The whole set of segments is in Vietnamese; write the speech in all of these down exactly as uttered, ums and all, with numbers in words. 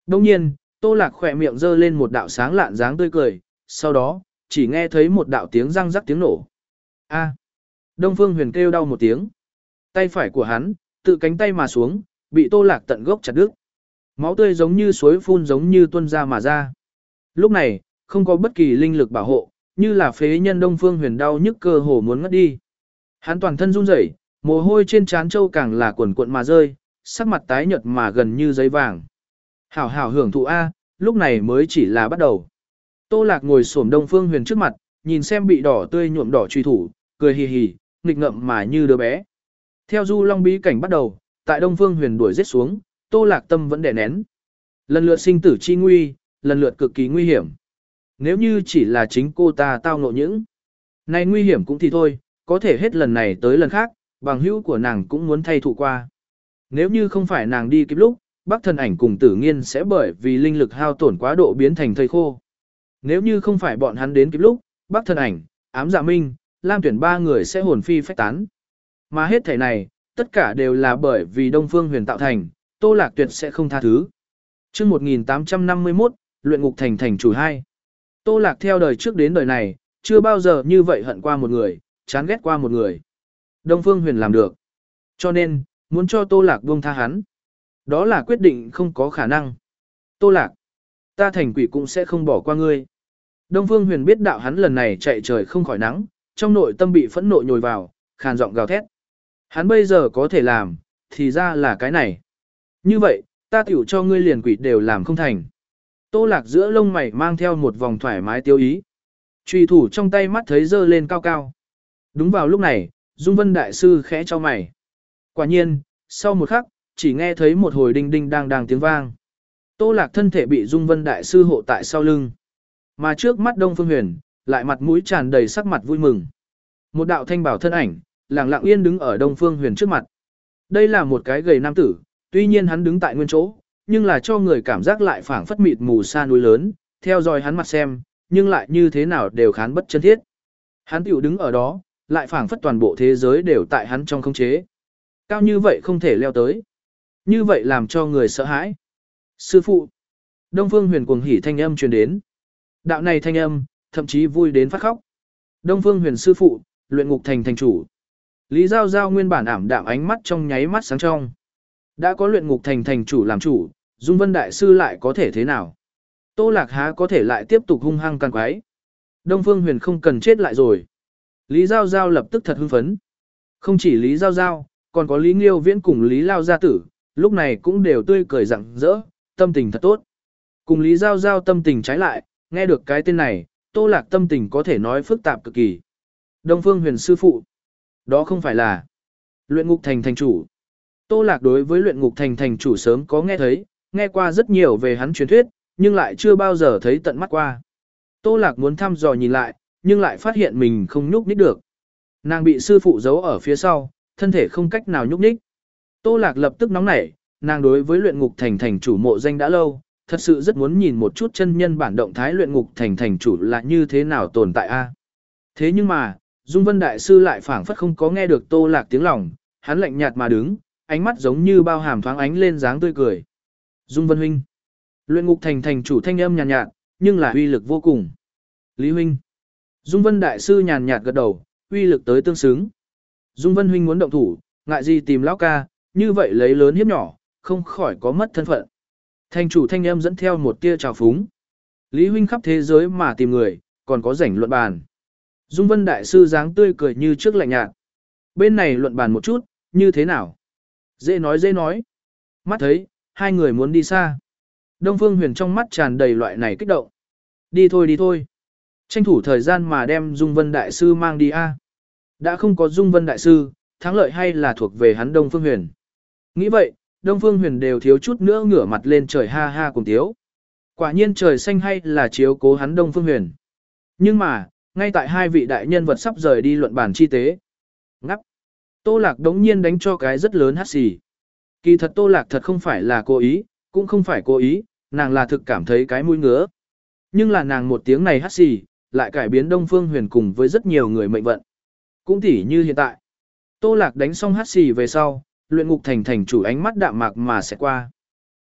Đông nhiên, Tô Lạc khỏe miệng giơ lên một đạo sáng lạn dáng tươi cười, sau đó, chỉ nghe thấy một đạo tiếng răng rắc tiếng nổ. A. Đông Phương Huyền kêu đau một tiếng. Tay phải của hắn, tự cánh tay mà xuống, bị Tô Lạc tận gốc chặt đứt. Máu tươi giống như suối phun giống như tuôn ra mà ra. Lúc này, không có bất kỳ linh lực bảo hộ, như là phế nhân Đông Phương Huyền đau nhức cơ hồ muốn ngất đi. Hắn toàn thân run rẩy, mồ hôi trên trán trâu càng là quần cuộn mà rơi, sắc mặt tái nhợt mà gần như giấy vàng. Hảo hảo hưởng thụ A, lúc này mới chỉ là bắt đầu. Tô Lạc ngồi xổm Đông Phương Huyền trước mặt, nhìn xem bị đỏ tươi nhuộm đỏ truy thủ, cười hì hì, nghịch ngợm mà như đứa bé. Theo Du Long bí cảnh bắt đầu, tại Đông Phương Huyền đuổi giết xuống, Tô Lạc tâm vẫn đè nén. Lần lượt sinh tử chi nguy, lần lượt cực kỳ nguy hiểm. Nếu như chỉ là chính cô ta tao ngộ những này nguy hiểm cũng thì thôi, có thể hết lần này tới lần khác, bằng hữu của nàng cũng muốn thay thụ qua. Nếu như không phải nàng đi kịp lúc, Bắc Thần Ảnh cùng Tử Nghiên sẽ bởi vì linh lực hao tổn quá độ biến thành thây khô. Nếu như không phải bọn hắn đến kịp lúc, Bắc Thần Ảnh, Ám Dạ Minh, Lam Tuyển ba người sẽ hồn phi phách tán. Mà hết thảy này, tất cả đều là bởi vì Đông Phương Huyền tạo thành, Tô Lạc tuyệt sẽ không tha thứ. Chương một nghìn tám trăm năm mươi mốt, Luyện Ngục Thành thành chủ hai. Tô Lạc theo đời trước đến đời này, chưa bao giờ như vậy hận qua một người, chán ghét qua một người. Đông Phương Huyền làm được. Cho nên, muốn cho Tô Lạc buông tha hắn. Đó là quyết định không có khả năng. Tô Lạc, ta thành quỷ cũng sẽ không bỏ qua ngươi. Đông Phương Huyền biết đạo hắn lần này chạy trời không khỏi nắng, trong nội tâm bị phẫn nộ nhồi vào, khàn giọng gào thét. Hắn bây giờ có thể làm, thì ra là cái này. Như vậy, ta tiểu cho ngươi liền quỷ đều làm không thành. Tô Lạc giữa lông mày mang theo một vòng thoải mái tiêu ý. Trùy thủ trong tay mắt thấy dơ lên cao cao. Đúng vào lúc này, Dung Vân Đại Sư khẽ cho mày. Quả nhiên, sau một khắc, chỉ nghe thấy một hồi đinh đinh đang đang tiếng vang. Tô Lạc thân thể bị Dung Vân Đại Sư hộ tại sau lưng. Mà trước mắt Đông Phương Huyền, lại mặt mũi tràn đầy sắc mặt vui mừng. Một đạo thanh bảo thân ảnh, lặng lặng yên đứng ở Đông Phương Huyền trước mặt. Đây là một cái gầy nam tử, tuy nhiên hắn đứng tại nguyên chỗ, nhưng là cho người cảm giác lại phảng phất mịt mù xa núi lớn, theo dõi hắn mặt xem, nhưng lại như thế nào đều khán bất chân thiết. Hắn tiểu đứng ở đó, lại phảng phất toàn bộ thế giới đều tại hắn trong khống chế. Cao như vậy không thể leo tới. Như vậy làm cho người sợ hãi. Sư phụ. Đông Phương Huyền cuồng hỉ thanh âm truyền đến. Đạo này thanh âm, thậm chí vui đến phát khóc. Đông Phương Huyền sư phụ, Luyện Ngục Thành thành chủ. Lý Giao Giao nguyên bản ảm đạm ánh mắt trong nháy mắt sáng trong. Đã có Luyện Ngục Thành thành chủ làm chủ, Dung Vân Đại Sư lại có thể thế nào? Tô Lạc há có thể lại tiếp tục hung hăng can quái. Đông Phương Huyền không cần chết lại rồi. Lý Giao Giao lập tức thật hưng phấn. Không chỉ Lý Giao Giao, còn có Lý Nghiêu Viễn cùng Lý Lao Gia Tử, lúc này cũng đều tươi cười rạng rỡ, tâm tình thật tốt. Cùng Lý Giao Giao tâm tình trái lại, nghe được cái tên này, Tô Lạc tâm tình có thể nói phức tạp cực kỳ. Đông Phương Huyền sư phụ. Đó không phải là Luyện Ngục Thành thành chủ. Tô Lạc đối với Luyện Ngục Thành thành chủ sớm có nghe thấy, nghe qua rất nhiều về hắn truyền thuyết, nhưng lại chưa bao giờ thấy tận mắt qua. Tô Lạc muốn thăm dò nhìn lại, nhưng lại phát hiện mình không nhúc nhích được. Nàng bị sư phụ giấu ở phía sau, thân thể không cách nào nhúc nhích. Tô Lạc lập tức nóng nảy, nàng đối với Luyện Ngục Thành thành chủ mộ danh đã lâu, thật sự rất muốn nhìn một chút chân nhân bản động thái Luyện Ngục Thành thành chủ là như thế nào tồn tại a. Thế nhưng mà, Dung Vân Đại Sư lại phảng phất không có nghe được Tô Lạc tiếng lòng, hắn lạnh nhạt mà đứng, ánh mắt giống như bao hàm thoáng ánh lên dáng tươi cười. Dung Vân huynh. Luyện Ngục Thành thành chủ thanh âm nhàn nhạt, nhưng là uy lực vô cùng. Lý huynh. Dung Vân Đại Sư nhàn nhạt gật đầu, uy lực tới tương xứng. Dung Vân huynh muốn động thủ, ngại gì tìm lão ca, như vậy lấy lớn hiếp nhỏ, không khỏi có mất thân phận. Thành chủ thanh âm dẫn theo một tia trào phúng. Lý huynh khắp thế giới mà tìm người, còn có rảnh luận bàn. Dung Vân Đại Sư dáng tươi cười như trước lạnh nhạt. Bên này luận bàn một chút, như thế nào? Dễ nói dễ nói. Mắt thấy, hai người muốn đi xa. Đông Phương Huyền trong mắt tràn đầy loại này kích động. Đi thôi đi thôi. Tranh thủ thời gian mà đem Dung Vân Đại Sư mang đi a. Đã không có Dung Vân Đại Sư, thắng lợi hay là thuộc về hắn Đông Phương Huyền. Nghĩ vậy, Đông Phương Huyền đều thiếu chút nữa ngửa mặt lên trời ha ha cùng tiếu. Quả nhiên trời xanh hay là chiếu cố hắn Đông Phương Huyền. Nhưng mà, ngay tại hai vị đại nhân vật sắp rời đi luận bàn chi tế. Ngắp. Tô Lạc đống nhiên đánh cho cái rất lớn hắt xì. Kỳ thật Tô Lạc thật không phải là cố ý, cũng không phải cố ý, nàng là thực cảm thấy cái mũi ngứa. Nhưng là nàng một tiếng này hắt xì, lại cải biến Đông Phương Huyền cùng với rất nhiều người mệnh vận. Cũng tỉ như hiện tại. Tô Lạc đánh xong hắt xì về sau, Luyện Ngục Thành thành chủ ánh mắt đạm mạc mà sẽ qua.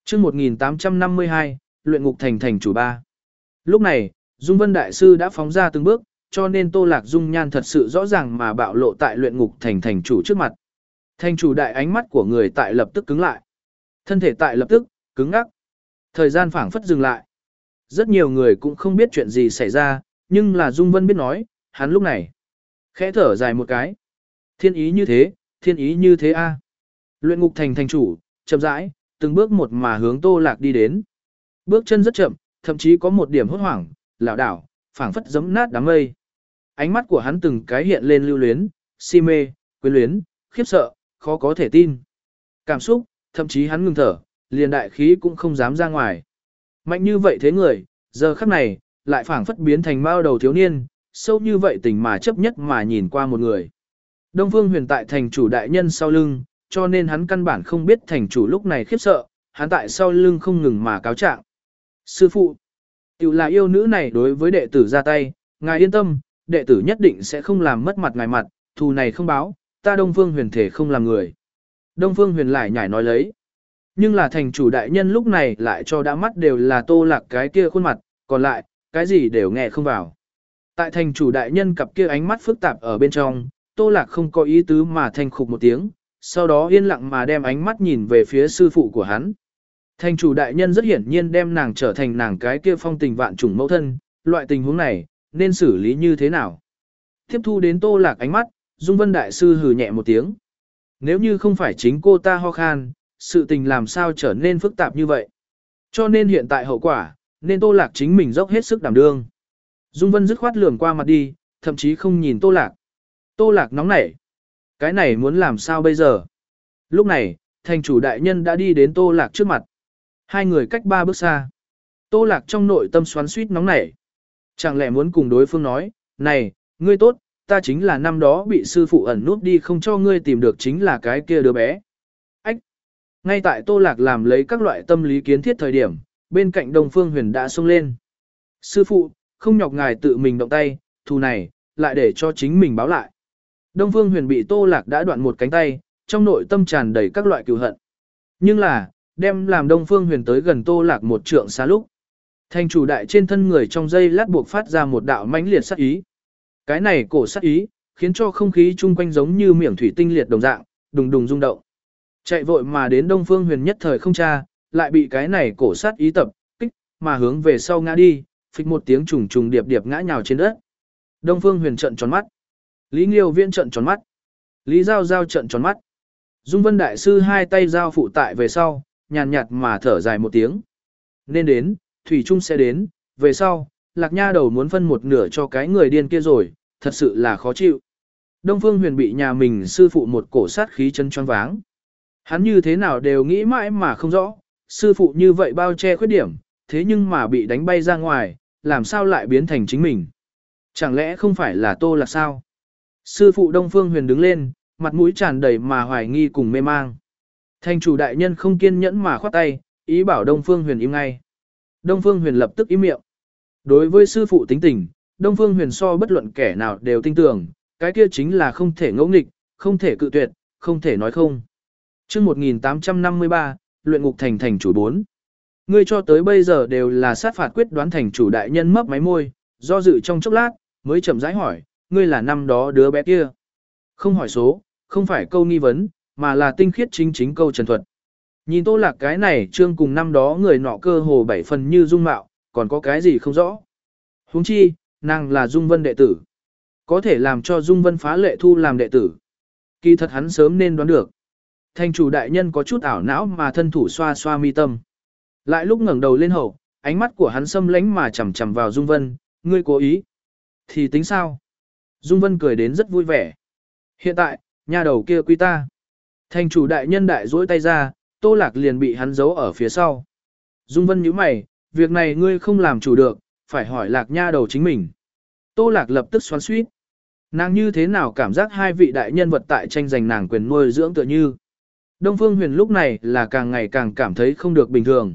Chương một nghìn tám trăm năm mươi hai, luyện ngục thành thành chủ ba. Lúc này, Dung Vân đại sư đã phóng ra từng bước, cho nên Tô Lạc dung nhan thật sự rõ ràng mà bạo lộ tại luyện ngục thành thành chủ trước mặt. Thành chủ đại ánh mắt của người tại lập tức cứng lại. Thân thể tại lập tức cứng ngắc. Thời gian phảng phất dừng lại. Rất nhiều người cũng không biết chuyện gì xảy ra, nhưng là Dung Vân biết nói, hắn lúc này khẽ thở dài một cái. Thiên ý như thế, thiên ý như thế a. Luyện ngục thành thành chủ, chậm rãi, từng bước một mà hướng Tô Lạc đi đến. Bước chân rất chậm, thậm chí có một điểm hốt hoảng, lảo đảo, phảng phất giẫm nát đám mây. Ánh mắt của hắn từng cái hiện lên lưu luyến, si mê, quyến luyến, khiếp sợ, khó có thể tin. Cảm xúc, thậm chí hắn ngừng thở, liền đại khí cũng không dám ra ngoài. Mạnh như vậy thế người, giờ khắc này, lại phảng phất biến thành mao đầu thiếu niên, sâu như vậy tình mà chấp nhất mà nhìn qua một người. Đông Phương Huyền tại thành chủ đại nhân sau lưng, cho nên hắn căn bản không biết thành chủ lúc này khiếp sợ, hắn tại sau lưng không ngừng mà cáo trạng. Sư phụ, tiểu là yêu nữ này đối với đệ tử ra tay, ngài yên tâm, đệ tử nhất định sẽ không làm mất mặt ngài mặt, thù này không báo, ta Đông Phương Huyền thể không làm người. Đông Phương Huyền lại nhảy nói lấy. Nhưng là thành chủ đại nhân lúc này lại cho đã mắt đều là Tô Lạc cái kia khuôn mặt, còn lại, cái gì đều nghe không vào. Tại thành chủ đại nhân cặp kia ánh mắt phức tạp ở bên trong, Tô Lạc không có ý tứ mà thanh khục một tiếng, sau đó yên lặng mà đem ánh mắt nhìn về phía sư phụ của hắn. Thành chủ đại nhân rất hiển nhiên đem nàng trở thành nàng cái kia phong tình vạn trùng mẫu thân, loại tình huống này, nên xử lý như thế nào? Tiếp thu đến Tô Lạc ánh mắt, Dung Vân đại sư hừ nhẹ một tiếng. Nếu như không phải chính cô ta ho khan, sự tình làm sao trở nên phức tạp như vậy? Cho nên hiện tại hậu quả, nên Tô Lạc chính mình dốc hết sức đảm đương. Dung Vân dứt khoát lườm qua mặt đi, thậm chí không nhìn Tô Lạc. Tô Lạc nóng nảy. Cái này muốn làm sao bây giờ? Lúc này, thành chủ đại nhân đã đi đến Tô Lạc trước mặt. Hai người cách ba bước xa. Tô Lạc trong nội tâm xoắn suýt nóng nảy. Chẳng lẽ muốn cùng đối phương nói, này, ngươi tốt, ta chính là năm đó bị sư phụ ẩn nút đi không cho ngươi tìm được chính là cái kia đứa bé. Ách! Ngay tại Tô Lạc làm lấy các loại tâm lý kiến thiết thời điểm, bên cạnh Đông Phương Huyền đã xông lên. Sư phụ, không nhọc ngài tự mình động tay, thù này, lại để cho chính mình báo lại. Đông Phương Huyền bị Tô Lạc đã đoạn một cánh tay, trong nội tâm tràn đầy các loại cừu hận. Nhưng là, đem làm Đông Phương Huyền tới gần Tô Lạc một trượng xa lúc. Thành chủ đại trên thân người trong giây lát buộc phát ra một đạo mãnh liệt sát ý. Cái này cổ sát ý, khiến cho không khí chung quanh giống như miệng thủy tinh liệt đồng dạng, đùng đùng rung động. Chạy vội mà đến Đông Phương Huyền nhất thời không tra, lại bị cái này cổ sát ý tập kích, mà hướng về sau ngã đi, phịch một tiếng trùng trùng điệp điệp ngã nhào trên đất. Đông Phương Huyền trợn tròn mắt. Lý Nghiêu Viễn trợn tròn mắt. Lý Giao Giao trợn tròn mắt. Dung Vân đại sư hai tay giao phụ tại về sau, nhàn nhạt mà thở dài một tiếng. Nên đến, thủy trung sẽ đến, về sau, Lạc Nha đầu muốn phân một nửa cho cái người điên kia rồi, thật sự là khó chịu. Đông Phương Huyền bị nhà mình sư phụ một cổ sát khí chân choáng váng. Hắn như thế nào đều nghĩ mãi mà không rõ, sư phụ như vậy bao che khuyết điểm, thế nhưng mà bị đánh bay ra ngoài, làm sao lại biến thành chính mình. Chẳng lẽ không phải là Tô Lạc sao? Sư phụ Đông Phương Huyền đứng lên, mặt mũi tràn đầy mà hoài nghi cùng mê mang. Thành chủ đại nhân không kiên nhẫn mà khoát tay, ý bảo Đông Phương Huyền im ngay. Đông Phương Huyền lập tức im miệng. Đối với sư phụ tính tình, Đông Phương Huyền so bất luận kẻ nào đều tin tưởng, cái kia chính là không thể ngẫu nghịch, không thể cự tuyệt, không thể nói không. Chương một nghìn tám trăm năm mươi ba, luyện ngục thành thành chủ bốn. Ngươi cho tới bây giờ đều là sát phạt quyết đoán thành chủ đại nhân mấp máy môi, do dự trong chốc lát, mới chậm rãi hỏi, ngươi là năm đó đứa bé kia. Không hỏi số, không phải câu nghi vấn, mà là tinh khiết chính chính câu trần thuật. Nhìn Tô Lạc cái này trương cùng năm đó người nọ cơ hồ bảy phần như dung mạo, còn có cái gì không rõ. Huống chi, nàng là Dung Vân đệ tử. Có thể làm cho Dung Vân phá lệ thu làm đệ tử. Kỳ thật hắn sớm nên đoán được. Thành chủ đại nhân có chút ảo não mà thân thủ xoa xoa mi tâm. Lại lúc ngẩng đầu lên hậu, ánh mắt của hắn xâm lánh mà chằm chằm vào Dung Vân, ngươi cố ý. Thì tính sao? Dung Vân cười đến rất vui vẻ. Hiện tại, nhà đầu kia quy ta. Thành chủ đại nhân đại duỗi tay ra, Tô Lạc liền bị hắn giấu ở phía sau. Dung Vân nhíu mày, việc này ngươi không làm chủ được, phải hỏi Lạc nha đầu chính mình. Tô Lạc lập tức xoắn xuýt. Nàng như thế nào cảm giác hai vị đại nhân vật tại tranh giành nàng quyền nuôi dưỡng tựa như. Đông Phương Huyền lúc này là càng ngày càng cảm thấy không được bình thường.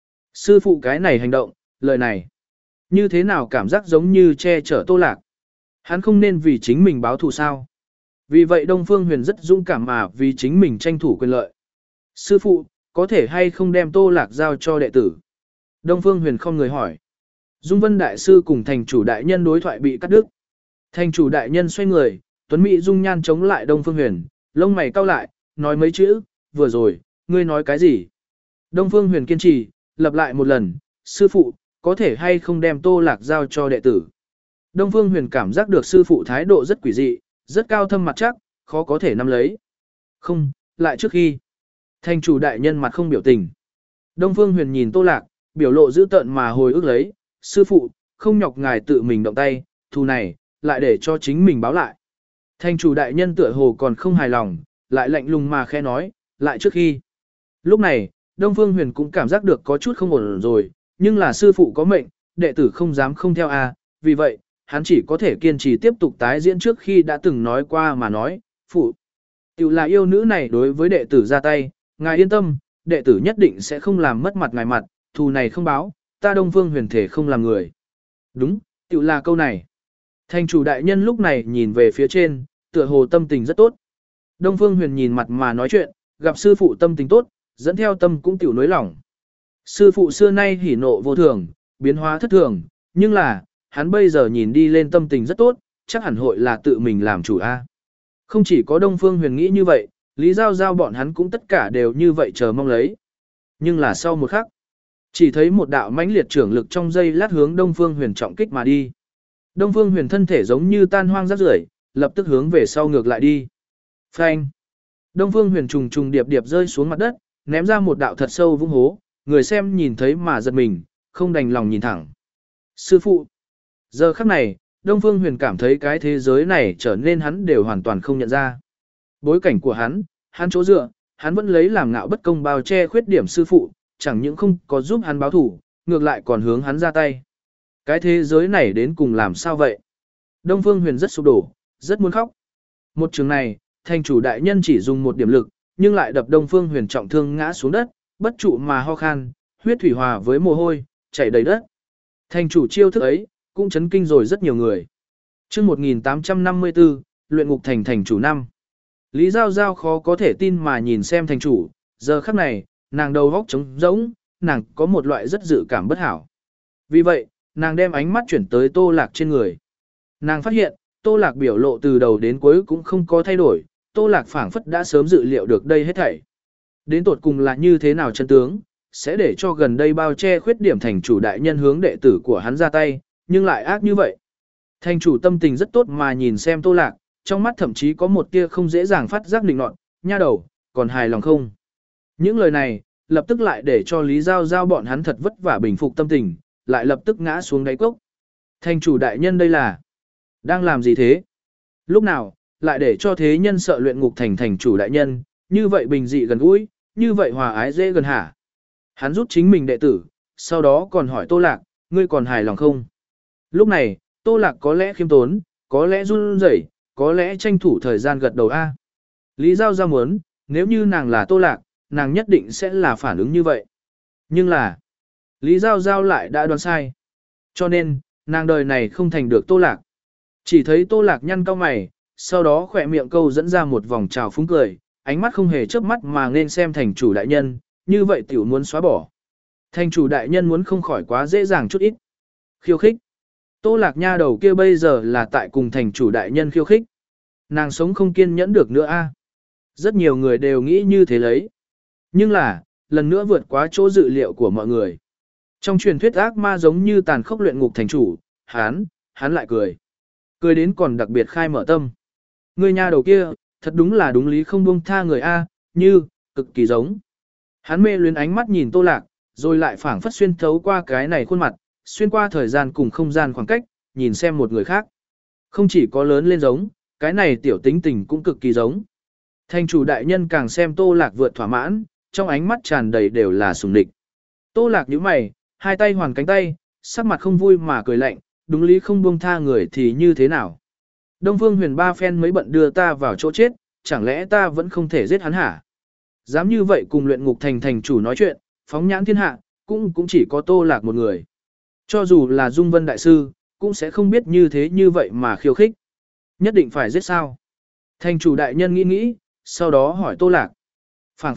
Sư phụ cái này hành động, lời này, như thế nào cảm giác giống như che chở Tô Lạc. Hắn không nên vì chính mình báo thù sao. Vì vậy Đông Phương Huyền rất dũng cảm mà vì chính mình tranh thủ quyền lợi. Sư phụ, có thể hay không đem Tô Lạc giao cho đệ tử? Đông Phương Huyền không người hỏi. Dung Vân Đại Sư cùng thành chủ đại nhân đối thoại bị cắt đứt. Thành chủ đại nhân xoay người, Tuấn Mỹ dung nhan chống lại Đông Phương Huyền, lông mày cau lại, nói mấy chữ, vừa rồi, ngươi nói cái gì? Đông Phương Huyền kiên trì, lặp lại một lần, sư phụ, có thể hay không đem Tô Lạc giao cho đệ tử? Đông Phương Huyền cảm giác được sư phụ thái độ rất quỷ dị, rất cao thâm mặt chắc, khó có thể nắm lấy. Không, lại trước khi. Thành chủ đại nhân mặt không biểu tình. Đông Phương Huyền nhìn Tô Lạc, biểu lộ dữ tợn mà hồi ức lấy, sư phụ, không nhọc ngài tự mình động tay, thù này, lại để cho chính mình báo lại. Thành chủ đại nhân tựa hồ còn không hài lòng, lại lạnh lùng mà khẽ nói, lại trước khi. Lúc này, Đông Phương Huyền cũng cảm giác được có chút không ổn rồi, nhưng là sư phụ có mệnh, đệ tử không dám không theo a, vì vậy, hắn chỉ có thể kiên trì tiếp tục tái diễn trước khi đã từng nói qua mà nói, phụ. Tiểu là yêu nữ này đối với đệ tử ra tay, ngài yên tâm, đệ tử nhất định sẽ không làm mất mặt ngài mặt, thù này không báo, ta Đông Phương Huyền thể không làm người. Đúng, tiểu là câu này. Thành chủ đại nhân lúc này nhìn về phía trên, tựa hồ tâm tình rất tốt. Đông Phương Huyền nhìn mặt mà nói chuyện, gặp sư phụ tâm tình tốt, dẫn theo tâm cũng tiểu nối lòng. Sư phụ xưa nay hỉ nộ vô thường, biến hóa thất thường, nhưng là, hắn bây giờ nhìn đi lên tâm tình rất tốt, chắc hẳn hội là tự mình làm chủ a. Không chỉ có Đông Phương Huyền nghĩ như vậy, Lý Giao Giao bọn hắn cũng tất cả đều như vậy chờ mong lấy. Nhưng là sau một khắc, chỉ thấy một đạo mãnh liệt trưởng lực trong giây lát hướng Đông Phương Huyền trọng kích mà đi. Đông Phương Huyền thân thể giống như tan hoang rác rưởi, lập tức hướng về sau ngược lại đi. Phanh! Đông Phương Huyền trùng trùng điệp điệp rơi xuống mặt đất, ném ra một đạo thật sâu vũng hố, người xem nhìn thấy mà giật mình, không đành lòng nhìn thẳng. Sư phụ! Giờ khắc này, Đông Phương Huyền cảm thấy cái thế giới này trở nên hắn đều hoàn toàn không nhận ra. Bối cảnh của hắn, hắn chỗ dựa, hắn vẫn lấy làm ngạo bất công bao che khuyết điểm sư phụ, chẳng những không có giúp hắn báo thủ, ngược lại còn hướng hắn ra tay. Cái thế giới này đến cùng làm sao vậy? Đông Phương Huyền rất sụp đổ, rất muốn khóc. Một trường này, thành chủ đại nhân chỉ dùng một điểm lực, nhưng lại đập Đông Phương Huyền trọng thương ngã xuống đất, bất trụ mà ho khan, huyết thủy hòa với mồ hôi, chảy đầy đất. Thành chủ chiêu thức ấy, cũng chấn kinh rồi rất nhiều người. Chương một nghìn tám trăm năm mươi tư, luyện ngục thành thành chủ năm. Lý Giao Giao khó có thể tin mà nhìn xem thành chủ, giờ khắc này, nàng đầu óc trống rỗng, nàng có một loại rất dự cảm bất hảo. Vì vậy, nàng đem ánh mắt chuyển tới Tô Lạc trên người. Nàng phát hiện, Tô Lạc biểu lộ từ đầu đến cuối cũng không có thay đổi, Tô Lạc phảng phất đã sớm dự liệu được đây hết thảy. Đến tột cùng là như thế nào chân tướng, sẽ để cho gần đây bao che khuyết điểm thành chủ đại nhân hướng đệ tử của hắn ra tay, nhưng lại ác như vậy. Thành chủ tâm tình rất tốt mà nhìn xem Tô Lạc, trong mắt thậm chí có một tia không dễ dàng phát giác định nọt, nha đầu, còn hài lòng không? Những lời này, lập tức lại để cho Lý Giao Giao bọn hắn thật vất vả bình phục tâm tình, lại lập tức ngã xuống đáy cốc. Thành chủ đại nhân đây là đang làm gì thế? Lúc nào, lại để cho thế nhân sợ luyện ngục thành thành chủ đại nhân, như vậy bình dị gần gũi, như vậy hòa ái dễ gần hả? Hắn rút chính mình đệ tử, sau đó còn hỏi Tô Lạc, ngươi còn hài lòng không? Lúc này, Tô Lạc có lẽ khiêm tốn, có lẽ run rẩy, có lẽ tranh thủ thời gian gật đầu A. Lý Giao Giao muốn, nếu như nàng là Tô Lạc, nàng nhất định sẽ là phản ứng như vậy. Nhưng là, Lý Giao Giao lại đã đoán sai. Cho nên, nàng đời này không thành được Tô Lạc. Chỉ thấy Tô Lạc nhăn cau mày, sau đó khỏe miệng câu dẫn ra một vòng trào phúng cười, ánh mắt không hề chớp mắt mà nên xem thành chủ đại nhân, như vậy tiểu muốn xóa bỏ. Thành chủ đại nhân muốn không khỏi quá dễ dàng chút ít. Khiêu khích. Tô Lạc nha đầu kia bây giờ là tại cùng thành chủ đại nhân khiêu khích. Nàng sống không kiên nhẫn được nữa a. Rất nhiều người đều nghĩ như thế lấy. Nhưng là, lần nữa vượt quá chỗ dự liệu của mọi người. Trong truyền thuyết ác ma giống như tàn khốc luyện ngục thành chủ, hắn, hắn lại cười. Cười đến còn đặc biệt khai mở tâm. Người nha đầu kia, thật đúng là đúng lý không buông tha người a, như, cực kỳ giống. Hắn mê luyến ánh mắt nhìn Tô Lạc, rồi lại phảng phất xuyên thấu qua cái này khuôn mặt, xuyên qua thời gian cùng không gian khoảng cách, nhìn xem một người khác. Không chỉ có lớn lên giống, cái này tiểu tính tình cũng cực kỳ giống. Thành chủ đại nhân càng xem Tô Lạc vượt thỏa mãn, trong ánh mắt tràn đầy đều là sùng địch. Tô Lạc nhíu mày, hai tay hoàn cánh tay, sắc mặt không vui mà cười lạnh, đúng lý không buông tha người thì như thế nào? Đông Phương Huyền ba phen mới bận đưa ta vào chỗ chết, chẳng lẽ ta vẫn không thể giết hắn hả? Dám như vậy cùng luyện ngục thành thành chủ nói chuyện, phóng nhãn thiên hạ, cũng cũng chỉ có Tô Lạc một người. Cho dù là Dung Vân Đại Sư, cũng sẽ không biết như thế như vậy mà khiêu khích. Nhất định phải giết sao? Thành chủ đại nhân nghĩ nghĩ, sau đó hỏi Tô Lạc. Phảng phất,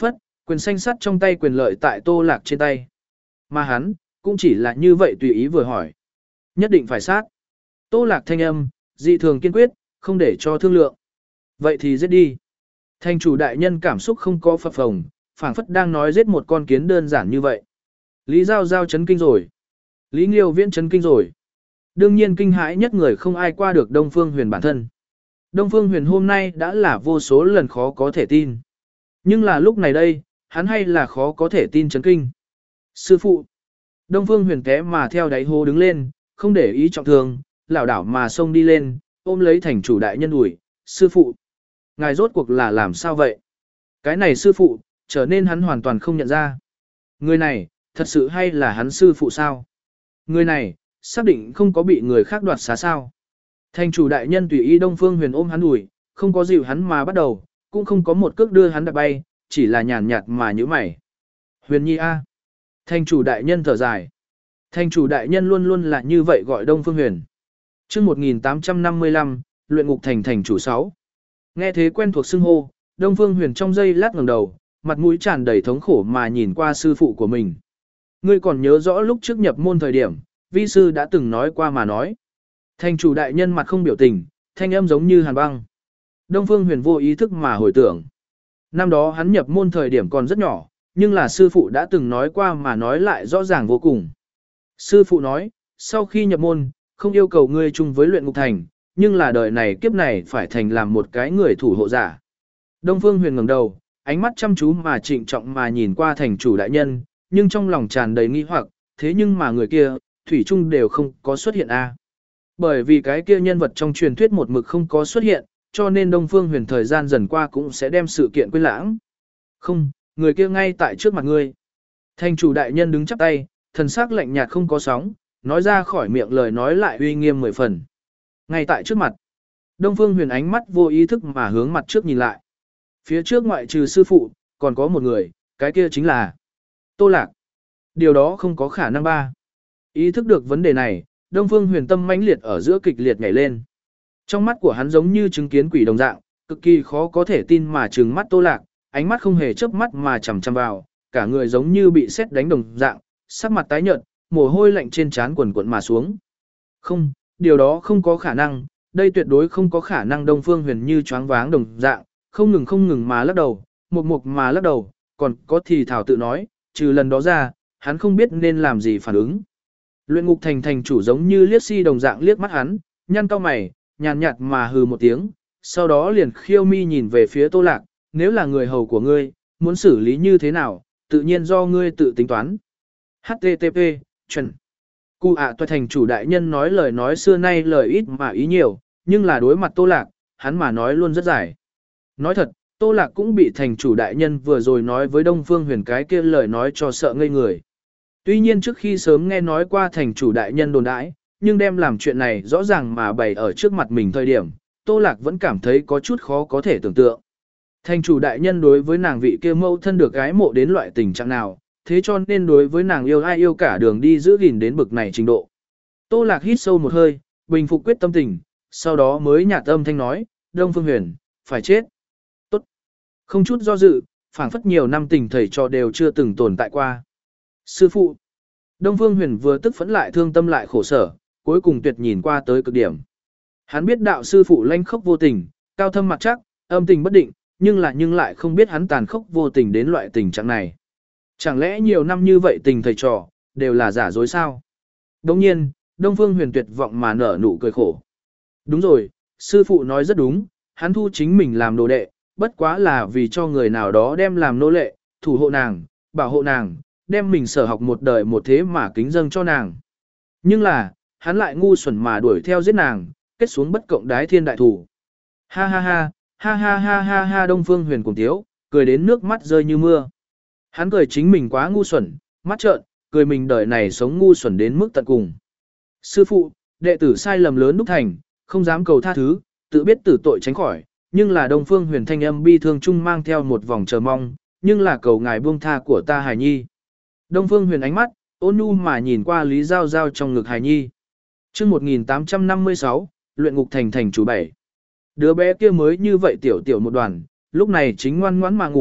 Quyền xanh sắt trong tay quyền lợi tại Tô Lạc trên tay. Mà hắn, cũng chỉ là như vậy tùy ý vừa hỏi. Nhất định phải sát. Tô Lạc thanh âm, dị thường kiên quyết, không để cho thương lượng. Vậy thì giết đi. Thành chủ đại nhân cảm xúc không có phập phồng, phảng phất đang nói giết một con kiến đơn giản như vậy. Lý Giao Giao chấn kinh rồi. Lý Nghiêu Viễn chấn kinh rồi. Đương nhiên kinh hãi nhất người không ai qua được Đông Phương Huyền bản thân. Đông Phương Huyền hôm nay đã là vô số lần khó có thể tin. Nhưng là lúc này đây, hắn hay là khó có thể tin chấn kinh. Sư phụ. Đông Phương Huyền té mà theo đáy hố đứng lên, không để ý trọng thương, lảo đảo mà xông đi lên, ôm lấy thành chủ đại nhân ủi. Sư phụ. Ngài rốt cuộc là làm sao vậy? Cái này sư phụ, trở nên hắn hoàn toàn không nhận ra. Người này, thật sự hay là hắn sư phụ sao? Người này, xác định không có bị người khác đoạt xá sao? Thành chủ đại nhân tùy ý Đông Phương Huyền ôm hắn ủi, không có dịu hắn mà bắt đầu, cũng không có một cước đưa hắn đạp bay, chỉ là nhàn nhạt mà nhíu mày. Huyền Nhi a. Thành chủ đại nhân thở dài. Thành chủ đại nhân luôn luôn là như vậy gọi Đông Phương Huyền. Chương một nghìn tám trăm năm mươi lăm, luyện ngục thành thành chủ sáu. Nghe thế quen thuộc xưng hô, Đông Phương Huyền trong giây lát ngẩng đầu, mặt mũi tràn đầy thống khổ mà nhìn qua sư phụ của mình. Ngươi còn nhớ rõ lúc trước nhập môn thời điểm, vi sư đã từng nói qua mà nói. Thành chủ đại nhân mặt không biểu tình, thanh âm giống như hàn băng. Đông Phương Huyền vô ý thức mà hồi tưởng. Năm đó hắn nhập môn thời điểm còn rất nhỏ, nhưng là sư phụ đã từng nói qua mà nói lại rõ ràng vô cùng. Sư phụ nói, sau khi nhập môn, không yêu cầu ngươi chung với luyện ngục thành, nhưng là đời này kiếp này phải thành làm một cái người thủ hộ giả. Đông Phương Huyền ngẩng đầu, ánh mắt chăm chú mà trịnh trọng mà nhìn qua thành chủ đại nhân, nhưng trong lòng tràn đầy nghi hoặc, thế nhưng mà người kia, thủy chung đều không có xuất hiện a. Bởi vì cái kia nhân vật trong truyền thuyết một mực không có xuất hiện, cho nên Đông Phương Huyền thời gian dần qua cũng sẽ đem sự kiện quên lãng. Không, người kia ngay tại trước mặt ngươi. Thành chủ đại nhân đứng chắp tay, thần sắc lạnh nhạt không có sóng, nói ra khỏi miệng lời nói lại uy nghiêm mười phần. Ngay tại trước mặt, Đông Phương Huyền ánh mắt vô ý thức mà hướng mặt trước nhìn lại. Phía trước ngoại trừ sư phụ, còn có một người, cái kia chính là Tô Lạc. Điều đó không có khả năng ba. Ý thức được vấn đề này, Đông Phương Huyền tâm mãnh liệt ở giữa kịch liệt nhảy lên. Trong mắt của hắn giống như chứng kiến quỷ đồng dạng, cực kỳ khó có thể tin mà trừng mắt Tô Lạc, ánh mắt không hề chớp mắt mà chằm chằm vào, cả người giống như bị sét đánh đồng dạng, sắc mặt tái nhợt, mồ hôi lạnh trên trán quần quần mà xuống. Không, điều đó không có khả năng, đây tuyệt đối không có khả năng. Đông Phương Huyền như choáng váng đồng dạng, không ngừng không ngừng mà lắc đầu, mục mục mà lắc đầu, còn có thì thảo tự nói, trừ lần đó ra, hắn không biết nên làm gì phản ứng. Luyện ngục thành thành chủ giống như liếc si đồng dạng liếc mắt hắn, nhăn cau mày, nhàn nhạt mà hừ một tiếng, sau đó liền khiêu mi nhìn về phía Tô Lạc, nếu là người hầu của ngươi, muốn xử lý như thế nào, tự nhiên do ngươi tự tính toán. hát tê tê pê, chuẩn. Cụ ạ toa thành chủ đại nhân nói lời nói xưa nay lời ít mà ý nhiều, nhưng là đối mặt Tô Lạc, hắn mà nói luôn rất dài. Nói thật, Tô Lạc cũng bị thành chủ đại nhân vừa rồi nói với Đông Phương Huyền cái kia lời nói cho sợ ngây người. Tuy nhiên trước khi sớm nghe nói qua thành chủ đại nhân đồn đãi, nhưng đem làm chuyện này rõ ràng mà bày ở trước mặt mình thời điểm, Tô Lạc vẫn cảm thấy có chút khó có thể tưởng tượng. Thành chủ đại nhân đối với nàng vị kia mâu thân được gái mộ đến loại tình trạng nào, thế cho nên đối với nàng yêu ai yêu cả đường đi giữ gìn đến bực này trình độ. Tô Lạc hít sâu một hơi, bình phục quyết tâm tình, sau đó mới nhạt âm thanh nói, Đông Phương Huyền, phải chết. Tốt. Không chút do dự, phảng phất nhiều năm tình thầy trò đều chưa từng tồn tại qua. Sư phụ. Đông Phương Huyền vừa tức phẫn lại thương tâm lại khổ sở, cuối cùng tuyệt nhìn qua tới cực điểm. Hắn biết đạo sư phụ lanh khốc vô tình, cao thâm mặt chắc, âm tình bất định, nhưng lại nhưng lại không biết hắn tàn khốc vô tình đến loại tình trạng này. Chẳng lẽ nhiều năm như vậy tình thầy trò, đều là giả dối sao? Đồng nhiên, Đông Phương Huyền tuyệt vọng mà nở nụ cười khổ. Đúng rồi, sư phụ nói rất đúng, hắn thu chính mình làm đồ đệ, bất quá là vì cho người nào đó đem làm nô lệ, thủ hộ nàng, bảo hộ nàng, đem mình sở học một đời một thế mà kính dâng cho nàng. Nhưng là, hắn lại ngu xuẩn mà đuổi theo giết nàng, kết xuống bất cộng đái thiên đại thủ. Ha ha ha, ha ha ha ha ha. Đông Phương Huyền cùng tiếu, cười đến nước mắt rơi như mưa. Hắn cười chính mình quá ngu xuẩn, mắt trợn, cười mình đời này sống ngu xuẩn đến mức tận cùng. Sư phụ, đệ tử sai lầm lớn đúc thành, không dám cầu tha thứ, tự biết tử tội tránh khỏi, nhưng là Đông Phương Huyền thanh âm bi thương chung mang theo một vòng chờ mong, nhưng là cầu ngài buông tha của ta hài nhi. Đông Phương Huyền ánh mắt ôn nhu mà nhìn qua Lý Giao Giao trong ngực hài nhi. Chương một nghìn tám trăm năm mươi sáu, luyện ngục thành thành chủ bảy. Đứa bé kia mới như vậy tiểu tiểu một đoàn, lúc này chính ngoan ngoãn mà ngủ,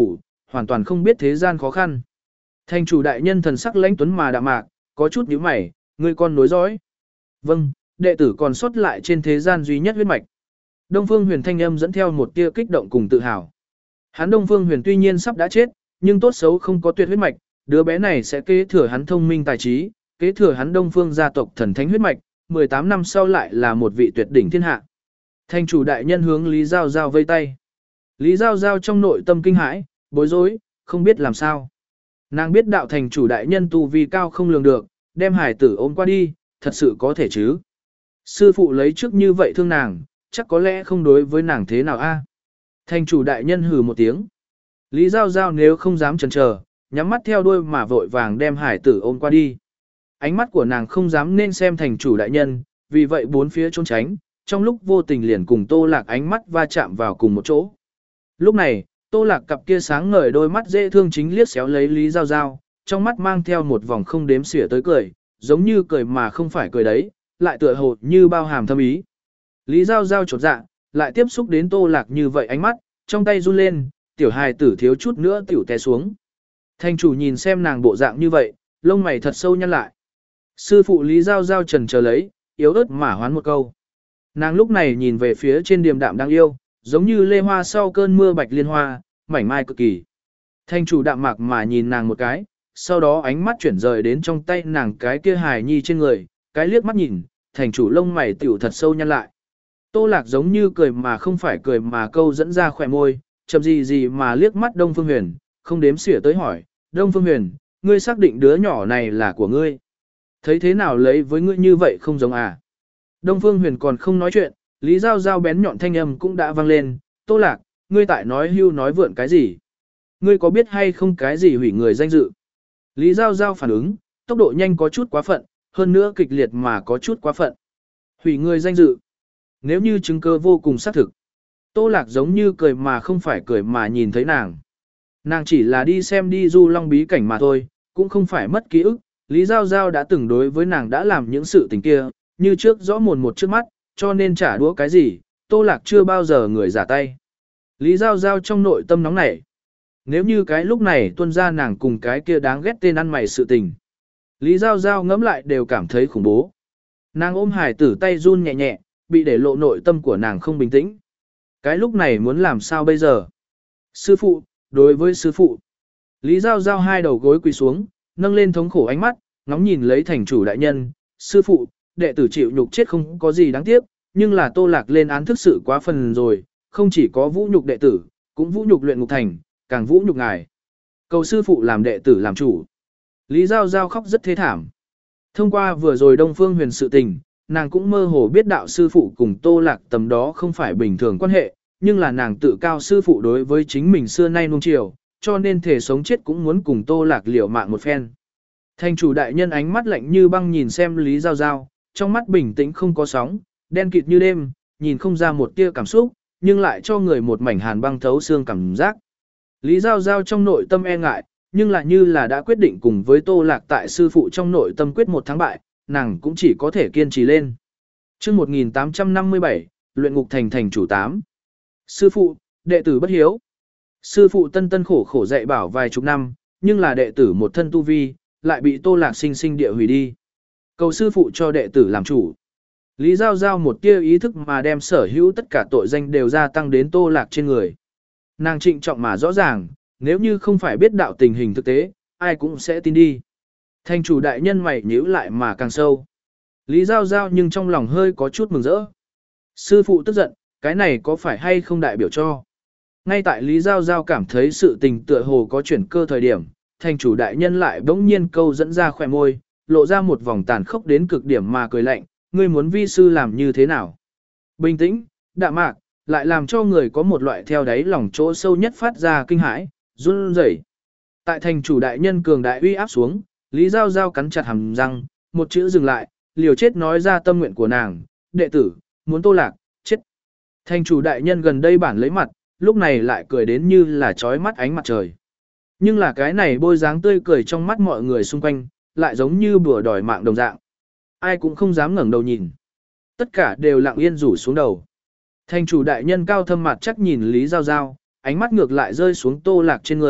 hoàn toàn không biết thế gian khó khăn. Thành chủ đại nhân thần sắc lãnh tuấn mà đạm mạc, có chút nhíu mày, ngươi con nối dõi. Vâng, đệ tử còn sót lại trên thế gian duy nhất huyết mạch. Đông Phương Huyền thanh âm dẫn theo một tia kích động cùng tự hào. Hắn Đông Phương Huyền tuy nhiên sắp đã chết, nhưng tốt xấu không có tuyệt huyết mạch, đứa bé này sẽ kế thừa hắn thông minh tài trí, kế thừa hắn Đông Phương gia tộc thần thánh huyết mạch, mười tám năm sau lại là một vị tuyệt đỉnh thiên hạ. Thành chủ đại nhân hướng Lý Giao Giao vây tay. Lý Giao Giao trong nội tâm kinh hãi, bối rối, không biết làm sao. Nàng biết đạo thành chủ đại nhân tu vi cao không lường được, đem hải tử ôm qua đi, thật sự có thể chứ. Sư phụ lấy trước như vậy thương nàng, chắc có lẽ không đối với nàng thế nào a. Thành chủ đại nhân hừ một tiếng. Lý Giao Giao nếu không dám chần chờ, nhắm mắt theo đuôi mà vội vàng đem hải tử ôm qua đi. Ánh mắt của nàng không dám nên xem thành chủ đại nhân, vì vậy bốn phía trốn tránh, trong lúc vô tình liền cùng Tô Lạc ánh mắt va chạm vào cùng một chỗ. Lúc này, Tô Lạc cặp kia sáng ngời đôi mắt dễ thương chính liếc xéo lấy Lý Giao Giao, trong mắt mang theo một vòng không đếm xỉa tới cười, giống như cười mà không phải cười đấy, lại tựa hồ như bao hàm thâm ý. Lý Giao Giao chột dạ, lại tiếp xúc đến Tô Lạc như vậy ánh mắt, trong tay run lên, tiểu hài tử thiếu chút nữa tiểu té xuống. Thành chủ nhìn xem nàng bộ dạng như vậy, lông mày thật sâu nhăn lại. Sư phụ Lý Giao Giao trần chờ lấy, yếu ớt mà hoán một câu. Nàng lúc này nhìn về phía trên điềm đạm đang yêu, giống như lê hoa sau cơn mưa bạch liên hoa, mảnh mai cực kỳ. Thành chủ đạm mạc mà nhìn nàng một cái, sau đó ánh mắt chuyển rời đến trong tay nàng cái kia hài nhi trên người, cái liếc mắt nhìn, thành chủ lông mày tiểu thật sâu nhăn lại. Tô Lạc giống như cười mà không phải cười mà câu dẫn ra khỏe môi, chậm gì gì mà liếc mắt Đông Phương Huyền, không đếm xỉa tới hỏi, Đông Phương Huyền, ngươi xác định đứa nhỏ này là của ngươi. Thấy thế nào lấy với ngươi như vậy không giống à? Đông Phương Huyền còn không nói chuyện, Lý Giao Giao bén nhọn thanh âm cũng đã vang lên, Tô Lạc, ngươi tại nói hưu nói vượn cái gì? Ngươi có biết hay không cái gì hủy người danh dự? Lý Giao Giao phản ứng, tốc độ nhanh có chút quá phận, hơn nữa kịch liệt mà có chút quá phận. Hủy người danh dự. Nếu như chứng cứ vô cùng xác thực. Tô Lạc giống như cười mà không phải cười mà nhìn thấy nàng. Nàng chỉ là đi xem đi du long bí cảnh mà thôi, cũng không phải mất ký ức. Lý Giao Giao đã từng đối với nàng đã làm những sự tình kia, như trước rõ mồn một trước mắt, cho nên trả đũa cái gì, Tô Lạc chưa bao giờ người giả tay. Lý Giao Giao trong nội tâm nóng nảy. Nếu như cái lúc này tuân ra nàng cùng cái kia đáng ghét tên ăn mày sự tình. Lý Giao Giao ngẫm lại đều cảm thấy khủng bố. Nàng ôm hải tử tay run nhẹ nhẹ, bị để lộ nội tâm của nàng không bình tĩnh. Cái lúc này muốn làm sao bây giờ? Sư phụ, đối với sư phụ. Lý Giao Giao hai đầu gối quỳ xuống, nâng lên thống khổ ánh mắt, ngóng nhìn lấy thành chủ đại nhân. Sư phụ, đệ tử chịu nhục chết không có gì đáng tiếc, nhưng là Tô Lạc lên án thức sự quá phần rồi, không chỉ có vũ nhục đệ tử, cũng vũ nhục luyện ngục thành, càng vũ nhục ngài. Cầu sư phụ làm đệ tử làm chủ. Lý Giao Giao khóc rất thế thảm. Thông qua vừa rồi Đông Phương Huyền sự tình, nàng cũng mơ hồ biết đạo sư phụ cùng Tô Lạc tầm đó không phải bình thường quan hệ, nhưng là nàng tự cao sư phụ đối với chính mình xưa nay nuông chiều, cho nên thể sống chết cũng muốn cùng Tô Lạc liều mạng một phen. Thành chủ đại nhân ánh mắt lạnh như băng nhìn xem Lý Giao Giao, trong mắt bình tĩnh không có sóng, đen kịt như đêm, nhìn không ra một tia cảm xúc, nhưng lại cho người một mảnh hàn băng thấu xương cảm giác. Lý Giao Giao trong nội tâm e ngại, nhưng lại như là đã quyết định cùng với Tô Lạc tại sư phụ trong nội tâm quyết một thắng bại, nàng cũng chỉ có thể kiên trì lên. Chương một nghìn tám trăm năm mươi bảy, luyện ngục thành thành chủ tám. Sư phụ, đệ tử bất hiếu. Sư phụ tân tân khổ khổ dạy bảo vài chục năm, nhưng là đệ tử một thân tu vi, lại bị Tô Lạc sinh sinh địa hủy đi. Cầu sư phụ cho đệ tử làm chủ. Lý Giao Giao một tia ý thức mà đem sở hữu tất cả tội danh đều gia tăng đến Tô Lạc trên người. Nàng trịnh trọng mà rõ ràng, nếu như không phải biết đạo tình hình thực tế, ai cũng sẽ tin đi. Thành chủ đại nhân mày nhíu lại mà càng sâu. Lý Giao Giao nhưng trong lòng hơi có chút mừng rỡ. Sư phụ tức giận, cái này có phải hay không đại biểu cho? Ngay tại Lý Giao Giao cảm thấy sự tình tựa hồ có chuyển cơ thời điểm, thành chủ đại nhân lại bỗng nhiên câu dẫn ra khỏe môi, lộ ra một vòng tàn khốc đến cực điểm mà cười lạnh, ngươi muốn vi sư làm như thế nào? Bình tĩnh, đạm mạc, lại làm cho người có một loại theo đáy lòng chỗ sâu nhất phát ra kinh hãi, run rẩy. Tại thành chủ đại nhân cường đại uy áp xuống, Lý Giao Giao cắn chặt hàm răng, một chữ dừng lại, liều chết nói ra tâm nguyện của nàng, đệ tử, muốn Tô Lạc, chết. Thành chủ đại nhân gần đây bản lấy mặt, lúc này lại cười đến như là trói mắt ánh mặt trời. Nhưng là cái này bôi dáng tươi cười trong mắt mọi người xung quanh, lại giống như bùa đòi mạng đồng dạng. Ai cũng không dám ngẩng đầu nhìn. Tất cả đều lặng yên rủ xuống đầu. Thành chủ đại nhân cao thâm mặt chắc nhìn Lý Giao Giao, ánh mắt ngược lại rơi xuống Tô Lạc trên người,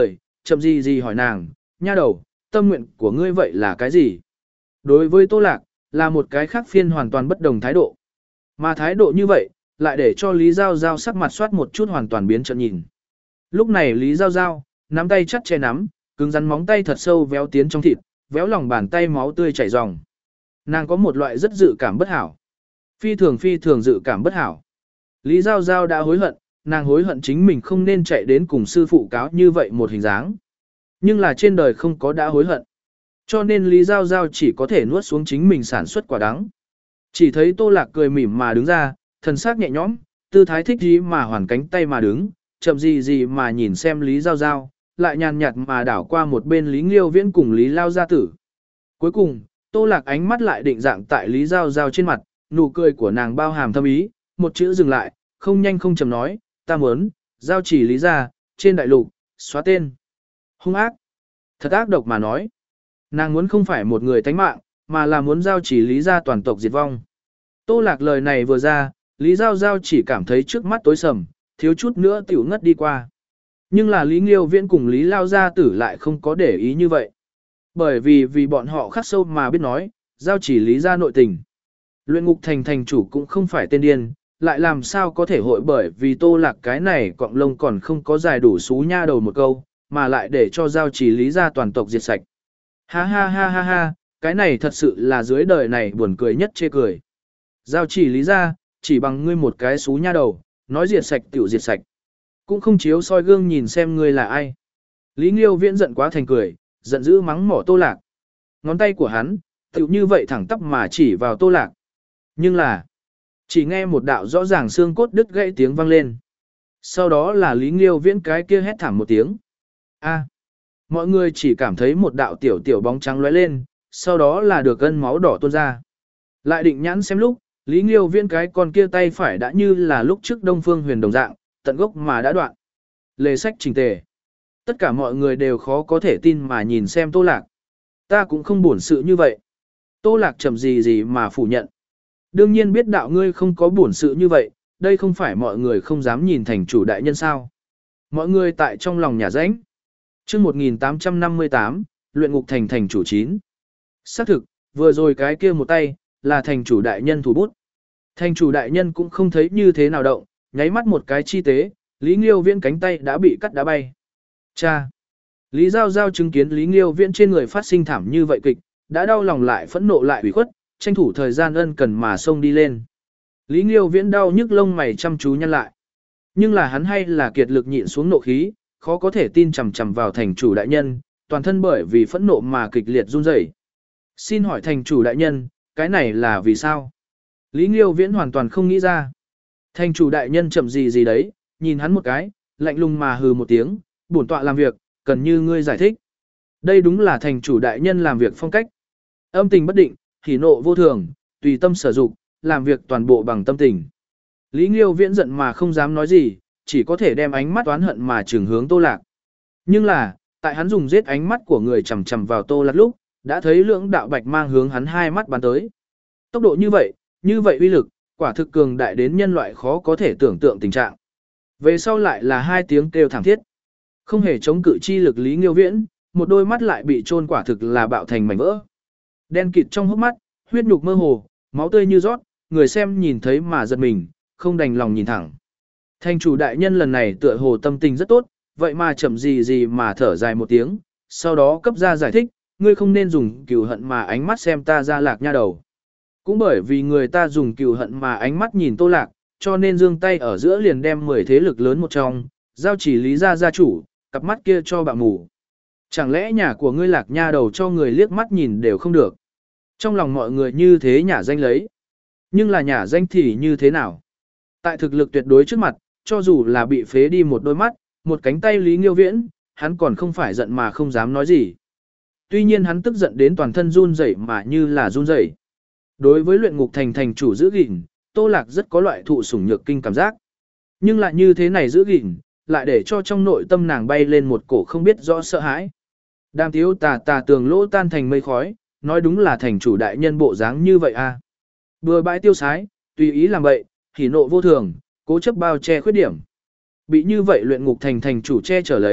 chậm gì gì hỏi nàng, nha đầu, tâm nguyện của ngươi vậy là cái gì? Đối với Tô Lạc, là một cái khác phiên hoàn toàn bất đồng thái độ. Mà thái độ như vậy, lại để cho Lý Giao Giao sắc mặt soát một chút hoàn toàn biến trận nhìn. Lúc này Lý Giao Giao, nắm tay chắt che nắm, cứng rắn móng tay thật sâu véo tiến trong thịt, véo lòng bàn tay máu tươi chảy ròng. Nàng có một loại rất dự cảm bất hảo. Phi thường phi thường dự cảm bất hảo. Lý Giao Giao đã hối hận, nàng hối hận chính mình không nên chạy đến cùng sư phụ cáo như vậy một hình dáng. Nhưng là trên đời không có đã hối hận. Cho nên Lý Giao Giao chỉ có thể nuốt xuống chính mình sản xuất quả đắng. Chỉ thấy Tô Lạc cười mỉm mà đứng ra, thần sắc nhẹ nhõm, tư thái thích gì mà hoàn cánh tay mà đứng, chậm gì gì mà nhìn xem Lý Giao Giao, lại nhàn nhạt mà đảo qua một bên Lý Nghiêu Viễn cùng Lý Lao Gia Tử. Cuối cùng, Tô Lạc ánh mắt lại định dạng tại Lý Giao Giao trên mặt, nụ cười của nàng bao hàm thâm ý, một chữ dừng lại, không nhanh không chậm nói, ta muốn, giao chỉ Lý gia, trên đại lục, xóa tên. Hung ác. Thật ác độc mà nói. Nàng muốn không phải một người tánh mạng, mà là muốn giao chỉ Lý gia toàn tộc diệt vong. Tô Lạc lời này vừa ra, Lý Giao Giao chỉ cảm thấy trước mắt tối sầm, thiếu chút nữa tiểu ngất đi qua. Nhưng là Lý Nghiêu Viễn cùng Lý Lao Gia Tử lại không có để ý như vậy. Bởi vì vì bọn họ khắc sâu mà biết nói, giao chỉ Lý gia nội tình. Luyện ngục thành thành chủ cũng không phải tên điên, lại làm sao có thể hội bởi vì Tô Lạc cái này cọng lông còn không có dài đủ xú nha đầu một câu, mà lại để cho giao chỉ Lý gia toàn tộc diệt sạch. Ha ha ha ha ha, cái này thật sự là dưới đời này buồn cười nhất chê cười. Giao chỉ Lý gia, chỉ bằng ngươi một cái xú nha đầu, nói diệt sạch tiểu diệt sạch. Cũng không chiếu soi gương nhìn xem ngươi là ai. Lý Nghiêu Viễn giận quá thành cười, giận dữ mắng mỏ Tô Lạc. Ngón tay của hắn, tiểu như vậy thẳng tắp mà chỉ vào Tô Lạc. Nhưng là, chỉ nghe một đạo rõ ràng xương cốt đứt gãy tiếng vang lên. Sau đó là Lý Nghiêu Viễn cái kia hét thảm một tiếng. A. Mọi người chỉ cảm thấy một đạo tiểu tiểu bóng trắng lóe lên, sau đó là được gân máu đỏ tuôn ra. Lại định nhãn xem lúc, Lý Nghiêu Viễn cái con kia tay phải đã như là lúc trước Đông Phương Huyền đồng dạng, tận gốc mà đã đoạn. Lề sách chỉnh tề. Tất cả mọi người đều khó có thể tin mà nhìn xem Tô Lạc. Ta cũng không buồn sự như vậy. Tô Lạc chậm gì gì mà phủ nhận. Đương nhiên biết đạo ngươi không có buồn sự như vậy, đây không phải mọi người không dám nhìn thành chủ đại nhân sao. Mọi người tại trong lòng nhà rãnh. Trước một nghìn tám trăm năm mươi tám, luyện ngục thành thành chủ chín. Xác thực, vừa rồi cái kia một tay, là thành chủ đại nhân thủ bút. Thành chủ đại nhân cũng không thấy như thế nào động, nháy mắt một cái chi tế, Lý Nghiêu Viễn cánh tay đã bị cắt đá bay. Cha! Lý Giao Giao chứng kiến Lý Nghiêu Viễn trên người phát sinh thảm như vậy kịch, đã đau lòng lại phẫn nộ lại ủy khuất, tranh thủ thời gian ân cần mà xông đi lên. Lý Nghiêu Viễn đau nhức lông mày chăm chú nhăn lại. Nhưng là hắn hay là kiệt lực nhịn xuống nộ khí, khó có thể tin chằm chằm vào thành chủ đại nhân, toàn thân bởi vì phẫn nộ mà kịch liệt run rẩy. Xin hỏi thành chủ đại nhân, cái này là vì sao? Lý Nghiêu Viễn hoàn toàn không nghĩ ra. Thành chủ đại nhân chậm gì gì đấy, nhìn hắn một cái, lạnh lùng mà hừ một tiếng, bổn tọa làm việc, cần như ngươi giải thích. Đây đúng là thành chủ đại nhân làm việc phong cách. Âm tình bất định, hỉ nộ vô thường, tùy tâm sở dụng, làm việc toàn bộ bằng tâm tình. Lý Nghiêu Viễn giận mà không dám nói gì, chỉ có thể đem ánh mắt oán hận mà trừng hướng Tô Lạc. Nhưng là, tại hắn dùng giết ánh mắt của người chằm chằm vào Tô Lạc lúc, đã thấy lưỡng đạo bạch mang hướng hắn hai mắt bắn tới. Tốc độ như vậy, như vậy uy lực, quả thực cường đại đến nhân loại khó có thể tưởng tượng tình trạng. Về sau lại là hai tiếng kêu thảm thiết. Không hề chống cự chi lực Lý Nghiêu Viễn, một đôi mắt lại bị chôn quả thực là bạo thành mảnh vỡ. Đen kịt trong hốc mắt, huyết nhục mơ hồ, máu tươi như rót, người xem nhìn thấy mà giật mình, không đành lòng nhìn thẳng. Thành chủ đại nhân lần này tựa hồ tâm tình rất tốt, vậy mà chậm gì gì mà thở dài một tiếng, sau đó cấp ra giải thích, ngươi không nên dùng cừu hận mà ánh mắt xem ta Gia Lạc nha đầu. Cũng bởi vì người ta dùng cừu hận mà ánh mắt nhìn Tô Lạc, cho nên giương tay ở giữa liền đem mười thế lực lớn một trong, giao chỉ Lý gia gia chủ, cặp mắt kia cho bạ mù. Chẳng lẽ nhà của ngươi Lạc nha đầu cho người liếc mắt nhìn đều không được. Trong lòng mọi người như thế nhả danh lấy. Nhưng là nhả danh thì như thế nào? Tại thực lực tuyệt đối trước mặt, cho dù là bị phế đi một đôi mắt, một cánh tay Lý Nghiêu Viễn, hắn còn không phải giận mà không dám nói gì. Tuy nhiên hắn tức giận đến toàn thân run rẩy mà như là run rẩy. Đối với luyện ngục thành thành chủ giữ gìn, Tô Lạc rất có loại thụ sủng nhược kinh cảm giác. Nhưng lại như thế này giữ gìn, lại để cho trong nội tâm nàng bay lên một cổ không biết rõ sợ hãi. Đàm Tiếu tà tà tường lỗ tan thành mây khói, nói đúng là thành chủ đại nhân bộ dáng như vậy à. Bừa bãi tiêu sái, tùy ý làm bậy, hỉ nộ vô thường, cố chấp bao che khuyết điểm. Bị như vậy luyện ngục thành thành chủ che trở lấy,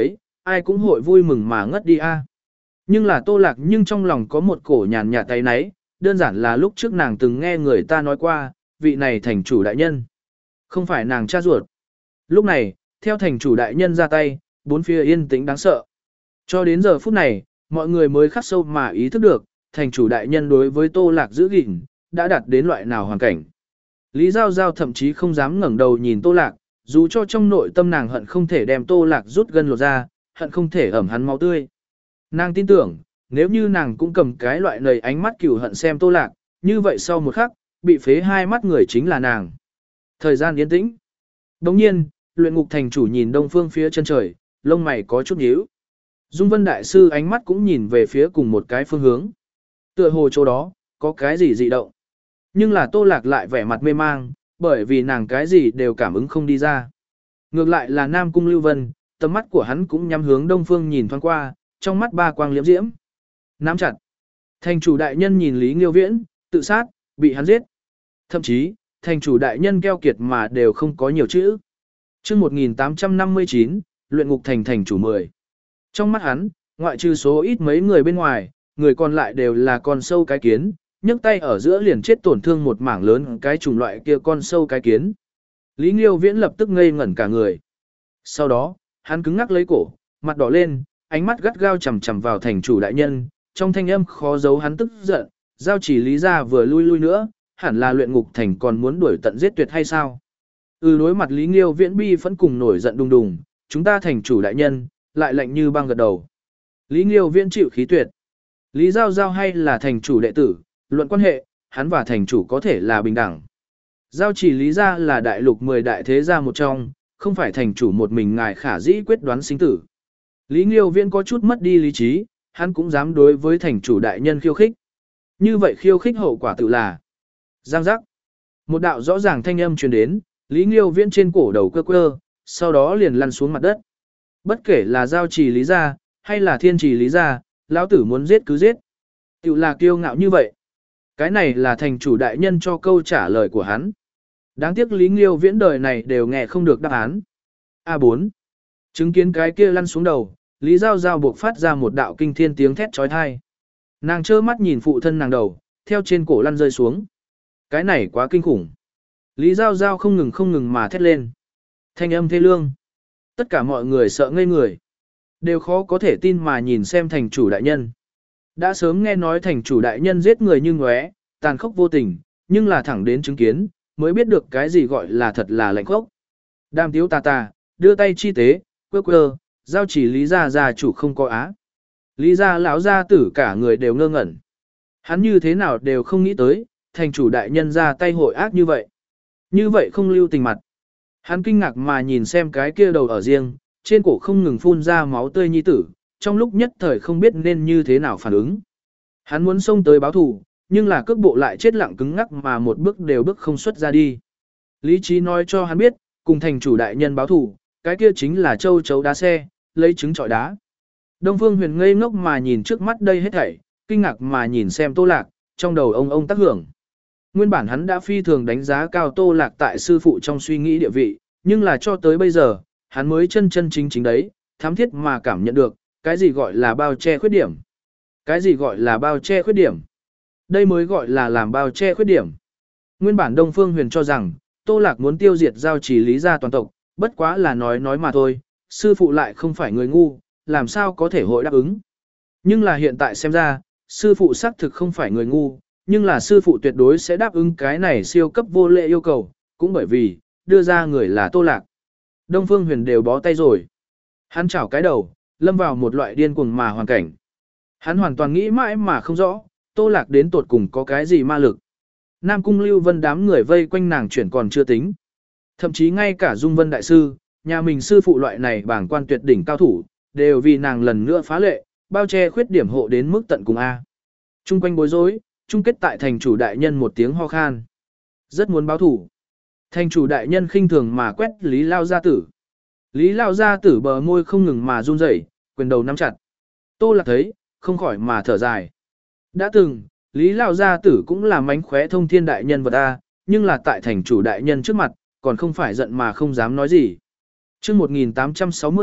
ai cũng hội vui mừng mà ngất đi a. Nhưng là Tô Lạc nhưng trong lòng có một cổ nhàn nhạt tay náy, đơn giản là lúc trước nàng từng nghe người ta nói qua, vị này thành chủ đại nhân. Không phải nàng cha ruột. Lúc này, theo thành chủ đại nhân ra tay, bốn phía yên tĩnh đáng sợ. Cho đến giờ phút này, mọi người mới khắc sâu mà ý thức được, thành chủ đại nhân đối với Tô Lạc giữ gìn, đã đạt đến loại nào hoàn cảnh. Lý Giao Giao thậm chí không dám ngẩng đầu nhìn Tô Lạc, dù cho trong nội tâm nàng hận không thể đem Tô Lạc rút gân lột ra, hận không thể ẩm hắn máu tươi. Nàng tin tưởng, nếu như nàng cũng cầm cái loại nầy ánh mắt cừu hận xem Tô Lạc, như vậy sau một khắc, bị phế hai mắt người chính là nàng. Thời gian yên tĩnh. Đồng nhiên, luyện ngục thành chủ nhìn đông phương phía chân trời, lông mày có chút nhíu. Dung Vân Đại Sư ánh mắt cũng nhìn về phía cùng một cái phương hướng. Tựa hồ chỗ đó, có cái gì dị động. Nhưng là Tô Lạc lại vẻ mặt mê mang, bởi vì nàng cái gì đều cảm ứng không đi ra. Ngược lại là Nam Cung Lưu Vân, tầm mắt của hắn cũng nhắm hướng đông phương nhìn thoáng qua, trong mắt ba quang liễm diễm. Nắm chặt. Thành chủ đại nhân nhìn Lý Nghiêu Viễn, tự sát, bị hắn giết. Thậm chí, thành chủ đại nhân keo kiệt mà đều không có nhiều chữ. Chương một nghìn tám trăm năm mươi chín, luyện ngục thành thành chủ mười. Trong mắt hắn, ngoại trừ số ít mấy người bên ngoài, người còn lại đều là con sâu cái kiến, nhấc tay ở giữa liền chết tổn thương một mảng lớn cái chủng loại kia con sâu cái kiến. Lý Nghiêu Viễn lập tức ngây ngẩn cả người. Sau đó, hắn cứng ngắc lấy cổ, mặt đỏ lên, ánh mắt gắt gao chằm chằm vào thành chủ đại nhân, trong thanh âm khó giấu hắn tức giận, giao chỉ Lý ra vừa lui lui nữa, hẳn là luyện ngục thành còn muốn đuổi tận giết tuyệt hay sao? Ừ, đối mặt Lý Nghiêu Viễn bi phẫn cùng nổi giận đùng đùng, chúng ta thành chủ đại nhân, lại lạnh như băng gật đầu. Lý Nghiêu Viễn chịu khí tuyệt. Lý Giao Giao hay là thành chủ đệ tử, luận quan hệ, hắn và thành chủ có thể là bình đẳng. Giao chỉ Lý gia là đại lục mười đại thế gia một trong, không phải thành chủ một mình ngài khả dĩ quyết đoán sinh tử. Lý Nghiêu Viễn có chút mất đi lý trí, hắn cũng dám đối với thành chủ đại nhân khiêu khích. Như vậy khiêu khích hậu quả tự là giang giác. Một đạo rõ ràng thanh âm truyền đến, Lý Nghiêu Viễn trên cổ đầu quơ quơ, sau đó liền lăn xuống mặt đất. Bất kể là giao trì Lý gia, hay là thiên trì Lý gia, lão tử muốn giết cứ giết. Tự là kiêu ngạo như vậy. Cái này là thành chủ đại nhân cho câu trả lời của hắn. Đáng tiếc Lý Nghiêu Viễn đời này đều nghe không được đáp án. A bốn. Chứng kiến cái kia lăn xuống đầu, Lý Giao Giao buộc phát ra một đạo kinh thiên tiếng thét trói thai. Nàng trơ mắt nhìn phụ thân nàng đầu, theo trên cổ lăn rơi xuống. Cái này quá kinh khủng. Lý Giao Giao không ngừng không ngừng mà thét lên. Thanh âm thê lương. Tất cả mọi người sợ ngây người. Đều khó có thể tin mà nhìn xem thành chủ đại nhân. Đã sớm nghe nói thành chủ đại nhân giết người như ngóe, tàn khốc vô tình, nhưng là thẳng đến chứng kiến, mới biết được cái gì gọi là thật là lạnh khốc. Đàm tiếu tà tà, đưa tay chi tế, quơ quơ, giao chỉ Lý gia gia chủ không có á. Lý gia lão gia tử cả người đều ngơ ngẩn. Hắn như thế nào đều không nghĩ tới, thành chủ đại nhân ra tay hội ác như vậy. Như vậy không lưu tình mặt. Hắn kinh ngạc mà nhìn xem cái kia đầu ở riêng, trên cổ không ngừng phun ra máu tươi nhi tử, trong lúc nhất thời không biết nên như thế nào phản ứng. Hắn muốn xông tới báo thù, nhưng là cước bộ lại chết lặng cứng ngắc mà một bước đều bước không xuất ra đi. Lý trí nói cho hắn biết, cùng thành chủ đại nhân báo thù, cái kia chính là châu chấu đá xe, lấy trứng trọi đá. Đông Phương Huyền ngây ngốc mà nhìn trước mắt đây hết thảy, kinh ngạc mà nhìn xem Tô Lạc, trong đầu ông ông tác hưởng. Nguyên bản hắn đã phi thường đánh giá cao Tô Lạc tại sư phụ trong suy nghĩ địa vị, nhưng là cho tới bây giờ, hắn mới chân chân chính chính đấy, thám thiết mà cảm nhận được, cái gì gọi là bao che khuyết điểm. Cái gì gọi là bao che khuyết điểm. Đây mới gọi là làm bao che khuyết điểm. Nguyên bản Đông Phương Huyền cho rằng, Tô Lạc muốn tiêu diệt giao chỉ Lý gia toàn tộc, bất quá là nói nói mà thôi, sư phụ lại không phải người ngu, làm sao có thể hội đáp ứng. Nhưng là hiện tại xem ra, sư phụ xác thực không phải người ngu, nhưng là sư phụ tuyệt đối sẽ đáp ứng cái này siêu cấp vô lệ yêu cầu, cũng bởi vì, đưa ra người là Tô Lạc. Đông Phương Huyền đều bó tay rồi. Hắn chảo cái đầu, lâm vào một loại điên cuồng mà hoàn cảnh. Hắn hoàn toàn nghĩ mãi mà không rõ, Tô Lạc đến tột cùng có cái gì ma lực. Nam Cung Lưu Vân đám người vây quanh nàng chuyển còn chưa tính. Thậm chí ngay cả Dung Vân Đại Sư, nhà mình sư phụ loại này bảng quan tuyệt đỉnh cao thủ, đều vì nàng lần nữa phá lệ, bao che khuyết điểm hộ đến mức tận cùng A. Trung quanh bối rối, chung kết tại thành chủ đại nhân một tiếng ho khan. Rất muốn báo thủ. Thành chủ đại nhân khinh thường mà quét Lý Lao Gia Tử. Lý Lao Gia Tử bờ môi không ngừng mà run rẩy, quyền đầu nắm chặt. Tô Lạc thấy, không khỏi mà thở dài. Đã từng, Lý Lao Gia Tử cũng là mánh khóe thông thiên đại nhân vật A, nhưng là tại thành chủ đại nhân trước mặt, còn không phải giận mà không dám nói gì. Chương một nghìn tám trăm sáu mươi,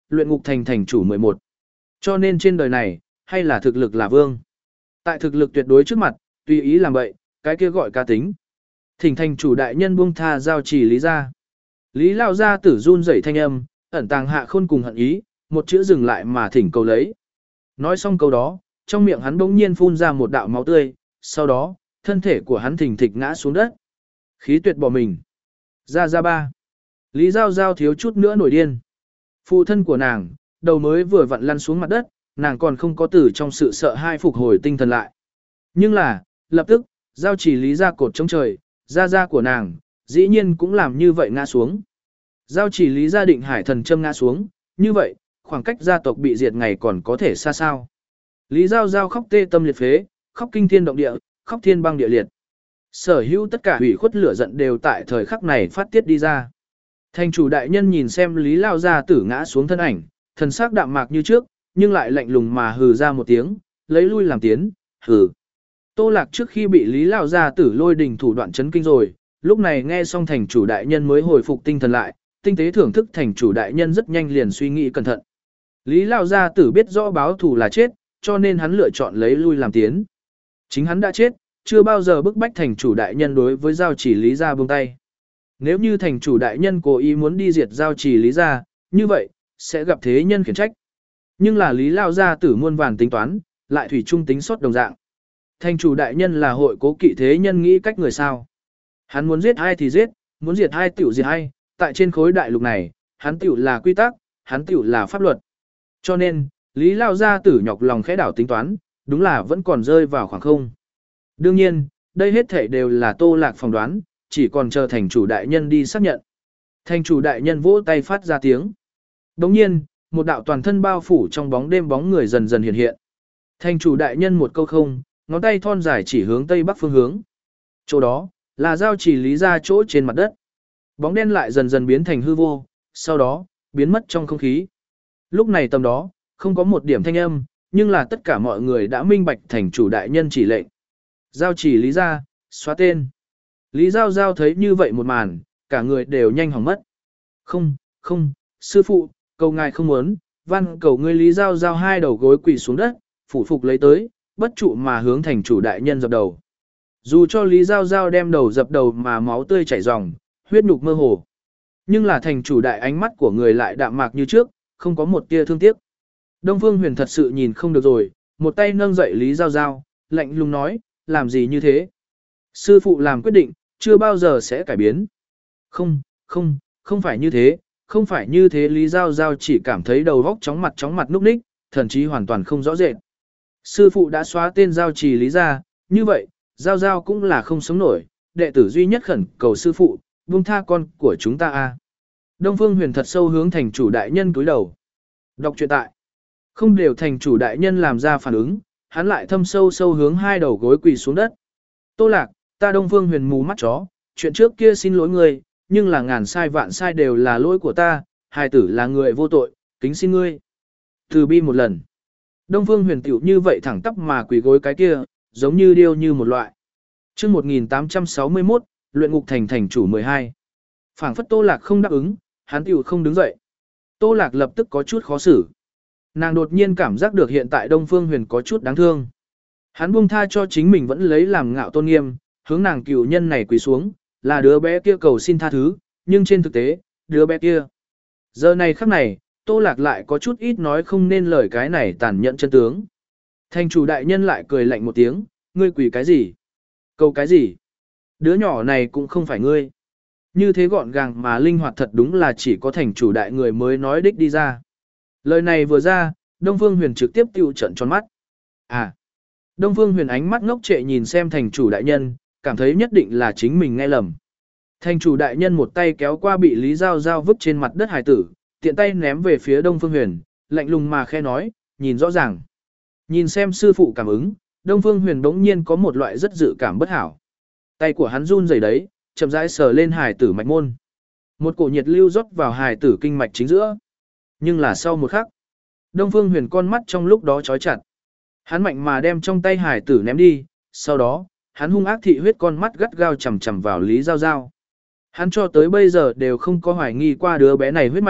luyện ngục thành thành chủ mười một. Cho nên trên đời này, hay là thực lực là vương. Tại thực lực tuyệt đối trước mặt, tùy ý làm vậy, cái kia gọi cá tính. Thỉnh thành chủ đại nhân buông tha giao chỉ Lý gia. Lý Lao gia tử run rẩy thanh âm, ẩn tàng hạ khôn cùng hận ý, một chữ dừng lại mà thỉnh cầu lấy. Nói xong câu đó, trong miệng hắn bỗng nhiên phun ra một đạo máu tươi, sau đó, thân thể của hắn thình thịch ngã xuống đất. Khí tuyệt bỏ mình. Ra ra ba. Lý Giao Giao thiếu chút nữa nổi điên. Phụ thân của nàng, đầu mới vừa vặn lăn xuống mặt đất, nàng còn không có từ trong sự sợ hãi phục hồi tinh thần lại. Nhưng là, lập tức, Giao chỉ Lý ra cột trong trời, ra ra của nàng, dĩ nhiên cũng làm như vậy ngã xuống. Giao chỉ Lý gia định hải thần châm ngã xuống, như vậy, khoảng cách gia tộc bị diệt ngày còn có thể xa sao. Lý Giao Giao khóc tê tâm liệt phế, khóc kinh thiên động địa, khóc thiên băng địa liệt. Sở hữu tất cả hủy khuất lửa giận đều tại thời khắc này phát tiết đi ra. Thành chủ đại nhân nhìn xem Lý Lao gia tử ngã xuống thân ảnh, thần sắc đạm mạc như trước, nhưng lại lạnh lùng mà hừ ra một tiếng, lấy lui làm tiến, hừ. Tô Lạc trước khi bị Lý Lao gia tử lôi đình thủ đoạn chấn kinh rồi, lúc này nghe xong thành chủ đại nhân mới hồi phục tinh thần lại, tinh tế thưởng thức thành chủ đại nhân rất nhanh liền suy nghĩ cẩn thận. Lý Lao gia tử biết rõ báo thù là chết, cho nên hắn lựa chọn lấy lui làm tiến. Chính hắn đã chết, chưa bao giờ bức bách thành chủ đại nhân đối với giao chỉ Lý gia buông tay. Nếu như thành chủ đại nhân cố ý muốn đi diệt giao chỉ Lý gia, như vậy, sẽ gặp thế nhân khiển trách. Nhưng là Lý Lao gia tử muôn vàn tính toán, lại thủy chung tính sót đồng dạng. Thành chủ đại nhân là hội cố kỵ thế nhân nghĩ cách người sao. Hắn muốn giết ai thì giết, muốn diệt ai tiểu diệt ai, tại trên khối đại lục này, hắn tiểu là quy tắc, hắn tiểu là pháp luật. Cho nên, Lý Lao gia tử nhọc lòng khẽ đảo tính toán, đúng là vẫn còn rơi vào khoảng không. Đương nhiên, đây hết thể đều là Tô Lạc phỏng đoán, chỉ còn chờ thành chủ đại nhân đi xác nhận. Thành chủ đại nhân vỗ tay phát ra tiếng. Đồng nhiên, một đạo toàn thân bao phủ trong bóng đêm bóng người dần dần hiện hiện. Thành chủ đại nhân một câu không, ngón tay thon dài chỉ hướng tây bắc phương hướng. Chỗ đó, là giao chỉ Lý ra chỗ trên mặt đất. Bóng đen lại dần dần biến thành hư vô, sau đó, biến mất trong không khí. Lúc này tầm đó, không có một điểm thanh âm, nhưng là tất cả mọi người đã minh bạch thành chủ đại nhân chỉ lệnh. Giao chỉ Lý ra, xóa tên. Lý Giao Giao thấy như vậy một màn, cả người đều nhanh hỏng mất. Không, không, sư phụ, cầu ngài không muốn, văn cầu ngươi Lý Giao Giao hai đầu gối quỳ xuống đất, phủ phục lấy tới, bất trụ mà hướng thành chủ đại nhân dập đầu. Dù cho Lý Giao Giao đem đầu dập đầu mà máu tươi chảy ròng, huyết nhục mơ hồ. Nhưng là thành chủ đại ánh mắt của người lại đạm mạc như trước, không có một tia thương tiếc. Đông Phương Huyền thật sự nhìn không được rồi, một tay nâng dậy Lý Giao Giao, lạnh lùng nói, làm gì như thế? Sư phụ làm quyết định, chưa bao giờ sẽ cải biến. Không, không, không phải như thế, không phải như thế. Lý Giao Giao chỉ cảm thấy đầu óc chóng mặt chóng mặt núp ních, thần trí hoàn toàn không rõ rệt. Sư phụ đã xóa tên Giao Trì Lý ra, như vậy, Giao Giao cũng là không sống nổi, đệ tử duy nhất khẩn cầu sư phụ, buông tha con của chúng ta a. Đông Phương Huyền thật sâu hướng thành chủ đại nhân cúi đầu. Đọc truyện tại. Không đều thành chủ đại nhân làm ra phản ứng, hắn lại thâm sâu sâu hướng hai đầu gối quỳ xuống đất. Tô Lạc, ta Đông Phương Huyền mù mắt chó, chuyện trước kia xin lỗi ngươi, nhưng là ngàn sai vạn sai đều là lỗi của ta, hài tử là người vô tội, kính xin ngươi. Từ bi một lần. Đông Phương Huyền tiểu như vậy thẳng tắp mà quỳ gối cái kia, giống như điêu như một loại. Chương một nghìn tám trăm sáu mươi mốt, luyện ngục thành thành chủ mười hai. Phảng phất Tô Lạc không đáp ứng, hắn tiểu không đứng dậy. Tô Lạc lập tức có chút khó xử. Nàng đột nhiên cảm giác được hiện tại Đông Phương Huyền có chút đáng thương. Hắn buông tha cho chính mình vẫn lấy làm ngạo tôn nghiêm, hướng nàng cựu nhân này quỳ xuống, là đứa bé kia cầu xin tha thứ, nhưng trên thực tế, đứa bé kia. Giờ này khắc này, Tô Lạc lại có chút ít nói không nên lời cái này tàn nhẫn chân tướng. Thành chủ đại nhân lại cười lạnh một tiếng, ngươi quỳ cái gì? Cầu cái gì? Đứa nhỏ này cũng không phải ngươi. Như thế gọn gàng mà linh hoạt thật đúng là chỉ có thành chủ đại người mới nói đích đi ra. Lời này vừa ra, Đông Phương Huyền trực tiếp tiêu trận tròn mắt. À! Đông Phương Huyền ánh mắt ngốc trệ nhìn xem thành chủ đại nhân, cảm thấy nhất định là chính mình nghe lầm. Thành chủ đại nhân một tay kéo qua bị Lý Giao Giao vứt trên mặt đất hài tử, tiện tay ném về phía Đông Phương Huyền, lạnh lùng mà khẽ nói, nhìn rõ ràng. Nhìn xem sư phụ cảm ứng, Đông Phương Huyền bỗng nhiên có một loại rất dự cảm bất hảo. Tay của hắn run rẩy đấy, chậm rãi sờ lên hài tử mạch môn. Một cổ nhiệt lưu rót vào hài tử kinh mạch chính giữa. Nhưng là sau một khắc, Đông Phương Huyền con mắt trong lúc đó chói chặt. Hắn mạnh mà đem trong tay hài tử ném đi, sau đó, hắn hung ác thị huyết con mắt gắt gao chằm chằm vào Lý Giao Giao. Hắn cho tới bây giờ đều không có hoài nghi qua đứa bé này huyết mạch,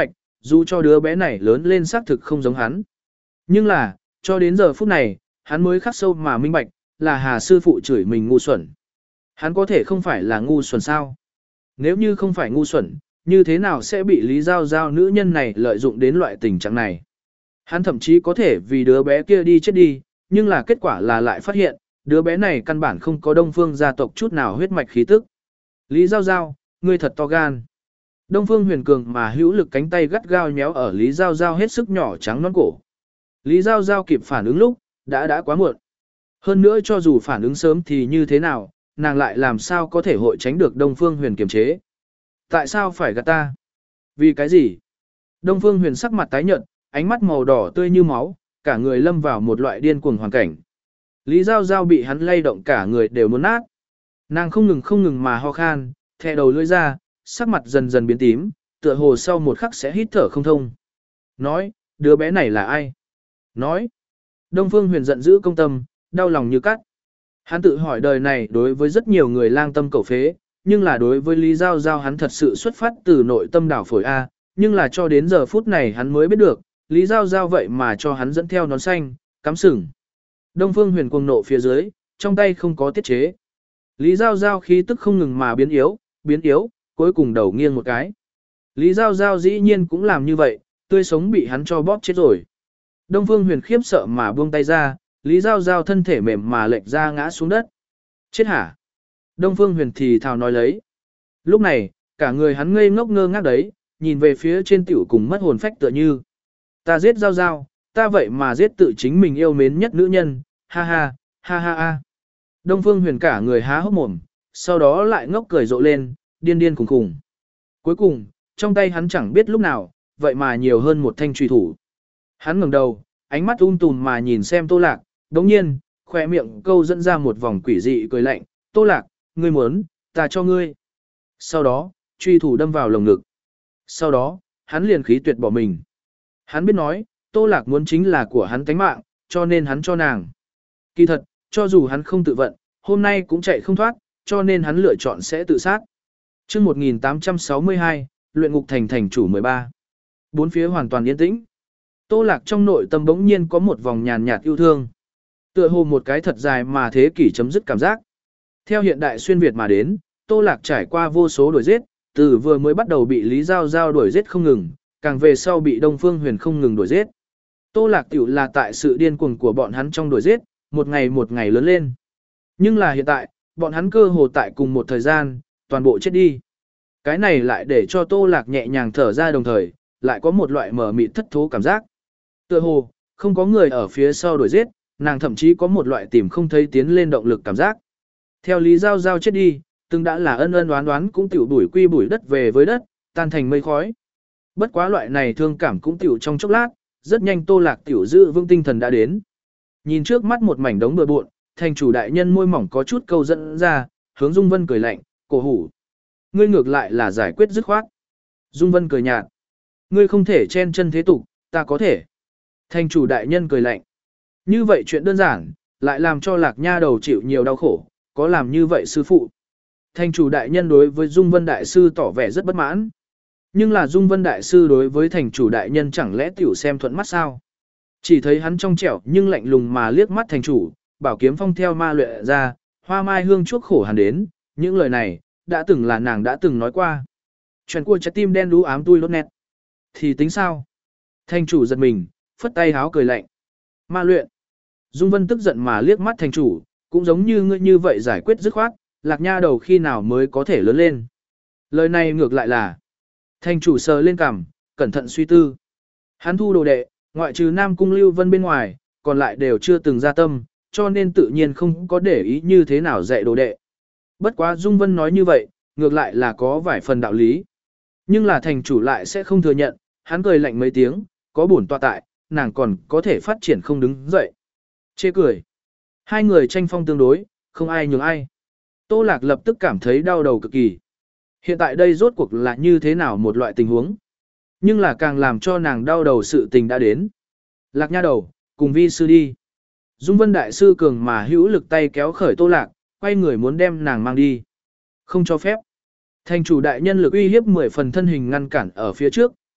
dù cho đứa bé này lớn lên xác thực không giống hắn. Nhưng là, cho đến giờ phút này, hắn mới khắc sâu mà minh bạch, là Hà sư phụ chửi mình ngu xuẩn. Hắn có thể không phải là ngu xuẩn sao? Nếu như không phải ngu xuẩn, như thế nào sẽ bị Lý Giao Giao nữ nhân này lợi dụng đến loại tình trạng này? Hắn thậm chí có thể vì đứa bé kia đi chết đi, nhưng là kết quả là lại phát hiện, đứa bé này căn bản không có Đông Phương gia tộc chút nào huyết mạch khí tức. Lý Giao Giao, ngươi thật to gan. Đông Phương Huyền cường mà hữu lực cánh tay gắt gao nhéo ở Lý Giao Giao hết sức nhỏ trắng non cổ. Lý Giao Giao kịp phản ứng lúc, đã đã quá muộn. Hơn nữa cho dù phản ứng sớm thì như thế nào, nàng lại làm sao có thể hội tránh được Đông Phương Huyền kiềm chế. Tại sao phải gạt ta? Vì cái gì? Đông Phương Huyền sắc mặt tái nhợt, ánh mắt màu đỏ tươi như máu, cả người lâm vào một loại điên cuồng hoàn cảnh. Lý Giao Giao bị hắn lay động cả người đều muốn nát. Nàng không ngừng không ngừng mà ho khan, thè đầu lưỡi ra, sắc mặt dần dần biến tím, tựa hồ sau một khắc sẽ hít thở không thông. Nói, đứa bé này là ai? Nói. Đông Phương Huyền giận dữ công tâm, đau lòng như cắt. Hắn tự hỏi đời này đối với rất nhiều người lang tâm cầu phế, nhưng là đối với Lý Giao Giao hắn thật sự xuất phát từ nội tâm đảo phổi A, nhưng là cho đến giờ phút này hắn mới biết được, Lý Giao Giao vậy mà cho hắn dẫn theo nón xanh, cắm sừng. Đông Phương Huyền cuồng nộ phía dưới, trong tay không có tiết chế. Lý Giao Giao khí tức không ngừng mà biến yếu, biến yếu, cuối cùng đầu nghiêng một cái. Lý Giao Giao dĩ nhiên cũng làm như vậy, tươi sống bị hắn cho bóp chết rồi. Đông Phương Huyền khiếp sợ mà buông tay ra, Lý Giao Giao thân thể mềm mà lệch ra ngã xuống đất. Chết hả? Đông Phương Huyền thì thào nói lấy. Lúc này, cả người hắn ngây ngốc ngơ ngác đấy, nhìn về phía trên tiểu cùng mất hồn phách tựa như. Ta giết Giao Giao, ta vậy mà giết tự chính mình yêu mến nhất nữ nhân, ha ha, ha ha ha. Đông Phương Huyền cả người há hốc mồm, sau đó lại ngốc cười rộ lên, điên điên khùng khùng. Cuối cùng, trong tay hắn chẳng biết lúc nào, vậy mà nhiều hơn một thanh truy thủ. Hắn ngẩng đầu, ánh mắt um tùm mà nhìn xem Tô Lạc, đồng nhiên, khoe miệng câu dẫn ra một vòng quỷ dị cười lạnh, Tô Lạc, ngươi muốn, ta cho ngươi. Sau đó, truy thủ đâm vào lồng ngực. Sau đó, hắn liền khí tuyệt bỏ mình. Hắn biết nói, Tô Lạc muốn chính là của hắn tánh mạng, cho nên hắn cho nàng. Kỳ thật, cho dù hắn không tự vận, hôm nay cũng chạy không thoát, cho nên hắn lựa chọn sẽ tự sát. Chương một nghìn tám trăm sáu mươi hai, luyện ngục thành thành chủ mười ba. Bốn phía hoàn toàn yên tĩnh. Tô Lạc trong nội tâm bỗng nhiên có một vòng nhàn nhạt yêu thương. Tựa hồ một cái thật dài mà thế kỷ chấm dứt cảm giác. Theo hiện đại xuyên Việt mà đến, Tô Lạc trải qua vô số đuổi giết, từ vừa mới bắt đầu bị Lý Giao Giao đuổi giết không ngừng, càng về sau bị Đông Phương Huyền không ngừng đuổi giết. Tô Lạc tiểu là tại sự điên cuồng của bọn hắn trong đuổi giết, một ngày một ngày lớn lên. Nhưng là hiện tại, bọn hắn cơ hồ tại cùng một thời gian, toàn bộ chết đi. Cái này lại để cho Tô Lạc nhẹ nhàng thở ra đồng thời, lại có một loại mờ mịt thất thố cảm giác. Tựa hồ, không có người ở phía sau đuổi giết, nàng thậm chí có một loại tìm không thấy tiến lên động lực cảm giác. Theo Lý Giao Giao chết đi, từng đã là ân ân đoán đoán cũng tiểu đuổi quy bụi đất về với đất, tan thành mây khói. Bất quá loại này thương cảm cũng tiểu trong chốc lát, rất nhanh Tô Lạc tiểu giữ vững tinh thần đã đến. Nhìn trước mắt một mảnh đống bừa bộn, thành chủ đại nhân môi mỏng có chút câu dẫn ra, hướng Dung Vân cười lạnh, cổ hủ. Ngươi ngược lại là giải quyết dứt khoát. Dung Vân cười nhạt. Ngươi không thể chen chân thế tục, ta có thể. Thành chủ đại nhân cười lạnh. Như vậy chuyện đơn giản, lại làm cho Lạc Nha đầu chịu nhiều đau khổ, có làm như vậy sư phụ. Thành chủ đại nhân đối với Dung Vân đại sư tỏ vẻ rất bất mãn. Nhưng là Dung Vân đại sư đối với thành chủ đại nhân chẳng lẽ tiểu xem thuận mắt sao? Chỉ thấy hắn trong trẻo nhưng lạnh lùng mà liếc mắt thành chủ, bảo kiếm phong theo ma luyện ra, hoa mai hương chuốc khổ hàn đến, những lời này, đã từng là nàng đã từng nói qua. Chuyện của trái tim đen đú ám tui lốt nét. Thì tính sao? Thành chủ giật mình, phất tay háo cười lạnh. Ma luyện. Dung Vân tức giận mà liếc mắt thành chủ, cũng giống như ngươi như vậy giải quyết dứt khoát, Lạc Nha đầu khi nào mới có thể lớn lên. Lời này ngược lại là, thành chủ sờ lên cằm, cẩn thận suy tư. Hắn thu đồ đệ, ngoại trừ Nam Cung Lưu Vân bên ngoài, còn lại đều chưa từng ra tâm, cho nên tự nhiên không có để ý như thế nào dạy đồ đệ. Bất quá Dung Vân nói như vậy, ngược lại là có vài phần đạo lý. Nhưng là thành chủ lại sẽ không thừa nhận, hắn cười lạnh mấy tiếng, có bổn tọa tại, nàng còn có thể phát triển không đứng dậy. Chê cười. Hai người tranh phong tương đối, không ai nhường ai. Tô Lạc lập tức cảm thấy đau đầu cực kỳ. Hiện tại đây rốt cuộc là như thế nào một loại tình huống. Nhưng là càng làm cho nàng đau đầu sự tình đã đến. Lạc Nha đầu, cùng vi sư đi. Dung Vân đại sư cường mà hữu lực tay kéo khởi Tô Lạc, quay người muốn đem nàng mang đi. Không cho phép. Thành chủ đại nhân lực uy hiếp mười phần thân hình ngăn cản ở phía trước,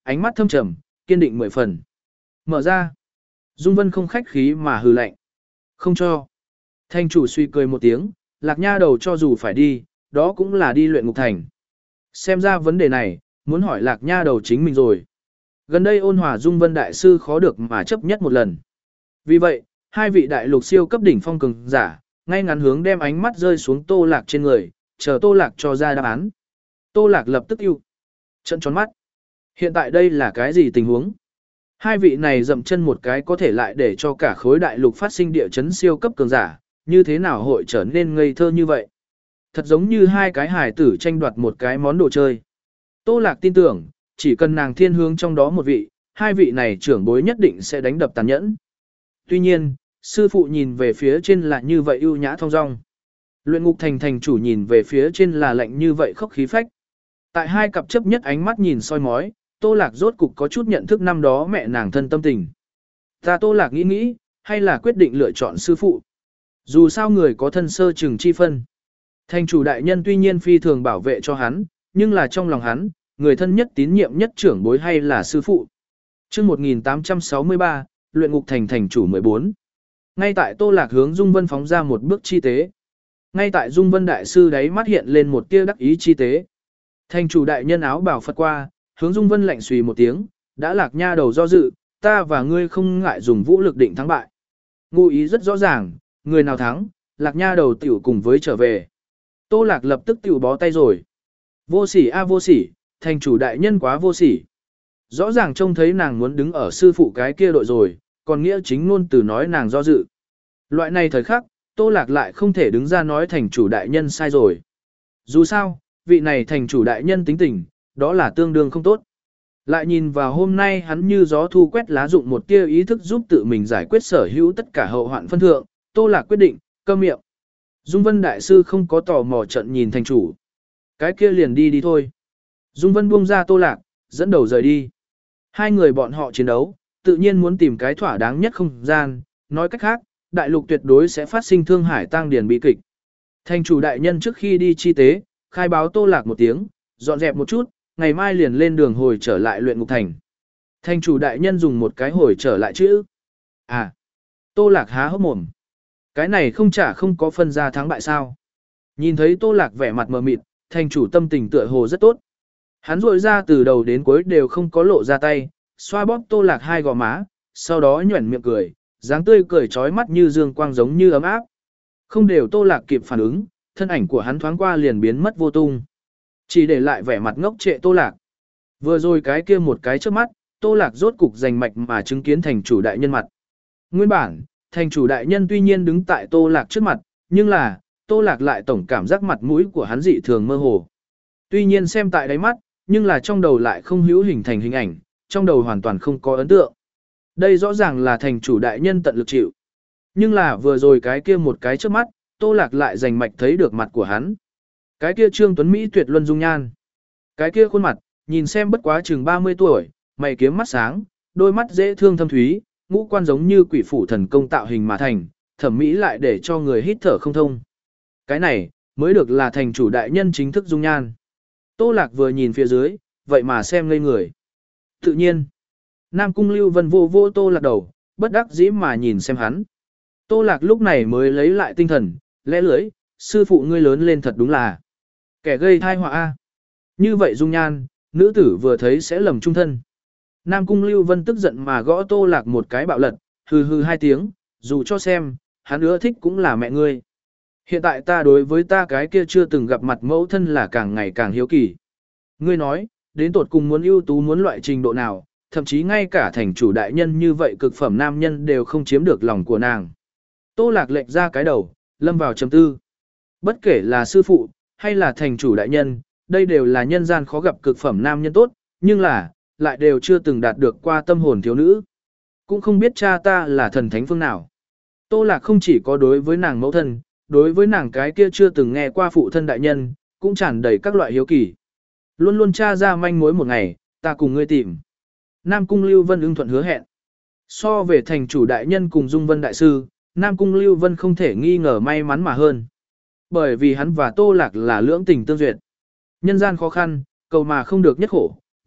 ánh mắt thâm trầm, kiên định mười phần. Mở ra. Dung Vân không khách khí mà hừ lạnh. Không cho. Thành chủ suy cười một tiếng, Lạc Nha đầu cho dù phải đi, đó cũng là đi luyện ngục thành. Xem ra vấn đề này, muốn hỏi Lạc Nha đầu chính mình rồi. Gần đây ôn hòa Dung Vân đại sư khó được mà chấp nhất một lần. Vì vậy, hai vị đại lục siêu cấp đỉnh phong cường giả, ngay ngắn hướng đem ánh mắt rơi xuống Tô Lạc trên người, chờ Tô Lạc cho ra đáp án. Tô Lạc lập tức yêu. Trận tròn mắt. Hiện tại đây là cái gì tình huống? Hai vị này dậm chân một cái có thể lại để cho cả khối đại lục phát sinh địa chấn siêu cấp cường giả, như thế nào hội trở nên ngây thơ như vậy? Thật giống như hai cái hài tử tranh đoạt một cái món đồ chơi. Tô Lạc tin tưởng, chỉ cần nàng thiên hướng trong đó một vị, hai vị này trưởng bối nhất định sẽ đánh đập tàn nhẫn. Tuy nhiên, sư phụ nhìn về phía trên là như vậy ưu nhã thong dong. Luyện ngục thành thành chủ nhìn về phía trên là lạnh như vậy khốc khí phách. Tại hai cặp chấp nhất ánh mắt nhìn soi mói, Tô Lạc rốt cục có chút nhận thức năm đó mẹ nàng thân tâm tình. Ta Tô Lạc nghĩ nghĩ, hay là quyết định lựa chọn sư phụ. Dù sao người có thân sơ chừng chi phân. Thành chủ đại nhân tuy nhiên phi thường bảo vệ cho hắn, nhưng là trong lòng hắn, người thân nhất tín nhiệm nhất trưởng bối hay là sư phụ. Trước một nghìn tám trăm sáu mươi ba, luyện ngục thành thành chủ mười bốn. Ngay tại Tô Lạc hướng Dung Vân phóng ra một bước chi tế. Ngay tại Dung Vân đại sư đáy mắt hiện lên một tia đắc ý chi tế. Thành chủ đại nhân áo bảo Phật qua, hướng Dung Vân lạnh xùy một tiếng, đã Lạc Nha đầu do dự, ta và ngươi không ngại dùng vũ lực định thắng bại. Ngụ ý rất rõ ràng, người nào thắng, Lạc Nha đầu tiểu cùng với trở về. Tô Lạc lập tức tiểu bó tay rồi. Vô sỉ a vô sỉ, thành chủ đại nhân quá vô sỉ. Rõ ràng trông thấy nàng muốn đứng ở sư phụ cái kia đội rồi, còn nghĩa chính luôn từ nói nàng do dự. Loại này thời khắc, Tô Lạc lại không thể đứng ra nói thành chủ đại nhân sai rồi. Dù sao, vị này thành chủ đại nhân tính tình, đó là tương đương không tốt. Lại nhìn vào hôm nay hắn như gió thu quét lá dụng một tia ý thức giúp tự mình giải quyết sở hữu tất cả hậu hoạn phân thượng, Tô Lạc quyết định, câm miệng. Dung Vân đại sư không có tò mò trận nhìn thành chủ. Cái kia liền đi đi thôi. Dung Vân buông ra Tô Lạc, dẫn đầu rời đi. Hai người bọn họ chiến đấu, tự nhiên muốn tìm cái thỏa đáng nhất không gian, nói cách khác, đại lục tuyệt đối sẽ phát sinh thương hải tăng điển bi kịch. Thành chủ đại nhân trước khi đi chi tế, khai báo Tô Lạc một tiếng, dọn dẹp một chút, ngày mai liền lên đường hồi trở lại luyện ngục thành. Thành chủ đại nhân dùng một cái hồi trở lại chữ. À, Tô Lạc há hốc mồm. Cái này không trả không có phân ra thắng bại sao. Nhìn thấy Tô Lạc vẻ mặt mờ mịt, thành chủ tâm tình tựa hồ rất tốt. Hắn rội ra từ đầu đến cuối đều không có lộ ra tay, xoa bóp Tô Lạc hai gò má, sau đó nhuẩn miệng cười, dáng tươi cười trói mắt như dương quang giống như ấm áp. Không đều Tô Lạc kịp phản ứng, thân ảnh của hắn thoáng qua liền biến mất vô tung. Chỉ để lại vẻ mặt ngốc trệ Tô Lạc. Vừa rồi cái kia một cái trước mắt, Tô Lạc rốt cục giành mạch mà chứng kiến thành chủ đại nhân mặt. Nguyên bản, thành chủ đại nhân tuy nhiên đứng tại Tô Lạc trước mặt, nhưng là, Tô Lạc lại tổng cảm giác mặt mũi của hắn dị thường mơ hồ. Tuy nhiên xem tại đáy mắt, nhưng là trong đầu lại không hữu hình thành hình ảnh, trong đầu hoàn toàn không có ấn tượng. Đây rõ ràng là thành chủ đại nhân tận lực chịu. Nhưng là vừa rồi cái kia một cái trước mắt, Tô Lạc lại giành mạch thấy được mặt của hắn. Cái kia Trương Tuấn Mỹ tuyệt luân dung nhan. Cái kia khuôn mặt, nhìn xem bất quá chừng ba mươi tuổi, mày kiếm mắt sáng, đôi mắt dễ thương thâm thúy, ngũ quan giống như quỷ phủ thần công tạo hình mà thành, thẩm mỹ lại để cho người hít thở không thông. Cái này, mới được là thành chủ đại nhân chính thức dung nhan. Tô Lạc vừa nhìn phía dưới, vậy mà xem ngây người. Tự nhiên, Nam Cung Lưu Vân vô vô Tô Lạc đầu, bất đắc dĩ mà nhìn xem hắn. Tô Lạc lúc này mới lấy lại tinh thần, lẽ lưỡi, sư phụ ngươi lớn lên thật đúng là kẻ gây thai họa a. Như vậy dung nhan, nữ tử vừa thấy sẽ lầm trung thân. Nam Cung Lưu Vân tức giận mà gõ Tô Lạc một cái bạo lật, hừ hừ hai tiếng, dù cho xem, hắn ưa thích cũng là mẹ ngươi. Hiện tại ta đối với ta cái kia chưa từng gặp mặt mẫu thân là càng ngày càng hiếu kỳ. Ngươi nói, đến tột cùng muốn ưu tú muốn loại trình độ nào, thậm chí ngay cả thành chủ đại nhân như vậy cực phẩm nam nhân đều không chiếm được lòng của nàng. Tô Lạc lệch ra cái đầu, lâm vào trầm tư. Bất kể là sư phụ, hay là thành chủ đại nhân, đây đều là nhân gian khó gặp cực phẩm nam nhân tốt, nhưng là, lại đều chưa từng đạt được qua tâm hồn thiếu nữ. Cũng không biết cha ta là thần thánh phương nào. Tô Lạc không chỉ có đối với nàng mẫu thân, đối với nàng cái kia chưa từng nghe qua phụ thân đại nhân, cũng tràn đầy các loại hiếu kỳ. Luôn luôn tra ra manh mối một ngày, ta cùng ngươi tìm. Nam Cung Lưu Vân ưng thuận hứa hẹn. So về thành chủ đại nhân cùng Dung Vân đại sư, Nam Cung Lưu Vân không thể nghi ngờ may mắn mà hơn. Bởi vì hắn và Tô Lạc là lưỡng tình tương duyệt. Nhân gian khó khăn, cầu mà không được nhất khổ,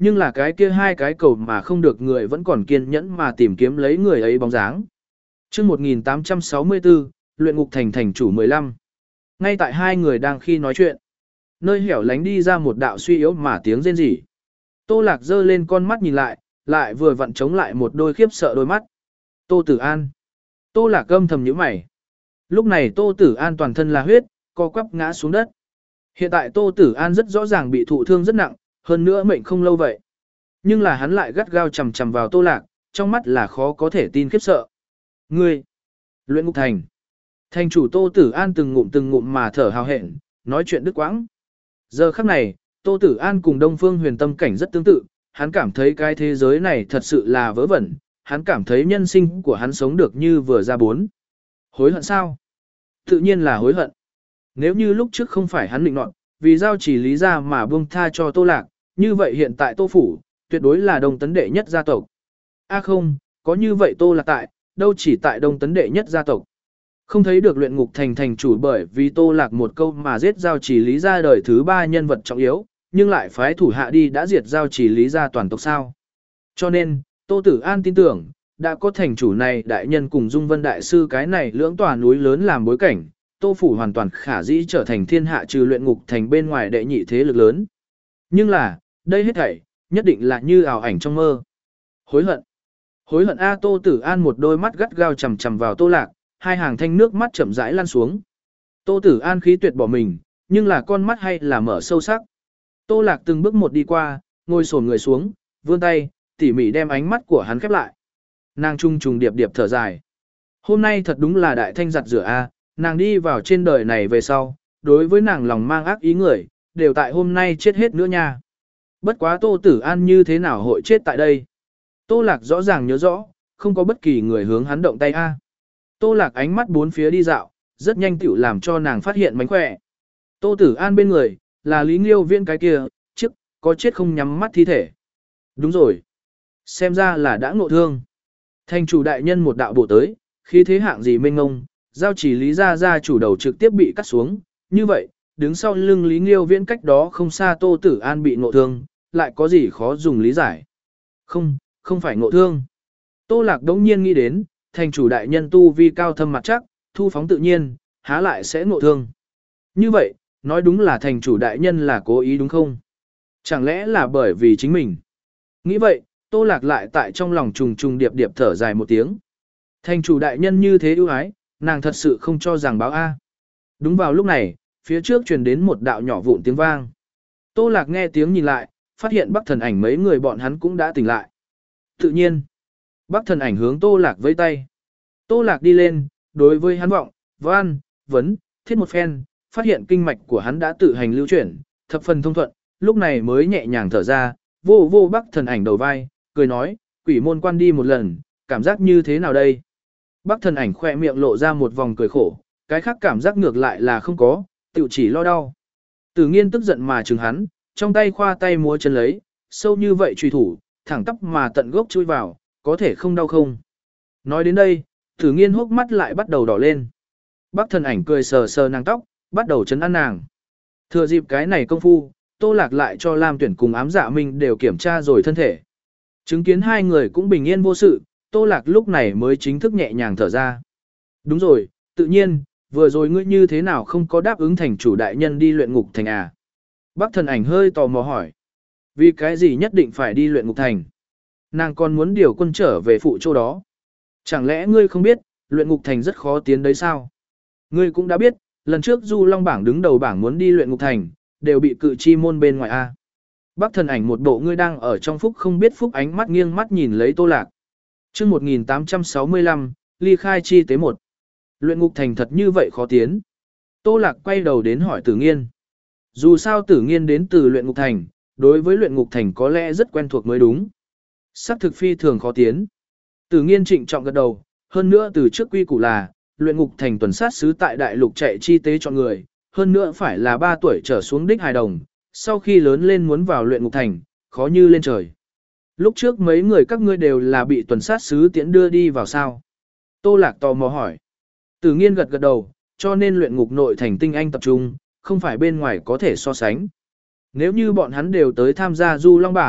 nhưng là cái kia hai cái cầu mà không được người vẫn còn kiên nhẫn mà tìm kiếm lấy người ấy bóng dáng. Trước một nghìn tám trăm sáu mươi tư, luyện ngục thành thành chủ mười lăm. Ngay tại hai người đang khi nói chuyện, nơi hẻo lánh đi ra một đạo suy yếu mà tiếng rên rỉ. Tô Lạc giơ lên con mắt nhìn lại, lại vừa vặn chống lại một đôi khiếp sợ đôi mắt. Tô Tử An. Tô Lạc âm thầm nhíu mày. Lúc này Tô Tử An toàn thân là huyết, co quắp ngã xuống đất. Hiện tại Tô Tử An rất rõ ràng bị thụ thương rất nặng, hơn nữa mệnh không lâu vậy. Nhưng là hắn lại gắt gao chầm chầm vào Tô Lạc, trong mắt là khó có thể tin khiếp sợ. Ngươi, luyện ngục thành. Thành chủ Tô Tử An từng ngụm từng ngụm mà thở hào hẹn, nói chuyện đứt quãng. Giờ khắc này, Tô Tử An cùng Đông Phương Huyền tâm cảnh rất tương tự, hắn cảm thấy cái thế giới này thật sự là vớ vẩn, hắn cảm thấy nhân sinh của hắn sống được như vừa ra bốn. Hối hận sao? Tự nhiên là hối hận. Nếu như lúc trước không phải hắn định nọt, vì giao chỉ lý ra mà buông tha cho Tô Lạc, như vậy hiện tại Tô Phủ, tuyệt đối là Đông Tấn đệ nhất gia tộc. A à không, có như vậy Tô Lạc tại, đâu chỉ tại Đông Tấn đệ nhất gia tộc. Không thấy được luyện ngục thành thành chủ bởi vì Tô Lạc một câu mà giết giao chỉ lý ra đời thứ ba nhân vật trọng yếu, nhưng lại phái thủ hạ đi đã diệt giao chỉ lý ra toàn tộc sao. Cho nên, Tô Tử An tin tưởng, đã có thành chủ này đại nhân cùng Dung Vân Đại Sư cái này lưỡng tòa núi lớn làm bối cảnh, Tô Phủ hoàn toàn khả dĩ trở thành thiên hạ trừ luyện ngục thành bên ngoài đệ nhị thế lực lớn. Nhưng là, đây hết thảy, nhất định là như ảo ảnh trong mơ. Hối hận. Hối hận A Tô Tử An một đôi mắt gắt gao chầm chầm vào Tô Lạc, hai hàng thanh nước mắt chậm rãi lăn xuống. Tô Tử An khí tuyệt bỏ mình, nhưng là con mắt hay là mở sâu sắc. Tô Lạc từng bước một đi qua, ngồi xổm người xuống, vươn tay, tỉ mỉ đem ánh mắt của hắn khép lại. Nàng trung trùng điệp điệp thở dài. Hôm nay thật đúng là đại thanh giặt rửa a, nàng đi vào trên đời này về sau, đối với nàng lòng mang ác ý người, đều tại hôm nay chết hết nữa nha. Bất quá Tô Tử An như thế nào hội chết tại đây? Tô Lạc rõ ràng nhớ rõ, không có bất kỳ người hướng hắn động tay a. Tô Lạc ánh mắt bốn phía đi dạo, rất nhanh tiểu làm cho nàng phát hiện mánh khỏe. Tô Tử An bên người, là Lý Nghiêu Viễn cái kia, trước, có chết không nhắm mắt thi thể. Đúng rồi. Xem ra là đã ngộ thương. Thành chủ đại nhân một đạo bổ tới, khí thế hạng gì mênh ngông, giao chỉ Lý gia gia chủ đầu trực tiếp bị cắt xuống. Như vậy, đứng sau lưng Lý Nghiêu Viễn cách đó không xa Tô Tử An bị ngộ thương, lại có gì khó dùng lý giải. Không, không phải ngộ thương. Tô Lạc đống nhiên nghĩ đến, thành chủ đại nhân tu vi cao thâm mặt chắc, thu phóng tự nhiên, há lại sẽ ngộ thương. Như vậy, nói đúng là thành chủ đại nhân là cố ý đúng không? Chẳng lẽ là bởi vì chính mình? Nghĩ vậy, Tô Lạc lại tại trong lòng trùng trùng điệp điệp thở dài một tiếng. Thành chủ đại nhân như thế ưu ái, nàng thật sự không cho rằng báo A. Đúng vào lúc này, phía trước truyền đến một đạo nhỏ vụn tiếng vang. Tô Lạc nghe tiếng nhìn lại, phát hiện Bắc Thần Ảnh mấy người bọn hắn cũng đã tỉnh lại. Tự nhiên, Bắc Thần Ảnh hướng Tô Lạc vẫy tay. Tô Lạc đi lên, đối với hắn vọng, văn, vấn, thiết một phen, phát hiện kinh mạch của hắn đã tự hành lưu chuyển, thập phần thông thuận, lúc này mới nhẹ nhàng thở ra, vô vô Bắc Thần Ảnh đầu vai, cười nói, quỷ môn quan đi một lần, cảm giác như thế nào đây? Bắc Thần Ảnh khỏe miệng lộ ra một vòng cười khổ, cái khác cảm giác ngược lại là không có, tự chỉ lo đau. Tử Nghiên tức giận mà chừng hắn, trong tay khoa tay múa chân lấy, sâu như vậy truy thủ, thẳng tắp mà tận gốc chui vào, có thể không đau không? Nói đến đây, Tử Nghiên hốc mắt lại bắt đầu đỏ lên. Bắc Thần Ảnh cười sờ sờ nàng tóc, bắt đầu trấn an nàng. Thừa dịp cái này công phu, Tô Lạc lại cho Lam Tuyển cùng Ám Dạ Minh đều kiểm tra rồi thân thể. Chứng kiến hai người cũng bình yên vô sự, Tô Lạc lúc này mới chính thức nhẹ nhàng thở ra. Đúng rồi, tự nhiên, vừa rồi ngươi như thế nào không có đáp ứng thành chủ đại nhân đi luyện ngục thành à? Bắc Thần Ảnh hơi tò mò hỏi. Vì cái gì nhất định phải đi luyện ngục thành? Nàng còn muốn điều quân trở về phụ chỗ đó. Chẳng lẽ ngươi không biết, luyện ngục thành rất khó tiến đấy sao? Ngươi cũng đã biết, lần trước Du Long bảng đứng đầu bảng muốn đi luyện ngục thành, đều bị cự chi môn bên ngoài a. Bắc Thần Ảnh một bộ ngươi đang ở trong phúc không biết phúc ánh mắt nghiêng mắt nhìn lấy Tô Lạc. Chương một nghìn tám trăm sáu mươi lăm, ly khai chi tế một. Luyện ngục thành thật như vậy khó tiến. Tô Lạc quay đầu đến hỏi Tử Nghiên. Dù sao Tử Nghiên đến từ luyện ngục thành, đối với luyện ngục thành có lẽ rất quen thuộc mới đúng. Sắc thực phi thường khó tiến. Tử Nghiên trịnh trọng gật đầu, hơn nữa từ trước quy củ là, luyện ngục thành tuần sát sứ tại đại lục chạy chi tế chọn người, hơn nữa phải là ba tuổi trở xuống đích hài đồng, sau khi lớn lên muốn vào luyện ngục thành, khó như lên trời. Lúc trước mấy người các ngươi đều là bị tuần sát sứ tiễn đưa đi vào sao? Tô Lạc tò mò hỏi. Tử Nghiên gật gật đầu, cho nên luyện ngục nội thành tinh anh tập trung, không phải bên ngoài có thể so sánh. Nếu như bọn hắn đều tới tham gia Du Long bảng,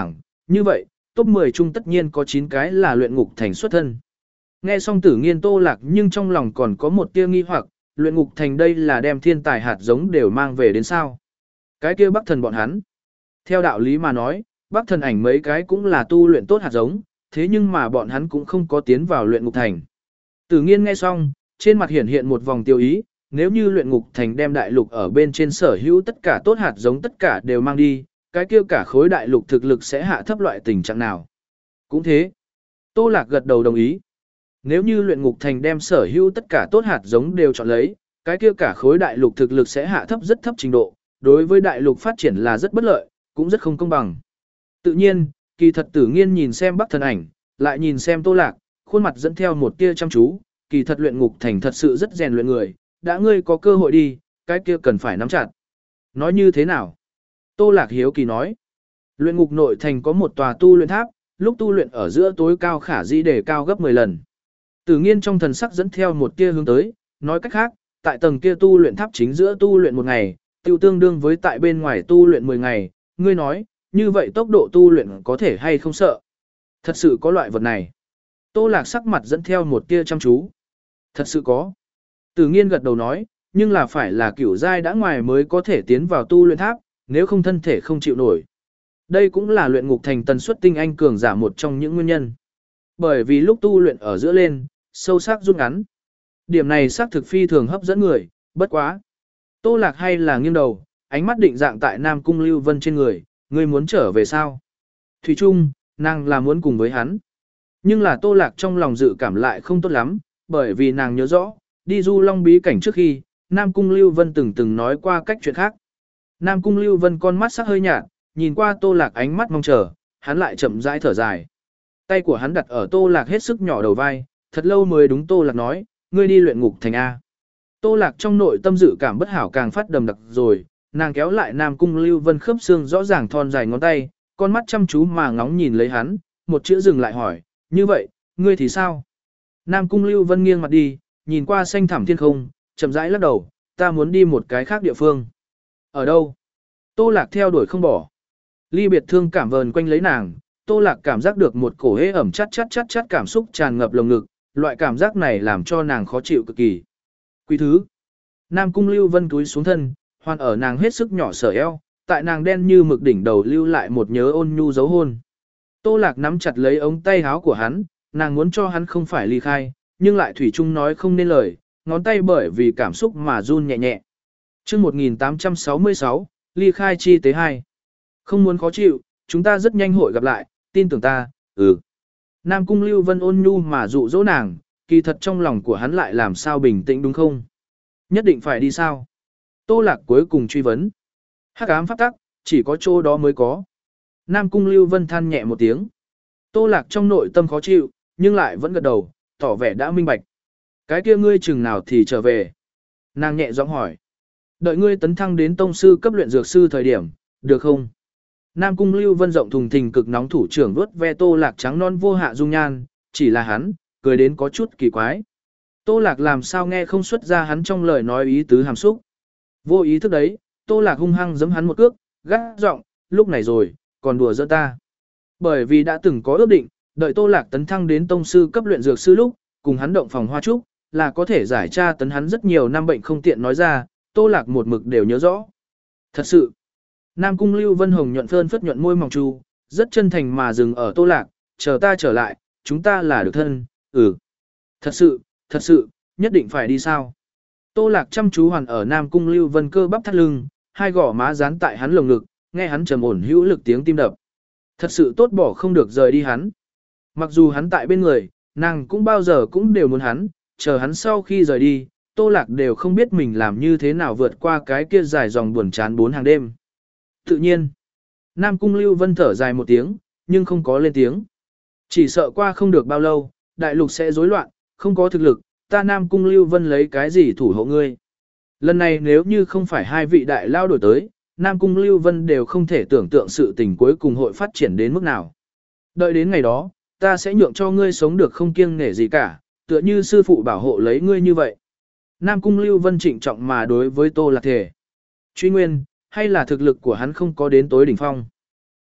như vậy, top mười chung tất nhiên có chín cái là luyện ngục thành xuất thân. Nghe xong Tử Nghiên Tô Lạc nhưng trong lòng còn có một tia nghi hoặc, luyện ngục thành đây là đem thiên tài hạt giống đều mang về đến sao? Cái kia Bắc Thần bọn hắn. Theo đạo lý mà nói, Bắc Thần ảnh mấy cái cũng là tu luyện tốt hạt giống, thế nhưng mà bọn hắn cũng không có tiến vào luyện ngục thành. Tử Nghiên nghe xong, trên mặt hiện hiện một vòng tiêu ý, nếu như luyện ngục thành đem đại lục ở bên trên sở hữu tất cả tốt hạt giống tất cả đều mang đi, cái kia cả khối đại lục thực lực sẽ hạ thấp loại tình trạng nào. Cũng thế. Tô Lạc gật đầu đồng ý. Nếu như luyện ngục thành đem sở hữu tất cả tốt hạt giống đều chọn lấy, cái kia cả khối đại lục thực lực sẽ hạ thấp rất thấp trình độ, đối với đại lục phát triển là rất bất lợi, cũng rất không công bằng. Tự nhiên, kỳ thật Tử Nghiên nhìn xem Bắc Thần ảnh, lại nhìn xem Tô Lạc, khuôn mặt dẫn theo một tia chăm chú, kỳ thật luyện ngục thành thật sự rất rèn luyện người, đã ngươi có cơ hội đi, cái kia cần phải nắm chặt. Nói như thế nào? Tô Lạc hiếu kỳ nói. Luyện ngục nội thành có một tòa tu luyện tháp, lúc tu luyện ở giữa tối cao khả dĩ để cao gấp mười lần. Tử Nghiên trong thần sắc dẫn theo một tia hướng tới, nói cách khác, tại tầng kia tu luyện tháp chính giữa tu luyện một ngày, tiêu tương đương với tại bên ngoài tu luyện mười ngày, ngươi nói, như vậy tốc độ tu luyện có thể hay không sợ? Thật sự có loại vật này. Tô Lạc sắc mặt dẫn theo một tia chăm chú. Thật sự có. Tử Nghiên gật đầu nói, nhưng là phải là cửu giai đã ngoài mới có thể tiến vào tu luyện tháp, nếu không thân thể không chịu nổi. Đây cũng là luyện ngục thành tần suất tinh anh cường giả một trong những nguyên nhân. Bởi vì lúc tu luyện ở giữa lên, sâu sắc rút ngắn. Điểm này xác thực phi thường hấp dẫn người, bất quá. Tô Lạc hay là nghiêng đầu, ánh mắt định dạng tại Nam Cung Lưu Vân trên người, ngươi muốn trở về sao? Thủy Trung, nàng là muốn cùng với hắn. Nhưng là Tô Lạc trong lòng dự cảm lại không tốt lắm, bởi vì nàng nhớ rõ, đi du long bí cảnh trước khi, Nam Cung Lưu Vân từng từng nói qua cách chuyện khác. Nam Cung Lưu Vân con mắt sắc hơi nhạt, nhìn qua Tô Lạc ánh mắt mong chờ, hắn lại chậm rãi thở dài. Tay của hắn đặt ở Tô Lạc hết sức nhỏ đầu vai, thật lâu mới đúng Tô Lạc nói, ngươi đi luyện ngục thành A. Tô Lạc trong nội tâm dự cảm bất hảo càng phát đầm đặc rồi, nàng kéo lại Nam Cung Lưu Vân khớp xương rõ ràng thon dài ngón tay, con mắt chăm chú mà ngóng nhìn lấy hắn, một chữ dừng lại hỏi, như vậy, ngươi thì sao? Nam Cung Lưu Vân nghiêng mặt đi, nhìn qua xanh thẳm thiên không, chậm rãi lắc đầu, ta muốn đi một cái khác địa phương. Ở đâu? Tô Lạc theo đuổi không bỏ. Ly biệt thương cảm vờn quanh lấy nàng, Tô Lạc cảm giác được một cổ hế ẩm chát chát chát chát cảm xúc tràn ngập lồng ngực, loại cảm giác này làm cho nàng khó chịu cực kỳ. Quý thứ. Nam Cung Lưu Vân túi xuống thân, hoàn ở nàng hết sức nhỏ sở eo, tại nàng đen như mực đỉnh đầu lưu lại một nhớ ôn nhu dấu hôn. Tô Lạc nắm chặt lấy ống tay áo của hắn, nàng muốn cho hắn không phải ly khai, nhưng lại thủy chung nói không nên lời, ngón tay bởi vì cảm xúc mà run nhẹ nhẹ. Chương một nghìn tám trăm sáu mươi sáu, ly khai chi tế hai. Không muốn khó chịu, chúng ta rất nhanh hội gặp lại, tin tưởng ta, ừ. Nam Cung Lưu Vân ôn nhu mà dụ dỗ nàng, kỳ thật trong lòng của hắn lại làm sao bình tĩnh đúng không? Nhất định phải đi sao? Tô Lạc cuối cùng truy vấn. Hắc ám pháp tắc, chỉ có chỗ đó mới có. Nam Cung Lưu Vân than nhẹ một tiếng. Tô Lạc trong nội tâm khó chịu, nhưng lại vẫn gật đầu, tỏ vẻ đã minh bạch. Cái kia ngươi chừng nào thì trở về? Nàng nhẹ giọng hỏi. Đợi ngươi tấn thăng đến tông sư cấp luyện dược sư thời điểm, được không? Nam Cung Lưu Vân rộng thùng thình cực nóng thủ trưởng vuốt ve Tô Lạc trắng non vô hạ dung nhan, chỉ là hắn, cười đến có chút kỳ quái. Tô Lạc làm sao nghe không xuất ra hắn trong lời nói ý tứ hàm xúc. Vô ý thức đấy, Tô Lạc hung hăng giẫm hắn một cước, gắt giọng, lúc này rồi, còn đùa giỡn ta. Bởi vì đã từng có ước định, đợi Tô Lạc tấn thăng đến tông sư cấp luyện dược sư lúc, cùng hắn động phòng hoa trúc, là có thể giải tra tấn hắn rất nhiều năm bệnh không tiện nói ra, Tô Lạc một mực đều nhớ rõ. Thật sự, Nam Cung Lưu Vân Hồng nhuận phơn phất nhuận môi mỏng chu, rất chân thành mà dừng ở Tô Lạc, chờ ta trở lại, chúng ta là được thân, ừ. Thật sự, thật sự, nhất định phải đi sao? Tô Lạc chăm chú hoàn ở Nam Cung Lưu Vân cơ bắp thắt lưng, hai gò má dán tại hắn lồng ngực, nghe hắn trầm ổn hữu lực tiếng tim đập. Thật sự tốt bỏ không được rời đi hắn. Mặc dù hắn tại bên người, nàng cũng bao giờ cũng đều muốn hắn, chờ hắn sau khi rời đi, Tô Lạc đều không biết mình làm như thế nào vượt qua cái kia dài dòng buồn chán bốn hàng đêm. Tự nhiên, Nam Cung Lưu Vân thở dài một tiếng, nhưng không có lên tiếng. Chỉ sợ qua không được bao lâu, đại lục sẽ rối loạn, không có thực lực, ta Nam Cung Lưu Vân lấy cái gì thủ hộ ngươi. Lần này nếu như không phải hai vị đại lao đổi tới, Nam Cung Lưu Vân đều không thể tưởng tượng sự tình cuối cùng hội phát triển đến mức nào. Đợi đến ngày đó, ta sẽ nhượng cho ngươi sống được không kiêng nể gì cả, tựa như sư phụ bảo hộ lấy ngươi như vậy. Nam Cung Lưu Vân trịnh trọng mà đối với Tô Lạc thể. Truy nguyên, hay là thực lực của hắn không có đến tối đỉnh phong.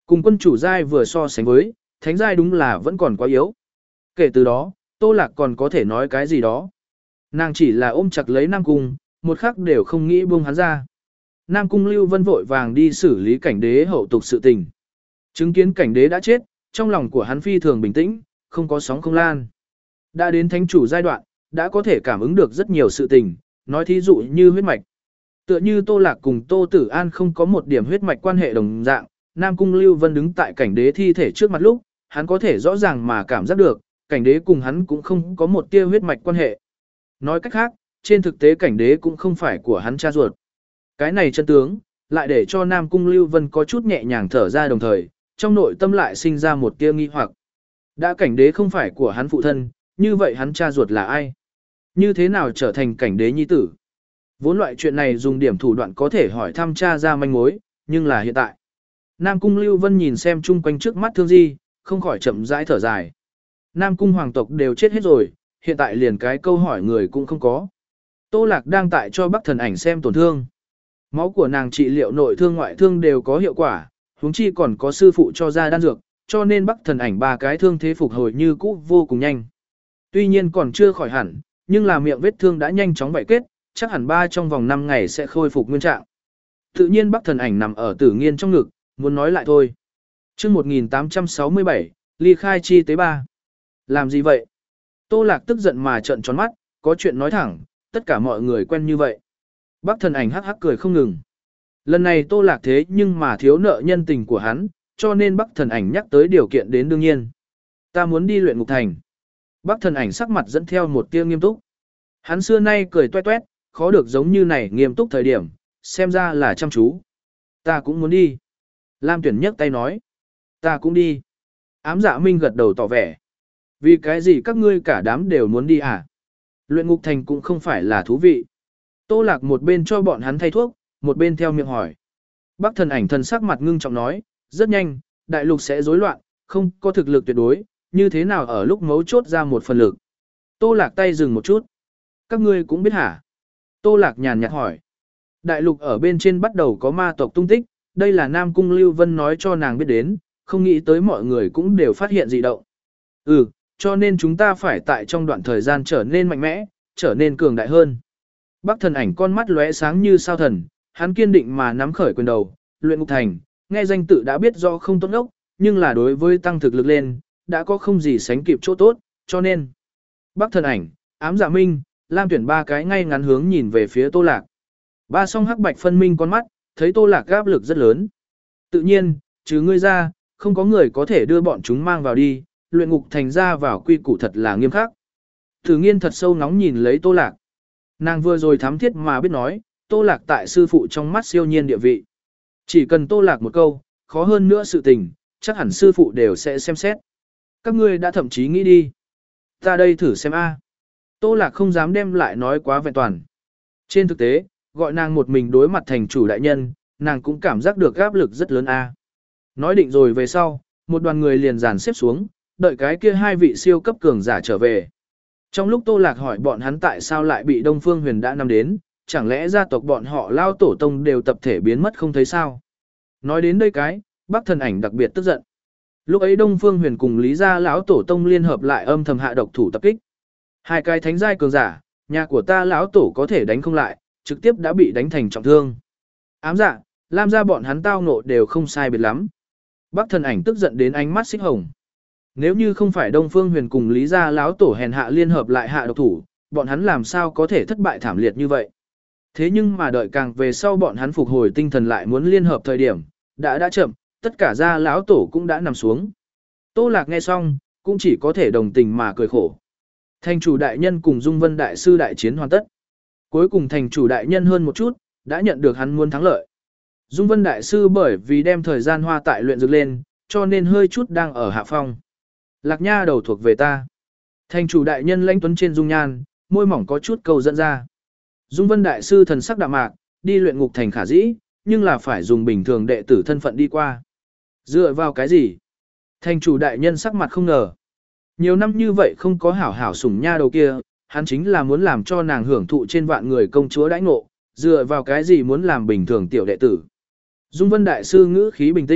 Cùng quân chủ giai vừa so sánh với, thánh giai đúng là vẫn còn quá yếu. Kể từ đó, Tô Lạc còn có thể nói cái gì đó. Nàng chỉ là ôm chặt lấy Nam Cung, một khắc đều không nghĩ buông hắn ra. Nam Cung Lưu Vân vội vàng đi xử lý cảnh đế hậu tục sự tình. Chứng kiến cảnh đế đã chết, trong lòng của hắn phi thường bình tĩnh, không có sóng không lan. Đã đến thánh chủ giai đoạn, đã có thể cảm ứng được rất nhiều sự tình, nói thí dụ như huyết mạch. Tựa như Tô Lạc cùng Tô Tử An không có một điểm huyết mạch quan hệ đồng dạng, Nam Cung Lưu Vân đứng tại cảnh đế thi thể trước mặt lúc, hắn có thể rõ ràng mà cảm giác được, cảnh đế cùng hắn cũng không có một tia huyết mạch quan hệ. Nói cách khác, trên thực tế cảnh đế cũng không phải của hắn cha ruột. Cái này chân tướng, lại để cho Nam Cung Lưu Vân có chút nhẹ nhàng thở ra đồng thời, trong nội tâm lại sinh ra một tia nghi hoặc. Đã cảnh đế không phải của hắn phụ thân, như vậy hắn cha ruột là ai? Như thế nào trở thành cảnh đế nhi tử? Vốn loại chuyện này dùng điểm thủ đoạn có thể hỏi thăm cha ra manh mối, nhưng là hiện tại. Nam Cung Lưu Vân nhìn xem chung quanh trước mắt Thương Di, không khỏi chậm rãi thở dài. Nam Cung hoàng tộc đều chết hết rồi, hiện tại liền cái câu hỏi người cũng không có. Tô Lạc đang tại cho Bắc Thần Ảnh xem tổn thương. Máu của nàng trị liệu nội thương ngoại thương đều có hiệu quả, huống chi còn có sư phụ cho ra đan dược, cho nên Bắc Thần Ảnh ba cái thương thế phục hồi như cũ vô cùng nhanh. Tuy nhiên còn chưa khỏi hẳn, nhưng là miệng vết thương đã nhanh chóng vảy kết, chắc hẳn ba trong vòng năm ngày sẽ khôi phục nguyên trạng. Tự nhiên Bắc Thần Ảnh nằm ở Tử Nghiên trong ngực, muốn nói lại thôi. Chương một nghìn tám trăm sáu mươi bảy, ly khai chi tế ba. Làm gì vậy? Tô Lạc tức giận mà trợn tròn mắt, có chuyện nói thẳng, tất cả mọi người quen như vậy. Bắc Thần Ảnh hắc hắc cười không ngừng. Lần này Tô Lạc thế nhưng mà thiếu nợ nhân tình của hắn, cho nên Bắc Thần Ảnh nhắc tới điều kiện đến đương nhiên. Ta muốn đi luyện ngục thành. Bắc Thần Ảnh sắc mặt dẫn theo một tia nghiêm túc. Hắn xưa nay cười toe toét, khó được giống như này nghiêm túc thời điểm, xem ra là chăm chú. Ta cũng muốn đi. Lam Tuyển nhấc tay nói. Ta cũng đi. Ám Dạ Minh gật đầu tỏ vẻ. Vì cái gì các ngươi cả đám đều muốn đi à? Luyện ngục thành cũng không phải là thú vị. Tô Lạc một bên cho bọn hắn thay thuốc, một bên theo miệng hỏi. Bắc Thần Ảnh thần sắc mặt ngưng trọng nói, rất nhanh, đại lục sẽ rối loạn, không có thực lực tuyệt đối, như thế nào ở lúc mấu chốt ra một phần lực. Tô Lạc tay dừng một chút. Các ngươi cũng biết hả? Tô Lạc nhàn nhạt hỏi. Đại lục ở bên trên bắt đầu có ma tộc tung tích, đây là Nam Cung Lưu Vân nói cho nàng biết đến, không nghĩ tới mọi người cũng đều phát hiện dị động. Ừ, cho nên chúng ta phải tại trong đoạn thời gian trở nên mạnh mẽ, trở nên cường đại hơn. Bắc Thần Ảnh con mắt lóe sáng như sao thần, hắn kiên định mà nắm khởi quyền đầu, luyện ngục thành, nghe danh tự đã biết do không tốt ốc, nhưng là đối với tăng thực lực lên, đã có không gì sánh kịp chỗ tốt, cho nên. Bắc Thần Ảnh, Ám Dạ Minh, Lam Tuyển ba cái ngay ngắn hướng nhìn về phía Tô Lạc. Ba song hắc bạch phân minh con mắt, thấy Tô Lạc áp lực rất lớn. Tự nhiên, trừ ngươi ra, không có người có thể đưa bọn chúng mang vào đi, luyện ngục thành ra vào quy củ thật là nghiêm khắc. Tử Nghiên thật sâu ngóng nhìn lấy Tô Lạc. Nàng vừa rồi thám thiết mà biết nói, Tô Lạc tại sư phụ trong mắt siêu nhiên địa vị. Chỉ cần Tô Lạc một câu, khó hơn nữa sự tình, chắc hẳn sư phụ đều sẽ xem xét. Các ngươi đã thậm chí nghĩ đi. Ta đây thử xem a. Tô Lạc không dám đem lại nói quá vẹn toàn. Trên thực tế, gọi nàng một mình đối mặt thành chủ đại nhân, nàng cũng cảm giác được áp lực rất lớn a. Nói định rồi về sau, một đoàn người liền dàn xếp xuống, đợi cái kia hai vị siêu cấp cường giả trở về. Trong lúc Tô Lạc hỏi bọn hắn tại sao lại bị Đông Phương Huyền đã nắm đến, chẳng lẽ gia tộc bọn họ lao tổ tông đều tập thể biến mất không thấy sao? Nói đến đây cái, Bắc Thần Ảnh đặc biệt tức giận. Lúc ấy Đông Phương Huyền cùng Lý gia lão tổ tông liên hợp lại âm thầm hạ độc thủ tập kích. Hai cái thánh giai cường giả, nhà của ta lão tổ có thể đánh không lại, trực tiếp đã bị đánh thành trọng thương. Ám Dạ, Lam gia bọn hắn tao ngộ đều không sai biệt lắm. Bắc Thần Ảnh tức giận đến ánh mắt xích hồng. Nếu như không phải Đông Phương Huyền cùng Lý gia lão tổ hèn hạ liên hợp lại hạ độc thủ, bọn hắn làm sao có thể thất bại thảm liệt như vậy? Thế nhưng mà đợi càng về sau bọn hắn phục hồi tinh thần lại muốn liên hợp thời điểm, đã đã chậm, tất cả gia lão tổ cũng đã nằm xuống. Tô Lạc nghe xong, cũng chỉ có thể đồng tình mà cười khổ. Thành chủ đại nhân cùng Dung Vân đại sư đại chiến hoàn tất. Cuối cùng thành chủ đại nhân hơn một chút, đã nhận được hắn muốn thắng lợi. Dung Vân đại sư bởi vì đem thời gian hoa tại luyện dược lên, cho nên hơi chút đang ở hạ phong. Lạc Nha đầu thuộc về ta. Thành chủ đại nhân lãnh tuấn trên dung nhan, môi mỏng có chút câu dẫn ra. Dung Vân đại sư thần sắc đạm mạc, đi luyện ngục thành khả dĩ, nhưng là phải dùng bình thường đệ tử thân phận đi qua. Dựa vào cái gì? Thành chủ đại nhân sắc mặt không ngờ. Nhiều năm như vậy không có hảo hảo sủng nha đầu kia, hắn chính là muốn làm cho nàng hưởng thụ trên vạn người công chúa đãi ngộ, dựa vào cái gì muốn làm bình thường tiểu đệ tử. Dung Vân đại sư ngữ khí bình tĩnh,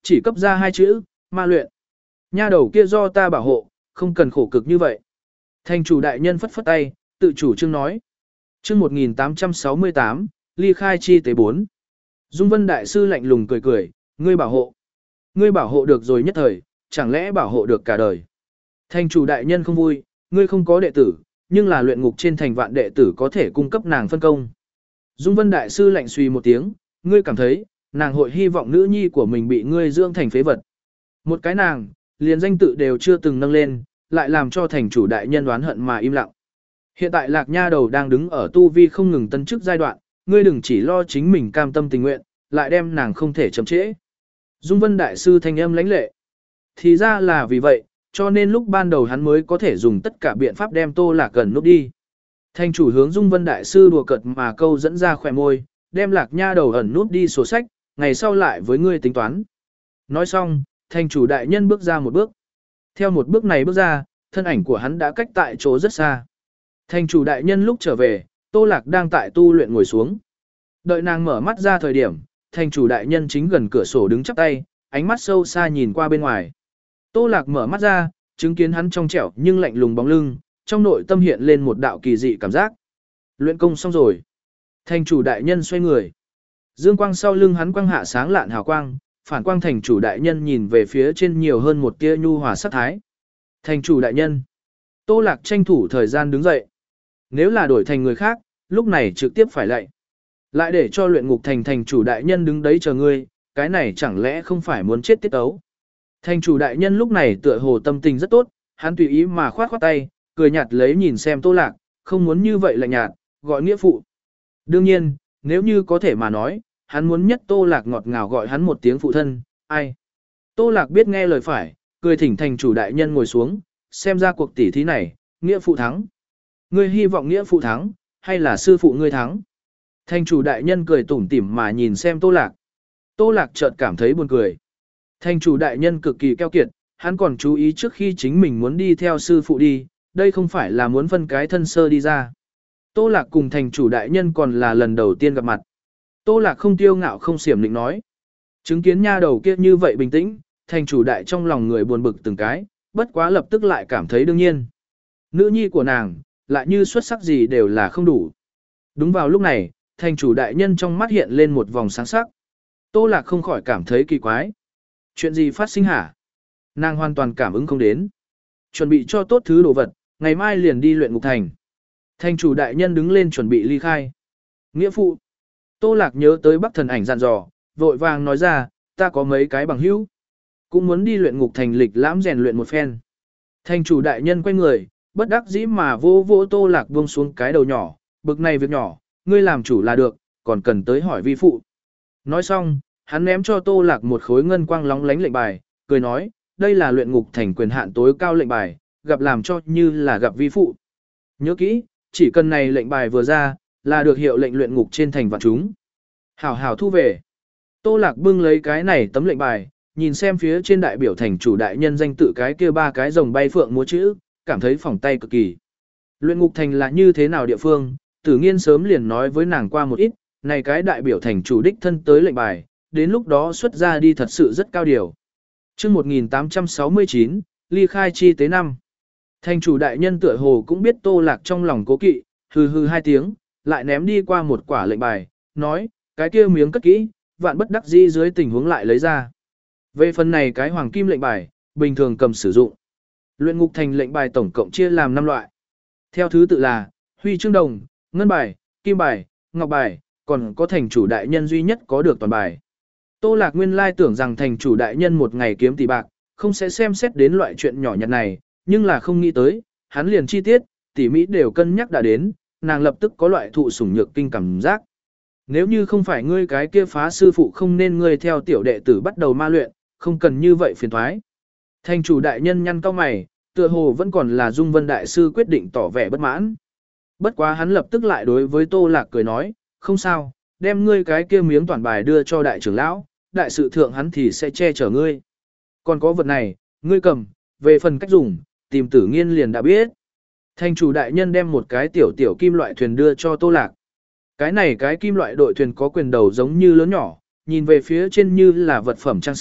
chỉ cấp ra hai chữ, ma luyện. Nha đầu kia do ta bảo hộ, không cần khổ cực như vậy. Thành chủ đại nhân phất phất tay, tự chủ trương nói. Chương một nghìn tám trăm sáu mươi tám, ly khai chi tế bốn. Dung Vân đại sư lạnh lùng cười cười, ngươi bảo hộ. Ngươi bảo hộ được rồi nhất thời, chẳng lẽ bảo hộ được cả đời. Thành chủ đại nhân không vui, ngươi không có đệ tử, nhưng là luyện ngục trên thành vạn đệ tử có thể cung cấp nàng phân công. Dung Vân đại sư lạnh suy một tiếng, ngươi cảm thấy, nàng hội hy vọng nữ nhi của mình bị ngươi dưỡng thành phế vật. Một cái nàng, liền danh tự đều chưa từng nâng lên, lại làm cho thành chủ đại nhân oán hận mà im lặng. Hiện tại Lạc Nha đầu đang đứng ở tu vi không ngừng tân chức giai đoạn, ngươi đừng chỉ lo chính mình cam tâm tình nguyện, lại đem nàng không thể chậm trễ. Dung Vân đại sư thanh âm lãnh lệ. Thì ra là vì vậy, cho nên lúc ban đầu hắn mới có thể dùng tất cả biện pháp đem Tô Lạc gần núp đi. Thành chủ hướng Dung Vân đại sư đùa cợt mà câu dẫn ra khỏe môi, đem Lạc Nha đầu ẩn núp đi sổ sách, ngày sau lại với ngươi tính toán. Nói xong, thành chủ đại nhân bước ra một bước. Theo một bước này bước ra, thân ảnh của hắn đã cách tại chỗ rất xa. Thành chủ đại nhân lúc trở về, Tô Lạc đang tại tu luyện ngồi xuống. Đợi nàng mở mắt ra thời điểm, thành chủ đại nhân chính gần cửa sổ đứng chắp tay, ánh mắt sâu xa nhìn qua bên ngoài. Tô Lạc mở mắt ra, chứng kiến hắn trong trẻo nhưng lạnh lùng bóng lưng, trong nội tâm hiện lên một đạo kỳ dị cảm giác. Luyện công xong rồi. Thành chủ đại nhân xoay người. Dương quang sau lưng hắn quang hạ sáng lạn hào quang, phản quang thành chủ đại nhân nhìn về phía trên nhiều hơn một tia nhu hòa sắc thái. Thành chủ đại nhân. Tô Lạc tranh thủ thời gian đứng dậy. Nếu là đổi thành người khác, lúc này trực tiếp phải lạy. Lại để cho luyện ngục thành thành chủ đại nhân đứng đấy chờ ngươi, cái này chẳng lẽ không phải muốn chết tiết ấu. Thành chủ đại nhân lúc này tựa hồ tâm tình rất tốt, hắn tùy ý mà khoát khoát tay, cười nhạt lấy nhìn xem Tô Lạc, không muốn như vậy lạnh nhạt, gọi nghĩa phụ. Đương nhiên, nếu như có thể mà nói, hắn muốn nhất Tô Lạc ngọt ngào gọi hắn một tiếng phụ thân, ai. Tô Lạc biết nghe lời phải, cười thỉnh thành chủ đại nhân ngồi xuống, xem ra cuộc tỉ thí này, nghĩa phụ thắng. Ngươi hy vọng nghĩa phụ thắng, hay là sư phụ ngươi thắng? Thành chủ đại nhân cười tủm tỉm mà nhìn xem Tô Lạc. Tô Lạc chợt cảm thấy buồn cười. Thành chủ đại nhân cực kỳ keo kiệt, hắn còn chú ý trước khi chính mình muốn đi theo sư phụ đi, đây không phải là muốn phân cái thân sơ đi ra. Tô Lạc cùng thành chủ đại nhân còn là lần đầu tiên gặp mặt. Tô Lạc không tiêu ngạo không xiểm định nói. Chứng kiến nha đầu kia như vậy bình tĩnh, thành chủ đại trong lòng người buồn bực từng cái, bất quá lập tức lại cảm thấy đương nhiên. Nữ nhi của nàng, lại như xuất sắc gì đều là không đủ. Đúng vào lúc này, thành chủ đại nhân trong mắt hiện lên một vòng sáng sắc. Tô Lạc không khỏi cảm thấy kỳ quái. Chuyện gì phát sinh hả? Nàng hoàn toàn cảm ứng không đến. Chuẩn bị cho tốt thứ đồ vật, ngày mai liền đi luyện ngục thành. Thành chủ đại nhân đứng lên chuẩn bị ly khai. Nghĩa phụ. Tô Lạc nhớ tới Bắc Thần Ảnh dặn dò, vội vàng nói ra, ta có mấy cái bằng hữu, cũng muốn đi luyện ngục thành lịch lãm rèn luyện một phen. Thành chủ đại nhân quay người, bất đắc dĩ mà vô vô Tô Lạc buông xuống cái đầu nhỏ, bực này việc nhỏ, ngươi làm chủ là được, còn cần tới hỏi vi phụ. Nói xong, hắn ném cho Tô Lạc một khối ngân quang lóng lánh lệnh bài, cười nói, đây là luyện ngục thành quyền hạn tối cao lệnh bài, gặp làm cho như là gặp vi phụ. Nhớ kỹ, chỉ cần này lệnh bài vừa ra, là được hiệu lệnh luyện ngục trên thành vạn chúng. Hảo hảo thu về. Tô Lạc bưng lấy cái này tấm lệnh bài, nhìn xem phía trên đại biểu thành chủ đại nhân danh tự cái kia ba cái rồng bay phượng múa chữ, cảm thấy phỏng tay cực kỳ. Luyện ngục thành là như thế nào địa phương, Tử Nghiên sớm liền nói với nàng qua một ít, này cái đại biểu thành chủ đích thân tới lệnh bài, đến lúc đó xuất ra đi thật sự rất cao điều. Chương một nghìn tám trăm sáu mươi chín, ly khai chi tế năm. Thành chủ đại nhân tựa hồ cũng biết Tô Lạc trong lòng cố kỵ, hừ hừ hai tiếng, lại ném đi qua một quả lệnh bài, nói, cái kia miếng cất kỹ, vạn bất đắc dĩ dưới tình huống lại lấy ra. Về phần này cái hoàng kim lệnh bài, bình thường cầm sử dụng. Luyện ngục thành lệnh bài tổng cộng chia làm năm loại. Theo thứ tự là, huy chương đồng, ngân bài, kim bài, ngọc bài, còn có thành chủ đại nhân duy nhất có được toàn bài. Tô Lạc nguyên lai tưởng rằng thành chủ đại nhân một ngày kiếm tỷ bạc, không sẽ xem xét đến loại chuyện nhỏ nhặt này, nhưng là không nghĩ tới, hắn liền chi tiết, tỉ mỹ đều cân nhắc đã đến, nàng lập tức có loại thụ sủng nhược kinh cảm giác. Nếu như không phải ngươi cái kia phá sư phụ không nên ngươi theo tiểu đệ tử bắt đầu ma luyện, không cần như vậy phiền thoái. Thành chủ đại nhân nhăn cau mày, tựa hồ vẫn còn là Dung Vân đại sư quyết định tỏ vẻ bất mãn. Bất quá hắn lập tức lại đối với Tô Lạc cười nói, không sao, đem ngươi cái kia miếng toàn bài đưa cho đại trưởng lão, đại sự thượng hắn thì sẽ che chở ngươi. Còn có vật này, ngươi cầm, về phần cách dùng, tìm Tử Nghiên liền đã biết. Thành chủ đại nhân đem một cái tiểu tiểu kim loại thuyền đưa cho Tô Lạc. Cái này cái kim loại đội thuyền có quyền đầu giống như lớn nhỏ, nhìn về phía trên như là vật phẩm trang sức,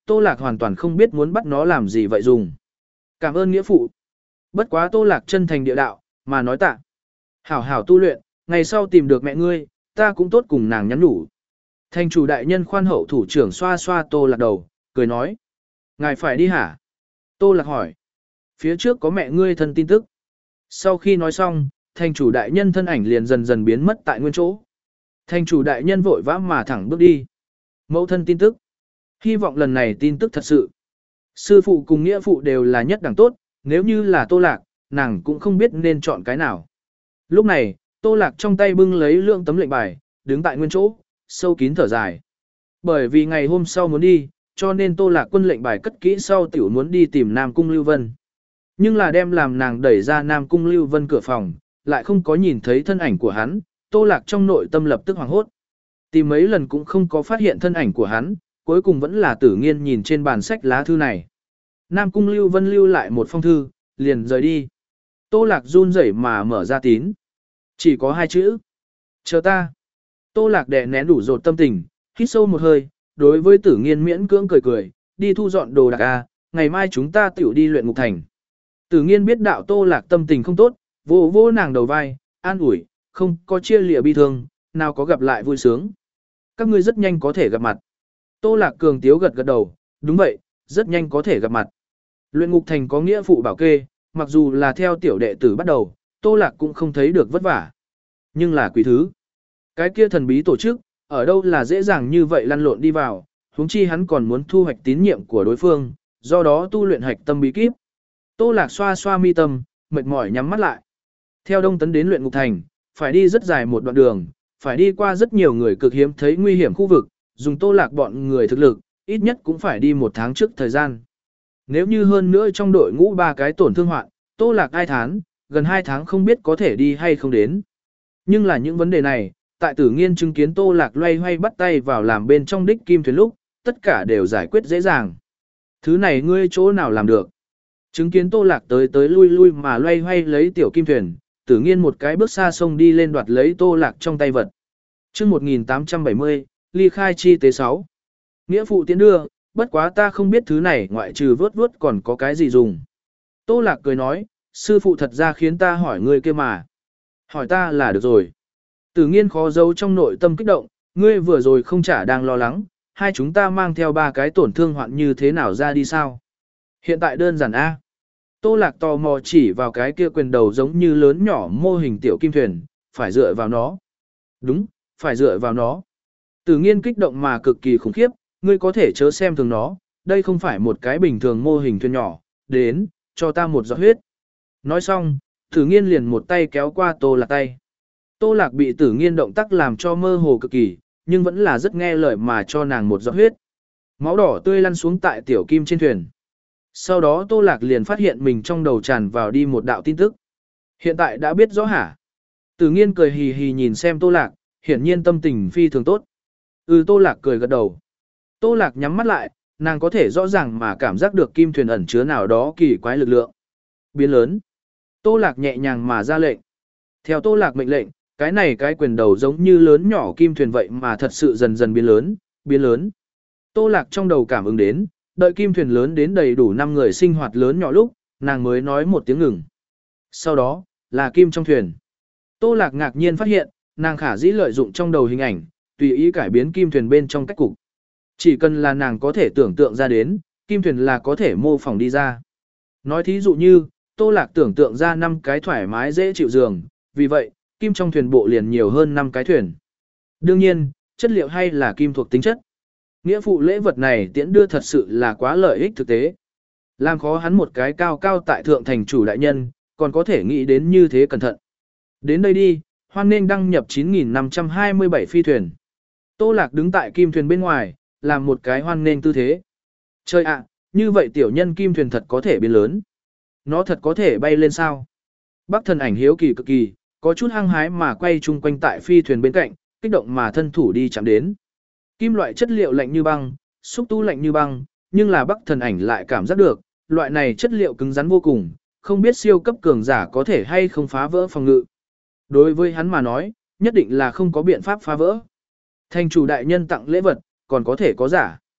Tô Lạc hoàn toàn không biết muốn bắt nó làm gì vậy dùng. Cảm ơn nghĩa phụ. Bất quá Tô Lạc chân thành địa đạo, mà nói tạ. Hảo hảo tu luyện, ngày sau tìm được mẹ ngươi, ta cũng tốt cùng nàng nhắn nhủ. Thành chủ đại nhân khoan hậu thủ trưởng xoa xoa Tô Lạc đầu, cười nói. Ngài phải đi hả? Tô Lạc hỏi. Phía trước có mẹ ngươi thân tin tức. Sau khi nói xong, thành chủ đại nhân thân ảnh liền dần dần biến mất tại nguyên chỗ. Thành chủ đại nhân vội vã mà thẳng bước đi. Mẫu thân tin tức. Hy vọng lần này tin tức thật sự. Sư phụ cùng nghĩa phụ đều là nhất đẳng tốt, nếu như là Tô Lạc, nàng cũng không biết nên chọn cái nào. Lúc này, Tô Lạc trong tay bưng lấy lượng tấm lệnh bài, đứng tại nguyên chỗ, sâu kín thở dài. Bởi vì ngày hôm sau muốn đi, cho nên Tô Lạc quân lệnh bài cất kỹ sau tiểu muốn đi tìm Nam Cung Lưu Vân. Nhưng là đem làm nàng đẩy ra Nam Cung Lưu Vân cửa phòng, lại không có nhìn thấy thân ảnh của hắn, Tô Lạc trong nội tâm lập tức hoảng hốt. Tìm mấy lần cũng không có phát hiện thân ảnh của hắn, cuối cùng vẫn là Tử Nghiên nhìn trên bàn sách lá thư này. Nam Cung Lưu Vân lưu lại một phong thư, liền rời đi. Tô Lạc run rẩy mà mở ra tín. Chỉ có hai chữ. Chờ ta. Tô Lạc đè nén đủ rột tâm tình, hít sâu một hơi, đối với Tử Nghiên miễn cưỡng cười cười, đi thu dọn đồ đạc a, ngày mai chúng ta tiểu đi luyện ngục thành. Tử Nghiên biết đạo Tô Lạc tâm tình không tốt, vô vô nàng đầu vai, an ủi, không có chia lìa bi thương, nào có gặp lại vui sướng. Các ngươi rất nhanh có thể gặp mặt. Tô Lạc cường tiếu gật gật đầu, đúng vậy, rất nhanh có thể gặp mặt. Luyện ngục thành có nghĩa phụ bảo kê, mặc dù là theo tiểu đệ tử bắt đầu, Tô Lạc cũng không thấy được vất vả. Nhưng là quý thứ. Cái kia thần bí tổ chức, ở đâu là dễ dàng như vậy lăn lộn đi vào, huống chi hắn còn muốn thu hoạch tín nhiệm của đối phương, do đó tu luyện hạch tâm bí kíp. Tô Lạc xoa xoa mi tâm, mệt mỏi nhắm mắt lại. Theo Đông Tấn đến luyện ngục thành, phải đi rất dài một đoạn đường, phải đi qua rất nhiều người cực hiếm thấy nguy hiểm khu vực, dùng Tô Lạc bọn người thực lực, ít nhất cũng phải đi một tháng trước thời gian. Nếu như hơn nữa trong đội ngũ ba cái tổn thương hoạn, Tô Lạc ai thán, gần hai tháng không biết có thể đi hay không đến. Nhưng là những vấn đề này, tại Tử Nghiên chứng kiến Tô Lạc loay hoay bắt tay vào làm bên trong đích kim thuyền lúc, tất cả đều giải quyết dễ dàng. Thứ này ngươi chỗ nào làm được? Chứng kiến Tô Lạc tới tới lui lui mà loay hoay lấy tiểu kim thuyền, Tử Nghiên một cái bước xa sông đi lên đoạt lấy Tô Lạc trong tay vật. Chương một nghìn tám trăm bảy mươi, ly khai chi tế sáu. Nghĩa phụ tiến đưa, bất quá ta không biết thứ này ngoại trừ vớt vớt còn có cái gì dùng. Tô Lạc cười nói, sư phụ thật ra khiến ta hỏi ngươi kia mà. Hỏi ta là được rồi. Tử Nghiên khó giấu trong nội tâm kích động, ngươi vừa rồi không chả đang lo lắng, hai chúng ta mang theo ba cái tổn thương hoạn như thế nào ra đi sao? Hiện tại đơn giản A. Tô Lạc tò mò chỉ vào cái kia quyền đầu giống như lớn nhỏ mô hình tiểu kim thuyền, phải dựa vào nó. Đúng, phải dựa vào nó. Tử Nghiên kích động mà cực kỳ khủng khiếp, ngươi có thể chớ xem thường nó, đây không phải một cái bình thường mô hình thuyền nhỏ, đến, cho ta một giọt huyết. Nói xong, Tử Nghiên liền một tay kéo qua Tô Lạc tay. Tô Lạc bị Tử Nghiên động tác làm cho mơ hồ cực kỳ, nhưng vẫn là rất nghe lời mà cho nàng một giọt huyết. Máu đỏ tươi lăn xuống tại tiểu kim trên thuyền. Sau đó Tô Lạc liền phát hiện mình trong đầu tràn vào đi một đạo tin tức. Hiện tại đã biết rõ hả? Tử Nghiên cười hì hì nhìn xem Tô Lạc, hiển nhiên tâm tình phi thường tốt. Ừ, Tô Lạc cười gật đầu. Tô Lạc nhắm mắt lại, nàng có thể rõ ràng mà cảm giác được kim thuyền ẩn chứa nào đó kỳ quái lực lượng. Biến lớn. Tô Lạc nhẹ nhàng mà ra lệnh. Theo Tô Lạc mệnh lệnh, cái này cái quyền đầu giống như lớn nhỏ kim thuyền vậy mà thật sự dần dần biến lớn, biến lớn. Tô Lạc trong đầu cảm ứng đến, đợi kim thuyền lớn đến đầy đủ năm người sinh hoạt lớn nhỏ lúc, nàng mới nói một tiếng ngừng. Sau đó, là kim trong thuyền. Tô Lạc ngạc nhiên phát hiện, nàng khả dĩ lợi dụng trong đầu hình ảnh, tùy ý cải biến kim thuyền bên trong cách cục. Chỉ cần là nàng có thể tưởng tượng ra đến, kim thuyền là có thể mô phỏng đi ra. Nói thí dụ như, Tô Lạc tưởng tượng ra năm cái thoải mái dễ chịu giường, vì vậy, kim trong thuyền bộ liền nhiều hơn năm cái thuyền. Đương nhiên, chất liệu hay là kim thuộc tính chất. Nghĩa phụ lễ vật này tiễn đưa thật sự là quá lợi ích thực tế. Làm khó hắn một cái cao cao tại thượng thành chủ đại nhân, còn có thể nghĩ đến như thế cẩn thận. Đến đây đi, hoan nên đăng nhập chín nghìn năm trăm hai mươi bảy phi thuyền. Tô Lạc đứng tại kim thuyền bên ngoài, làm một cái hoan nên tư thế. Trời ạ, như vậy tiểu nhân kim thuyền thật có thể biến lớn. Nó thật có thể bay lên sao? Bắc Thần Ảnh hiếu kỳ cực kỳ, có chút hăng hái mà quay chung quanh tại phi thuyền bên cạnh, kích động mà thân thủ đi chạm đến. Kim loại chất liệu lạnh như băng, xúc tu lạnh như băng, nhưng là Bắc Thần Ảnh lại cảm giác được, loại này chất liệu cứng rắn vô cùng, không biết siêu cấp cường giả có thể hay không phá vỡ phòng ngự. Đối với hắn mà nói, nhất định là không có biện pháp phá vỡ. Thành chủ đại nhân tặng lễ vật, còn có thể có giả.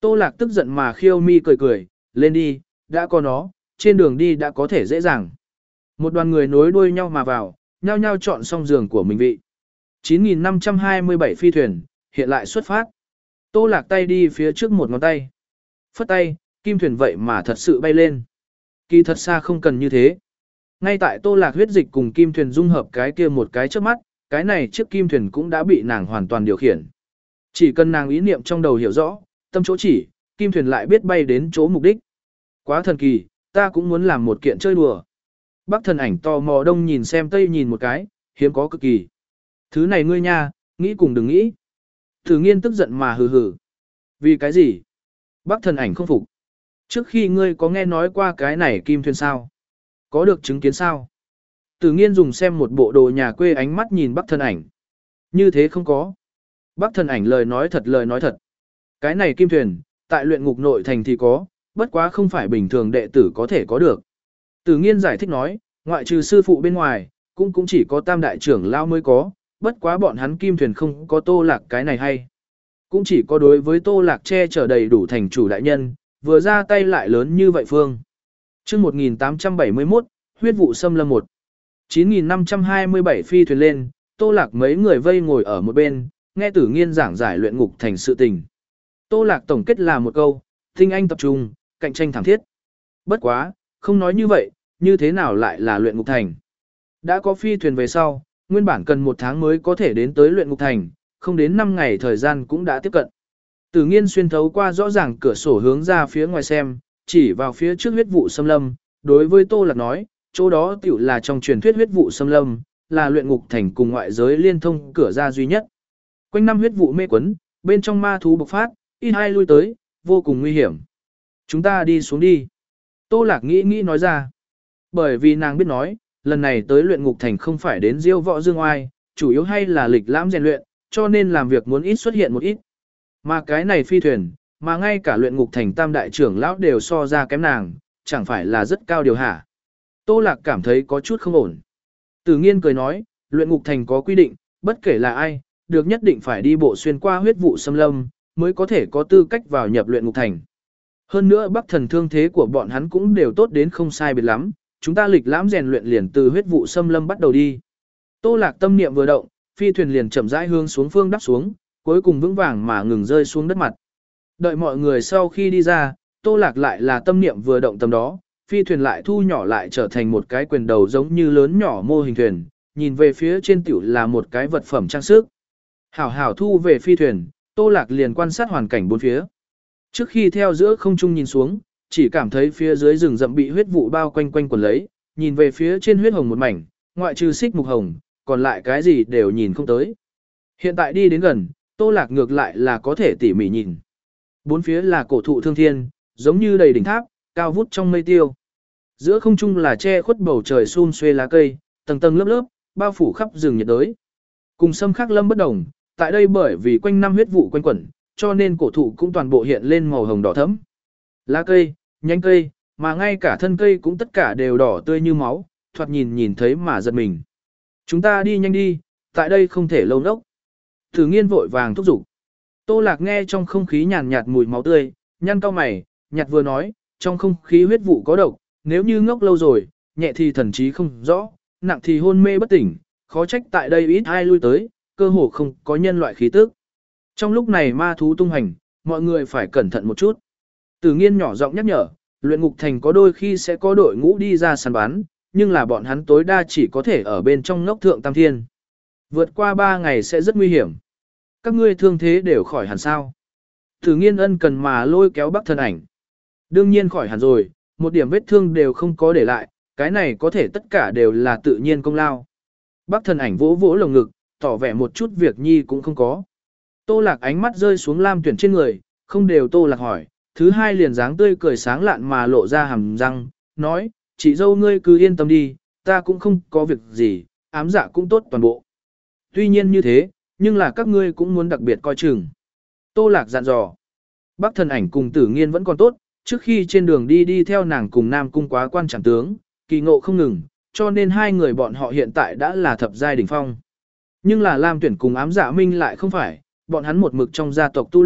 Tô Lạc tức giận mà khiêu mi cười cười, lên đi, đã có nó, trên đường đi đã có thể dễ dàng. Một đoàn người nối đuôi nhau mà vào, nhau nhau chọn xong giường của mình vị. chín nghìn năm trăm hai mươi bảy phi thuyền, hiện lại xuất phát. Tô Lạc tay đi phía trước một ngón tay. Phất tay, kim thuyền vậy mà thật sự bay lên. Kỳ thật xa không cần như thế. Ngay tại Tô Lạc huyết dịch cùng kim thuyền dung hợp cái kia một cái trước mắt, cái này chiếc kim thuyền cũng đã bị nàng hoàn toàn điều khiển. Chỉ cần nàng ý niệm trong đầu hiểu rõ, tâm chỗ chỉ, kim thuyền lại biết bay đến chỗ mục đích. Quá thần kỳ, ta cũng muốn làm một kiện chơi đùa. Bắc Thần Ảnh tò mò đông nhìn xem tây nhìn một cái, hiếm có cực kỳ. Thứ này ngươi nha, nghĩ cùng đừng nghĩ. Thử Nghiên tức giận mà hừ hừ. Vì cái gì? Bắc Thần Ảnh không phục. Trước khi ngươi có nghe nói qua cái này kim thuyền sao? Có được chứng kiến sao? Tử Nghiên dùng xem một bộ đồ nhà quê ánh mắt nhìn Bắc Thần Ảnh. Như thế không có. Bắc Thần Ảnh lời nói thật lời nói thật. Cái này kim thuyền, tại luyện ngục nội thành thì có, bất quá không phải bình thường đệ tử có thể có được. Tử Nghiên giải thích nói, ngoại trừ sư phụ bên ngoài, cũng cũng chỉ có tam đại trưởng lao mới có, bất quá bọn hắn kim thuyền không có Tô Lạc cái này hay. Cũng chỉ có đối với Tô Lạc che chở đầy đủ thành chủ đại nhân, vừa ra tay lại lớn như vậy phương. Chương một nghìn tám trăm bảy mươi mốt, huyết vụ xâm lâm một. chín nghìn năm trăm hai mươi bảy phi thuyền lên, Tô Lạc mấy người vây ngồi ở một bên, nghe Tử Nghiên giảng giải luyện ngục thành sự tình. Tô Lạc tổng kết là một câu, tinh anh tập trung, cạnh tranh thảm thiết. Bất quá, không nói như vậy, như thế nào lại là luyện ngục thành? Đã có phi thuyền về sau, nguyên bản cần một tháng mới có thể đến tới luyện ngục thành, không đến năm ngày thời gian cũng đã tiếp cận. Tử Nghiên xuyên thấu qua rõ ràng cửa sổ hướng ra phía ngoài xem, chỉ vào phía trước huyết vụ xâm lâm, đối với Tô Lạc nói, chỗ đó tiểu là trong truyền thuyết huyết vụ xâm lâm, là luyện ngục thành cùng ngoại giới liên thông cửa ra duy nhất. Quanh năm huyết vụ mê quấn, bên trong ma thú bộc phát, ít hai lui tới, vô cùng nguy hiểm. Chúng ta đi xuống đi. Tô Lạc nghĩ nghĩ nói ra. Bởi vì nàng biết nói, lần này tới luyện ngục thành không phải đến diêu võ dương oai, chủ yếu hay là lịch lãm rèn luyện, cho nên làm việc muốn ít xuất hiện một ít. Mà cái này phi thuyền, mà ngay cả luyện ngục thành tam đại trưởng lão đều so ra kém nàng, chẳng phải là rất cao điều hả. Tô Lạc cảm thấy có chút không ổn. Tử Nghiên cười nói, luyện ngục thành có quy định, bất kể là ai, được nhất định phải đi bộ xuyên qua huyết vụ xâm lâm, mới có thể có tư cách vào nhập luyện ngục thành. Hơn nữa Bắc Thần thương thế của bọn hắn cũng đều tốt đến không sai biệt lắm, chúng ta lịch lãm rèn luyện liền từ huyết vụ xâm lâm bắt đầu đi. Tô Lạc tâm niệm vừa động, phi thuyền liền chậm rãi hướng xuống phương đắp xuống, cuối cùng vững vàng mà ngừng rơi xuống đất mặt. Đợi mọi người sau khi đi ra, Tô Lạc lại là tâm niệm vừa động tầm đó, phi thuyền lại thu nhỏ lại trở thành một cái quyền đầu giống như lớn nhỏ mô hình thuyền, nhìn về phía trên tiểu là một cái vật phẩm trang sức. Hảo hảo thu về phi thuyền, Tô Lạc liền quan sát hoàn cảnh bốn phía. Trước khi theo giữa không trung nhìn xuống, chỉ cảm thấy phía dưới rừng rậm bị huyết vụ bao quanh quanh quần lấy, nhìn về phía trên huyết hồng một mảnh, ngoại trừ xích mục hồng, còn lại cái gì đều nhìn không tới. Hiện tại đi đến gần, Tô Lạc ngược lại là có thể tỉ mỉ nhìn. Bốn phía là cổ thụ thương thiên, giống như đầy đỉnh tháp, cao vút trong mây tiêu. Giữa không trung là che khuất bầu trời sum xuê lá cây, tầng tầng lớp lớp, bao phủ khắp rừng nhiệt đới. Cùng sâm khắc lâm bất đồng, tại đây bởi vì quanh năm huyết vụ quanh quẩn, cho nên cổ thụ cũng toàn bộ hiện lên màu hồng đỏ thẫm. Lá cây, nhánh cây, mà ngay cả thân cây cũng tất cả đều đỏ tươi như máu, thoạt nhìn nhìn thấy mà giật mình. Chúng ta đi nhanh đi, tại đây không thể lâu nốc. Thử Nghiên vội vàng thúc giục. Tô Lạc nghe trong không khí nhàn nhạt mùi máu tươi, nhăn cau mày, nhạt vừa nói, trong không khí huyết vụ có độc, nếu như ngốc lâu rồi, nhẹ thì thần trí không rõ, nặng thì hôn mê bất tỉnh, khó trách tại đây ít ai lui tới, cơ hồ không có nhân loại khí tức. Trong lúc này ma thú tung hành, mọi người phải cẩn thận một chút. Tử Nghiên nhỏ giọng nhắc nhở, luyện ngục thành có đôi khi sẽ có đội ngũ đi ra săn bắn, nhưng là bọn hắn tối đa chỉ có thể ở bên trong ngốc thượng tam thiên. Vượt qua ba ngày sẽ rất nguy hiểm. Các ngươi thương thế đều khỏi hẳn sao? Tử Nghiên ân cần mà lôi kéo Bắc Thần Ảnh. Đương nhiên khỏi hẳn rồi, một điểm vết thương đều không có để lại, cái này có thể tất cả đều là tự nhiên công lao. Bắc Thần Ảnh vỗ vỗ lồng ngực, tỏ vẻ một chút việc nhi cũng không có. Tô Lạc ánh mắt rơi xuống Lam Tuyển trên người, không đều Tô Lạc hỏi, thứ hai liền dáng tươi cười sáng lạn mà lộ ra hàm răng, nói, chị dâu ngươi cứ yên tâm đi, ta cũng không có việc gì, ám dạ cũng tốt toàn bộ. Tuy nhiên như thế, nhưng là các ngươi cũng muốn đặc biệt coi chừng. Tô Lạc dặn dò. Bắc Thần Ảnh cùng Tử Nghiên vẫn còn tốt, trước khi trên đường đi đi theo nàng cùng Nam Cung quá quan chẳng tướng, kỳ ngộ không ngừng, cho nên hai người bọn họ hiện tại đã là thập giai đỉnh phong. Nhưng là Lam Tuyển cùng ám dạ minh lại không phải, bọn hắn một mực trong gia tộc tu luyện,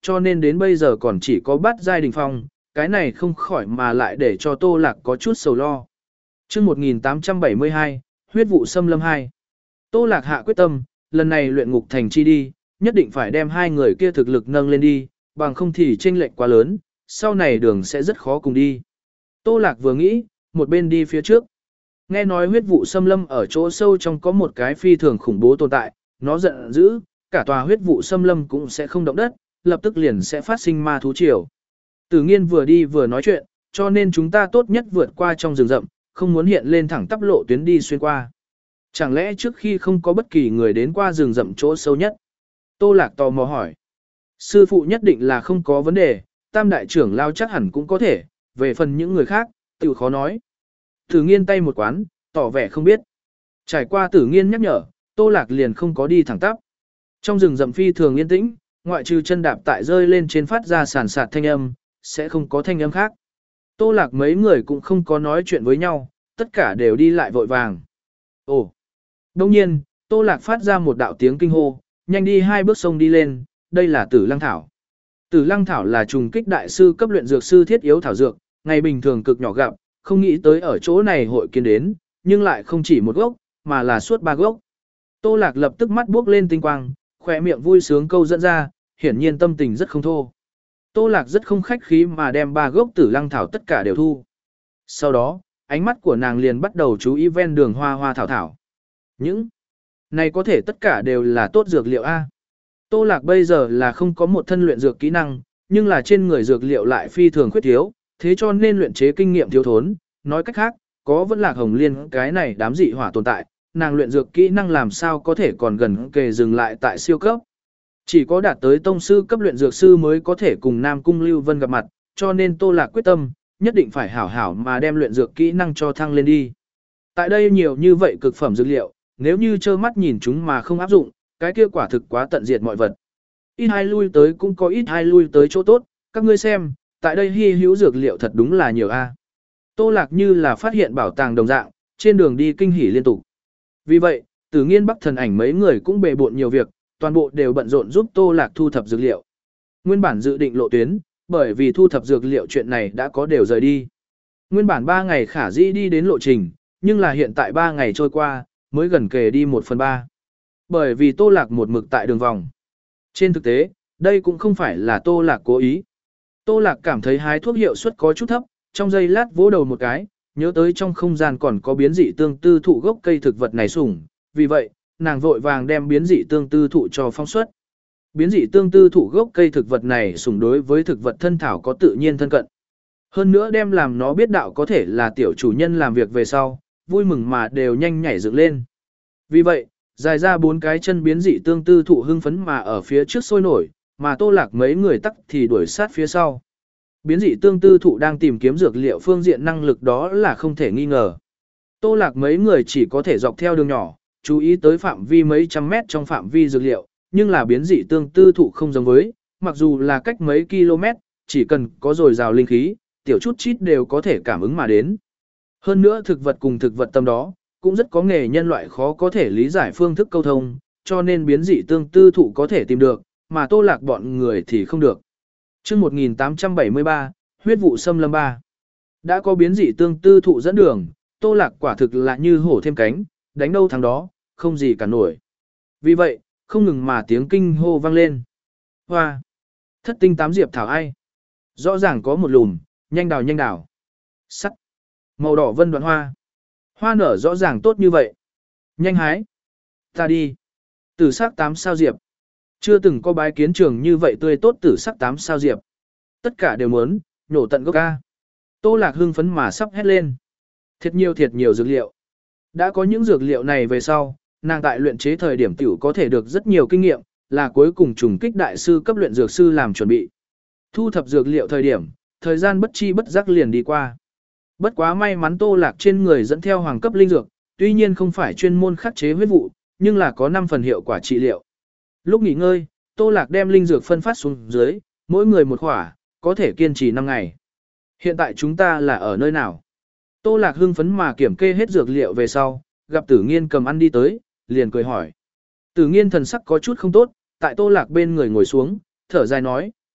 cho nên đến bây giờ còn chỉ có bát giai đỉnh phong, cái này không khỏi mà lại để cho Tô Lạc có chút sầu lo. Chương một nghìn tám trăm bảy mươi hai, huyết vụ xâm lâm hai. Tô Lạc hạ quyết tâm, lần này luyện ngục thành chi đi, nhất định phải đem hai người kia thực lực nâng lên đi, bằng không thì chênh lệch quá lớn, sau này đường sẽ rất khó cùng đi. Tô Lạc vừa nghĩ, một bên đi phía trước. Nghe nói huyết vụ xâm lâm ở chỗ sâu trong có một cái phi thường khủng bố tồn tại, nó giận dữ, cả tòa huyết vụ xâm lâm cũng sẽ không động đất, lập tức liền sẽ phát sinh ma thú triều. Tử Nghiên vừa đi vừa nói chuyện, cho nên chúng ta tốt nhất vượt qua trong rừng rậm, không muốn hiện lên thẳng tắp lộ tuyến đi xuyên qua. Chẳng lẽ trước khi không có bất kỳ người đến qua rừng rậm chỗ sâu nhất? Tô Lạc tò mò hỏi. Sư phụ nhất định là không có vấn đề, tam đại trưởng lao chắc hẳn cũng có thể, về phần những người khác, tự khó nói. Tử Nghiên tay một quán, tỏ vẻ không biết. Trải qua Tử Nghiên nhắc nhở, Tô Lạc liền không có đi thẳng tắp. Trong rừng rậm phi thường yên tĩnh, ngoại trừ chân đạp tại rơi lên trên phát ra sàn sạt thanh âm, sẽ không có thanh âm khác. Tô Lạc mấy người cũng không có nói chuyện với nhau, tất cả đều đi lại vội vàng. Ồ! Đông nhiên, Tô Lạc phát ra một đạo tiếng kinh hô, nhanh đi hai bước sông đi lên, đây là Tử Lăng Thảo. Tử Lăng Thảo là trùng kích đại sư cấp luyện dược sư thiết yếu thảo dược, ngày bình thường cực nhỏ gặp, không nghĩ tới ở chỗ này hội kiến đến, nhưng lại không chỉ một gốc, mà là suốt ba gốc. Tô Lạc lập tức mắt buốc lên tinh quang, khỏe miệng vui sướng câu dẫn ra, hiển nhiên tâm tình rất không thô. Tô Lạc rất không khách khí mà đem ba gốc Tử Lăng Thảo tất cả đều thu. Sau đó, ánh mắt của nàng liền bắt đầu chú ý ven đường hoa hoa thảo thảo. Những này có thể tất cả đều là tốt dược liệu A. Tô Lạc bây giờ là không có một thân luyện dược kỹ năng, nhưng là trên người dược liệu lại phi thường khuyết thiếu, thế cho nên luyện chế kinh nghiệm thiếu thốn. Nói cách khác, có vẫn Lạc Hồng Liên cái này đám dị hỏa tồn tại, nàng luyện dược kỹ năng làm sao có thể còn gần kề dừng lại tại siêu cấp. Chỉ có đạt tới tông sư cấp luyện dược sư mới có thể cùng Nam Cung Lưu Vân gặp mặt, cho nên Tô Lạc quyết tâm, nhất định phải hảo hảo mà đem luyện dược kỹ năng cho thăng lên đi. Tại đây nhiều như vậy cực phẩm dược liệu, nếu như trơ mắt nhìn chúng mà không áp dụng, cái kia quả thực quá tận diệt mọi vật. Ít hai lui tới cũng có ít hai lui tới chỗ tốt, các ngươi xem, tại đây hy hữu dược liệu thật đúng là nhiều a. Tô Lạc như là phát hiện bảo tàng đồng dạng, trên đường đi kinh hỉ liên tục. Vì vậy, Tử Nghiên Bắc Thần Ảnh mấy người cũng bề bộn nhiều việc, toàn bộ đều bận rộn giúp Tô Lạc thu thập dược liệu. Nguyên bản dự định lộ tuyến, bởi vì thu thập dược liệu chuyện này đã có đều rời đi. Nguyên bản ba ngày khả dĩ đi đến lộ trình, nhưng là hiện tại ba ngày trôi qua, mới gần kề đi một phần ba. Bởi vì Tô Lạc một mực tại đường vòng. Trên thực tế, đây cũng không phải là Tô Lạc cố ý. Tô Lạc cảm thấy hái thuốc hiệu suất có chút thấp, trong giây lát vỗ đầu một cái, nhớ tới trong không gian còn có biến dị tương tư thụ gốc cây thực vật này sủng, vì vậy, nàng vội vàng đem biến dị tương tư thụ cho phong xuất. Biến dị tương tư thụ gốc cây thực vật này sủng đối với thực vật thân thảo có tự nhiên thân cận. Hơn nữa đem làm nó biết đạo có thể là tiểu chủ nhân làm việc về sau, vui mừng mà đều nhanh nhảy dựng lên. Vì vậy, dài ra bốn cái chân biến dị tương tư thụ hưng phấn mà ở phía trước sôi nổi, mà Tô Lạc mấy người tắc thì đuổi sát phía sau. Biến dị tương tư thụ đang tìm kiếm dược liệu phương diện năng lực đó là không thể nghi ngờ. Tô Lạc mấy người chỉ có thể dọc theo đường nhỏ, chú ý tới phạm vi mấy trăm mét trong phạm vi dược liệu, nhưng là biến dị tương tư thụ không giống với, mặc dù là cách mấy km, chỉ cần có dồi dào linh khí, tiểu chút chít đều có thể cảm ứng mà đến. Hơn nữa thực vật cùng thực vật tâm đó, cũng rất có nghề nhân loại khó có thể lý giải phương thức câu thông, cho nên biến dị tương tư thụ có thể tìm được, mà Tô Lạc bọn người thì không được. Chương một nghìn tám trăm bảy mươi ba, huyết vụ xâm lâm ba. Đã có biến dị tương tư thụ dẫn đường, Tô Lạc quả thực là như hổ thêm cánh, đánh đâu thắng đó, không gì cả nổi. Vì vậy, không ngừng mà tiếng kinh hô vang lên. Hoa! Thất tinh tám diệp thảo ai? Rõ ràng có một lùm, nhanh đào nhanh đào. Sắc! Màu đỏ vân đoạn hoa. Hoa nở rõ ràng tốt như vậy. Nhanh hái! Ta đi! Tử sắc tám sao diệp. Chưa từng có bái kiến trường như vậy tươi tốt tử sắc tám sao diệp. Tất cả đều muốn, nhổ tận gốc ca. Tô Lạc hưng phấn mà sắp hét lên. Thiệt nhiều thiệt nhiều dược liệu. Đã có những dược liệu này về sau, nàng tại luyện chế thời điểm tiểu có thể được rất nhiều kinh nghiệm, là cuối cùng trùng kích đại sư cấp luyện dược sư làm chuẩn bị. Thu thập dược liệu thời điểm, thời gian bất chi bất giác liền đi qua. Bất quá may mắn Tô Lạc trên người dẫn theo hoàng cấp linh dược, tuy nhiên không phải chuyên môn khắc chế huyết vụ, nhưng là có năm phần hiệu quả trị liệu. Lúc nghỉ ngơi, Tô Lạc đem linh dược phân phát xuống dưới, mỗi người một khỏa, có thể kiên trì năm ngày. Hiện tại chúng ta là ở nơi nào? Tô Lạc hưng phấn mà kiểm kê hết dược liệu về sau, gặp Tử Nghiên cầm ăn đi tới, liền cười hỏi. Tử Nghiên thần sắc có chút không tốt, tại Tô Lạc bên người ngồi xuống, thở dài nói,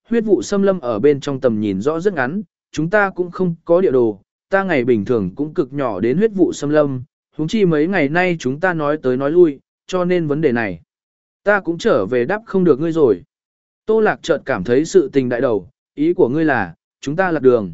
Huyết vụ xâm lâm ở bên trong tầm nhìn rõ rất ngắn, chúng ta cũng không có địa đồ, ta ngày bình thường cũng cực nhỏ đến huyết vụ xâm lâm, huống chi mấy ngày nay chúng ta nói tới nói lui, cho nên vấn đề này. Ta cũng trở về đáp không được ngươi rồi. Tô Lạc chợt cảm thấy sự tình đại đầu, ý của ngươi là, chúng ta lạc đường.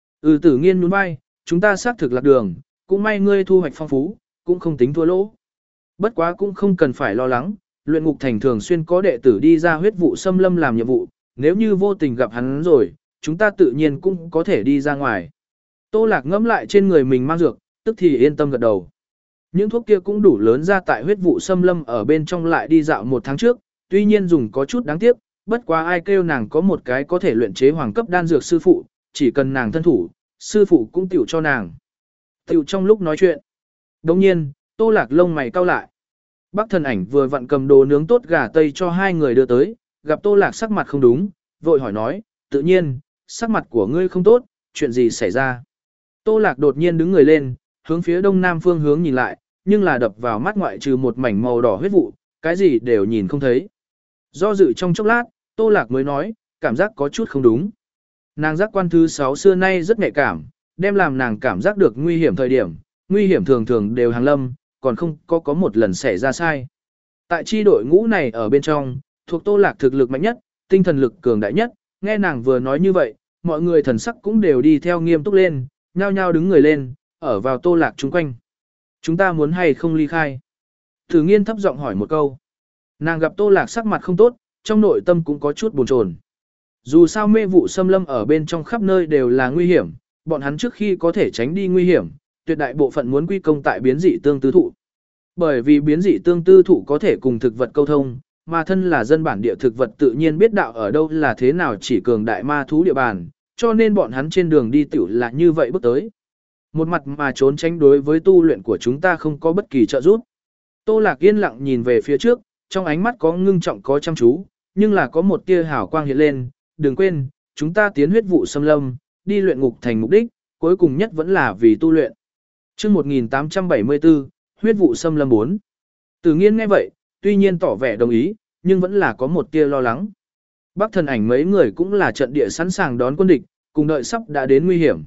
Ừ Tử Nghiên nhún vai, chúng ta xác thực lạc đường, cũng may ngươi thu hoạch phong phú, cũng không tính thua lỗ. Bất quá cũng không cần phải lo lắng, luyện ngục thành thường xuyên có đệ tử đi ra huyết vụ xâm lâm làm nhiệm vụ, nếu như vô tình gặp hắn rồi, chúng ta tự nhiên cũng có thể đi ra ngoài. Tô Lạc ngẫm lại trên người mình mang dược, tức thì yên tâm gật đầu. Những thuốc kia cũng đủ lớn ra tại huyết vụ xâm lâm ở bên trong lại đi dạo một tháng trước, tuy nhiên dùng có chút đáng tiếc, bất quá ai kêu nàng có một cái có thể luyện chế hoàng cấp đan dược sư phụ, chỉ cần nàng thân thủ, sư phụ cũng tiểu cho nàng. Tiểu trong lúc nói chuyện. Đồng nhiên, Tô Lạc lông mày cau lại. Bác Thần Ảnh vừa vặn cầm đồ nướng tốt gà tây cho hai người đưa tới, gặp Tô Lạc sắc mặt không đúng, vội hỏi nói, tự nhiên, sắc mặt của ngươi không tốt, chuyện gì xảy ra? Tô Lạc đột nhiên đứng người lên, hướng phía đông nam phương hướng nhìn lại, nhưng là đập vào mắt ngoại trừ một mảnh màu đỏ huyết vụ, cái gì đều nhìn không thấy. Do dự trong chốc lát, Tô Lạc mới nói, cảm giác có chút không đúng. Nàng giác quan thứ sáu xưa nay rất nhạy cảm, đem làm nàng cảm giác được nguy hiểm thời điểm, nguy hiểm thường thường đều hàng lâm, còn không có có một lần xảy ra sai. Tại chi đội ngũ này ở bên trong, thuộc Tô Lạc thực lực mạnh nhất, tinh thần lực cường đại nhất, nghe nàng vừa nói như vậy, mọi người thần sắc cũng đều đi theo nghiêm túc lên, nhao nhao đứng người lên, ở vào Tô Lạc chung quanh. Chúng ta muốn hay không ly khai? Tử Nghiên thấp giọng hỏi một câu. Nàng gặp Tô Lạc sắc mặt không tốt, trong nội tâm cũng có chút buồn chồn. Dù sao mê vụ xâm lâm ở bên trong khắp nơi đều là nguy hiểm, bọn hắn trước khi có thể tránh đi nguy hiểm, tuyệt đại bộ phận muốn quy công tại biến dị tương tư thụ. Bởi vì biến dị tương tư thụ có thể cùng thực vật câu thông, mà thân là dân bản địa thực vật tự nhiên biết đạo ở đâu là thế nào chỉ cường đại ma thú địa bàn, cho nên bọn hắn trên đường đi tiểu là như vậy bước tới. Một mặt mà trốn tránh đối với tu luyện của chúng ta không có bất kỳ trợ giúp. Tô Lạc yên lặng nhìn về phía trước, trong ánh mắt có ngưng trọng có chăm chú, nhưng là có một tia hào quang hiện lên, đừng quên, chúng ta tiến huyết vụ xâm lâm, đi luyện ngục thành mục đích, cuối cùng nhất vẫn là vì tu luyện. Chương một nghìn tám trăm bảy mươi tư, huyết vụ xâm lâm bốn. Tử Nghiên nghe vậy, tuy nhiên tỏ vẻ đồng ý, nhưng vẫn là có một tia lo lắng. Bác Thần Ảnh mấy người cũng là trận địa sẵn sàng đón quân địch, cùng đợi sắp đã đến nguy hiểm.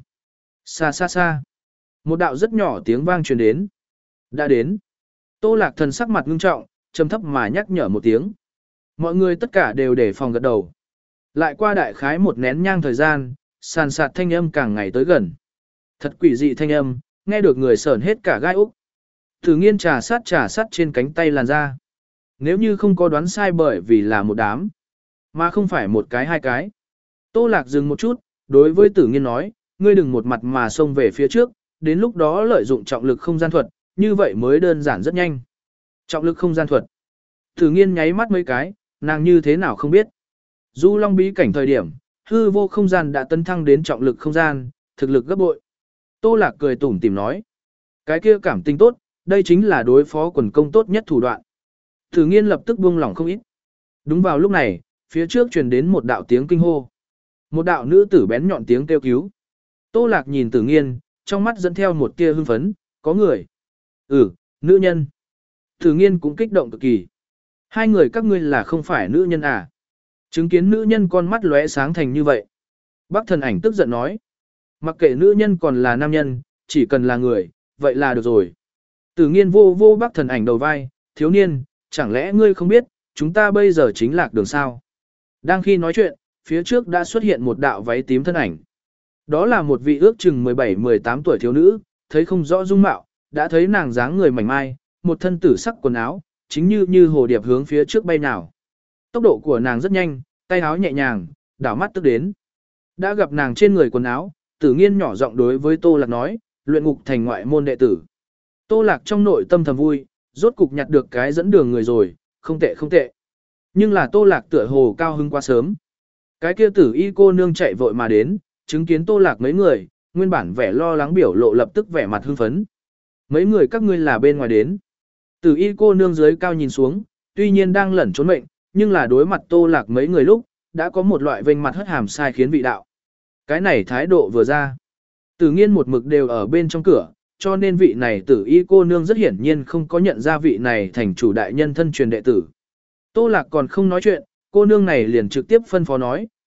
Xa xa xa, một đạo rất nhỏ tiếng vang truyền đến. Đã đến. Tô Lạc Thần sắc mặt ngưng trọng, trầm thấp mà nhắc nhở một tiếng. Mọi người tất cả đều để phòng gật đầu. Lại qua đại khái một nén nhang thời gian, sàn sạt thanh âm càng ngày tới gần. Thật quỷ dị thanh âm, nghe được người sởn hết cả gai úc. Tử Nghiên trà sát trà sát trên cánh tay làn da. Nếu như không có đoán sai bởi vì là một đám, mà không phải một cái hai cái. Tô Lạc dừng một chút, đối với Tử Nghiên nói, ngươi đừng một mặt mà xông về phía trước, đến lúc đó lợi dụng trọng lực không gian thuật, như vậy mới đơn giản rất nhanh. Trọng lực không gian thuật. Tử Nghiên nháy mắt mấy cái, nàng như thế nào không biết. Du Long bí cảnh thời điểm, hư vô không gian đã tấn thăng đến trọng lực không gian, thực lực gấp bội. Tô Lạc cười tủm tỉm nói, cái kia cảm tình tốt, đây chính là đối phó quần công tốt nhất thủ đoạn. Tử Nghiên lập tức buông lỏng không ít. Đúng vào lúc này, phía trước truyền đến một đạo tiếng kinh hô. Một đạo nữ tử bén nhọn tiếng kêu cứu. Tô Lạc nhìn Tử Nghiên, trong mắt dẫn theo một tia hưng phấn, có người. Ừ, nữ nhân. Tử Nghiên cũng kích động cực kỳ. Hai người các ngươi là không phải nữ nhân à? Chứng kiến nữ nhân con mắt lóe sáng thành như vậy. Bác Thần Ảnh tức giận nói. Mặc kệ nữ nhân còn là nam nhân, chỉ cần là người, vậy là được rồi. Tử Nghiên vô vô Bác Thần Ảnh đầu vai, thiếu niên, chẳng lẽ ngươi không biết, chúng ta bây giờ chính lạc đường sao? Đang khi nói chuyện, phía trước đã xuất hiện một đạo váy tím thân ảnh. Đó là một vị ước chừng mười bảy mười tám tuổi thiếu nữ, thấy không rõ dung mạo, đã thấy nàng dáng người mảnh mai, một thân tử sắc quần áo, chính như như hồ điệp hướng phía trước bay nào. Tốc độ của nàng rất nhanh, tay áo nhẹ nhàng, đảo mắt tức đến. Đã gặp nàng trên người quần áo, Tử Nghiên nhỏ giọng đối với Tô Lạc nói, luyện ngục thành ngoại môn đệ tử. Tô Lạc trong nội tâm thầm vui, rốt cục nhặt được cái dẫn đường người rồi, không tệ không tệ. Nhưng là Tô Lạc tựa hồ cao hứng quá sớm. Cái kia Tử Y cô nương chạy vội mà đến, chứng kiến Tô Lạc mấy người, nguyên bản vẻ lo lắng biểu lộ lập tức vẻ mặt hưng phấn. Mấy người các ngươi là bên ngoài đến. Tử Y cô nương dưới cao nhìn xuống, tuy nhiên đang lẩn trốn mệnh, nhưng là đối mặt Tô Lạc mấy người lúc, đã có một loại vênh mặt hất hàm sai khiến vị đạo. Cái này thái độ vừa ra. Tử Nghiên một mực đều ở bên trong cửa, cho nên vị này Tử Y cô nương rất hiển nhiên không có nhận ra vị này thành chủ đại nhân thân truyền đệ tử. Tô Lạc còn không nói chuyện, cô nương này liền trực tiếp phân phó nói,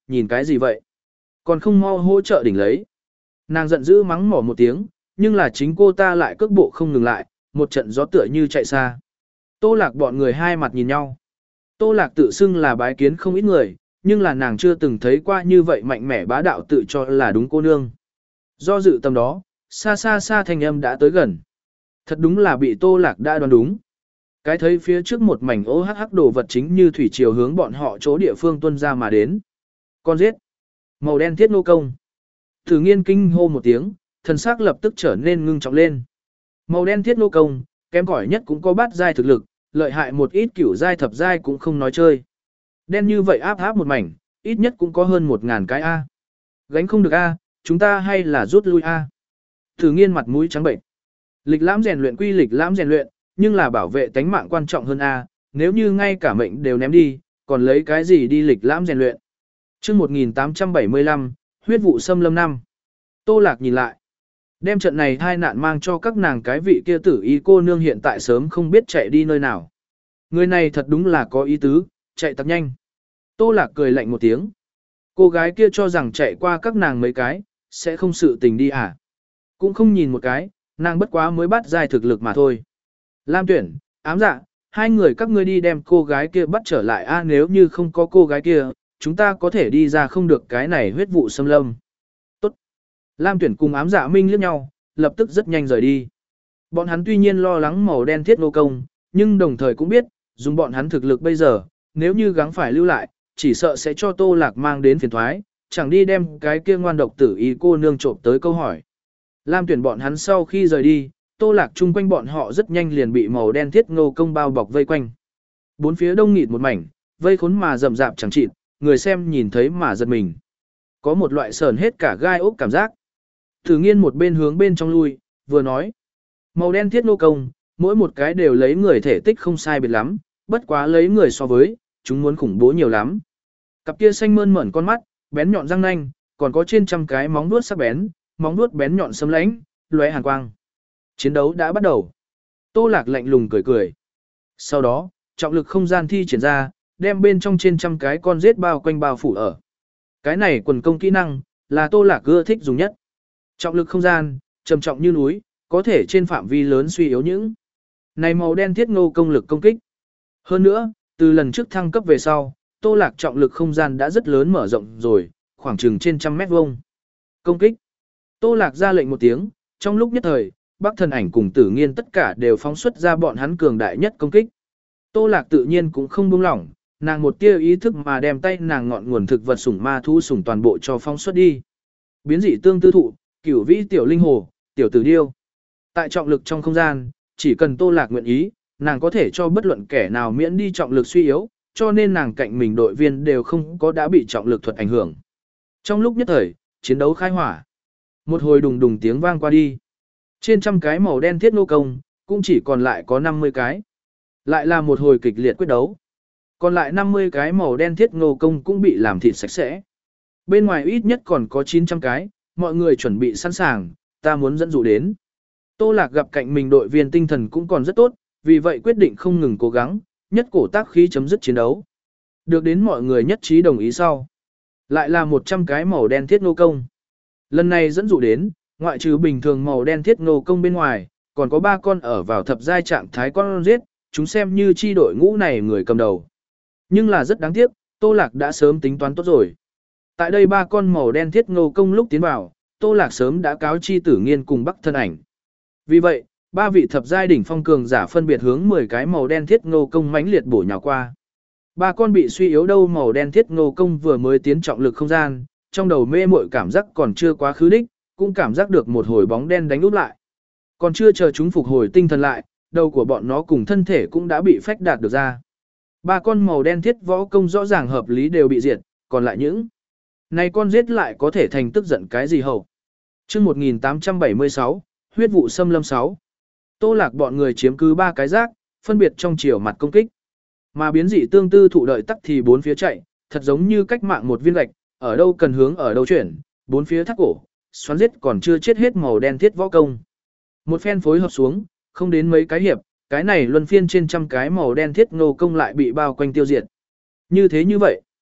nhìn cái gì vậy? Còn không mau hỗ trợ đỉnh lấy. Nàng giận dữ mắng mỏ một tiếng, nhưng là chính cô ta lại cước bộ không ngừng lại, một trận gió tựa như chạy xa. Tô Lạc bọn người hai mặt nhìn nhau. Tô Lạc tự xưng là bái kiến không ít người, nhưng là nàng chưa từng thấy qua như vậy mạnh mẽ bá đạo tự cho là đúng cô nương. Do dự tầm đó, xa xa xa thanh âm đã tới gần. Thật đúng là bị Tô Lạc đã đoán đúng. Cái thấy phía trước một mảnh ô hắc hắc đồ vật chính như thủy triều hướng bọn họ chỗ địa phương tuân ra mà đến. Con giết. Màu đen thiết nô công. Thử nghiên kinh hô một tiếng, thần sắc lập tức trở nên ngưng trọng lên. Màu đen thiết nô công, kém cỏi nhất cũng có bát giai thực lực, lợi hại một ít cửu giai thập giai cũng không nói chơi. Đen như vậy áp áp một mảnh, ít nhất cũng có hơn một ngàn cái A. Gánh không được A, chúng ta hay là rút lui A. Thử nghiên mặt mũi trắng bệnh. Lịch lãm rèn luyện quy lịch lãm rèn luyện, nhưng là bảo vệ tánh mạng quan trọng hơn A, nếu như ngay cả mệnh đều ném đi, còn lấy cái gì đi lịch lãm rèn luyện. chương một nghìn tám trăm bảy mươi lăm, huyết vụ xâm lâm năm. Tô Lạc nhìn lại. Đem trận này thai nạn mang cho các nàng cái vị kia tử y cô nương hiện tại sớm không biết chạy đi nơi nào. Người này thật đúng là có ý tứ, chạy thật nhanh. Tô Lạc cười lạnh một tiếng. Cô gái kia cho rằng chạy qua các nàng mấy cái, sẽ không sự tình đi à. Cũng không nhìn một cái, nàng bất quá mới bắt giai thực lực mà thôi. Lam Tuyển, ám dạ, hai người các ngươi đi đem cô gái kia bắt trở lại a, nếu như không có cô gái kia, chúng ta có thể đi ra không được cái này huyết vụ xâm lâm. Tốt. Lam Tuyển cùng ám dạ minh liếc nhau, lập tức rất nhanh rời đi. Bọn hắn tuy nhiên lo lắng màu đen thiết nô công, nhưng đồng thời cũng biết, dùng bọn hắn thực lực bây giờ, nếu như gắng phải lưu lại, chỉ sợ sẽ cho Tô Lạc mang đến phiền thoái, chẳng đi đem cái kia ngoan độc tử ý cô nương trộm tới câu hỏi. Lam Tuyển bọn hắn sau khi rời đi, Tô Lạc chung quanh bọn họ rất nhanh liền bị màu đen thiết ngô công bao bọc vây quanh. Bốn phía đông nghịt một mảnh, vây khốn mà rậm rạp chẳng chịt, người xem nhìn thấy mà giật mình. Có một loại sờn hết cả gai ốc cảm giác. Thử nghiên một bên hướng bên trong lui, vừa nói. Màu đen thiết ngô công, mỗi một cái đều lấy người thể tích không sai biệt lắm, bất quá lấy người so với, chúng muốn khủng bố nhiều lắm. Cặp kia xanh mơn mởn con mắt, bén nhọn răng nanh, còn có trên trăm cái móng vuốt sắc bén, móng vuốt bén nhọn sấm lãnh, lóe hàn quang. Chiến đấu đã bắt đầu. Tô Lạc lạnh lùng cười cười. Sau đó, trọng lực không gian thi triển ra, đem bên trong trên trăm cái con rết bao quanh bao phủ ở. Cái này quần công kỹ năng, là Tô Lạc ưa thích dùng nhất. Trọng lực không gian, trầm trọng như núi, có thể trên phạm vi lớn suy yếu những. Này màu đen thiết ngô công lực công kích. Hơn nữa, từ lần trước thăng cấp về sau, Tô Lạc trọng lực không gian đã rất lớn mở rộng rồi, khoảng chừng trên trăm mét vuông. Công kích. Tô Lạc ra lệnh một tiếng, trong lúc nhất thời, Bắc Thần Ảnh cùng Tử Nghiên tất cả đều phóng xuất ra bọn hắn cường đại nhất công kích. Tô Lạc tự nhiên cũng không buông lỏng, nàng một tia ý thức mà đem tay nàng ngọn nguồn thực vật sủng ma thu sủng toàn bộ cho phóng xuất đi. Biến dị tương tư thụ, cửu vĩ tiểu linh hồ, tiểu tử điêu. Tại trọng lực trong không gian, chỉ cần Tô Lạc nguyện ý, nàng có thể cho bất luận kẻ nào miễn đi trọng lực suy yếu, cho nên nàng cạnh mình đội viên đều không có đã bị trọng lực thuật ảnh hưởng. Trong lúc nhất thời, chiến đấu khai hỏa. Một hồi đùng đùng tiếng vang qua đi. Trên trăm cái màu đen thiết nô công, cũng chỉ còn lại có năm mươi cái. Lại là một hồi kịch liệt quyết đấu. Còn lại năm mươi cái màu đen thiết nô công cũng bị làm thịt sạch sẽ. Bên ngoài ít nhất còn có chín trăm cái, mọi người chuẩn bị sẵn sàng, ta muốn dẫn dụ đến. Tô Lạc gặp cạnh mình đội viên tinh thần cũng còn rất tốt, vì vậy quyết định không ngừng cố gắng, nhất cổ tác khí chấm dứt chiến đấu. Được đến mọi người nhất trí đồng ý sau. Lại là một trăm cái màu đen thiết nô công. Lần này dẫn dụ đến, ngoại trừ bình thường màu đen thiết nô công bên ngoài, còn có ba con ở vào thập giai trạng thái con giết, chúng xem như chi đội ngũ này người cầm đầu. Nhưng là rất đáng tiếc, Tô Lạc đã sớm tính toán tốt rồi. Tại đây ba con màu đen thiết nô công lúc tiến vào, Tô Lạc sớm đã cáo chi Tử Nghiên cùng Bắc Thân Ảnh. Vì vậy, ba vị thập giai đỉnh phong cường giả phân biệt hướng mười cái màu đen thiết nô công mãnh liệt bổ nhào qua. Ba con bị suy yếu đâu màu đen thiết nô công vừa mới tiến trọng lực không gian, trong đầu mê muội cảm giác còn chưa quá khứ đích, cũng cảm giác được một hồi bóng đen đánh úp lại. Còn chưa chờ chúng phục hồi tinh thần lại, đầu của bọn nó cùng thân thể cũng đã bị phách đạt được ra. Ba con màu đen thiết võ công rõ ràng hợp lý đều bị diệt, còn lại những này con giết lại có thể thành tức giận cái gì hậu. Chương một nghìn tám trăm bảy mươi sáu, huyết vụ xâm lâm sáu. Tô Lạc bọn người chiếm cứ ba cái rác, phân biệt trong chiều mặt công kích. Mà biến dị tương tư thụ đợi tắc thì bốn phía chạy, thật giống như cách mạng một viên gạch, ở đâu cần hướng ở đâu chuyển, bốn phía thắt cổ, xoắn giết còn chưa chết hết màu đen thiết võ công. Một phen phối hợp xuống, không đến mấy cái hiệp, cái này luân phiên trên trăm cái màu đen thiết ngô công lại bị bao quanh tiêu diệt. Như thế như vậy,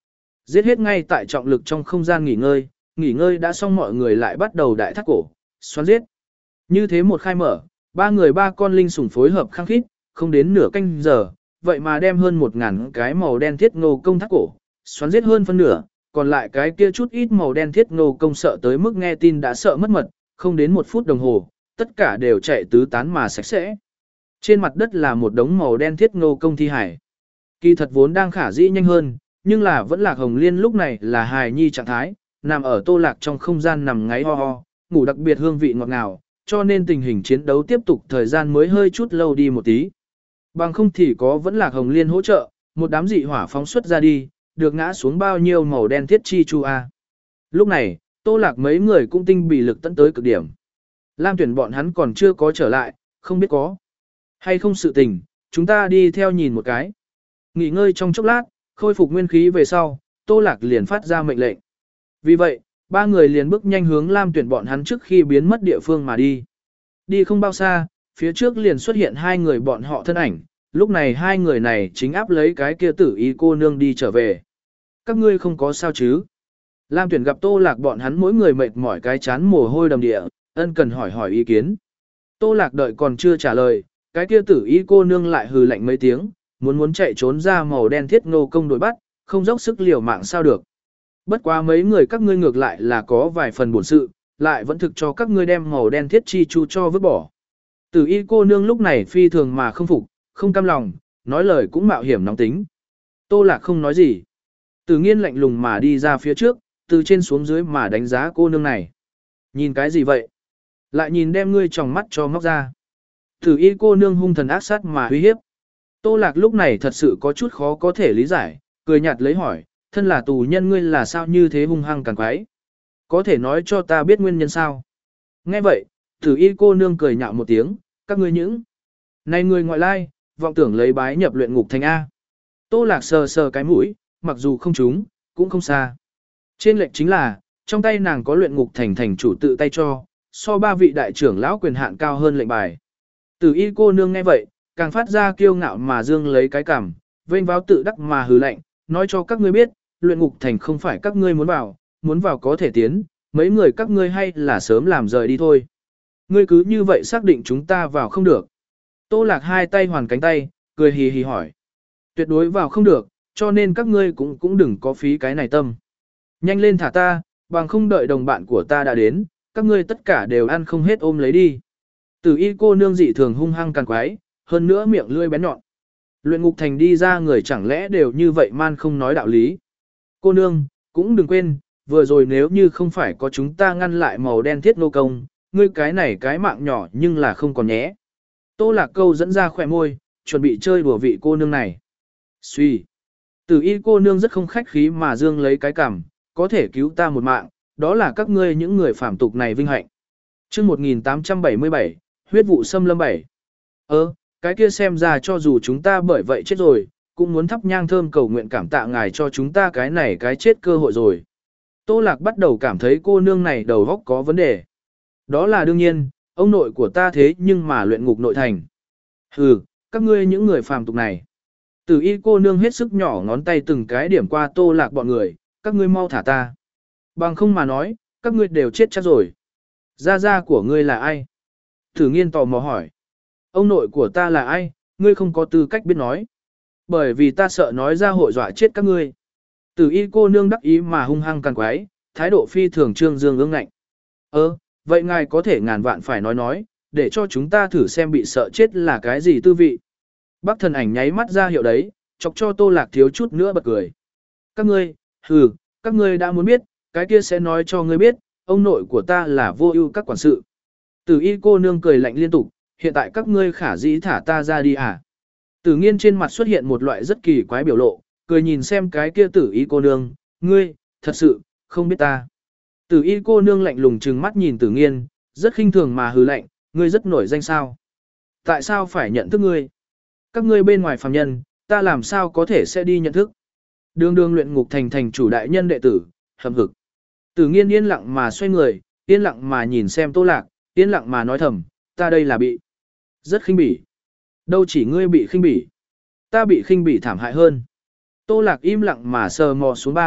Giết hết ngay tại trọng lực trong không gian nghỉ ngơi, nghỉ ngơi đã xong mọi người lại bắt đầu đại thác cổ, xoắn giết. Như thế một khai mở, ba người ba con linh sủng phối hợp khăng khít, không đến nửa canh giờ, vậy mà đem hơn một ngàn cái màu đen thiết ngô công thác cổ, xoắn giết hơn phân nửa, còn lại cái kia chút ít màu đen thiết ngô công sợ tới mức nghe tin đã sợ mất mật, không đến một phút đồng hồ, tất cả đều chạy tứ tán mà sạch sẽ. Trên mặt đất là một đống màu đen thiết ngô công thi hải. Kỳ thật vốn đang khả dĩ nhanh hơn, nhưng là vẫn Lạc Hồng Liên lúc này là hài nhi trạng thái, nằm ở Tô Lạc trong không gian nằm ngáy ho ho, ngủ đặc biệt hương vị ngọt ngào, cho nên tình hình chiến đấu tiếp tục thời gian mới hơi chút lâu đi một tí. Bằng không thì có vẫn Lạc Hồng Liên hỗ trợ, một đám dị hỏa phóng xuất ra đi, được ngã xuống bao nhiêu màu đen thiết chi chu a. Lúc này, Tô Lạc mấy người cũng tinh bị lực tận tới cực điểm. Lam Tuyển bọn hắn còn chưa có trở lại, không biết có hay không sự tình, chúng ta đi theo nhìn một cái. Nghỉ ngơi trong chốc lát, khôi phục nguyên khí về sau, Tô Lạc liền phát ra mệnh lệnh. Vì vậy, ba người liền bước nhanh hướng Lam Tuyển bọn hắn trước khi biến mất địa phương mà đi. Đi không bao xa, phía trước liền xuất hiện hai người bọn họ thân ảnh, lúc này hai người này chính áp lấy cái kia tử y cô nương đi trở về. Các ngươi không có sao chứ? Lam Tuyển gặp Tô Lạc bọn hắn mỗi người mệt mỏi cái chán mồ hôi đầm địa, ân cần hỏi hỏi ý kiến. Tô Lạc đợi còn chưa trả lời, cái kia tử y cô nương lại hừ lạnh mấy tiếng, muốn muốn chạy trốn ra màu đen thiết ngô công đuổi bắt, không dốc sức liều mạng sao được. Bất quá mấy người các ngươi ngược lại là có vài phần bổn sự, lại vẫn thực cho các ngươi đem màu đen thiết chi chu cho vứt bỏ. Tử y cô nương lúc này phi thường mà không phục, không cam lòng, nói lời cũng mạo hiểm nóng tính. Tô Lạc không nói gì. Tử nghiên lạnh lùng mà đi ra phía trước, từ trên xuống dưới mà đánh giá cô nương này. Nhìn cái gì vậy? Lại nhìn đem ngươi tròng mắt cho móc ra. Tử y cô nương hung thần ác sát mà uy hiếp. Tô Lạc lúc này thật sự có chút khó có thể lý giải, cười nhạt lấy hỏi, thân là tù nhân ngươi là sao như thế hung hăng càng quái? Có thể nói cho ta biết nguyên nhân sao? Nghe vậy, tử y cô nương cười nhạo một tiếng, các ngươi những này người ngoại lai, vọng tưởng lấy bái nhập luyện ngục thành A. Tô Lạc sờ sờ cái mũi, mặc dù không trúng, cũng không xa. Trên lệnh chính là, trong tay nàng có luyện ngục thành thành chủ tự tay cho, so ba vị đại trưởng lão quyền hạn cao hơn lệnh bài. Tử y cô nương nghe vậy, càng phát ra kiêu ngạo mà dương lấy cái cằm, vênh váo tự đắc mà hừ lạnh, nói cho các ngươi biết, luyện ngục thành không phải các ngươi muốn vào, muốn vào có thể tiến, mấy người các ngươi hay là sớm làm rời đi thôi. Ngươi cứ như vậy xác định chúng ta vào không được. Tô Lạc hai tay hoàn cánh tay, cười hì hì hỏi. Tuyệt đối vào không được, cho nên các ngươi cũng cũng đừng có phí cái này tâm. Nhanh lên thả ta, bằng không đợi đồng bạn của ta đã đến, các ngươi tất cả đều ăn không hết ôm lấy đi. Tử y cô nương dị thường hung hăng càng quái, hơn nữa miệng lưỡi bén nhọn. Luyện ngục thành đi ra người chẳng lẽ đều như vậy man không nói đạo lý. Cô nương, cũng đừng quên, vừa rồi nếu như không phải có chúng ta ngăn lại màu đen thiết nô công, ngươi cái này cái mạng nhỏ nhưng là không còn nhé. Tô Lạc câu dẫn ra khỏe môi, chuẩn bị chơi đùa vị cô nương này. Suy. Tử y cô nương rất không khách khí mà dương lấy cái cằm, có thể cứu ta một mạng, đó là các ngươi những người phạm tục này vinh hạnh. chương một nghìn tám trăm bảy mươi bảy, huyết vụ xâm lâm bảy. Ơ, cái kia xem ra cho dù chúng ta bởi vậy chết rồi, cũng muốn thắp nhang thơm cầu nguyện cảm tạ ngài cho chúng ta cái này cái chết cơ hội rồi. Tô Lạc bắt đầu cảm thấy cô nương này đầu óc có vấn đề. Đó là đương nhiên, ông nội của ta thế nhưng mà luyện ngục nội thành. Hừ, các ngươi những người phàm tục này. Tử y cô nương hết sức nhỏ ngón tay từng cái điểm qua Tô Lạc bọn người, các ngươi mau thả ta. Bằng không mà nói, các ngươi đều chết chắc rồi. Gia gia của ngươi là ai? Tử nghiên tò mò hỏi. Ông nội của ta là ai, ngươi không có tư cách biết nói. Bởi vì ta sợ nói ra hội dọa chết các ngươi. Tử y cô nương đắc ý mà hung hăng càng quái, thái độ phi thường trương dương ương ngạnh. Ơ, vậy ngài có thể ngàn vạn phải nói nói, để cho chúng ta thử xem bị sợ chết là cái gì tư vị. Bác thần ảnh nháy mắt ra hiệu đấy, chọc cho Tô Lạc thiếu chút nữa bật cười. Các ngươi, hừ, các ngươi đã muốn biết, cái kia sẽ nói cho ngươi biết, ông nội của ta là vô ưu các quản sự. Tử y cô nương cười lạnh liên tục, hiện tại các ngươi khả dĩ thả ta ra đi à. Tử nghiên trên mặt xuất hiện một loại rất kỳ quái biểu lộ, cười nhìn xem cái kia tử y cô nương, ngươi, thật sự, không biết ta. Tử y cô nương lạnh lùng trừng mắt nhìn tử nghiên, rất khinh thường mà hừ lạnh, ngươi rất nổi danh sao. Tại sao phải nhận thức ngươi? Các ngươi bên ngoài phàm nhân, ta làm sao có thể sẽ đi nhận thức? Đường đường luyện ngục thành thành chủ đại nhân đệ tử, hầm hực. Tử nghiên yên lặng mà xoay người, yên lặng mà nhìn xem Tô Lạc, yên lặng mà nói thầm, ta đây là bị rất khinh bỉ. Đâu chỉ ngươi bị khinh bỉ, ta bị khinh bỉ thảm hại hơn. Tô Lạc im lặng mà sờ mò xuống ba,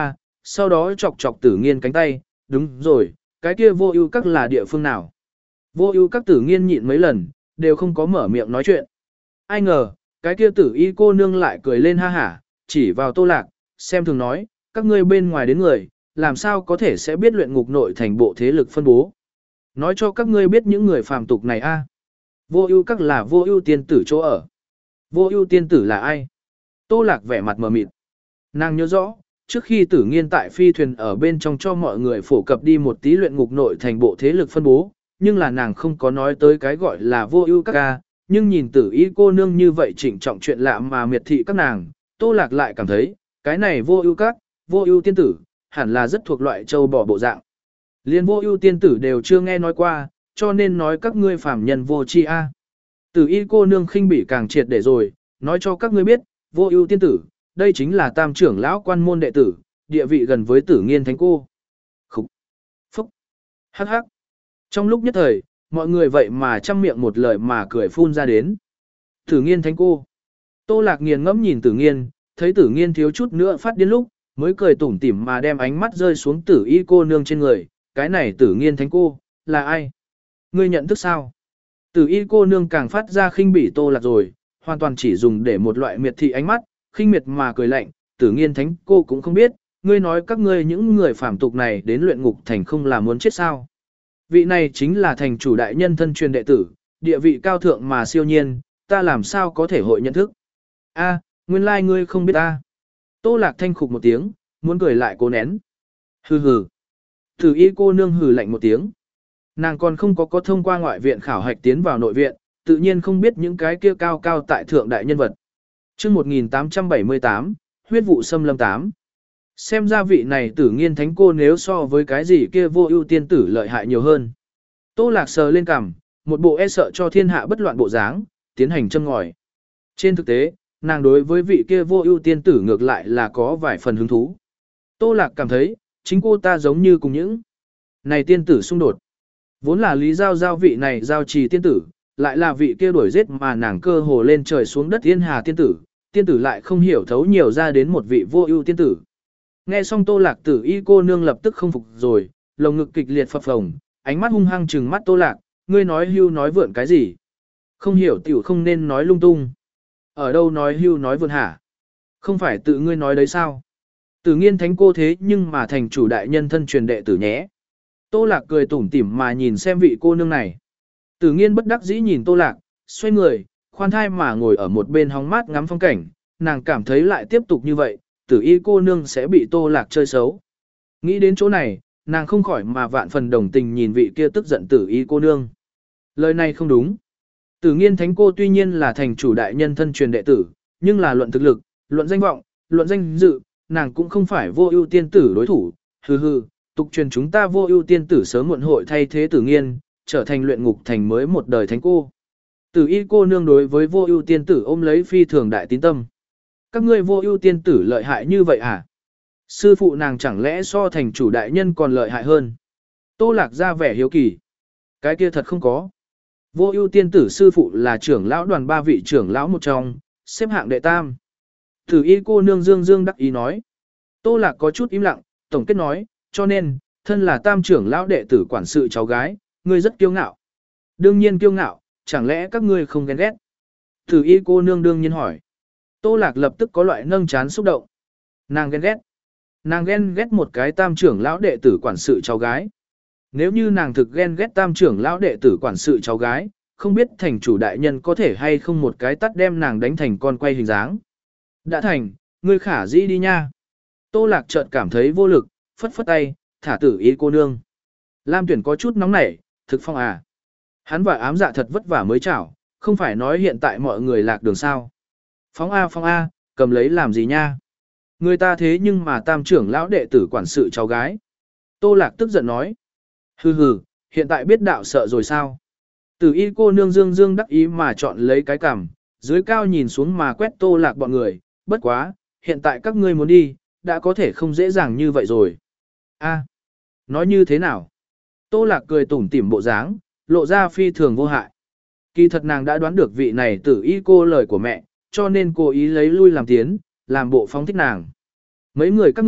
sau đó chọc chọc tử nghiên cánh tay, đúng rồi, cái kia vô ưu các là địa phương nào. Vô ưu các tử nghiên nhịn mấy lần, đều không có mở miệng nói chuyện. Ai ngờ, cái kia tử y cô nương lại cười lên ha hả, chỉ vào Tô Lạc, xem thường nói, các ngươi bên ngoài đến người, làm sao có thể sẽ biết luyện ngục nội thành bộ thế lực phân bố. Nói cho các ngươi biết những người phàm tục này a. Vô ưu các là vô ưu tiên tử chỗ ở. Vô ưu tiên tử là ai? Tô Lạc vẻ mặt mờ mịt. Nàng nhớ rõ, trước khi tử nghiên tại phi thuyền ở bên trong cho mọi người phổ cập đi một tí luyện ngục nội thành bộ thế lực phân bố, nhưng là nàng không có nói tới cái gọi là vô ưu các ca, nhưng nhìn tử y cô nương như vậy trịnh trọng chuyện lạ mà miệt thị các nàng, Tô Lạc lại cảm thấy, cái này vô ưu các, vô ưu tiên tử, hẳn là rất thuộc loại châu bò bộ dạng. Liên vô ưu tiên tử đều chưa nghe nói qua, cho nên nói các ngươi phàm nhân vô tri a. Tử y cô nương khinh bỉ càng triệt để rồi, nói cho các ngươi biết, vô ưu tiên tử, đây chính là tam trưởng lão quan môn đệ tử, địa vị gần với tử nghiên thánh cô. Khúc, phúc, hắc hắc. Trong lúc nhất thời, mọi người vậy mà chăm miệng một lời mà cười phun ra đến. Tử nghiên thánh cô. Tô Lạc nghiền ngẫm nhìn tử nghiên, thấy tử nghiên thiếu chút nữa phát điên lúc, mới cười tủm tỉm mà đem ánh mắt rơi xuống tử y cô nương trên người. Cái này tử nghiên thánh cô, là ai? Ngươi nhận thức sao? Tử y cô nương càng phát ra khinh bỉ Tô Lạc rồi, hoàn toàn chỉ dùng để một loại miệt thị ánh mắt, khinh miệt mà cười lạnh, tử nghiên thánh cô cũng không biết, ngươi nói các ngươi những người phàm tục này đến luyện ngục thành không là muốn chết sao. Vị này chính là thành chủ đại nhân thân truyền đệ tử, địa vị cao thượng mà siêu nhiên, ta làm sao có thể hội nhận thức. A, nguyên lai like ngươi không biết ta. Tô Lạc thanh khục một tiếng, muốn cười lại cố nén. Hừ hừ. Tử y cô nương hừ lạnh một tiếng. Nàng còn không có có thông qua ngoại viện khảo hạch tiến vào nội viện, tự nhiên không biết những cái kia cao cao tại thượng đại nhân vật. Chương một nghìn tám trăm bảy mươi tám, huyết vụ xâm lâm tám. Xem ra vị này tử nghiên thánh cô nếu so với cái gì kia vô ưu tiên tử lợi hại nhiều hơn. Tô Lạc sờ lên cằm, một bộ e sợ cho thiên hạ bất loạn bộ dáng, tiến hành châm ngòi. Trên thực tế, nàng đối với vị kia vô ưu tiên tử ngược lại là có vài phần hứng thú. Tô Lạc cảm thấy, chính cô ta giống như cùng những này tiên tử xung đột. Vốn là lý giao giao vị này giao trì tiên tử, lại là vị kia đuổi giết mà nàng cơ hồ lên trời xuống đất thiên hà tiên tử, tiên tử lại không hiểu thấu nhiều ra đến một vị vô ưu tiên tử. Nghe xong Tô Lạc tử y cô nương lập tức không phục rồi, lồng ngực kịch liệt phập phồng, ánh mắt hung hăng trừng mắt Tô Lạc, ngươi nói hưu nói vượn cái gì? Không hiểu tiểu không nên nói lung tung. Ở đâu nói hưu nói vượn hả? Không phải tự ngươi nói đấy sao? Tử nghiên thánh cô thế nhưng mà thành chủ đại nhân thân truyền đệ tử nhé. Tô Lạc cười tủm tỉm mà nhìn xem vị cô nương này. Tử nghiên bất đắc dĩ nhìn Tô Lạc, xoay người, khoan thai mà ngồi ở một bên hóng mát ngắm phong cảnh, nàng cảm thấy lại tiếp tục như vậy, tử y cô nương sẽ bị Tô Lạc chơi xấu. Nghĩ đến chỗ này, nàng không khỏi mà vạn phần đồng tình nhìn vị kia tức giận tử y cô nương. Lời này không đúng. Tử nghiên thánh cô tuy nhiên là thành chủ đại nhân thân truyền đệ tử, nhưng là luận thực lực, luận danh vọng, luận danh dự, nàng cũng không phải vô ưu tiên tử đối thủ. Hừ hừ, tục truyền chúng ta vô ưu tiên tử sớm muộn hội thay thế tử nghiên, trở thành luyện ngục thành mới một đời thánh cô. Tử y cô nương đối với vô ưu tiên tử ôm lấy phi thường đại tín tâm. Các ngươi vô ưu tiên tử lợi hại như vậy à? Sư phụ nàng chẳng lẽ so thành chủ đại nhân còn lợi hại hơn? Tô Lạc ra vẻ hiếu kỳ. Cái kia thật không có. Vô ưu tiên tử sư phụ là trưởng lão đoàn ba vị trưởng lão một trong, xếp hạng đệ tam. Tử y cô nương dương dương đắc ý nói. Tô Lạc có chút im lặng, tổng kết nói, cho nên, thân là tam trưởng lão đệ tử quản sự cháu gái, ngươi rất kiêu ngạo. Đương nhiên kiêu ngạo, chẳng lẽ các ngươi không ghen ghét? Tử y cô nương đương nhiên hỏi. Tô Lạc lập tức có loại nâng chán xúc động. Nàng ghen ghét. Nàng ghen ghét một cái tam trưởng lão đệ tử quản sự cháu gái. Nếu như nàng thực ghen ghét tam trưởng lão đệ tử quản sự cháu gái, không biết thành chủ đại nhân có thể hay không một cái tắt đem nàng đánh thành con quay hình dáng. Đã thành, ngươi khả dĩ đi nha. Tô Lạc chợt cảm thấy vô lực, phất phất tay, thả tử y cô nương. Lam Tuyển có chút nóng nảy, thực phong à. Hắn và ám dạ thật vất vả mới chảo, không phải nói hiện tại mọi người lạc đường sao. Phóng A phong A, cầm lấy làm gì nha. Người ta thế nhưng mà tam trưởng lão đệ tử quản sự cháu gái. Tô Lạc tức giận nói. Hừ hừ, hiện tại biết đạo sợ rồi sao. Tử y cô nương dương dương đắc ý mà chọn lấy cái cằm, dưới cao nhìn xuống mà quét Tô Lạc bọn người. Bất quá, hiện tại các ngươi muốn đi, đã có thể không dễ dàng như vậy rồi. A, nói như thế nào? Tô Lạc cười tủm tỉm bộ dáng, lộ ra phi thường vô hại. Kỳ thật nàng đã đoán được vị này tử y cô lời của mẹ, cho nên cố ý lấy lui làm tiến, làm bộ phóng thích nàng. Mấy người các ngươi,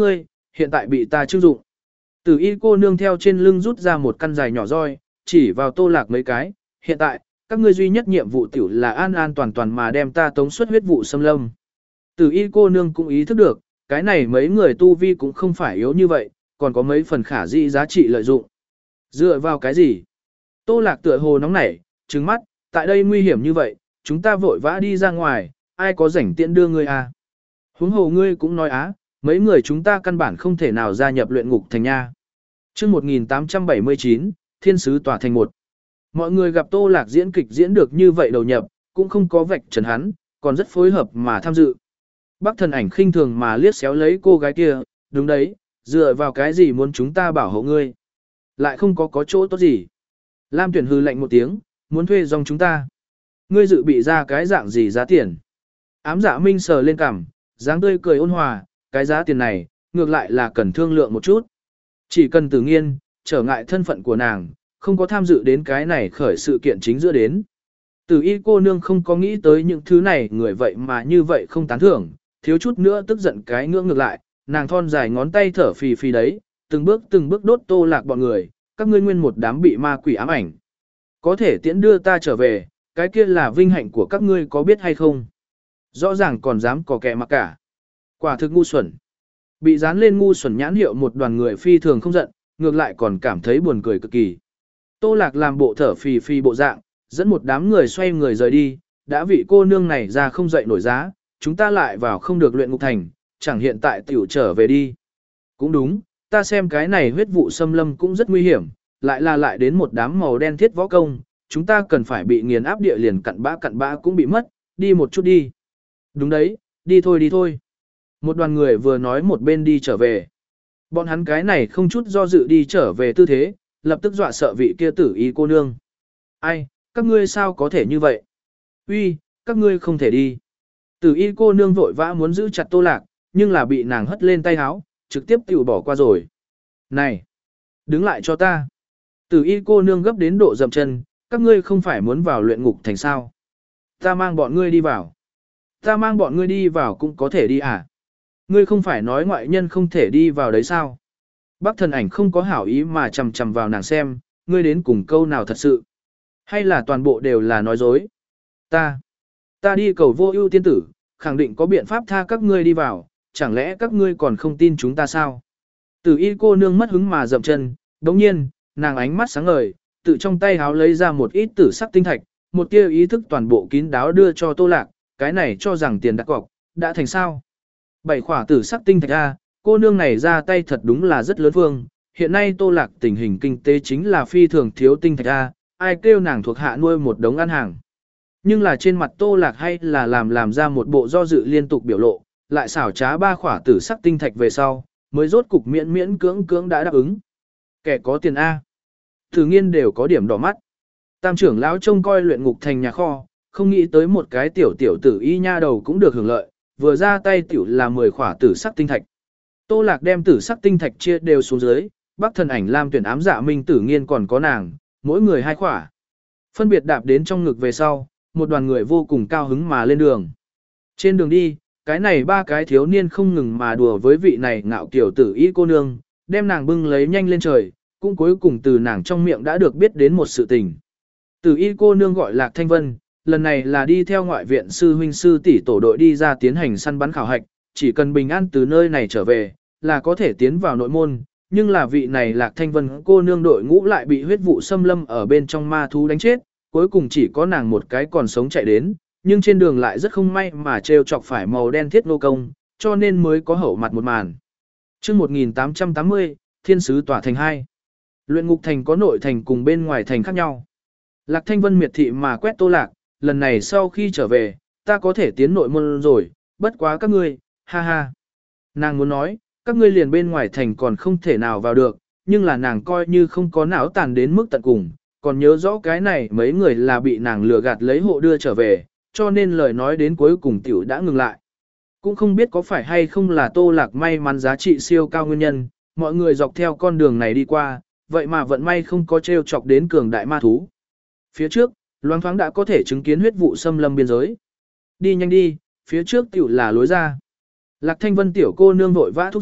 hiện tại bị ta chưng dụng. Tử y cô nương theo trên lưng rút ra một căn dài nhỏ roi, chỉ vào Tô Lạc mấy cái, hiện tại, các ngươi duy nhất nhiệm vụ tiểu là an an toàn toàn mà đem ta tống xuất huyết vụ xâm lâm. Tử y cô nương cũng ý thức được, cái này mấy người tu vi cũng không phải yếu như vậy, còn có mấy phần khả dĩ giá trị lợi dụng. Dựa vào cái gì? Tô Lạc tựa hồ nóng nảy, trừng mắt, tại đây nguy hiểm như vậy, chúng ta vội vã đi ra ngoài, ai có rảnh tiện đưa ngươi à? Huống hồ ngươi cũng nói á, mấy người chúng ta căn bản không thể nào gia nhập luyện ngục thành nha. Chương một nghìn tám trăm bảy mươi chín, Thiên sứ tỏa thành một. Mọi người gặp Tô Lạc diễn kịch diễn được như vậy đầu nhập, cũng không có vạch trần hắn, còn rất phối hợp mà tham dự. Bác thần ảnh khinh thường mà liếc xéo lấy cô gái kia, đúng đấy, dựa vào cái gì muốn chúng ta bảo hộ ngươi? Lại không có có chỗ tốt gì. Lam Tuyển hư lạnh một tiếng, muốn thuê dòng chúng ta. Ngươi dự bị ra cái dạng gì giá tiền? Ám Dạ Minh sờ lên cằm, dáng tươi cười ôn hòa, cái giá tiền này, ngược lại là cần thương lượng một chút. Chỉ cần Tử Nghiên, trở ngại thân phận của nàng, không có tham dự đến cái này khởi sự kiện chính giữa đến. Tử y cô nương không có nghĩ tới những thứ này người vậy mà như vậy không tán thưởng, thiếu chút nữa tức giận cái ngưỡng ngược lại, nàng thon dài ngón tay thở phì phì đấy, từng bước từng bước đốt Tô Lạc bọn người, các ngươi nguyên một đám bị ma quỷ ám ảnh. Có thể tiễn đưa ta trở về, cái kia là vinh hạnh của các ngươi có biết hay không? Rõ ràng còn dám có kẻ mặc cả. Quả thực ngu xuẩn. Bị dán lên ngu xuẩn nhãn hiệu một đoàn người phi thường không giận, ngược lại còn cảm thấy buồn cười cực kỳ. Tô Lạc làm bộ thở phì phì bộ dạng, dẫn một đám người xoay người rời đi, đã vị cô nương này ra không dậy nổi giá, chúng ta lại vào không được luyện ngục thành, chẳng hiện tại tiểu trở về đi. Cũng đúng, ta xem cái này huyết vụ xâm lâm cũng rất nguy hiểm, lại là lại đến một đám màu đen thiết võ công, chúng ta cần phải bị nghiền áp địa liền cặn bã cặn bã cũng bị mất, đi một chút đi. Đúng đấy, đi thôi đi thôi. Một đoàn người vừa nói một bên đi trở về. Bọn hắn cái này không chút do dự đi trở về tư thế, lập tức dọa sợ vị kia tử y cô nương. Ai, các ngươi sao có thể như vậy? Uy, các ngươi không thể đi. Tử y cô nương vội vã muốn giữ chặt Tô Lạc, nhưng là bị nàng hất lên tay háo, trực tiếp tiểu bỏ qua rồi. Này, đứng lại cho ta. Tử y cô nương gấp đến độ dậm chân, các ngươi không phải muốn vào luyện ngục thành sao? Ta mang bọn ngươi đi vào. Ta mang bọn ngươi đi vào cũng có thể đi à? Ngươi không phải nói ngoại nhân không thể đi vào đấy sao? Bác thần ảnh không có hảo ý mà chầm chầm vào nàng xem, ngươi đến cùng câu nào thật sự? Hay là toàn bộ đều là nói dối? Ta, ta đi cầu vô ưu tiên tử, khẳng định có biện pháp tha các ngươi đi vào, chẳng lẽ các ngươi còn không tin chúng ta sao? Tử y cô nương mất hứng mà dậm chân, đồng nhiên, nàng ánh mắt sáng ngời, tự trong tay háo lấy ra một ít tử sắc tinh thạch, một tia ý thức toàn bộ kín đáo đưa cho Tô Lạc, cái này cho rằng tiền đặt cọc, đã thành sao? Bảy khỏa tử sắc tinh thạch A, cô nương này ra tay thật đúng là rất lớn phương, hiện nay Tô Lạc tình hình kinh tế chính là phi thường thiếu tinh thạch A, ai kêu nàng thuộc hạ nuôi một đống ăn hàng. Nhưng là trên mặt Tô Lạc hay là làm làm ra một bộ do dự liên tục biểu lộ, lại xảo trá ba khỏa tử sắc tinh thạch về sau, mới rốt cục miễn miễn cưỡng cưỡng đã đáp ứng. Kẻ có tiền A. Thử nghiên đều có điểm đỏ mắt. Tam trưởng lão trông coi luyện ngục thành nhà kho, không nghĩ tới một cái tiểu tiểu tử y nha đầu cũng được hưởng lợi, vừa ra tay tiểu là mười khỏa tử sắc tinh thạch. Tô Lạc đem tử sắc tinh thạch chia đều xuống dưới, Bắc thần ảnh Lam Tuyển Ám Dạ Minh Tử Nghiên còn có nàng, mỗi người hai khỏa. Phân biệt đạp đến trong ngực về sau, một đoàn người vô cùng cao hứng mà lên đường. Trên đường đi, cái này ba cái thiếu niên không ngừng mà đùa với vị này ngạo kiểu tử y cô nương, đem nàng bưng lấy nhanh lên trời, cũng cuối cùng từ nàng trong miệng đã được biết đến một sự tình. Tử y cô nương gọi Lạc Thanh Vân, lần này là đi theo ngoại viện sư huynh sư tỷ tổ đội đi ra tiến hành săn bắn khảo hạch, chỉ cần bình an từ nơi này trở về, là có thể tiến vào nội môn, nhưng là vị này Lạc Thanh Vân cô nương đội ngũ lại bị huyết vụ xâm lâm ở bên trong ma thú đánh chết, cuối cùng chỉ có nàng một cái còn sống chạy đến, nhưng trên đường lại rất không may mà trêu chọc phải màu đen thiết nô công, cho nên mới có hậu mặt một màn. Chương một nghìn tám trăm tám mươi, Thiên sứ tỏa thành hai. Luyện ngục thành có nội thành cùng bên ngoài thành khác nhau. Lạc Thanh Vân miệt thị mà quét Tô Lạc, lần này sau khi trở về, ta có thể tiến nội môn rồi, bất quá các ngươi, ha ha. Nàng muốn nói, các ngươi liền bên ngoài thành còn không thể nào vào được, nhưng là nàng coi như không có não tàn đến mức tận cùng, còn nhớ rõ cái này mấy người là bị nàng lừa gạt lấy hộ đưa trở về, cho nên lời nói đến cuối cùng tiểu đã ngừng lại. Cũng không biết có phải hay không là Tô Lạc may mắn giá trị siêu cao nguyên nhân, mọi người dọc theo con đường này đi qua, vậy mà vận may không có trêu chọc đến cường đại ma thú. Phía trước, loáng thoáng đã có thể chứng kiến huyết vụ xâm lâm biên giới. Đi nhanh đi, phía trước tiểu là lối ra. Lạc Thanh Vân tiểu cô nương vội vã thúc giục,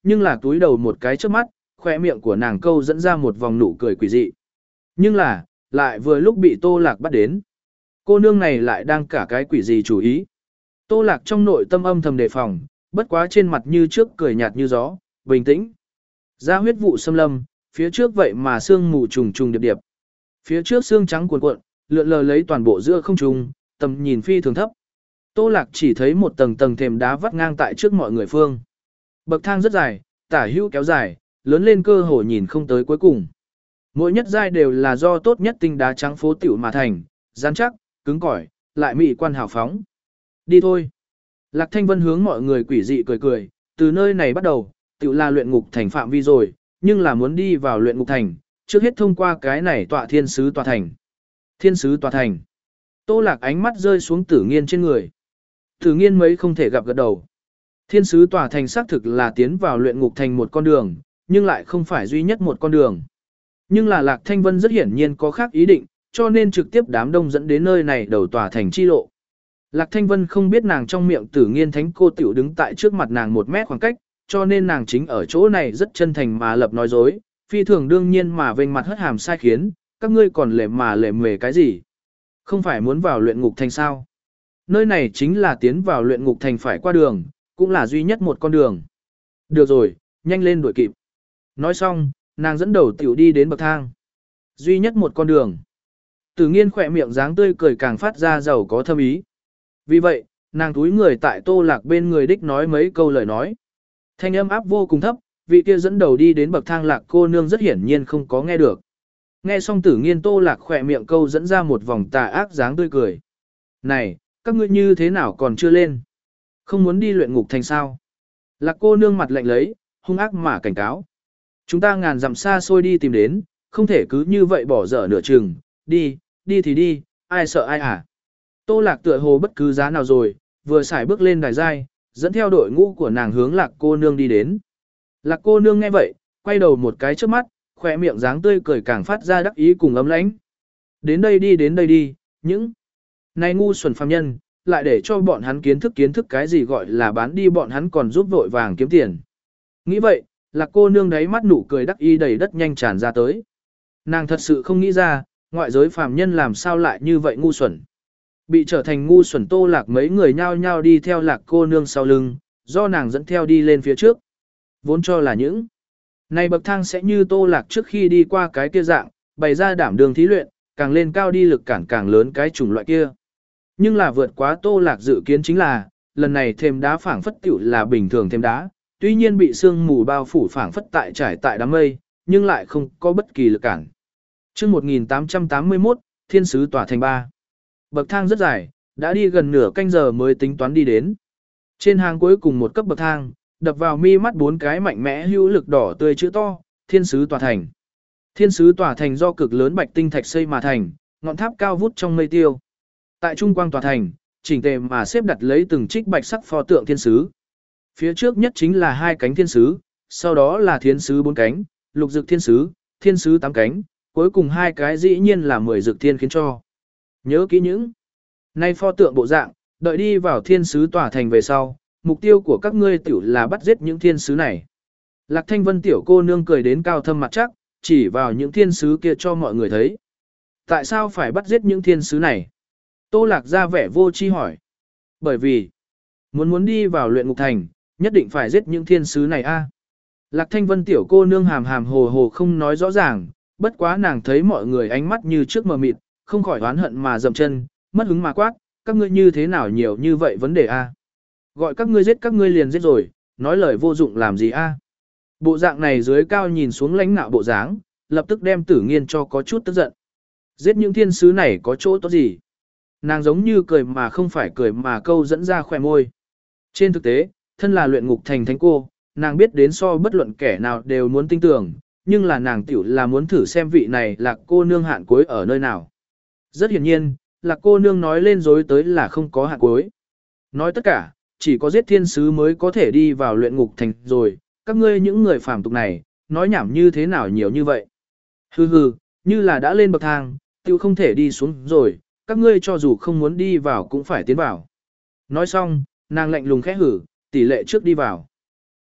nhưng là túi đầu một cái trước mắt, khỏe miệng của nàng câu dẫn ra một vòng nụ cười quỷ dị. Nhưng là, lại vừa lúc bị Tô Lạc bắt đến. Cô nương này lại đang cả cái quỷ gì chủ ý. Tô Lạc trong nội tâm âm thầm đề phòng, bất quá trên mặt như trước cười nhạt như gió, bình tĩnh. Ra huyết vụ xâm lâm, phía trước vậy mà sương mù trùng trùng điệp điệp. Phía trước xương trắng cuồn cuộn, lượn lờ lấy toàn bộ giữa không trung, tầm nhìn phi thường thấp. Tô Lạc chỉ thấy một tầng tầng thềm đá vắt ngang tại trước mọi người phương. Bậc thang rất dài, tả hữu kéo dài, lớn lên cơ hồ nhìn không tới cuối cùng. Mỗi nhất giai đều là do tốt nhất tinh đá trắng phố tiểu mà thành, rắn chắc, cứng cỏi, lại mị quan hào phóng. Đi thôi. Lạc Thanh Vân hướng mọi người quỷ dị cười cười, từ nơi này bắt đầu, tiểu là luyện ngục thành phạm vi rồi, nhưng là muốn đi vào luyện ngục thành, trước hết thông qua cái này tọa thiên sứ tòa thành. Thiên sứ tòa thành. Tô Lạc ánh mắt rơi xuống Tử Nghiên trên người. Tử Nghiên mấy không thể gặp gật đầu. Thiên sứ tòa thành xác thực là tiến vào luyện ngục thành một con đường, nhưng lại không phải duy nhất một con đường. Nhưng là Lạc Thanh Vân rất hiển nhiên có khác ý định, cho nên trực tiếp đám đông dẫn đến nơi này đầu tòa thành chi lộ. Lạc Thanh Vân không biết nàng trong miệng Tử Nghiên thánh cô tiểu đứng tại trước mặt nàng một mét khoảng cách, cho nên nàng chính ở chỗ này rất chân thành mà lập nói dối, phi thường đương nhiên mà vênh mặt hất hàm sai khiến, các ngươi còn lệ mà lệ mề cái gì? Không phải muốn vào luyện ngục thành sao? Nơi này chính là tiến vào luyện ngục thành phải qua đường, cũng là duy nhất một con đường. Được rồi, nhanh lên đuổi kịp. Nói xong, nàng dẫn đầu tiểu đi đến bậc thang. Duy nhất một con đường. Tử Nghiên khỏe miệng dáng tươi cười càng phát ra giàu có thâm ý. Vì vậy, nàng túi người tại Tô Lạc bên người đích nói mấy câu lời nói. Thanh âm áp vô cùng thấp, vị kia dẫn đầu đi đến bậc thang Lạc cô nương rất hiển nhiên không có nghe được. Nghe xong Tử Nghiên Tô Lạc khỏe miệng câu dẫn ra một vòng tà ác dáng tươi cười. Này, các ngươi như thế nào còn chưa lên? Không muốn đi luyện ngục thành sao? Lạc cô nương mặt lạnh lấy, hung ác mà cảnh cáo. Chúng ta ngàn dặm xa xôi đi tìm đến, không thể cứ như vậy bỏ dở nửa chừng, đi, đi thì đi, ai sợ ai à. Tô Lạc tựa hồ bất cứ giá nào rồi, vừa xài bước lên đài giai, dẫn theo đội ngũ của nàng hướng Lạc cô nương đi đến. Lạc cô nương nghe vậy, quay đầu một cái trước mắt, khỏe miệng dáng tươi cười càng phát ra đắc ý cùng ấm lãnh. Đến đây đi đến đây đi, những này ngu xuẩn phàm nhân, lại để cho bọn hắn kiến thức kiến thức cái gì gọi là bán đi bọn hắn còn giúp vội vàng kiếm tiền. Nghĩ vậy, Lạc cô nương đáy mắt nụ cười đắc ý đầy đất nhanh tràn ra tới. Nàng thật sự không nghĩ ra, ngoại giới phàm nhân làm sao lại như vậy ngu xuẩn. Bị trở thành ngu xuẩn Tô Lạc mấy người nhao nhao đi theo Lạc cô nương sau lưng, do nàng dẫn theo đi lên phía trước. Vốn cho là những này bậc thang sẽ như Tô Lạc trước khi đi qua cái kia dạng, bày ra đảm đường thí luyện, càng lên cao đi lực cản càng lớn cái chủng loại kia. Nhưng là vượt quá Tô Lạc dự kiến chính là, lần này thêm đá phảng phất tiểu là bình thường thêm đá, tuy nhiên bị sương mù bao phủ phảng phất tại trải tại đám mây, nhưng lại không có bất kỳ lực cản. Chương một nghìn tám trăm tám mươi mốt, Thiên sứ tỏa thành ba. Bậc thang rất dài, đã đi gần nửa canh giờ mới tính toán đi đến. Trên hàng cuối cùng một cấp bậc thang, đập vào mi mắt bốn cái mạnh mẽ hữu lực đỏ tươi chữ to, Thiên sứ tỏa thành. Thiên sứ tỏa thành do cực lớn bạch tinh thạch xây mà thành, ngọn tháp cao vút trong mây tiêu. Tại trung quang tòa thành, chỉnh tề mà xếp đặt lấy từng trích bạch sắc pho tượng thiên sứ. Phía trước nhất chính là hai cánh thiên sứ, sau đó là thiên sứ bốn cánh, lục dực thiên sứ, thiên sứ tám cánh, cuối cùng hai cái dĩ nhiên là mười dực thiên khiến cho. Nhớ kỹ những nay pho tượng bộ dạng, đợi đi vào thiên sứ tòa thành về sau, mục tiêu của các ngươi tiểu là bắt giết những thiên sứ này. Lạc Thanh Vân tiểu cô nương cười đến cao thâm mặt chắc, chỉ vào những thiên sứ kia cho mọi người thấy. Tại sao phải bắt giết những thiên sứ này? Tô Lạc ra vẻ vô tri hỏi. Bởi vì, muốn muốn đi vào luyện ngục thành, nhất định phải giết những thiên sứ này a. Lạc Thanh Vân tiểu cô nương hàm hàm hồ hồ không nói rõ ràng, bất quá nàng thấy mọi người ánh mắt như trước mờ mịt, không khỏi oán hận mà dậm chân, mất hứng mà quát, các ngươi như thế nào nhiều như vậy vấn đề a? Gọi các ngươi giết các ngươi liền giết rồi, nói lời vô dụng làm gì a? Bộ dạng này dưới cao nhìn xuống lãnh nạo bộ dáng, lập tức đem Tử Nghiên cho có chút tức giận. Giết những thiên sứ này có chỗ tốt gì? Nàng giống như cười mà không phải cười mà câu dẫn ra khỏe môi. Trên thực tế, thân là luyện ngục thành thánh cô, nàng biết đến so bất luận kẻ nào đều muốn tin tưởng, nhưng là nàng tiểu là muốn thử xem vị này Lạc cô nương hạn cuối ở nơi nào. Rất hiển nhiên, Lạc cô nương nói lên dối tới là không có hạn cuối. Nói tất cả, chỉ có giết thiên sứ mới có thể đi vào luyện ngục thành rồi, các ngươi những người phàm tục này, nói nhảm như thế nào nhiều như vậy. Hừ hừ, như là đã lên bậc thang, tiểu không thể đi xuống rồi, các ngươi cho dù không muốn đi vào cũng phải tiến vào. Nói xong, nàng lạnh lùng khẽ hử, tỷ lệ trước đi vào.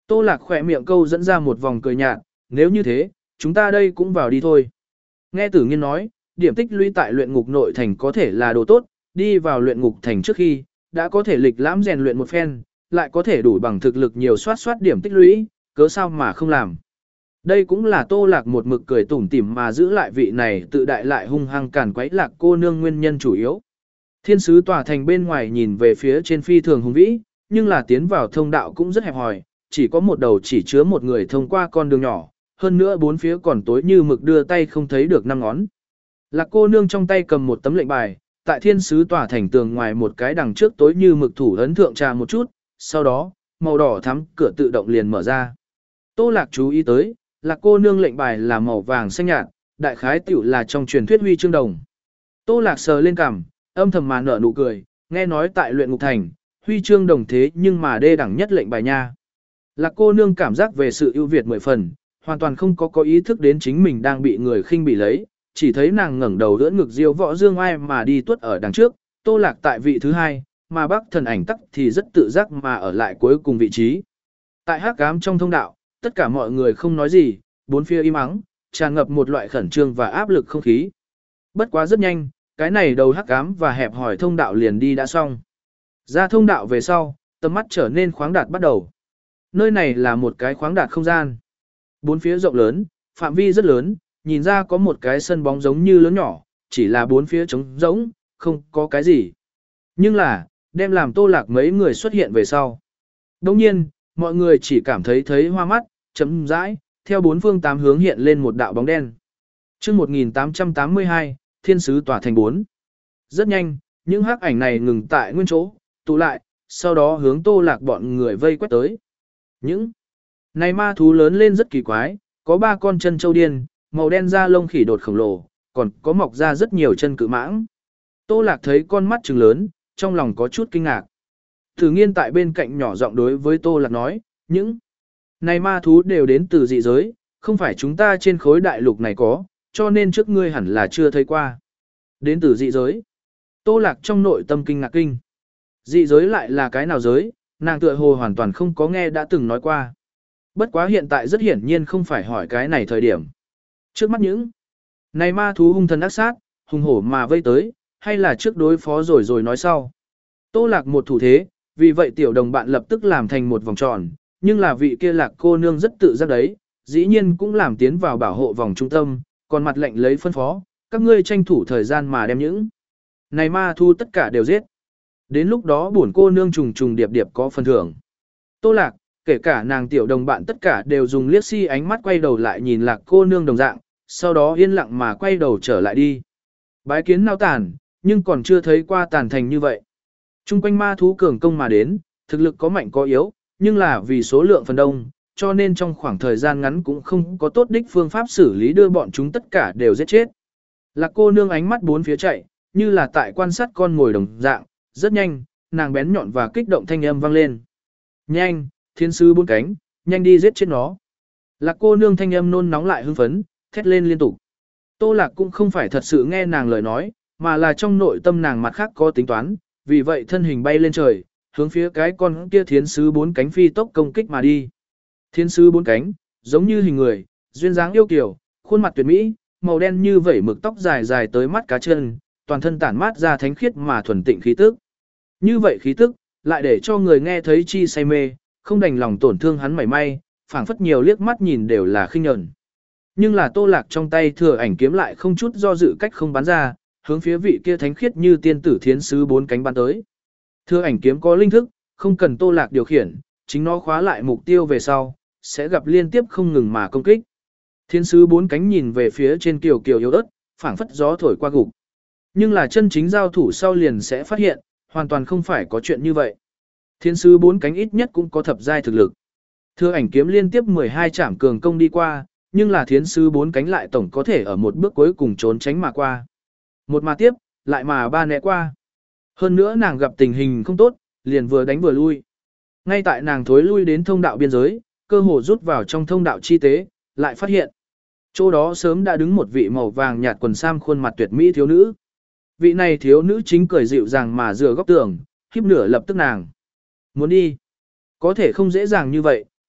Tô Lạc khỏe miệng câu dẫn ra một vòng cười nhạt, nếu như thế, chúng ta đây cũng vào đi thôi. Nghe Tử Nghiên nói, điểm tích lũy tại luyện ngục nội thành có thể là đồ tốt, đi vào luyện ngục thành trước khi, đã có thể lịch lãm rèn luyện một phen, lại có thể đủ bằng thực lực nhiều soát soát điểm tích lũy, cớ sao mà không làm. Đây cũng là Tô Lạc một mực cười tủm tỉm mà giữ lại vị này tự đại lại hung hăng cản quấy Lạc cô nương nguyên nhân chủ yếu. Thiên sứ tòa thành bên ngoài nhìn về phía trên phi thường hùng vĩ, nhưng là tiến vào thông đạo cũng rất hẹp hòi, chỉ có một đầu chỉ chứa một người thông qua con đường nhỏ, hơn nữa bốn phía còn tối như mực đưa tay không thấy được năm ngón. Lạc cô nương trong tay cầm một tấm lệnh bài, tại thiên sứ tòa thành tường ngoài một cái đằng trước tối như mực thủ ấn thượng trà một chút, sau đó, màu đỏ thắm cửa tự động liền mở ra. Tô Lạc chú ý tới, Lạc cô nương lệnh bài là màu vàng xanh nhạt, đại khái tiểu là trong truyền thuyết huy chương đồng. Tô Lạc sờ lên cằm, âm thầm mà nở nụ cười, nghe nói tại luyện ngục thành, huy chương đồng thế nhưng mà đê đẳng nhất lệnh bài nha. Lạc cô nương cảm giác về sự ưu việt mười phần, hoàn toàn không có có ý thức đến chính mình đang bị người khinh bị lấy, chỉ thấy nàng ngẩng đầu đỡ ngực diêu võ dương ai mà đi tuốt ở đằng trước, Tô Lạc tại vị thứ hai, mà Bắc Thần Ảnh tắc thì rất tự giác mà ở lại cuối cùng vị trí. Tại hắc ám trong thông đạo, tất cả mọi người không nói gì, bốn phía im ắng, tràn ngập một loại khẩn trương và áp lực không khí. Bất quá rất nhanh, cái này đầu hắc ám và hẹp hỏi thông đạo liền đi đã xong. Ra thông đạo về sau, tầm mắt trở nên khoáng đạt bắt đầu. Nơi này là một cái khoáng đạt không gian. Bốn phía rộng lớn, phạm vi rất lớn, nhìn ra có một cái sân bóng giống như lớn nhỏ, chỉ là bốn phía trống rỗng, không có cái gì. Nhưng là, đem làm Tô Lạc mấy người xuất hiện về sau. Đồng nhiên, mọi người chỉ cảm thấy thấy hoa mắt, chấm rãi, theo bốn phương tám hướng hiện lên một đạo bóng đen. Chương một nghìn tám trăm tám mươi hai, Thiên sứ tỏa thành bốn. Rất nhanh, những hắc ảnh này ngừng tại nguyên chỗ, tụ lại, sau đó hướng Tô Lạc bọn người vây quét tới. Những này ma thú lớn lên rất kỳ quái, có ba con chân châu điên, màu đen da lông khỉ đột khổng lồ, còn có mọc ra rất nhiều chân cự mãng. Tô Lạc thấy con mắt trừng lớn, trong lòng có chút kinh ngạc. Thử Nghiên tại bên cạnh nhỏ giọng đối với Tô Lạc nói, những này ma thú đều đến từ dị giới, không phải chúng ta trên khối đại lục này có, cho nên trước ngươi hẳn là chưa thấy qua. Đến từ dị giới. Tô Lạc trong nội tâm kinh ngạc kinh. Dị giới lại là cái nào giới, nàng tựa hồ hoàn toàn không có nghe đã từng nói qua. Bất quá hiện tại rất hiển nhiên không phải hỏi cái này thời điểm. Trước mắt những này ma thú hung thần ác sát, hung hổ mà vây tới, hay là trước đối phó rồi rồi nói sau. Tô Lạc một thủ thế, vì vậy tiểu đồng bạn lập tức làm thành một vòng tròn, nhưng là vị kia Lạc cô nương rất tự giác đấy, dĩ nhiên cũng làm tiến vào bảo hộ vòng trung tâm, còn mặt lệnh lấy phân phó, các ngươi tranh thủ thời gian mà đem những này ma thú tất cả đều giết. Đến lúc đó bổn cô nương trùng trùng điệp điệp có phần thưởng. Tô Lạc, kể cả nàng tiểu đồng bạn tất cả đều dùng liếc si ánh mắt quay đầu lại nhìn Lạc cô nương đồng dạng, sau đó yên lặng mà quay đầu trở lại đi. Bái kiến nao tàn, nhưng còn chưa thấy qua tàn thành như vậy. Trung quanh ma thú cường công mà đến, thực lực có mạnh có yếu, nhưng là vì số lượng phần đông, cho nên trong khoảng thời gian ngắn cũng không có tốt đích phương pháp xử lý đưa bọn chúng tất cả đều giết chết. Lạc cô nương ánh mắt bốn phía chạy, như là tại quan sát con ngồi đồng dạng, rất nhanh, nàng bén nhọn và kích động thanh âm vang lên. Nhanh, thiên sứ bốn cánh, nhanh đi giết chết nó. Lạc cô nương thanh âm nôn nóng lại hưng phấn, thét lên liên tục. Tô Lạc cũng không phải thật sự nghe nàng lời nói, mà là trong nội tâm nàng mặt khác có tính toán, vì vậy thân hình bay lên trời, hướng phía cái con kia thiên sứ bốn cánh phi tốc công kích mà đi. Thiên sứ bốn cánh, giống như hình người, duyên dáng yêu kiều, khuôn mặt tuyệt mỹ, màu đen như vẩy mực tóc dài dài tới mắt cá chân, toàn thân tản mát ra thánh khiết mà thuần tịnh khí tức. Như vậy khí tức, lại để cho người nghe thấy chi say mê, không đành lòng tổn thương hắn mảy may, phảng phất nhiều liếc mắt nhìn đều là khinh nhẫn. Nhưng là Tô Lạc trong tay thừa ảnh kiếm lại không chút do dự cách không bắn ra, hướng phía vị kia thánh khiết như tiên tử thiến sứ bốn cánh bắn tới. Thừa ảnh kiếm có linh thức, không cần Tô Lạc điều khiển, chính nó khóa lại mục tiêu về sau, sẽ gặp liên tiếp không ngừng mà công kích. Thiên sứ bốn cánh nhìn về phía trên kiều kiều yếu ớt, phảng phất gió thổi qua gục. Nhưng là chân chính giao thủ sau liền sẽ phát hiện, hoàn toàn không phải có chuyện như vậy. Thiên sứ bốn cánh ít nhất cũng có thập giai thực lực. Thừa ảnh kiếm liên tiếp mười hai trảm cường công đi qua, nhưng là thiên sứ bốn cánh lại tổng có thể ở một bước cuối cùng trốn tránh mà qua. Một mà tiếp, lại mà ba né qua. Hơn nữa nàng gặp tình hình không tốt, liền vừa đánh vừa lui. Ngay tại nàng thối lui đến thông đạo biên giới, cơ hồ rút vào trong thông đạo chi tế, lại phát hiện. Chỗ đó sớm đã đứng một vị màu vàng nhạt quần sam khuôn mặt tuyệt mỹ thiếu nữ. Vị này thiếu nữ chính cười dịu dàng mà dựa góc tường, khiếp nửa lập tức nàng. Muốn đi. Có thể không dễ dàng như vậy,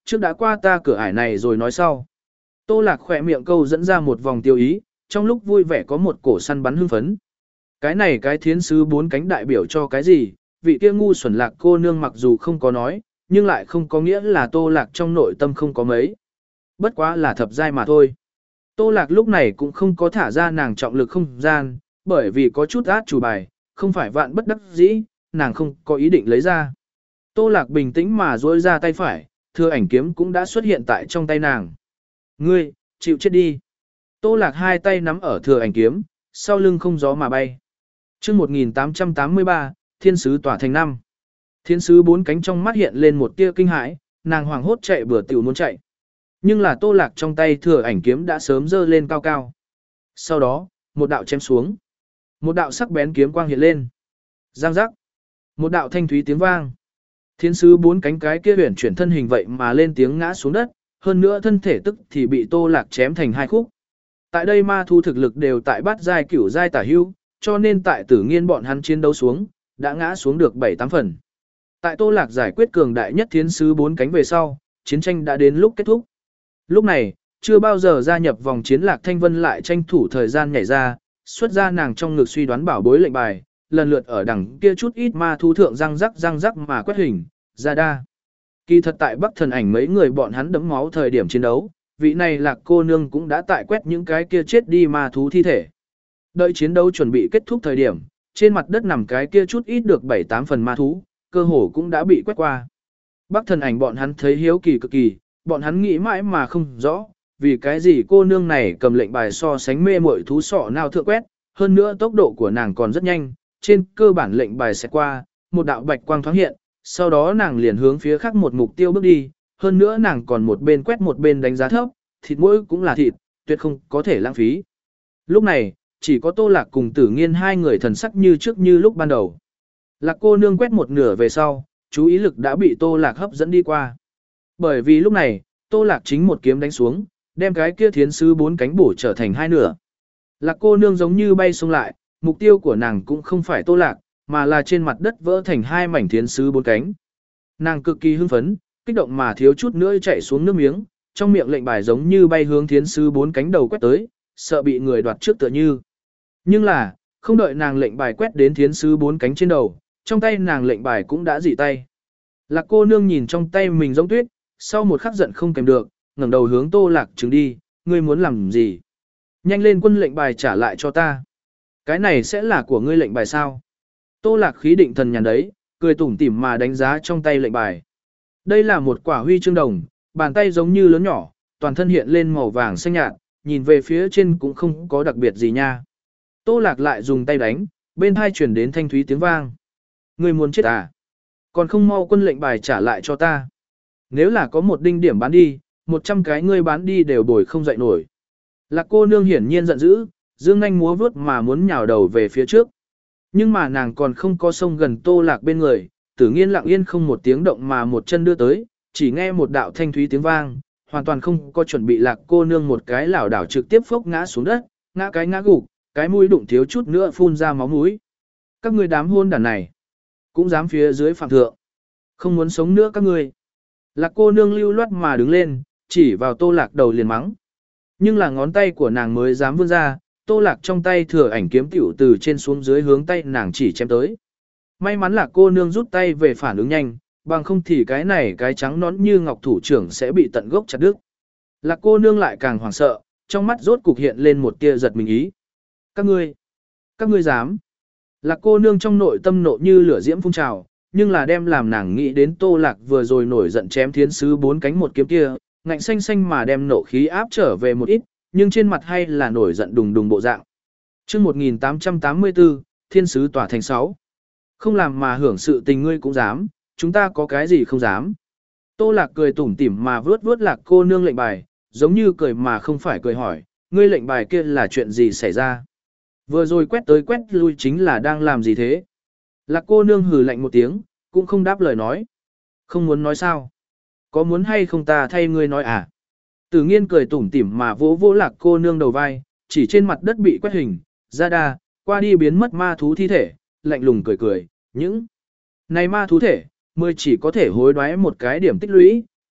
trước đã qua ta cửa ải này rồi nói sau. Tô Lạc khỏe miệng câu dẫn ra một vòng tiêu ý, trong lúc vui vẻ có một cổ săn bắn hưng phấn. Cái này cái thiến sứ bốn cánh đại biểu cho cái gì, vị kia ngu xuẩn Lạc cô nương mặc dù không có nói, nhưng lại không có nghĩa là Tô Lạc trong nội tâm không có mấy. Bất quá là thập giai mà thôi. Tô Lạc lúc này cũng không có thả ra nàng trọng lực không gian, bởi vì có chút át chủ bài, không phải vạn bất đắc dĩ, nàng không có ý định lấy ra. Tô Lạc bình tĩnh mà duỗi ra tay phải, thừa ảnh kiếm cũng đã xuất hiện tại trong tay nàng. Ngươi, chịu chết đi. Tô Lạc hai tay nắm ở thừa ảnh kiếm, sau lưng không gió mà bay. Chương một nghìn tám trăm tám mươi ba, Thiên sứ tỏa thành năm. Thiên sứ bốn cánh trong mắt hiện lên một tia kinh hãi, nàng hoảng hốt chạy bừa tiểu muốn chạy. Nhưng là Tô Lạc trong tay thừa ảnh kiếm đã sớm dơ lên cao cao. Sau đó, một đạo chém xuống. Một đạo sắc bén kiếm quang hiện lên. Giang giác. Một đạo thanh thúy tiếng vang. Thiên sứ bốn cánh cái kia huyền chuyển thân hình vậy mà lên tiếng ngã xuống đất, hơn nữa thân thể tức thì bị Tô Lạc chém thành hai khúc. Tại đây ma thu thực lực đều tại bát giai cửu giai tả hưu, cho nên tại Tử Nghiên bọn hắn chiến đấu xuống, đã ngã xuống được bảy tám phần. Tại Tô Lạc giải quyết cường đại nhất thiên sứ bốn cánh về sau, chiến tranh đã đến lúc kết thúc. Lúc này, chưa bao giờ gia nhập vòng chiến Lạc Thanh Vân lại tranh thủ thời gian nhảy ra, xuất ra nàng trong ngực suy đoán bảo bối lệnh bài, lần lượt ở đằng kia chút ít ma thu thượng răng rắc răng rắc mà quét hình, ra đa. Kỳ thật tại Bắc Thần Ảnh mấy người bọn hắn đấm máu thời điểm chiến đấu, vị này Lạc cô nương cũng đã tại quét những cái kia chết đi ma thú thi thể. Đợi chiến đấu chuẩn bị kết thúc thời điểm, trên mặt đất nằm cái kia chút ít được bảy tám phần ma thú, cơ hồ cũng đã bị quét qua. Bắc Thần Ảnh bọn hắn thấy hiếu kỳ cực kỳ, bọn hắn nghĩ mãi mà không rõ, vì cái gì cô nương này cầm lệnh bài so sánh mê muội thú sọ nào thượng quét, hơn nữa tốc độ của nàng còn rất nhanh, trên cơ bản lệnh bài sẽ qua, một đạo bạch quang thoáng hiện, sau đó nàng liền hướng phía khác một mục tiêu bước đi, hơn nữa nàng còn một bên quét một bên đánh giá thấp, thịt mỗi cũng là thịt, tuyệt không có thể lãng phí. Lúc này, chỉ có Tô Lạc cùng Tử Nghiên hai người thần sắc như trước như lúc ban đầu. Lạc cô nương quét một nửa về sau, chú ý lực đã bị Tô Lạc hấp dẫn đi qua. Bởi vì lúc này, Tô Lạc chính một kiếm đánh xuống, đem cái kia thiến sứ bốn cánh bổ trở thành hai nửa. Lạc cô nương giống như bay xuống lại, mục tiêu của nàng cũng không phải Tô Lạc, mà là trên mặt đất vỡ thành hai mảnh thiến sứ bốn cánh. Nàng cực kỳ hưng phấn, kích động mà thiếu chút nữa chạy xuống nước miếng, trong miệng lệnh bài giống như bay hướng thiến sứ bốn cánh đầu quét tới, sợ bị người đoạt trước tựa như. Nhưng là, không đợi nàng lệnh bài quét đến thiến sứ bốn cánh trên đầu, trong tay nàng lệnh bài cũng đã dị tay. Lạc cô nương nhìn trong tay mình giống tuyết, sau một khắc giận không kèm được, ngẩng đầu hướng Tô Lạc trừng đi, ngươi muốn làm gì? Nhanh lên quân lệnh bài trả lại cho ta. Cái này sẽ là của ngươi lệnh bài sao? Tô Lạc khí định thần nhàn đấy, cười tủm tỉm mà đánh giá trong tay lệnh bài. Đây là một quả huy chương đồng, bàn tay giống như lớn nhỏ, toàn thân hiện lên màu vàng xanh nhạt, nhìn về phía trên cũng không có đặc biệt gì nha. Tô Lạc lại dùng tay đánh, bên hai chuyển đến thanh thúy tiếng vang. Ngươi muốn chết à? Còn không mau quân lệnh bài trả lại cho ta. Nếu là có một đinh điểm bán đi, một trăm cái ngươi bán đi đều bồi không dậy nổi. Lạc cô nương hiển nhiên giận dữ, dương nhanh múa vướt mà muốn nhào đầu về phía trước. Nhưng mà nàng còn không có sông gần Tô Lạc bên người, Tử Nghiên lặng yên không một tiếng động mà một chân đưa tới, chỉ nghe một đạo thanh thúy tiếng vang, hoàn toàn không có chuẩn bị Lạc cô nương một cái lảo đảo trực tiếp phốc ngã xuống đất, ngã cái ngã gục, cái mũi đụng thiếu chút nữa phun ra máu mũi. Các ngươi đám hôn đàn này, cũng dám phía dưới phạm thượng. Không muốn sống nữa các ngươi. Lạc cô nương lưu loát mà đứng lên, chỉ vào Tô Lạc đầu liền mắng. Nhưng là ngón tay của nàng mới dám vươn ra, Tô Lạc trong tay thừa ảnh kiếm tiểu từ trên xuống dưới hướng tay nàng chỉ chém tới. May mắn là cô nương rút tay về phản ứng nhanh, bằng không thì cái này cái trắng nón như ngọc thủ trưởng sẽ bị tận gốc chặt đứt. Lạc cô nương lại càng hoảng sợ, trong mắt rốt cục hiện lên một tia giật mình ý. Các ngươi, các ngươi dám. Lạc cô nương trong nội tâm nộ như lửa diễm phun trào, nhưng là đem làm nàng nghĩ đến Tô Lạc vừa rồi nổi giận chém thiến sứ bốn cánh một kiếm kia, ngạnh xanh xanh mà đem nộ khí áp trở về một ít, nhưng trên mặt hay là nổi giận đùng đùng bộ dạng. Chương một nghìn tám trăm tám mươi tư, Thiên sứ tỏa thành sáu. Không làm mà hưởng sự tình ngươi cũng dám, chúng ta có cái gì không dám. Tô Lạc cười tủm tỉm mà vướt vướt Lạc cô nương lệnh bài, giống như cười mà không phải cười hỏi, ngươi lệnh bài kia là chuyện gì xảy ra? Vừa rồi quét tới quét lui chính là đang làm gì thế? Lạc cô nương hừ lạnh một tiếng, cũng không đáp lời nói. Không muốn nói sao? Có muốn hay không ta thay ngươi nói à? Tử Nghiên cười tủm tỉm mà vỗ vỗ Lạc cô nương đầu vai, chỉ trên mặt đất bị quét hình, ra đa, qua đi biến mất ma thú thi thể, lạnh lùng cười cười, những này ma thú thể, mới chỉ có thể hối đoái một cái điểm tích lũy,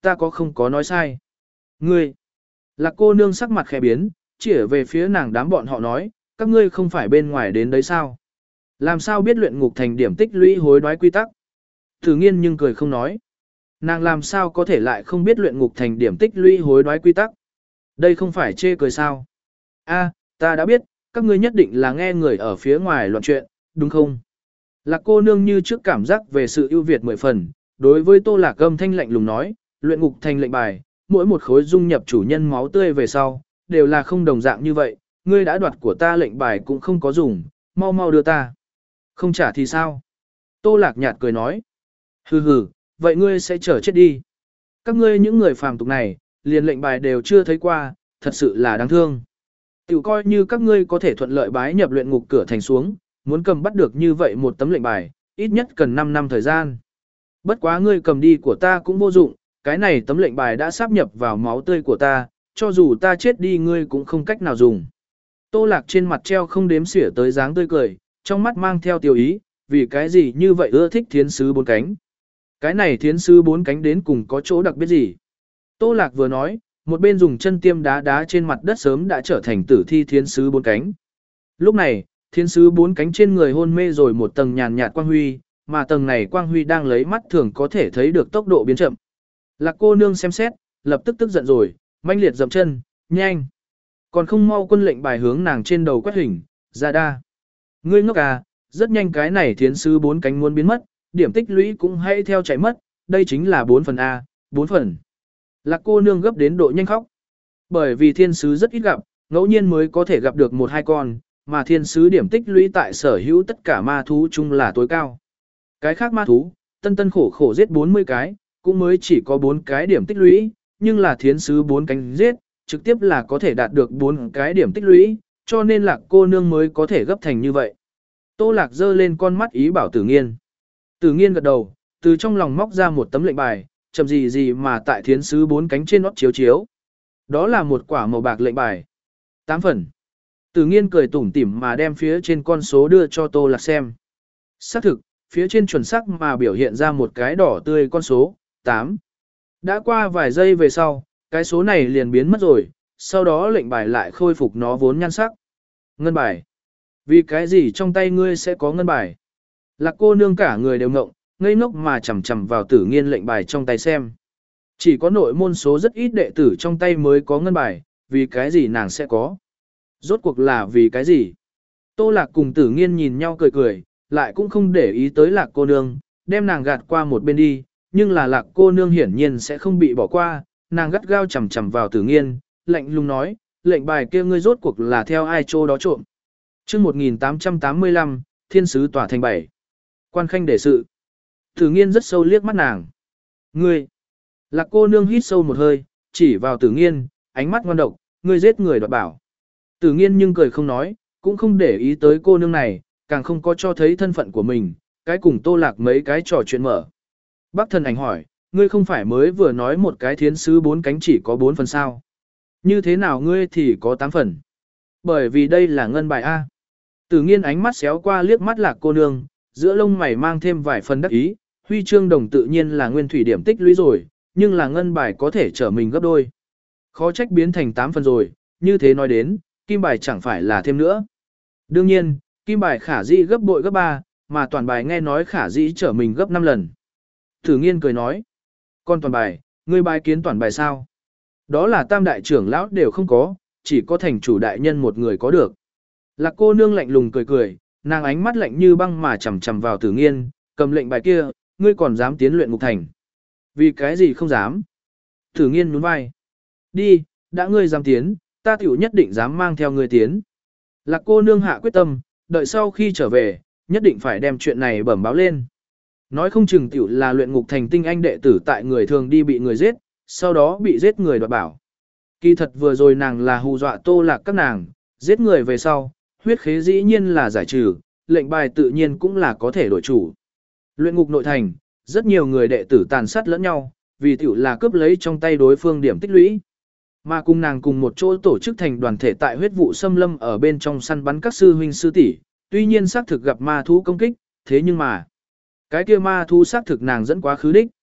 ta có không có nói sai. Ngươi, Lạc cô nương sắc mặt khẽ biến, chỉ về phía nàng đám bọn họ nói, các ngươi không phải bên ngoài đến đấy sao? Làm sao biết luyện ngục thành điểm tích lũy hối đoái quy tắc? Tử nghiên nhưng cười không nói. Nàng làm sao có thể lại không biết luyện ngục thành điểm tích lũy hối đoái quy tắc? Đây không phải chê cười sao? A, ta đã biết, các ngươi nhất định là nghe người ở phía ngoài loạn chuyện, đúng không? Lạc cô nương như trước cảm giác về sự ưu việt mười phần, đối với Tô Lạc âm thanh lạnh lùng nói, luyện ngục thành lệnh bài, mỗi một khối dung nhập chủ nhân máu tươi về sau, đều là không đồng dạng như vậy, ngươi đã đoạt của ta lệnh bài cũng không có dùng, mau mau đưa ta. Không trả thì sao? Tô Lạc nhạt cười nói, hừ hừ, vậy ngươi sẽ chờ chết đi. Các ngươi những người phàm tục này, liền lệnh bài đều chưa thấy qua, thật sự là đáng thương. Tiểu coi như các ngươi có thể thuận lợi bái nhập luyện ngục cửa thành xuống, muốn cầm bắt được như vậy một tấm lệnh bài, ít nhất cần năm năm thời gian. Bất quá ngươi cầm đi của ta cũng vô dụng, cái này tấm lệnh bài đã sáp nhập vào máu tươi của ta, cho dù ta chết đi ngươi cũng không cách nào dùng. Tô Lạc trên mặt treo không đếm xỉa tới dáng tươi cười, trong mắt mang theo tiêu ý, vì cái gì như vậy ưa thích thiến sứ bốn cánh. Cái này thiến sứ bốn cánh đến cùng có chỗ đặc biệt gì? Tô Lạc vừa nói, một bên dùng chân tiêm đá đá trên mặt đất sớm đã trở thành tử thi thiến sứ bốn cánh. Lúc này, thiến sứ bốn cánh trên người hôn mê rồi một tầng nhàn nhạt quang huy, mà tầng này quang huy đang lấy mắt thường có thể thấy được tốc độ biến chậm. Lạc cô nương xem xét, lập tức tức giận rồi, manh liệt dậm chân, nhanh. Còn không mau quân lệnh bài hướng nàng trên đầu quét hình, ra đa. Ngươi ngốc à, rất nhanh cái này thiến sứ bốn cánh muốn biến mất, điểm tích lũy cũng hay theo chạy mất, đây chính là bốn phần A, bốn phần. Lạc cô nương gấp đến độ nhanh khóc. Bởi vì thiên sứ rất ít gặp, ngẫu nhiên mới có thể gặp được một hai con, mà thiên sứ điểm tích lũy tại sở hữu tất cả ma thú chung là tối cao. Cái khác ma thú, tân tân khổ khổ giết bốn mươi cái, cũng mới chỉ có bốn cái điểm tích lũy, nhưng là thiên sứ bốn cánh giết, trực tiếp là có thể đạt được bốn cái điểm tích lũy, cho nên Lạc cô nương mới có thể gấp thành như vậy. Tô Lạc giơ lên con mắt ý bảo Tử Nghiên. Tử Nghiên gật đầu, từ trong lòng móc ra một tấm lệnh bài, chậm gì gì mà tại thiến sứ bốn cánh trên nót chiếu chiếu. Đó là một quả màu bạc lệnh bài. tám phần. Tử Nghiên cười tủm tỉm mà đem phía trên con số đưa cho Tô Lạc xem. Xác thực, phía trên chuẩn xác mà biểu hiện ra một cái đỏ tươi con số, tám. Đã qua vài giây về sau, cái số này liền biến mất rồi, sau đó lệnh bài lại khôi phục nó vốn nhan sắc. Ngân bài. Vì cái gì trong tay ngươi sẽ có ngân bài? Lạc cô nương cả người đều ngộng, ngây ngốc mà chầm chầm vào Tử Nghiên lệnh bài trong tay xem. Chỉ có nội môn số rất ít đệ tử trong tay mới có ngân bài, vì cái gì nàng sẽ có? Rốt cuộc là vì cái gì? Tô Lạc cùng Tử Nghiên nhìn nhau cười cười, lại cũng không để ý tới Lạc cô nương, đem nàng gạt qua một bên đi, nhưng là Lạc cô nương hiển nhiên sẽ không bị bỏ qua, nàng gắt gao chầm chầm vào Tử Nghiên, lạnh lùng nói, lệnh bài kia ngươi rốt cuộc là theo ai chỗ đó trộm. Chương một nghìn tám trăm tám mươi lăm, Thiên sứ tỏa thành bảy. Quan khanh để sự. Tử Nghiên rất sâu liếc mắt nàng. Ngươi. Lạc cô nương hít sâu một hơi, chỉ vào Tử Nghiên, ánh mắt ngoan độc, ngươi giết người đoạt bảo. Tử Nghiên nhưng cười không nói, cũng không để ý tới cô nương này, càng không có cho thấy thân phận của mình, cái cùng Tô Lạc mấy cái trò chuyện mở. Bác thần ảnh hỏi, ngươi không phải mới vừa nói một cái thiến sứ bốn cánh chỉ có bốn phần sao? Như thế nào ngươi thì có tám phần? Bởi vì đây là ngân bài A. Tử Nghiên ánh mắt xéo qua liếc mắt Lạc cô nương, giữa lông mày mang thêm vài phần đắc ý, huy chương đồng tự nhiên là nguyên thủy điểm tích lũy rồi, nhưng là ngân bài có thể trở mình gấp đôi. Khó trách biến thành tám phần rồi, như thế nói đến, kim bài chẳng phải là thêm nữa. Đương nhiên, kim bài khả dĩ gấp bội gấp ba, mà toàn bài nghe nói khả dĩ trở mình gấp năm lần. Tử Nghiên cười nói, con toàn bài, ngươi bài kiến toàn bài sao? Đó là tam đại trưởng lão đều không có, chỉ có thành chủ đại nhân một người có được. Lạc cô nương lạnh lùng cười cười, nàng ánh mắt lạnh như băng mà chầm chầm vào Tử Nghiên, cầm lệnh bài kia, ngươi còn dám tiến luyện ngục thành. Vì cái gì không dám? Tử Nghiên nhún vai. Đi, đã ngươi dám tiến, ta tiểu nhất định dám mang theo ngươi tiến. Lạc cô nương hạ quyết tâm, đợi sau khi trở về, nhất định phải đem chuyện này bẩm báo lên. Nói không chừng tiểu là luyện ngục thành tinh anh đệ tử tại người thường đi bị người giết, sau đó bị giết người đoạt bảo. Kỳ thật vừa rồi nàng là hù dọa Tô Lạc các nàng, giết người về sau, huyết khế dĩ nhiên là giải trừ, lệnh bài tự nhiên cũng là có thể đổi chủ. Luyện ngục nội thành, rất nhiều người đệ tử tàn sát lẫn nhau, vì tiểu là cướp lấy trong tay đối phương điểm tích lũy. Mà cùng nàng cùng một chỗ tổ chức thành đoàn thể tại huyết vụ xâm lâm ở bên trong săn bắn các sư huynh sư tỷ, tuy nhiên xác thực gặp ma thú công kích, thế nhưng mà cái kia ma thú xác thực nàng dẫn quá khứ đích.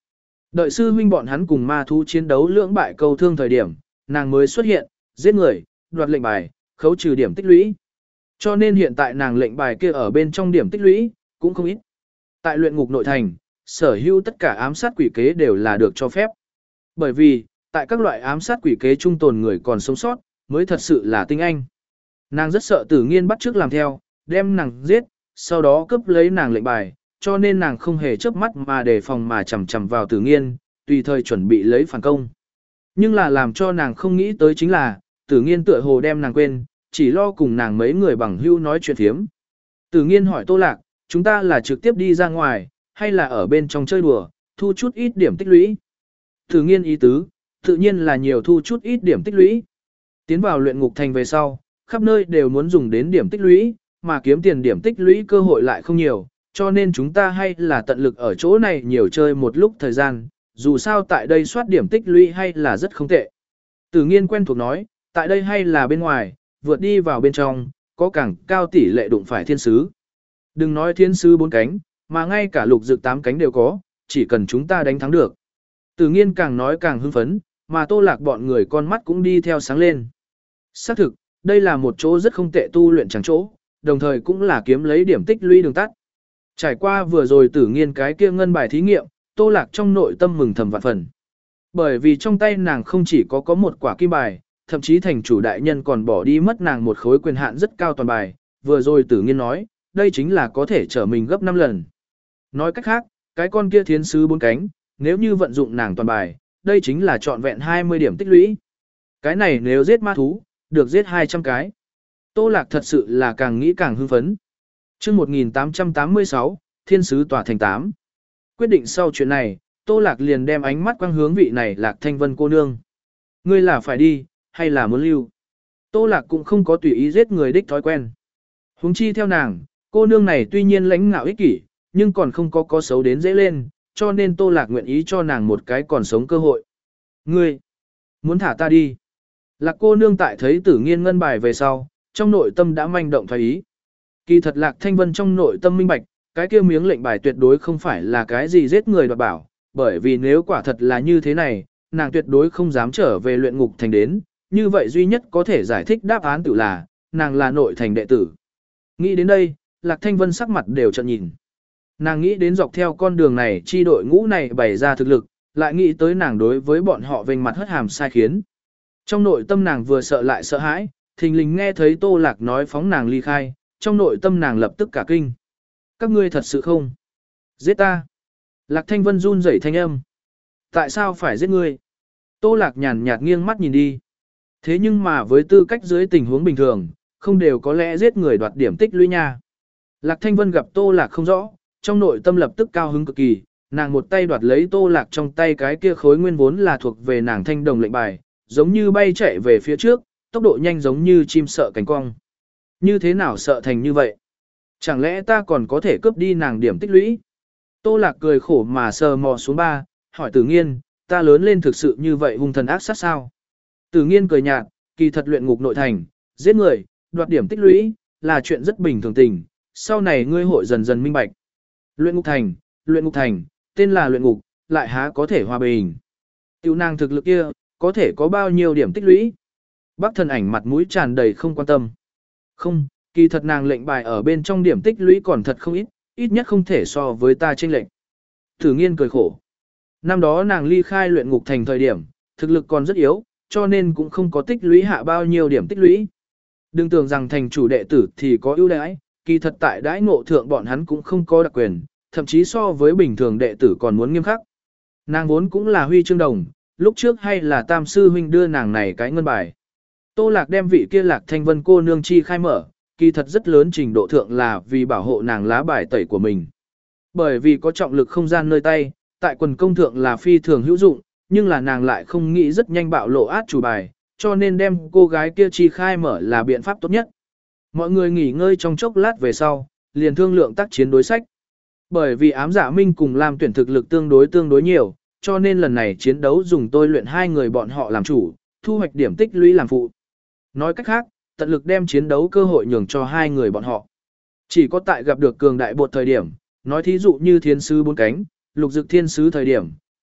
Đợi sư huynh bọn hắn cùng ma thú chiến đấu lưỡng bại câu thương thời điểm, nàng mới xuất hiện, giết người, đoạt lệnh bài, khấu trừ điểm tích lũy. Cho nên hiện tại nàng lệnh bài kia ở bên trong điểm tích lũy, cũng không ít. Tại luyện ngục nội thành, sở hữu tất cả ám sát quỷ kế đều là được cho phép. Bởi vì, tại các loại ám sát quỷ kế trung tồn người còn sống sót, mới thật sự là tinh anh. Nàng rất sợ Tử Nghiên bắt chước làm theo, đem nàng giết, sau đó cướp lấy nàng lệnh bài, cho nên nàng không hề chớp mắt mà đề phòng mà chằm chằm vào Tử Nghiên, tùy thời chuẩn bị lấy phản công. Nhưng là làm cho nàng không nghĩ tới chính là, Tử Nghiên tựa hồ đem nàng quên, chỉ lo cùng nàng mấy người bằng hữu nói chuyện thiếm. Tử Nghiên hỏi Tô Lạc, chúng ta là trực tiếp đi ra ngoài, hay là ở bên trong chơi đùa, thu chút ít điểm tích lũy. Tử Nghiên ý tứ, tự nhiên là nhiều thu chút ít điểm tích lũy. Tiến vào luyện ngục thành về sau, khắp nơi đều muốn dùng đến điểm tích lũy, mà kiếm tiền điểm tích lũy cơ hội lại không nhiều, cho nên chúng ta hay là tận lực ở chỗ này nhiều chơi một lúc thời gian, dù sao tại đây soát điểm tích lũy hay là rất không tệ. Tử Nghiên quen thuộc nói, tại đây hay là bên ngoài, vượt đi vào bên trong, có càng cao tỷ lệ đụng phải thiên sứ. Đừng nói thiên sứ bốn cánh, mà ngay cả lục dược tám cánh đều có, chỉ cần chúng ta đánh thắng được. Tử Nghiên càng nói càng hưng phấn, mà Tô Lạc bọn người con mắt cũng đi theo sáng lên. Xác thực, đây là một chỗ rất không tệ tu luyện chẳng chỗ, đồng thời cũng là kiếm lấy điểm tích lũy đường tắt. Trải qua vừa rồi Tử Nghiên cái kia ngân bài thí nghiệm, Tô Lạc trong nội tâm mừng thầm vạn phần. Bởi vì trong tay nàng không chỉ có có một quả kim bài, thậm chí thành chủ đại nhân còn bỏ đi mất nàng một khối quyền hạn rất cao toàn bài, vừa rồi Tử Nghiên nói, đây chính là có thể trở mình gấp năm lần. Nói cách khác, cái con kia thiên sứ bốn cánh, nếu như vận dụng nàng toàn bài, đây chính là trọn vẹn hai mươi điểm tích lũy. Cái này nếu giết ma thú, được giết hai trăm cái. Tô Lạc thật sự là càng nghĩ càng hưng phấn. Chương một nghìn tám trăm tám mươi sáu, Thiên sứ tỏa thành tám. Quyết định sau chuyện này, Tô Lạc liền đem ánh mắt quang hướng vị này Lạc Thanh Vân cô nương. Ngươi là phải đi, hay là muốn lưu? Tô Lạc cũng không có tùy ý giết người đích thói quen. Huống chi theo nàng, cô nương này tuy nhiên lãnh ngạo ích kỷ, nhưng còn không có có xấu đến dễ lên, cho nên Tô Lạc nguyện ý cho nàng một cái còn sống cơ hội. Ngươi, muốn thả ta đi. Lạc cô nương tại thấy Tử Nghiên ngân bài về sau, trong nội tâm đã manh động thoái ý. Kỳ thật Lạc Thanh Vân trong nội tâm minh bạch, cái kia miếng lệnh bài tuyệt đối không phải là cái gì giết người đoạt bảo, bởi vì nếu quả thật là như thế này, nàng tuyệt đối không dám trở về luyện ngục thành đến, như vậy duy nhất có thể giải thích đáp án tự là, nàng là nội thành đệ tử. Nghĩ đến đây, Lạc Thanh Vân sắc mặt đều trợn nhìn. Nàng nghĩ đến dọc theo con đường này chi đội ngũ này bày ra thực lực, lại nghĩ tới nàng đối với bọn họ vênh mặt hất hàm sai khiến. Trong nội tâm nàng vừa sợ lại sợ hãi, thình lình nghe thấy Tô Lạc nói phóng nàng ly khai, trong nội tâm nàng lập tức cả kinh. Các ngươi thật sự không? Giết ta. Lạc Thanh Vân run rẩy thanh âm. Tại sao phải giết ngươi? Tô Lạc nhàn nhạt nghiêng mắt nhìn đi. Thế nhưng mà với tư cách dưới tình huống bình thường, không đều có lẽ giết người đoạt điểm tích lũy nha. Lạc Thanh Vân gặp Tô Lạc không rõ, trong nội tâm lập tức cao hứng cực kỳ, nàng một tay đoạt lấy Tô Lạc trong tay cái kia khối nguyên vốn là thuộc về nàng thanh đồng lệnh bài, giống như bay chạy về phía trước, tốc độ nhanh giống như chim sợ cánh cong. Như thế nào sợ thành như vậy? Chẳng lẽ ta còn có thể cướp đi nàng điểm tích lũy? Tô Lạc cười khổ mà sờ mò xuống ba, hỏi Tử Nghiên, ta lớn lên thực sự như vậy hung thần ác sát sao? Tử Nghiên cười nhạt, kỳ thật luyện ngục nội thành, giết người, đoạt điểm tích lũy, là chuyện rất bình thường tình, sau này ngươi hội dần dần minh bạch. Luyện ngục thành, luyện ngục thành, tên là luyện ngục, lại há có thể hòa bình. Tiểu nàng thực lực kia, có thể có bao nhiêu điểm tích lũy? Bác thần ảnh mặt mũi tràn đầy không quan tâm. Không, kỳ thật nàng lệnh bài ở bên trong điểm tích lũy còn thật không ít, ít nhất không thể so với ta chênh lệnh. Tử Nghiên cười khổ. Năm đó nàng ly khai luyện ngục thành thời điểm, thực lực còn rất yếu, cho nên cũng không có tích lũy hạ bao nhiêu điểm tích lũy. Đừng tưởng rằng thành chủ đệ tử thì có ưu đãi, kỳ thật tại đãi ngộ thượng bọn hắn cũng không có đặc quyền, thậm chí so với bình thường đệ tử còn muốn nghiêm khắc. Nàng vốn cũng là huy chương đồng, lúc trước hay là tam sư huynh đưa nàng này cái ngân bài. Tô Lạc đem vị kia Lạc Thanh Vân cô nương chi khai mở, kỳ thật rất lớn trình độ thượng là vì bảo hộ nàng lá bài tẩy của mình. Bởi vì có trọng lực không gian nơi tay, tại quần công thượng là phi thường hữu dụng, nhưng là nàng lại không nghĩ rất nhanh bạo lộ át chủ bài, cho nên đem cô gái kia chi khai mở là biện pháp tốt nhất. Mọi người nghỉ ngơi trong chốc lát về sau, liền thương lượng tác chiến đối sách. Bởi vì ám dạ minh cùng Lam tuyển thực lực tương đối tương đối nhiều, cho nên lần này chiến đấu dùng tôi luyện hai người bọn họ làm chủ, thu hoạch điểm tích lũy làm phụ. Nói cách khác, tận lực đem chiến đấu cơ hội nhường cho hai người bọn họ. Chỉ có tại gặp được cường đại bột thời điểm, nói thí dụ như thiên sứ bốn cánh, lục dực thiên sứ thời điểm,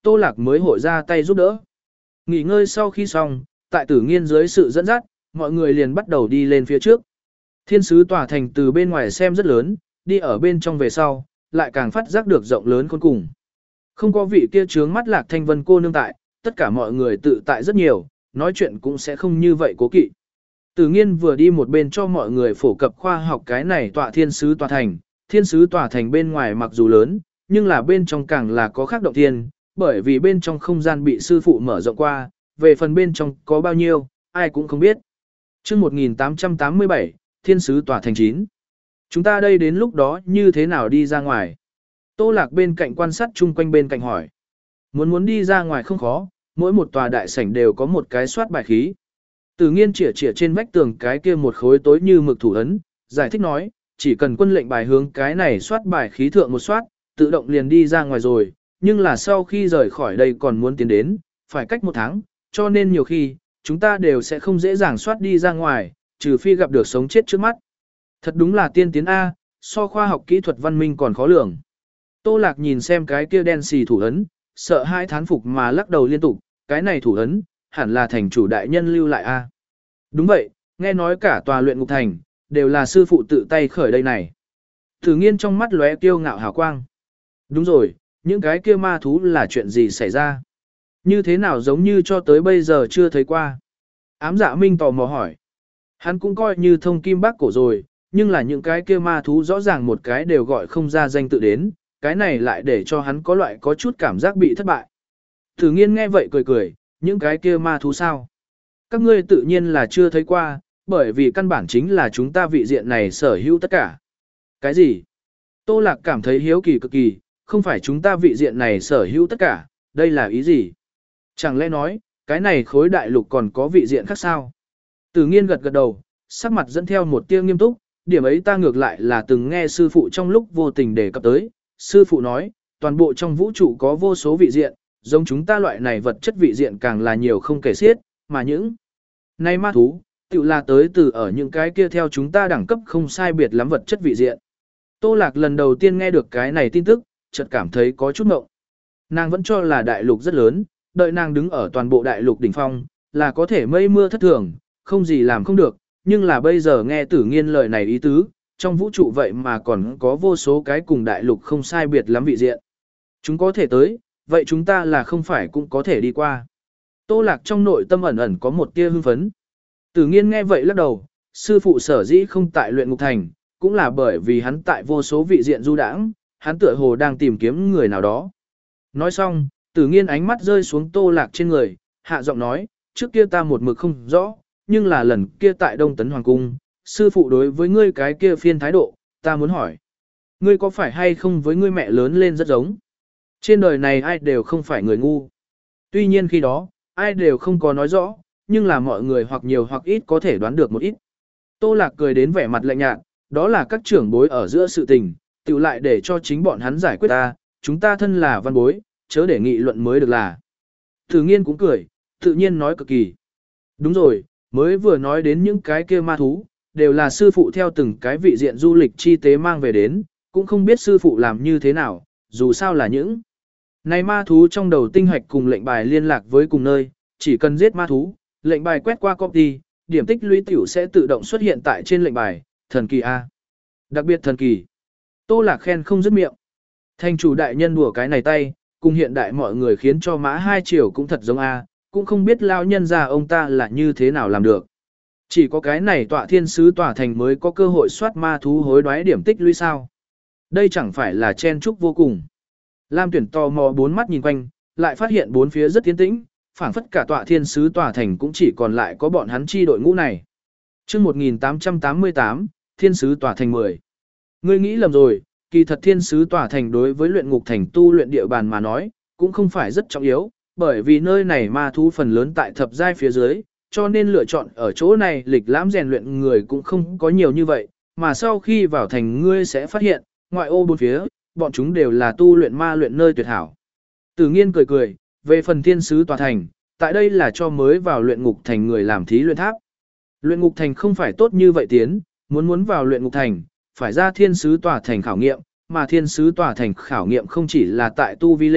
Tô Lạc mới hội ra tay giúp đỡ. Nghỉ ngơi sau khi xong, tại Tử Nghiên dưới sự dẫn dắt, mọi người liền bắt đầu đi lên phía trước. Thiên sứ tòa thành từ bên ngoài xem rất lớn, đi ở bên trong về sau, lại càng phát giác được rộng lớn khôn cùng. Không có vị kia trướng mắt Lạc Thanh Vân cô nương tại, tất cả mọi người tự tại rất nhiều, nói chuyện cũng sẽ không như vậy cố kỵ. Tử Nghiên vừa đi một bên cho mọi người phổ cập khoa học cái này tọa thiên sứ tòa thành. Thiên sứ tòa thành bên ngoài mặc dù lớn, nhưng là bên trong càng là có khác động thiên, bởi vì bên trong không gian bị sư phụ mở rộng qua, về phần bên trong có bao nhiêu, ai cũng không biết. Chương một nghìn tám trăm tám mươi bảy, Thiên sứ tòa thành chín. Chúng ta đây đến lúc đó như thế nào đi ra ngoài? Tô Lạc bên cạnh quan sát chung quanh bên cạnh hỏi. Muốn muốn đi ra ngoài không khó, mỗi một tòa đại sảnh đều có một cái soát bài khí. Tử Nghiên chĩa chĩa trên vách tường cái kia một khối tối như mực thủ ấn, giải thích nói, chỉ cần quân lệnh bài hướng cái này soát bài khí thượng một soát, tự động liền đi ra ngoài rồi, nhưng là sau khi rời khỏi đây còn muốn tiến đến, phải cách một tháng, cho nên nhiều khi, chúng ta đều sẽ không dễ dàng soát đi ra ngoài, trừ phi gặp được sống chết trước mắt. Thật đúng là tiên tiến A, so khoa học kỹ thuật văn minh còn khó lường. Tô Lạc nhìn xem cái kia đen xì thủ ấn, sợ hai thán phục mà lắc đầu liên tục, cái này thủ ấn, hẳn là thành chủ đại nhân lưu lại A. Đúng vậy, nghe nói cả tòa luyện ngục thành, đều là sư phụ tự tay khởi đây này. Tử Nghiên trong mắt lóe kiêu ngạo hào quang. Đúng rồi, những cái kia ma thú là chuyện gì xảy ra? Như thế nào giống như cho tới bây giờ chưa thấy qua? Ám Dạ Minh tò mò hỏi. Hắn cũng coi như thông kim bác cổ rồi, nhưng là những cái kia ma thú rõ ràng một cái đều gọi không ra danh tự đến, cái này lại để cho hắn có loại có chút cảm giác bị thất bại. Tử Nghiên nghe vậy cười cười, những cái kia ma thú sao? Các ngươi tự nhiên là chưa thấy qua, bởi vì căn bản chính là chúng ta vị diện này sở hữu tất cả. Cái gì? Tô Lạc cảm thấy hiếu kỳ cực kỳ, không phải chúng ta vị diện này sở hữu tất cả, đây là ý gì? Chẳng lẽ nói, cái này khối đại lục còn có vị diện khác sao? Tử Nghiên gật gật đầu, sắc mặt dẫn theo một tia nghiêm túc, điểm ấy ta ngược lại là từng nghe sư phụ trong lúc vô tình đề cập tới. Sư phụ nói, toàn bộ trong vũ trụ có vô số vị diện, giống chúng ta loại này vật chất vị diện càng là nhiều không kể xiết, mà những này ma thú, tự là tới từ ở những cái kia theo chúng ta đẳng cấp không sai biệt lắm vật chất vị diện. Tô Lạc lần đầu tiên nghe được cái này tin tức, chợt cảm thấy có chút mộng. Nàng vẫn cho là đại lục rất lớn, đợi nàng đứng ở toàn bộ đại lục đỉnh phong, là có thể mây mưa thất thường, không gì làm không được, nhưng là bây giờ nghe Tử Nghiên lời này ý tứ, trong vũ trụ vậy mà còn có vô số cái cùng đại lục không sai biệt lắm vị diện. Chúng có thể tới, vậy chúng ta là không phải cũng có thể đi qua. Tô Lạc trong nội tâm ẩn ẩn có một tia hưng phấn. Tử Nghiên nghe vậy lắc đầu, sư phụ sở dĩ không tại luyện ngục thành, cũng là bởi vì hắn tại vô số vị diện du đãng, hắn tựa hồ đang tìm kiếm người nào đó. Nói xong, Tử Nghiên ánh mắt rơi xuống Tô Lạc trên người, hạ giọng nói, trước kia ta một mực không rõ, nhưng là lần kia tại Đông Tấn Hoàng Cung, sư phụ đối với ngươi cái kia phiên thái độ, ta muốn hỏi. Ngươi có phải hay không với ngươi mẹ lớn lên rất giống? Trên đời này ai đều không phải người ngu. Tuy nhiên khi đó, ai đều không có nói rõ, nhưng là mọi người hoặc nhiều hoặc ít có thể đoán được một ít. Tô Lạc cười đến vẻ mặt lạnh nhạt, đó là các trưởng bối ở giữa sự tình, tự lại để cho chính bọn hắn giải quyết ta, chúng ta thân là văn bối, chớ để nghị luận mới được là. Tử Nghiên cũng cười, tự nhiên nói cực kỳ. Đúng rồi, mới vừa nói đến những cái kia ma thú, đều là sư phụ theo từng cái vị diện du lịch chi tế mang về đến, cũng không biết sư phụ làm như thế nào, dù sao là những này ma thú trong đầu tinh hạch cùng lệnh bài liên lạc với cùng nơi, chỉ cần giết ma thú, lệnh bài quét qua copy, điểm tích lũy tiểu sẽ tự động xuất hiện tại trên lệnh bài, thần kỳ A. Đặc biệt thần kỳ. Tô Lạc khen không dứt miệng. Thành chủ đại nhân đùa cái này tay, cùng hiện đại mọi người khiến cho mã hai chiều cũng thật giống A, cũng không biết lao nhân ra ông ta là như thế nào làm được. Chỉ có cái này tọa thiên sứ tỏa thành mới có cơ hội soát ma thú hối đoái điểm tích lũy sao. Đây chẳng phải là chen chúc vô cùng. Lam Tuyển tò mò bốn mắt nhìn quanh, lại phát hiện bốn phía rất tiến tĩnh, phảng phất cả tọa thiên sứ tỏa thành cũng chỉ còn lại có bọn hắn chi đội ngũ này. Chương một nghìn tám trăm tám mươi tám, Thiên sứ tỏa thành mười. Ngươi nghĩ lầm rồi, kỳ thật thiên sứ tỏa thành đối với luyện ngục thành tu luyện địa bàn mà nói, cũng không phải rất trọng yếu, bởi vì nơi này ma thú phần lớn tại thập giai phía dưới, cho nên lựa chọn ở chỗ này lịch lãm rèn luyện người cũng không có nhiều như vậy, mà sau khi vào thành ngươi sẽ phát hiện, ngoại ô bốn phía, bọn chúng đều là tu luyện ma luyện nơi tuyệt hảo. Tử Nghiên cười cười, về phần thiên sứ tòa thành, tại đây là cho mới vào luyện ngục thành người làm thí luyện tháp. Luyện ngục thành không phải tốt như vậy tiến, muốn muốn vào luyện ngục thành, phải ra thiên sứ tòa thành khảo nghiệm, mà thiên sứ tòa thành khảo nghiệm không chỉ là tại tu vi lên,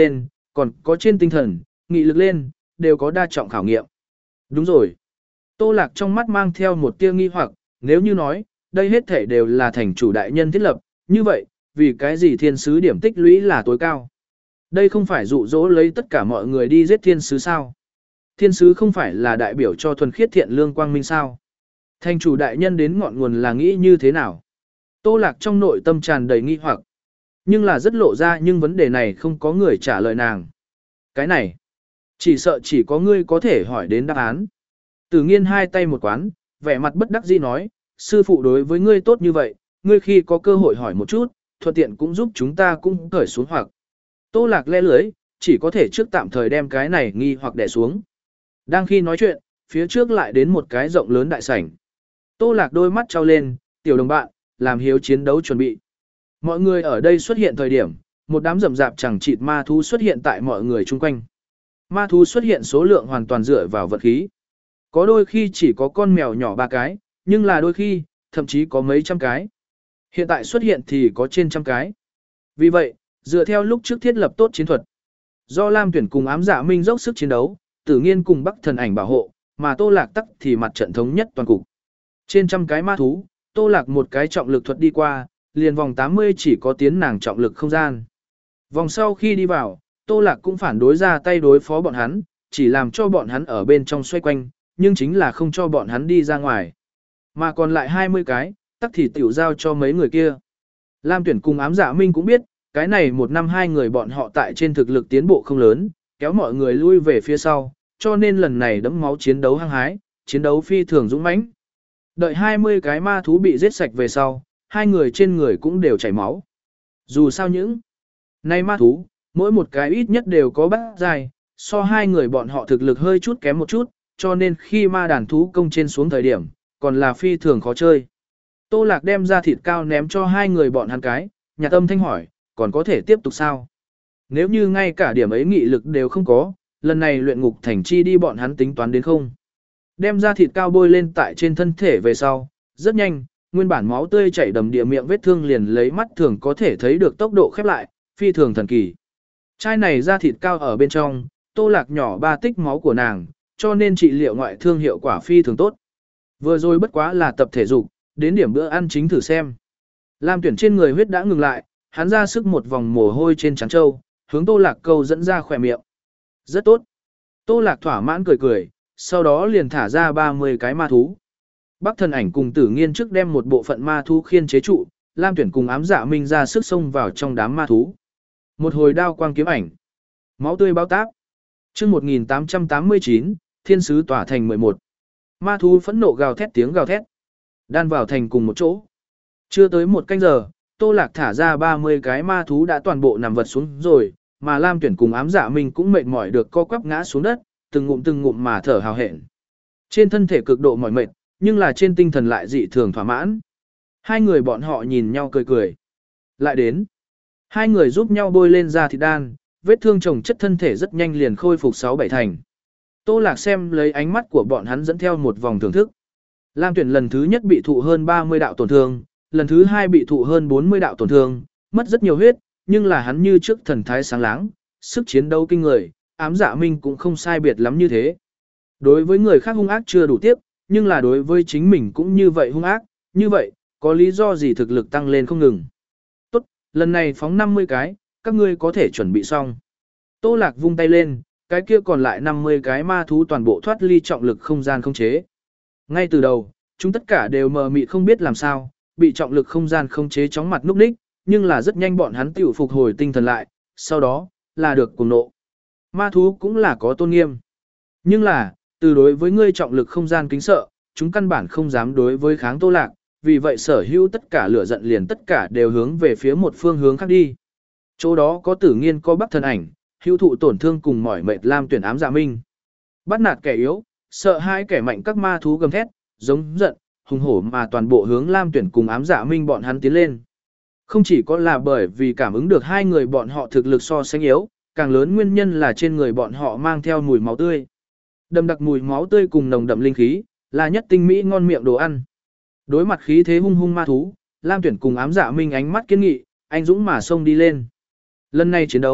còn có trên tinh thần, nghị lực lên, đều có đa trọng khảo nghiệm. Đúng rồi. Tô Lạc trong mắt mang theo một tia nghi hoặc, nếu như nói, đây hết thể đều là thành chủ đại nhân thiết lập, như vậy, vì cái gì thiên sứ điểm tích lũy là tối cao? Đây không phải dụ dỗ lấy tất cả mọi người đi giết thiên sứ sao? Thiên sứ không phải là đại biểu cho thuần khiết thiện lương quang minh sao? Thành chủ đại nhân đến ngọn nguồn là nghĩ như thế nào? Tô Lạc trong nội tâm tràn đầy nghi hoặc, nhưng là rất lộ ra, nhưng vấn đề này không có người trả lời nàng. Cái này, chỉ sợ chỉ có ngươi có thể hỏi đến đáp án. Tử Nghiên hai tay một quán, vẻ mặt bất đắc dĩ nói, sư phụ đối với ngươi tốt như vậy, ngươi khi có cơ hội hỏi một chút, thuận tiện cũng giúp chúng ta cũng cởi xuống hoặc. Tô Lạc le lưới, chỉ có thể trước tạm thời đem cái này nghi hoặc đè xuống. Đang khi nói chuyện, phía trước lại đến một cái rộng lớn đại sảnh. Tô Lạc đôi mắt trao lên, tiểu đồng bạn, làm hiếu chiến đấu chuẩn bị. Mọi người ở đây xuất hiện thời điểm, một đám rậm rạp chẳng chịt ma thú xuất hiện tại mọi người chung quanh. Ma thú xuất hiện số lượng hoàn toàn dựa vào vật khí. Có đôi khi chỉ có con mèo nhỏ ba cái, nhưng là đôi khi, thậm chí có mấy trăm cái. Hiện tại xuất hiện thì có trên trăm cái. Vì vậy, dựa theo lúc trước thiết lập tốt chiến thuật, do Lam Tuyển cùng Ám Dạ Minh dốc sức chiến đấu, Tử Nghiên cùng Bắc Thần Ảnh bảo hộ, mà Tô Lạc tắc thì mặt trận thống nhất toàn cục. Trên trăm cái ma thú, Tô Lạc một cái trọng lực thuật đi qua, liền vòng tám mươi chỉ có tiến nàng trọng lực không gian. Vòng sau khi đi vào, Tô Lạc cũng phản đối ra tay đối phó bọn hắn, chỉ làm cho bọn hắn ở bên trong xoay quanh, nhưng chính là không cho bọn hắn đi ra ngoài. Mà còn lại hai mươi cái, tắc thì tiểu giao cho mấy người kia. Lam Tuyển cùng Ám Dạ Minh cũng biết, cái này một năm hai người bọn họ tại trên thực lực tiến bộ không lớn, kéo mọi người lui về phía sau, cho nên lần này đẫm máu chiến đấu hăng hái, chiến đấu phi thường dũng mãnh. Đợi hai mươi cái ma thú bị giết sạch về sau, hai người trên người cũng đều chảy máu. Dù sao những nay ma thú, mỗi một cái ít nhất đều có bát dài, so hai người bọn họ thực lực hơi chút kém một chút, cho nên khi ma đàn thú công trên xuống thời điểm, còn là phi thường khó chơi. Tô Lạc đem ra thịt cao ném cho hai người bọn hắn cái, nhà tâm thanh hỏi, còn có thể tiếp tục sao? Nếu như ngay cả điểm ấy nghị lực đều không có, lần này luyện ngục thành chi đi bọn hắn tính toán đến không? Đem ra thịt cao bôi lên tại trên thân thể về sau, rất nhanh, nguyên bản máu tươi chảy đầm địa miệng vết thương liền lấy mắt thường có thể thấy được tốc độ khép lại, phi thường thần kỳ. Chai này ra thịt cao ở bên trong, Tô Lạc nhỏ ba tích máu của nàng, cho nên trị liệu ngoại thương hiệu quả phi thường tốt. Vừa rồi bất quá là tập thể dục, đến điểm bữa ăn chính thử xem. Lam Tuyển trên người huyết đã ngừng lại, hắn ra sức một vòng mồ hôi trên trán trâu, hướng Tô Lạc câu dẫn ra khỏe miệng. Rất tốt. Tô Lạc thỏa mãn cười cười, sau đó liền thả ra ba mươi cái ma thú. Bắc Thần Ảnh cùng Tử Nghiên trước đem một bộ phận ma thú khiên chế trụ, Lam Tuyển cùng Ám Dạ Minh ra sức xông vào trong đám ma thú. Một hồi đao quang kiếm ảnh, máu tươi bao táp. Chương một nghìn tám trăm tám mươi chín, Thiên sứ tỏa thành mười một. Ma thú phẫn nộ gào thét tiếng gào thét, đan vào thành cùng một chỗ. Chưa tới một canh giờ, Tô Lạc thả ra ba mươi cái ma thú đã toàn bộ nằm vật xuống rồi, mà Lam Tuyển cùng Ám Dạ Minh cũng mệt mỏi được co quắp ngã xuống đất, từng ngụm từng ngụm mà thở hào hẹn. Trên thân thể cực độ mỏi mệt, nhưng là trên tinh thần lại dị thường thỏa mãn. Hai người bọn họ nhìn nhau cười cười. Lại đến. Hai người giúp nhau bôi lên da thịt đan, vết thương chồng chất thân thể rất nhanh liền khôi phục sáu bảy thành. Tô Lạc xem lấy ánh mắt của bọn hắn dẫn theo một vòng thưởng thức. Lam Tuyển lần thứ nhất bị thụ hơn ba mươi đạo tổn thương, lần thứ hai bị thụ hơn bốn mươi đạo tổn thương, mất rất nhiều huyết, nhưng là hắn như trước thần thái sáng láng, sức chiến đấu kinh người, Ám Dạ Minh cũng không sai biệt lắm như thế. Đối với người khác hung ác chưa đủ tiếc, nhưng là đối với chính mình cũng như vậy hung ác, như vậy, có lý do gì thực lực tăng lên không ngừng. Tốt, lần này phóng năm mươi cái, các ngươi có thể chuẩn bị xong. Tô Lạc vung tay lên, cái kia còn lại năm mươi cái ma thú toàn bộ thoát ly trọng lực không gian không chế. Ngay từ đầu, chúng tất cả đều mờ mịt không biết làm sao, bị trọng lực không gian không chế chóng mặt núp đích, nhưng là rất nhanh bọn hắn tiểu phục hồi tinh thần lại, sau đó, là được cuồng nộ. Ma thú cũng là có tôn nghiêm. Nhưng là, từ đối với ngươi trọng lực không gian kính sợ, chúng căn bản không dám đối với kháng Tô Lạc, vì vậy sở hữu tất cả lửa giận liền tất cả đều hướng về phía một phương hướng khác đi. Chỗ đó có Tử Nghiên, có Bắc Thần Ảnh, hữu thụ tổn thương cùng mỏi mệt Lam Tuyển Ám Dạ Minh. Bắt nạt kẻ yếu, sợ hai kẻ mạnh các ma thú gầm thét, giống giận, hùng hổ mà toàn bộ hướng Lam Tuyển cùng Ám Dạ Minh bọn hắn tiến lên. Không chỉ có là bởi vì cảm ứng được hai người bọn họ thực lực so sánh yếu, càng lớn nguyên nhân là trên người bọn họ mang theo mùi máu tươi. Đậm đặc mùi máu tươi cùng nồng đậm linh khí, là nhất tinh mỹ ngon miệng đồ ăn. Đối mặt khí thế hung hung ma thú, Lam Tuyển cùng Ám Dạ Minh ánh mắt kiên nghị, anh dũng mà xông đi lên. Lần này chiến đấu,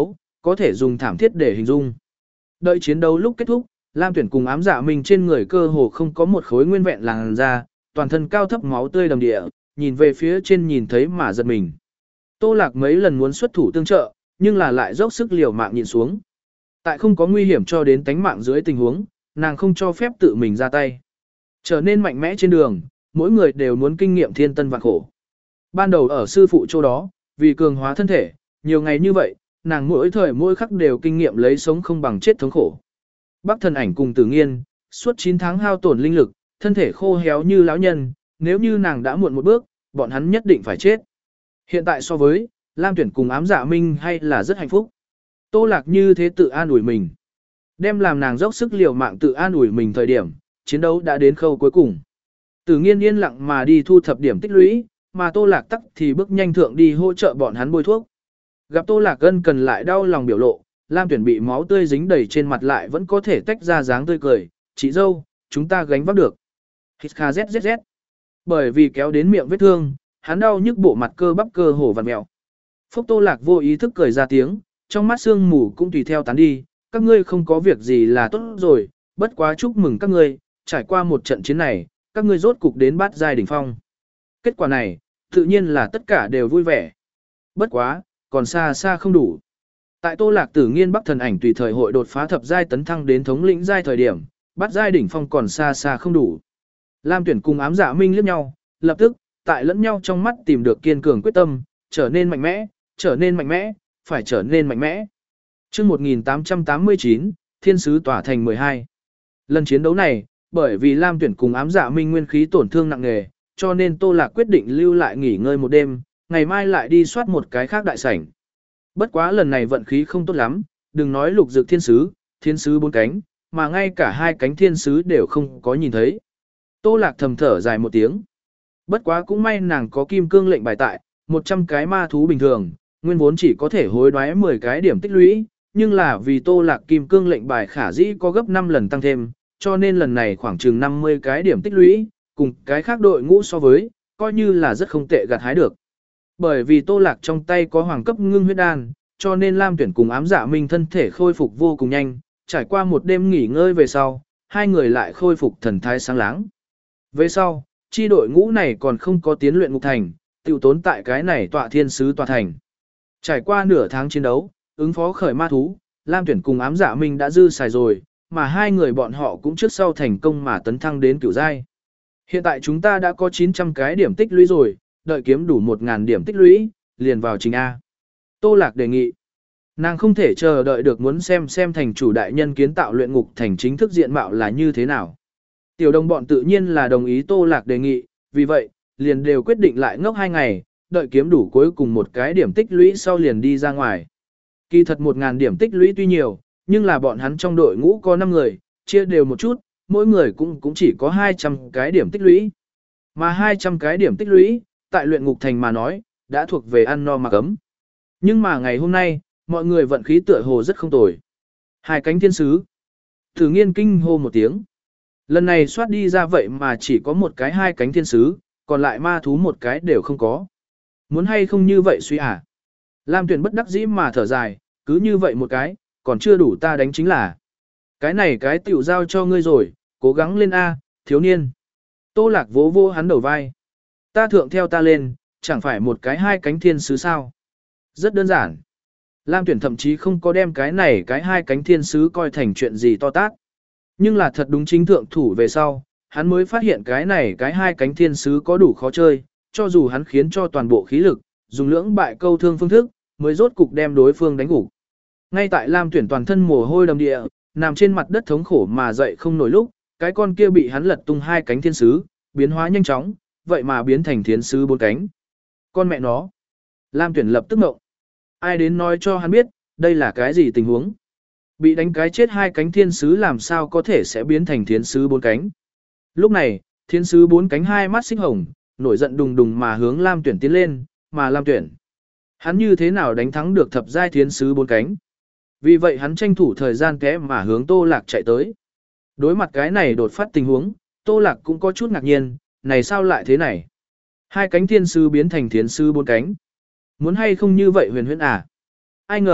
có thể dùng thảm thiết để hình dung. Đợi chiến đấu lúc kết thúc, Lam Tuyển cùng Ám Dạ Minh trên người cơ hồ không có một khối nguyên vẹn làn da, toàn thân cao thấp máu tươi đầm địa, nhìn về phía trên nhìn thấy mà giật mình. Tô Lạc mấy lần muốn xuất thủ tương trợ, nhưng là lại dốc sức liều mạng nhìn xuống. Tại không có nguy hiểm cho đến tánh mạng dưới tình huống, nàng không cho phép tự mình ra tay. Trở nên mạnh mẽ trên đường, mỗi người đều muốn kinh nghiệm thiên tân vạn khổ. Ban đầu ở sư phụ chỗ đó, vì cường hóa thân thể, nhiều ngày như vậy, nàng mỗi thời mỗi khắc đều kinh nghiệm lấy sống không bằng chết thống khổ. Bắc Thần Ảnh cùng Tử Nghiên, suốt chín tháng hao tổn linh lực, thân thể khô héo như lão nhân, nếu như nàng đã muộn một bước, bọn hắn nhất định phải chết. Hiện tại so với, Lam Tuyển cùng Ám Dạ Minh hay là rất hạnh phúc. Tô Lạc như thế tự an ủi mình. Đem làm nàng dốc sức liều mạng tự an ủi mình thời điểm, chiến đấu đã đến khâu cuối cùng. Tử Nghiên yên lặng mà đi thu thập điểm tích lũy, mà Tô Lạc tắc thì bước nhanh thượng đi hỗ trợ bọn hắn bôi thuốc. Gặp Tô Lạc Ân cần lại đau lòng biểu lộ, Lam Tuyển bị máu tươi dính đầy trên mặt lại vẫn có thể tách ra dáng tươi cười, "Chị dâu, chúng ta gánh vác được." Hít kha zzz. Bởi vì kéo đến miệng vết thương, hắn đau nhức bộ mặt cơ bắp cơ hồ vặn mèo. Phúc Tô Lạc vô ý thức cười ra tiếng, trong mắt sương mù cũng tùy theo tán đi, "Các ngươi không có việc gì là tốt rồi, bất quá chúc mừng các ngươi, trải qua một trận chiến này, các ngươi rốt cục đến bát giai đỉnh phong." Kết quả này, tự nhiên là tất cả đều vui vẻ. Bất quá, còn xa xa không đủ. Tại Tô Lạc Tử Nghiên Bắc Thần Ảnh tùy thời hội đột phá thập giai tấn thăng đến thống lĩnh giai thời điểm, bát giai đỉnh phong còn xa xa không đủ. Lam Tuyển cùng Ám Dạ Minh liếc nhau, lập tức, tại lẫn nhau trong mắt tìm được kiên cường quyết tâm, trở nên mạnh mẽ, trở nên mạnh mẽ, phải trở nên mạnh mẽ. Chương một nghìn tám trăm tám mươi chín, Thiên sứ tỏa thành mười hai. Lần chiến đấu này, bởi vì Lam Tuyển cùng Ám Dạ Minh nguyên khí tổn thương nặng nề, cho nên Tô Lạc quyết định lưu lại nghỉ ngơi một đêm, ngày mai lại đi soát một cái khác đại sảnh. Bất quá lần này vận khí không tốt lắm, đừng nói lục dược thiên sứ, thiên sứ bốn cánh, mà ngay cả hai cánh thiên sứ đều không có nhìn thấy. Tô Lạc thầm thở dài một tiếng. Bất quá cũng may nàng có kim cương lệnh bài tại, một trăm cái ma thú bình thường, nguyên vốn chỉ có thể hối đoái mười cái điểm tích lũy, nhưng là vì Tô Lạc kim cương lệnh bài khả dĩ có gấp năm lần tăng thêm, cho nên lần này khoảng chừng năm mươi cái điểm tích lũy, cùng cái khác đội ngũ so với, coi như là rất không tệ gặt hái được. Bởi vì Tô Lạc trong tay có hoàng cấp ngưng huyết đan, cho nên Lam Tuyển cùng Ám Dạ Minh thân thể khôi phục vô cùng nhanh, trải qua một đêm nghỉ ngơi về sau, hai người lại khôi phục thần thái sáng láng. Về sau, chi đội ngũ này còn không có tiến luyện ngục thành, tiểu tốn tại cái này tọa thiên sứ tọa thành. Trải qua nửa tháng chiến đấu, ứng phó khởi ma thú, Lam Tuyển cùng Ám Dạ Minh đã dư xài rồi, mà hai người bọn họ cũng trước sau thành công mà tấn thăng đến cửu giai. Hiện tại chúng ta đã có chín trăm cái điểm tích lũy rồi, đợi kiếm đủ một nghìn điểm tích lũy, liền vào trình A. Tô Lạc đề nghị. Nàng không thể chờ đợi được muốn xem xem thành chủ đại nhân kiến tạo luyện ngục thành chính thức diện mạo là như thế nào. Tiểu đồng bọn tự nhiên là đồng ý Tô Lạc đề nghị, vì vậy, liền đều quyết định lại ngốc hai ngày, đợi kiếm đủ cuối cùng một cái điểm tích lũy sau liền đi ra ngoài. Kỳ thật một nghìn điểm tích lũy tuy nhiều, nhưng là bọn hắn trong đội ngũ có năm người, chia đều một chút, mỗi người cũng cũng chỉ có hai trăm cái điểm tích lũy. Mà hai trăm cái điểm tích lũy, tại luyện ngục thành mà nói, đã thuộc về ăn no mặc ấm. Nhưng mà ngày hôm nay, mọi người vận khí tựa hồ rất không tồi. Hai cánh thiên sứ. Thử Nghiên kinh hô một tiếng. Lần này soát đi ra vậy mà chỉ có một cái hai cánh thiên sứ, còn lại ma thú một cái đều không có. Muốn hay không như vậy suy à? Lam Tuyển bất đắc dĩ mà thở dài, cứ như vậy một cái, còn chưa đủ ta đánh chính là. Cái này cái tiểu giao cho ngươi rồi, cố gắng lên A, thiếu niên. Tô Lạc vỗ vô hắn đầu vai. Ta thượng theo ta lên, chẳng phải một cái hai cánh thiên sứ sao. Rất đơn giản. Lam Tuyển thậm chí không có đem cái này cái hai cánh thiên sứ coi thành chuyện gì to tát. Nhưng là thật đúng chính thượng thủ về sau, hắn mới phát hiện cái này cái hai cánh thiên sứ có đủ khó chơi, cho dù hắn khiến cho toàn bộ khí lực, dùng lưỡng bại câu thương phương thức, mới rốt cục đem đối phương đánh gục. Ngay tại Lam Tuyển toàn thân mồ hôi đầm địa, nằm trên mặt đất thống khổ mà dậy không nổi lúc, cái con kia bị hắn lật tung hai cánh thiên sứ, biến hóa nhanh chóng, vậy mà biến thành thiên sứ bốn cánh. Con mẹ nó. Lam Tuyển lập tức ngộng. Ai đến nói cho hắn biết, đây là cái gì tình huống? Bị đánh cái chết hai cánh thiên sứ làm sao có thể sẽ biến thành thiên sứ bốn cánh? Lúc này, thiên sứ bốn cánh hai mắt xích hồng, nổi giận đùng đùng mà hướng Lam Tuyển tiến lên, mà Lam Tuyển. Hắn như thế nào đánh thắng được thập giai thiên sứ bốn cánh? Vì vậy hắn tranh thủ thời gian té mà hướng Tô Lạc chạy tới. Đối mặt cái này đột phát tình huống, Tô Lạc cũng có chút ngạc nhiên, này sao lại thế này? Hai cánh thiên sứ biến thành thiên sứ bốn cánh. Muốn hay không như vậy huyền huyễn à? Ai ngờ,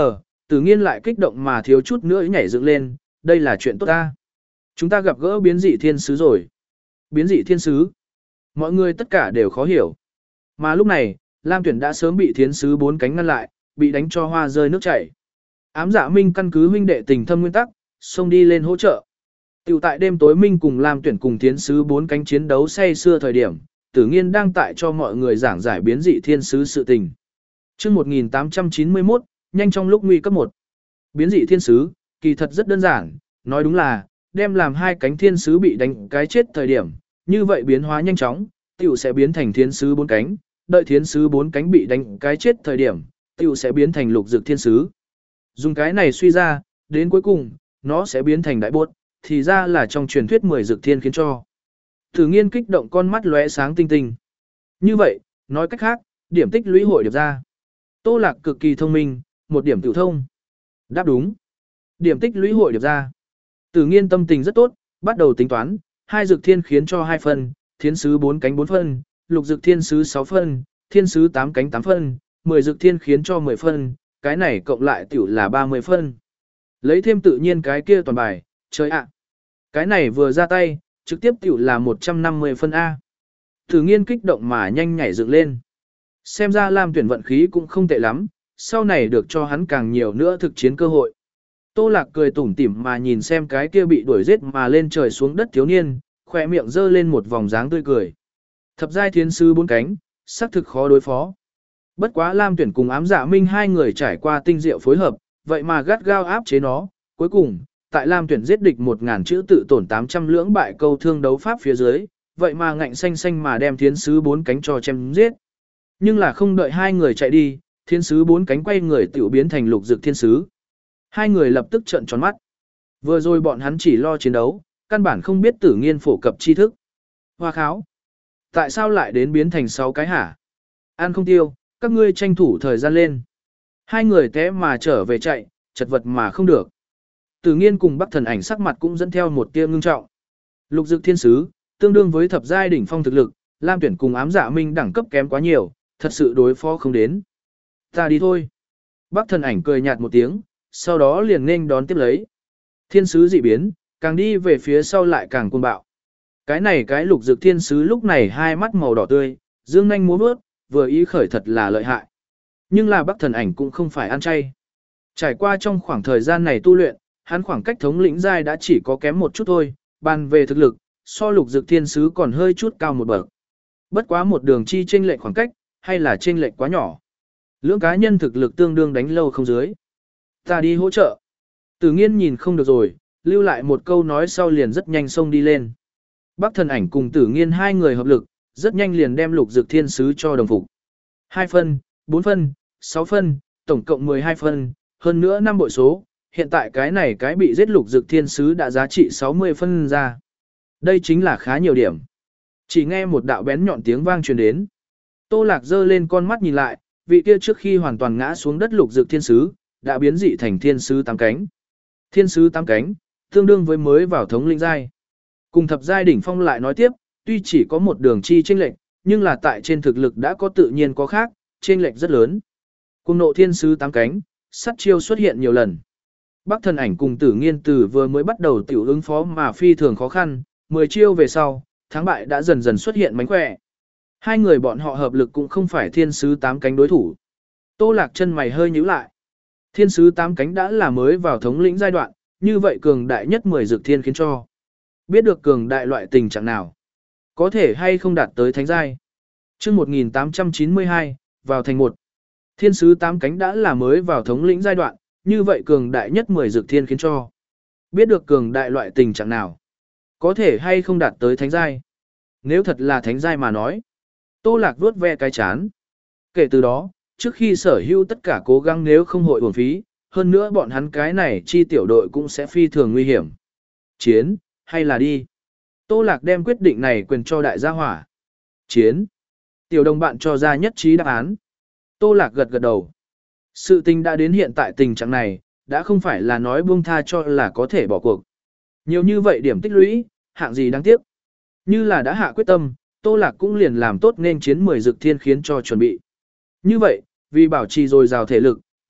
Tử Nghiên lại kích động mà thiếu chút nữa nhảy dựng lên, đây là chuyện tốt ta. Chúng ta gặp gỡ biến dị thiên sứ rồi. Biến dị thiên sứ. Mọi người tất cả đều khó hiểu. Mà lúc này, Lam Tuyển đã sớm bị thiên sứ bốn cánh ngăn lại, bị đánh cho hoa rơi nước chảy. Ám Dạ Minh căn cứ huynh đệ tình thâm nguyên tắc, xông đi lên hỗ trợ. Tiểu tại đêm tối Minh cùng Lam Tuyển cùng thiên sứ bốn cánh chiến đấu say xưa thời điểm, Tử Nghiên đang tại cho mọi người giảng giải biến dị thiên sứ sự tình. Chương một nghìn tám trăm chín mươi mốt, nhanh trong lúc nguy cấp một. Biến dị thiên sứ, kỳ thật rất đơn giản, nói đúng là, đem làm hai cánh thiên sứ bị đánh cái chết thời điểm, như vậy biến hóa nhanh chóng, tiểu sẽ biến thành thiên sứ bốn cánh, đợi thiên sứ bốn cánh bị đánh cái chết thời điểm, tiểu sẽ biến thành lục dực thiên sứ. Dùng cái này suy ra, đến cuối cùng, nó sẽ biến thành đại bột, thì ra là trong truyền thuyết mười dực thiên khiến cho. Tử Nghiên kích động con mắt lóe sáng tinh tinh. Như vậy, nói cách khác, điểm tích lũy hội điệp ra. Tô Lạc cực kỳ thông minh, một điểm tiểu thông. Đáp đúng. Điểm tích lũy hội điệp ra. Tử Nghiên tâm tình rất tốt, bắt đầu tính toán, hai dực thiên khiến cho hai phân, thiên sứ bốn cánh bốn phân, lục dực thiên sứ sáu phân, thiên sứ tám cánh tám phân, mười dực thiên khiến cho mười phân, cái này cộng lại tiểu là ba mươi phân. Lấy thêm tự nhiên cái kia toàn bài, trời ạ. Cái này vừa ra tay, trực tiếp tiểu là một trăm năm mươi phân A. Tử Nghiên kích động mà nhanh nhảy dựng lên. Xem ra Lam Tuyển vận khí cũng không tệ lắm, sau này được cho hắn càng nhiều nữa thực chiến cơ hội. Tô Lạc cười tủm tỉm mà nhìn xem cái kia bị đuổi giết mà lên trời xuống đất thiếu niên, khỏe miệng giơ lên một vòng dáng tươi cười. Thập giai thiên sứ bốn cánh, xác thực khó đối phó. Bất quá Lam Tuyển cùng Ám Dạ Minh hai người trải qua tinh diệu phối hợp, vậy mà gắt gao áp chế nó. Cuối cùng, tại Lam Tuyển giết địch một ngàn chữ tự tổn tám trăm lưỡng bại câu thương đấu pháp phía dưới, vậy mà ngạnh xanh xanh mà đem thiên sứ bốn cánh cho chém giết. Nhưng là không đợi hai người chạy đi, thiên sứ bốn cánh quay người tiểu biến thành lục dực thiên sứ. Hai người lập tức trợn tròn mắt. Vừa rồi bọn hắn chỉ lo chiến đấu, căn bản không biết Tử Nghiên phổ cập tri thức. Hoa kháo. Tại sao lại đến biến thành sáu cái hả? Ăn không tiêu, các ngươi tranh thủ thời gian lên. Hai người té mà trở về chạy, chật vật mà không được. Tử Nghiên cùng Bắc Thần Ảnh sắc mặt cũng dẫn theo một tia ngưng trọng. Lục dực thiên sứ, tương đương với thập giai đỉnh phong thực lực, Lam Tuyển cùng Ám Dạ Minh đẳng cấp kém quá nhiều, thật sự đối phó không đến. Ta đi thôi. Bắc Thần Ảnh cười nhạt một tiếng, sau đó liền nên đón tiếp lấy. Thiên sứ dị biến, càng đi về phía sau lại càng cuồng bạo. Cái này cái lục dực thiên sứ lúc này hai mắt màu đỏ tươi, dương nhanh múa vớt, vừa ý khởi thật là lợi hại. Nhưng là Bắc Thần Ảnh cũng không phải ăn chay. Trải qua trong khoảng thời gian này tu luyện, hắn khoảng cách thống lĩnh giai đã chỉ có kém một chút thôi, bàn về thực lực, so lục dực thiên sứ còn hơi chút cao một bậc. Bất quá một đường chi chênh lệch khoảng cách, hay là chênh lệch quá nhỏ. Lưỡng cá nhân thực lực tương đương đánh lâu không dưới. Ta đi hỗ trợ. Tử Nghiên nhìn không được rồi, lưu lại một câu nói sau liền rất nhanh xông đi lên. Bắc Thần Ảnh cùng Tử Nghiên hai người hợp lực, rất nhanh liền đem lục dực thiên sứ cho đồng phục. hai phân, bốn phân, sáu phân, tổng cộng mười hai phân, hơn nữa năm bội số, hiện tại cái này cái bị giết lục dực thiên sứ đã giá trị sáu mươi phân ra. Đây chính là khá nhiều điểm. Chỉ nghe một đạo bén nhọn tiếng vang truyền đến. Tô Lạc giơ lên con mắt nhìn lại, vị kia trước khi hoàn toàn ngã xuống đất lục dực thiên sứ, đã biến dị thành thiên sứ tám cánh. Thiên sứ tám cánh, tương đương với mới vào thống lĩnh giai. Cùng thập giai đỉnh phong lại nói tiếp, tuy chỉ có một đường chi chênh lệch, nhưng là tại trên thực lực đã có tự nhiên có khác, chênh lệch rất lớn. Cùng nộ thiên sứ tám cánh, sát chiêu xuất hiện nhiều lần. Bắc Thần Ảnh cùng Tử Nghiên từ vừa mới bắt đầu tiểu ứng phó mà phi thường khó khăn, mười chiêu về sau, thắng bại đã dần dần xuất hiện mánh khỏe. Hai người bọn họ hợp lực cũng không phải thiên sứ tám cánh đối thủ. Tô Lạc chân mày hơi nhíu lại. Thiên sứ tám cánh đã là mới vào thống lĩnh giai đoạn, như vậy cường đại nhất mười dược thiên khiến cho. Biết được cường đại loại tình trạng nào, có thể hay không đạt tới thánh giai. Chương một nghìn tám trăm chín mươi hai, vào thành một. Thiên sứ tám cánh đã là mới vào thống lĩnh giai đoạn, như vậy cường đại nhất mười dược thiên khiến cho. Biết được cường đại loại tình trạng nào, có thể hay không đạt tới thánh giai. Nếu thật là thánh giai mà nói, Tô Lạc vuốt ve cái chán. Kể từ đó, trước khi sở hữu tất cả cố gắng nếu không hội uổng phí, hơn nữa bọn hắn cái này chi tiểu đội cũng sẽ phi thường nguy hiểm. Chiến, hay là đi? Tô Lạc đem quyết định này quyền cho đại gia hỏa. Chiến. Tiểu đồng bạn cho ra nhất trí đáp án. Tô Lạc gật gật đầu. Sự tình đã đến hiện tại tình trạng này, đã không phải là nói buông tha cho là có thể bỏ cuộc. Nhiều như vậy điểm tích lũy, hạng gì đáng tiếc. Như là đã hạ quyết tâm, Tô Lạc cũng liền làm tốt nên chiến mười dực thiên khiến cho chuẩn bị. Như vậy, vì bảo trì dồi dào thể lực,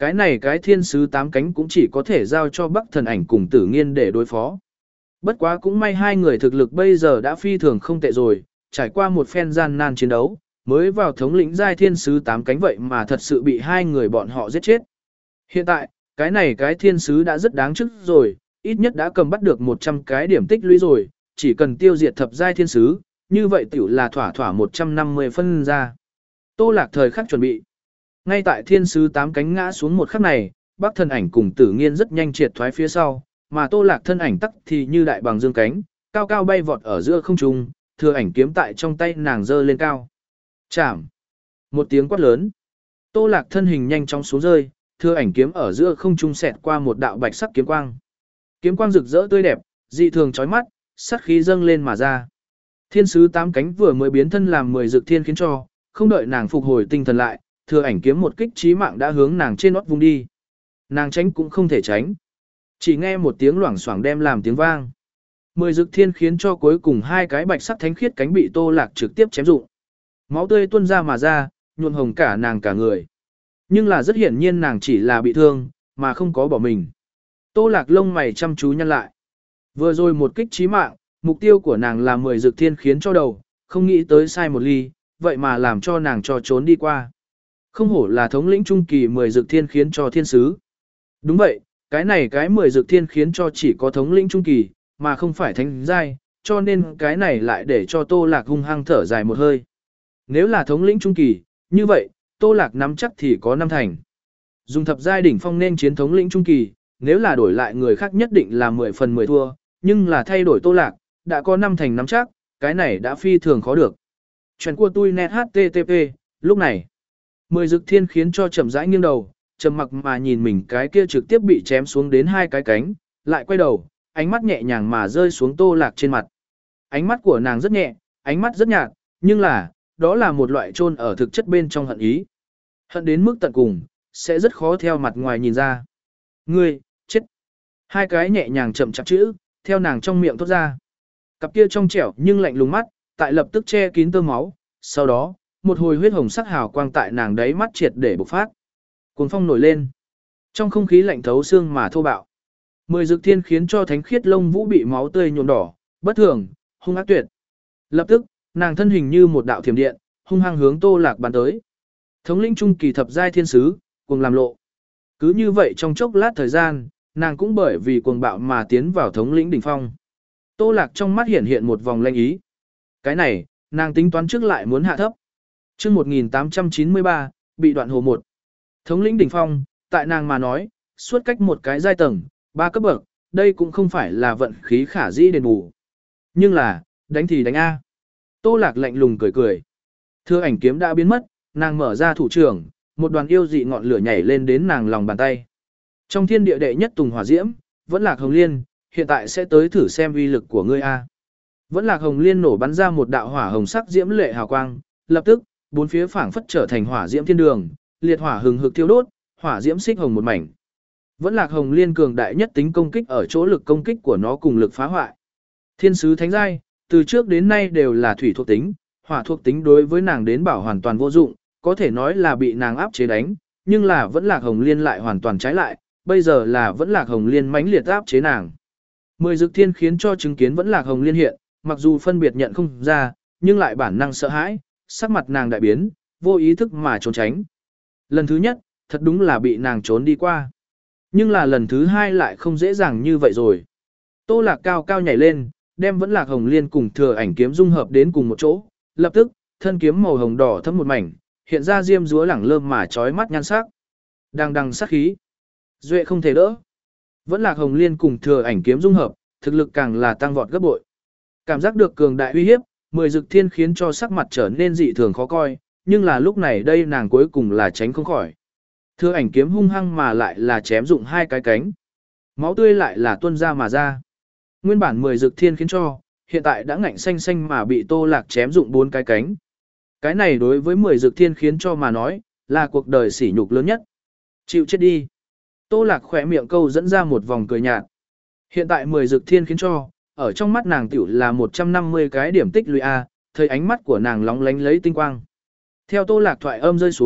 Cái này cái thiên sứ tám cánh cũng chỉ có thể giao cho Bắc Thần Ảnh cùng Tử Nghiên để đối phó. Bất quá cũng may hai người thực lực bây giờ đã phi thường không tệ rồi, trải qua một phen gian nan chiến đấu, mới vào thống lĩnh giai thiên sứ tám cánh vậy mà thật sự bị hai người bọn họ giết chết. Hiện tại, cái này cái thiên sứ đã rất đáng chức rồi, ít nhất đã cầm bắt được một trăm cái điểm tích lũy rồi, chỉ cần tiêu diệt thập giai thiên sứ, như vậy tiểu là thỏa thỏa một trăm năm mươi phân ra. Tô Lạc thời khắc chuẩn bị. Ngay tại thiên sứ tám cánh ngã xuống một khắc này, Bắc Thần Ảnh cùng Tử Nghiên rất nhanh triệt thoái phía sau, mà Tô Lạc thân ảnh tắc thì như đại bằng dương cánh, cao cao bay vọt ở giữa không trung, thừa ảnh kiếm tại trong tay nàng giơ lên cao. Chạm. Một tiếng quát lớn. Tô Lạc thân hình nhanh chóng xuống rơi, thừa ảnh kiếm ở giữa không trung xẹt qua một đạo bạch sắc kiếm quang. Kiếm quang rực rỡ tươi đẹp, dị thường chói mắt, sát khí dâng lên mà ra. Thiên sứ tám cánh vừa mới biến thân làm mười dược thiên khiến cho, không đợi nàng phục hồi tinh thần lại, thừa ảnh kiếm một kích chí mạng đã hướng nàng trên nót vung đi. Nàng tránh cũng không thể tránh. Chỉ nghe một tiếng loảng xoảng đem làm tiếng vang. Mười dược thiên khiến cho cuối cùng hai cái bạch sắc thánh khiết cánh bị Tô Lạc trực tiếp chém rụng. Máu tươi tuôn ra mà ra, nhuộm hồng cả nàng cả người. Nhưng là rất hiển nhiên nàng chỉ là bị thương, mà không có bỏ mình. Tô Lạc lông mày chăm chú nhăn lại. Vừa rồi một kích chí mạng, mục tiêu của nàng là mười dược thiên khiến cho đầu, không nghĩ tới sai một ly, vậy mà làm cho nàng cho trốn đi qua. Không hổ là thống lĩnh trung kỳ mười dược thiên khiến cho thiên sứ. Đúng vậy, cái này cái mười dược thiên khiến cho chỉ có thống lĩnh trung kỳ, mà không phải thánh giai, cho nên cái này lại để cho Tô Lạc hung hăng thở dài một hơi. Nếu là thống lĩnh trung kỳ, như vậy, Tô Lạc nắm chắc thì có năm thành. Dùng thập giai đỉnh phong nên chiến thống lĩnh trung kỳ, nếu là đổi lại người khác nhất định là mười phần mười thua, nhưng là thay đổi Tô Lạc, đã có năm thành nắm chắc, cái này đã phi thường khó được. Chuyện của tôi net hát tê tê pê, lúc này, mười dực thiên khiến cho chậm rãi nghiêng đầu, trầm mặc mà nhìn mình cái kia trực tiếp bị chém xuống đến hai cái cánh, lại quay đầu, ánh mắt nhẹ nhàng mà rơi xuống Tô Lạc trên mặt. Ánh mắt của nàng rất nhẹ, ánh mắt rất nhạt, nhưng là, đó là một loại chôn ở thực chất bên trong hận ý. Hận đến mức tận cùng, sẽ rất khó theo mặt ngoài nhìn ra. Ngươi, chết. Hai cái nhẹ nhàng chậm chạp chữ, theo nàng trong miệng thốt ra. Cặp kia trong trẻo nhưng lạnh lùng mắt, tại lập tức che kín tơ máu, sau đó, một hồi huyết hồng sắc hào quang tại nàng đáy mắt triệt để bộc phát. Cuồng phong nổi lên. Trong không khí lạnh thấu xương mà thô bạo. Mười dực thiên khiến cho thánh khiết lông vũ bị máu tươi nhuộm đỏ, bất thường, hung ác tuyệt. Lập tức, nàng thân hình như một đạo thiểm điện, hung hăng hướng Tô Lạc bắn tới. Thống lĩnh trung kỳ thập giai thiên sứ, cuồng làm lộ. Cứ như vậy trong chốc lát thời gian, nàng cũng bởi vì cuồng bạo mà tiến vào thống lĩnh đỉnh phong. Tô Lạc trong mắt hiện hiện một vòng lanh ý. Cái này, nàng tính toán trước lại muốn hạ thấp. Chương một nghìn tám trăm chín mươi ba, bị đoạn hồ một. Thống lĩnh đỉnh phong, tại nàng mà nói, suốt cách một cái giai tầng, ba cấp bậc, đây cũng không phải là vận khí khả dĩ đền bù. Nhưng là, đánh thì đánh A. Tô Lạc lạnh lùng cười cười. Thừa ảnh kiếm đã biến mất, nàng mở ra thủ trưởng, một đoàn yêu dị ngọn lửa nhảy lên đến nàng lòng bàn tay. Trong thiên địa đệ nhất tùng hỏa diễm, vẫn Lạc Hồng Liên, hiện tại sẽ tới thử xem uy lực của ngươi A. Vẫn Lạc Hồng Liên nổ bắn ra một đạo hỏa hồng sắc diễm lệ hào quang, lập tức, bốn phía phảng phất trở thành hỏa diễm thiên đường, liệt hỏa hừng hực thiêu đốt, hỏa diễm xích hồng một mảnh. Vẫn Lạc Hồng Liên cường đại nhất tính công kích ở chỗ lực công kích của nó cùng lực phá hoại. Thiên sứ thánh giai, từ trước đến nay đều là thủy thuộc tính, hỏa thuộc tính đối với nàng đến bảo hoàn toàn vô dụng, có thể nói là bị nàng áp chế đánh, nhưng là Vẫn Lạc Hồng Liên lại hoàn toàn trái lại, bây giờ là Vẫn Lạc Hồng Liên mãnh liệt áp chế nàng. Mười dực thiên khiến cho chứng kiến Vẫn Lạc Hồng Liên hiện, mặc dù phân biệt nhận không ra, nhưng lại bản năng sợ hãi, sắc mặt nàng đại biến, vô ý thức mà trốn tránh. Lần thứ nhất, thật đúng là bị nàng trốn đi qua. Nhưng là lần thứ hai lại không dễ dàng như vậy rồi. Tô Lạc cao cao nhảy lên, đem Vẫn Lạc Hồng Liên cùng thừa ảnh kiếm dung hợp đến cùng một chỗ, lập tức, thân kiếm màu hồng đỏ thấm một mảnh, hiện ra diêm dúa lẳng lơ mà chói mắt nhan sắc. Đang đằng sát khí, duệ không thể đỡ. Vẫn Lạc Hồng Liên cùng thừa ảnh kiếm dung hợp, thực lực càng là tăng vọt gấp bội. Cảm giác được cường đại uy hiếp, mười dực thiên khiến cho sắc mặt trở nên dị thường khó coi, nhưng là lúc này đây nàng cuối cùng là tránh không khỏi. Thừa ảnh kiếm hung hăng mà lại là chém dụng hai cái cánh. Máu tươi lại là tuôn ra mà ra. Nguyên bản mười dực thiên khiến cho, hiện tại đã ngạnh xanh xanh mà bị Tô Lạc chém dụng bốn cái cánh. Cái này đối với mười dực thiên khiến cho mà nói, là cuộc đời sỉ nhục lớn nhất. Chịu chết đi. Tô Lạc khỏe miệng câu dẫn ra một vòng cười nhạt. Hiện tại mười dực thiên khiến cho, ở trong mắt nàng tiểu là một trăm năm mươi cái điểm tích lũy A, thấy ánh mắt của nàng lóng lánh lấy tinh quang. Theo Tô Lạc thoại âm rơi xuống,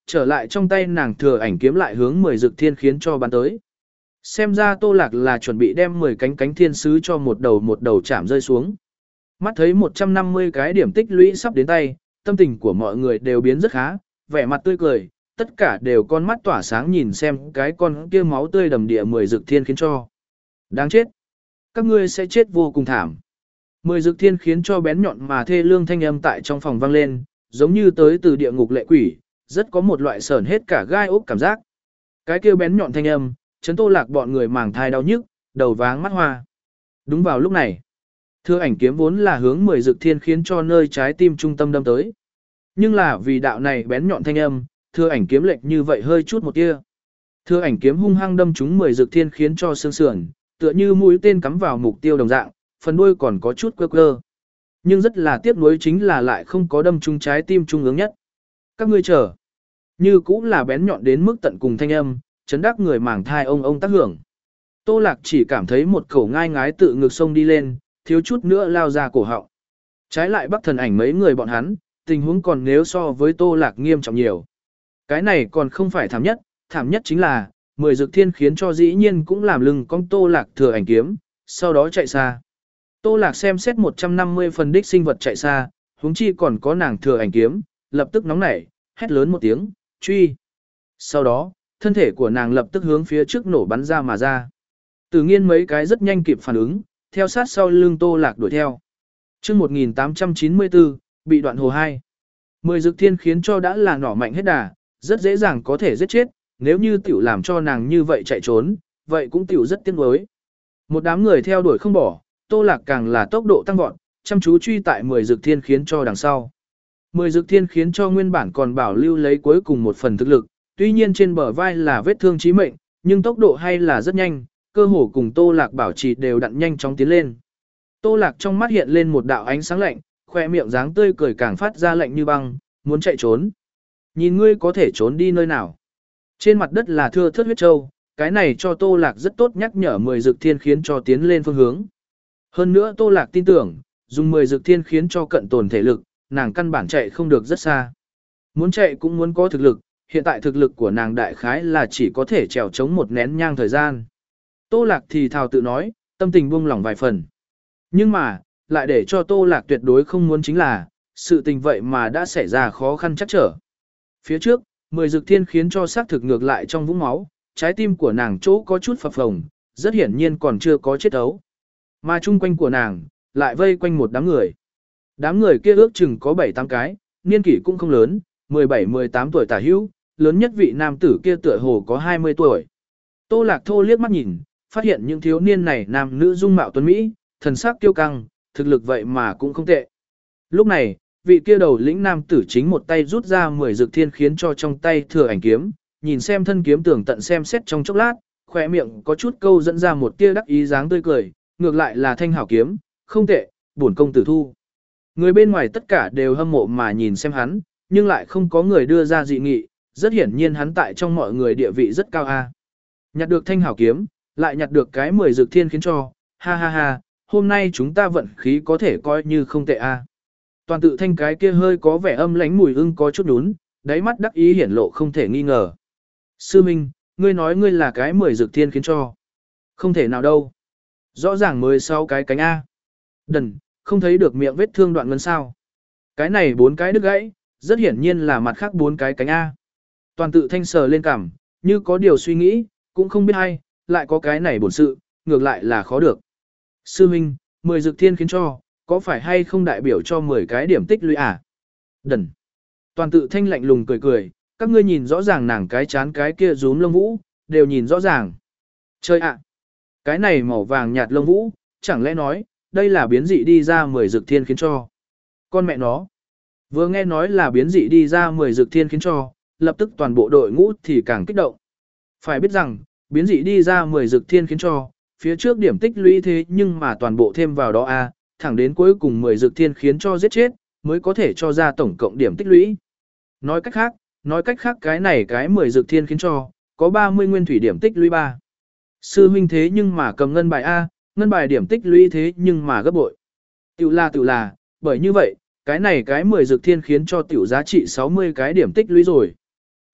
trở lại trong tay nàng thừa ảnh kiếm lại hướng mười dực thiên khiến cho bắn tới. Xem ra Tô Lạc là chuẩn bị đem mười cánh cánh thiên sứ cho một đầu một đầu chạm rơi xuống. Mắt thấy một trăm năm mươi cái điểm tích lũy sắp đến tay, tâm tình của mọi người đều biến rất khá, vẻ mặt tươi cười, tất cả đều con mắt tỏa sáng nhìn xem cái con kia máu tươi đầm địa mười dực thiên khiến cho. Đáng chết! Các ngươi sẽ chết vô cùng thảm. Mười dực thiên khiến cho bén nhọn mà thê lương thanh âm tại trong phòng vang lên, giống như tới từ địa ngục lệ quỷ, rất có một loại sởn hết cả gai ốc cảm giác. Cái kia bén nhọn thanh âm, chấn Tô Lạc bọn người màng thai đau nhức, đầu váng mắt hoa. Đúng vào lúc này, thừa ảnh kiếm vốn là hướng mười dực thiên khiến cho nơi trái tim trung tâm đâm tới. Nhưng là vì đạo này bén nhọn thanh âm, thừa ảnh kiếm lệch như vậy hơi chút một tia. Thừa ảnh kiếm hung hăng đâm trúng mười dực thiên khiến cho xương sườn, tựa như mũi tên cắm vào mục tiêu đồng dạng, phần đuôi còn có chút quơ quơ. Nhưng rất là tiếc nuối chính là lại không có đâm trúng trái tim trung ương nhất. Các ngươi chờ. Như cũng là bén nhọn đến mức tận cùng thanh âm, chấn đắc người màng thai ông ông tác hưởng. Tô Lạc chỉ cảm thấy một khẩu ngai ngái tự ngực sông đi lên, thiếu chút nữa lao ra cổ họng. Trái lại Bắc Thần Ảnh mấy người bọn hắn, tình huống còn nếu so với Tô Lạc nghiêm trọng nhiều. Cái này còn không phải thảm nhất, thảm nhất chính là, mười dực thiên khiến cho dĩ nhiên cũng làm lưng con Tô Lạc thừa ảnh kiếm, sau đó chạy xa. Tô Lạc xem xét một trăm năm mươi phần đích sinh vật chạy xa, huống chi còn có nàng thừa ảnh kiếm, lập tức nóng nảy, hét lớn một tiếng, truy. Sau đó, thân thể của nàng lập tức hướng phía trước nổ bắn ra mà ra. Tự nhiên mấy cái rất nhanh kịp phản ứng, theo sát sau lưng Tô Lạc đuổi theo. Trước một nghìn tám trăm chín mươi tư, bị đoạn hồ hai. Mười dực thiên khiến cho đã là nỏ mạnh hết đà, rất dễ dàng có thể giết chết, nếu như tiểu làm cho nàng như vậy chạy trốn, vậy cũng tiểu rất tiếc nuối. Một đám người theo đuổi không bỏ, Tô Lạc càng là tốc độ tăng vọt, chăm chú truy tại mười dực thiên khiến cho đằng sau. Mười dực thiên khiến cho nguyên bản còn bảo lưu lấy cuối cùng một phần thực lực, tuy nhiên trên bờ vai là vết thương chí mệnh, nhưng tốc độ hay là rất nhanh, cơ hồ cùng Tô Lạc bảo trì đều đặn nhanh chóng tiến lên. Tô Lạc trong mắt hiện lên một đạo ánh sáng lạnh, khoe miệng dáng tươi cười càng phát ra lạnh như băng, muốn chạy trốn. Nhìn ngươi có thể trốn đi nơi nào. Trên mặt đất là thưa thớt huyết châu, cái này cho Tô Lạc rất tốt nhắc nhở mười dực thiên khiến cho tiến lên phương hướng. Hơn nữa Tô Lạc tin tưởng, dùng mười dực thiên khiến cho cận tồn thể lực, nàng căn bản chạy không được rất xa. Muốn chạy cũng muốn có thực lực, hiện tại thực lực của nàng đại khái là chỉ có thể trèo chống một nén nhang thời gian. Tô Lạc thì thào tự nói, tâm tình buông lỏng vài phần. Nhưng mà, lại để cho Tô Lạc tuyệt đối không muốn chính là, sự tình vậy mà đã xảy ra khó khăn chắc trở. Phía trước, mười dực thiên khiến cho xác thực ngược lại trong vũng máu, trái tim của nàng chỗ có chút phập phồng, rất hiển nhiên còn chưa có chết ấu. Mà chung quanh của nàng, lại vây quanh một đám người. Đám người kia ước chừng có bảy tám cái, niên kỷ cũng không lớn, mười bảy mười tám tuổi tả hữu, lớn nhất vị nam tử kia tựa hồ có hai mươi tuổi. Tô Lạc Thô liếc mắt nhìn, phát hiện những thiếu niên này nam nữ dung mạo tuấn Mỹ, thần sắc kiêu căng, thực lực vậy mà cũng không tệ. Lúc này, vị kia đầu lĩnh nam tử chính một tay rút ra mười dực thiên khiến cho trong tay thừa ảnh kiếm, nhìn xem thân kiếm tưởng tận xem xét trong chốc lát, khỏe miệng có chút câu dẫn ra một tia đắc ý dáng tươi cười, ngược lại là thanh hảo kiếm, không tệ, bổn công tử thu. Người bên ngoài tất cả đều hâm mộ mà nhìn xem hắn, nhưng lại không có người đưa ra dị nghị, rất hiển nhiên hắn tại trong mọi người địa vị rất cao a. Nhặt được thanh hảo kiếm, lại nhặt được cái mười dực thiên khiến cho, ha ha ha, hôm nay chúng ta vận khí có thể coi như không tệ a. Toàn tự thanh cái kia hơi có vẻ âm lãnh mùi ưng có chút đún, đáy mắt đắc ý hiển lộ không thể nghi ngờ. Sư Minh, ngươi nói ngươi là cái mười dực thiên khiến cho. Không thể nào đâu. Rõ ràng mười sáu cái cánh A. Đần, không thấy được miệng vết thương đoạn ngân sao. Cái này bốn cái đứt gãy, rất hiển nhiên là mặt khác bốn cái cánh A. Toàn tự thanh sờ lên cằm, như có điều suy nghĩ, cũng không biết hay, lại có cái này bổn sự, ngược lại là khó được. Sư Minh, mười dực thiên khiến cho, có phải hay không đại biểu cho mười cái điểm tích lũy à? Đần. Toàn tự thanh lạnh lùng cười cười, các ngươi nhìn rõ ràng nàng cái chán cái kia rúm lông vũ, đều nhìn rõ ràng. Chơi ạ. Cái này màu vàng nhạt lông vũ, chẳng lẽ nói, đây là biến dị đi ra mười dực thiên khiến cho. Con mẹ nó. Vừa nghe nói là biến dị đi ra mười dực thiên khiến cho, lập tức toàn bộ đội ngũ thì càng kích động. Phải biết rằng, biến dị đi ra mười dực thiên khiến cho, phía trước điểm tích lũy thế nhưng mà toàn bộ thêm vào đó a, thẳng đến cuối cùng mười dực thiên khiến cho giết chết, mới có thể cho ra tổng cộng điểm tích lũy. Nói cách khác, nói cách khác cái này cái mười dực thiên khiến cho, có ba mươi nguyên thủy điểm tích lũy ba. Sư huynh thế nhưng mà cầm ngân bài A, ngân bài điểm tích lũy thế nhưng mà gấp bội. Tiểu là tiểu là, bởi như vậy, cái này cái mười dực thiên khiến cho tiểu giá trị sáu mươi cái điểm tích lũy rồi.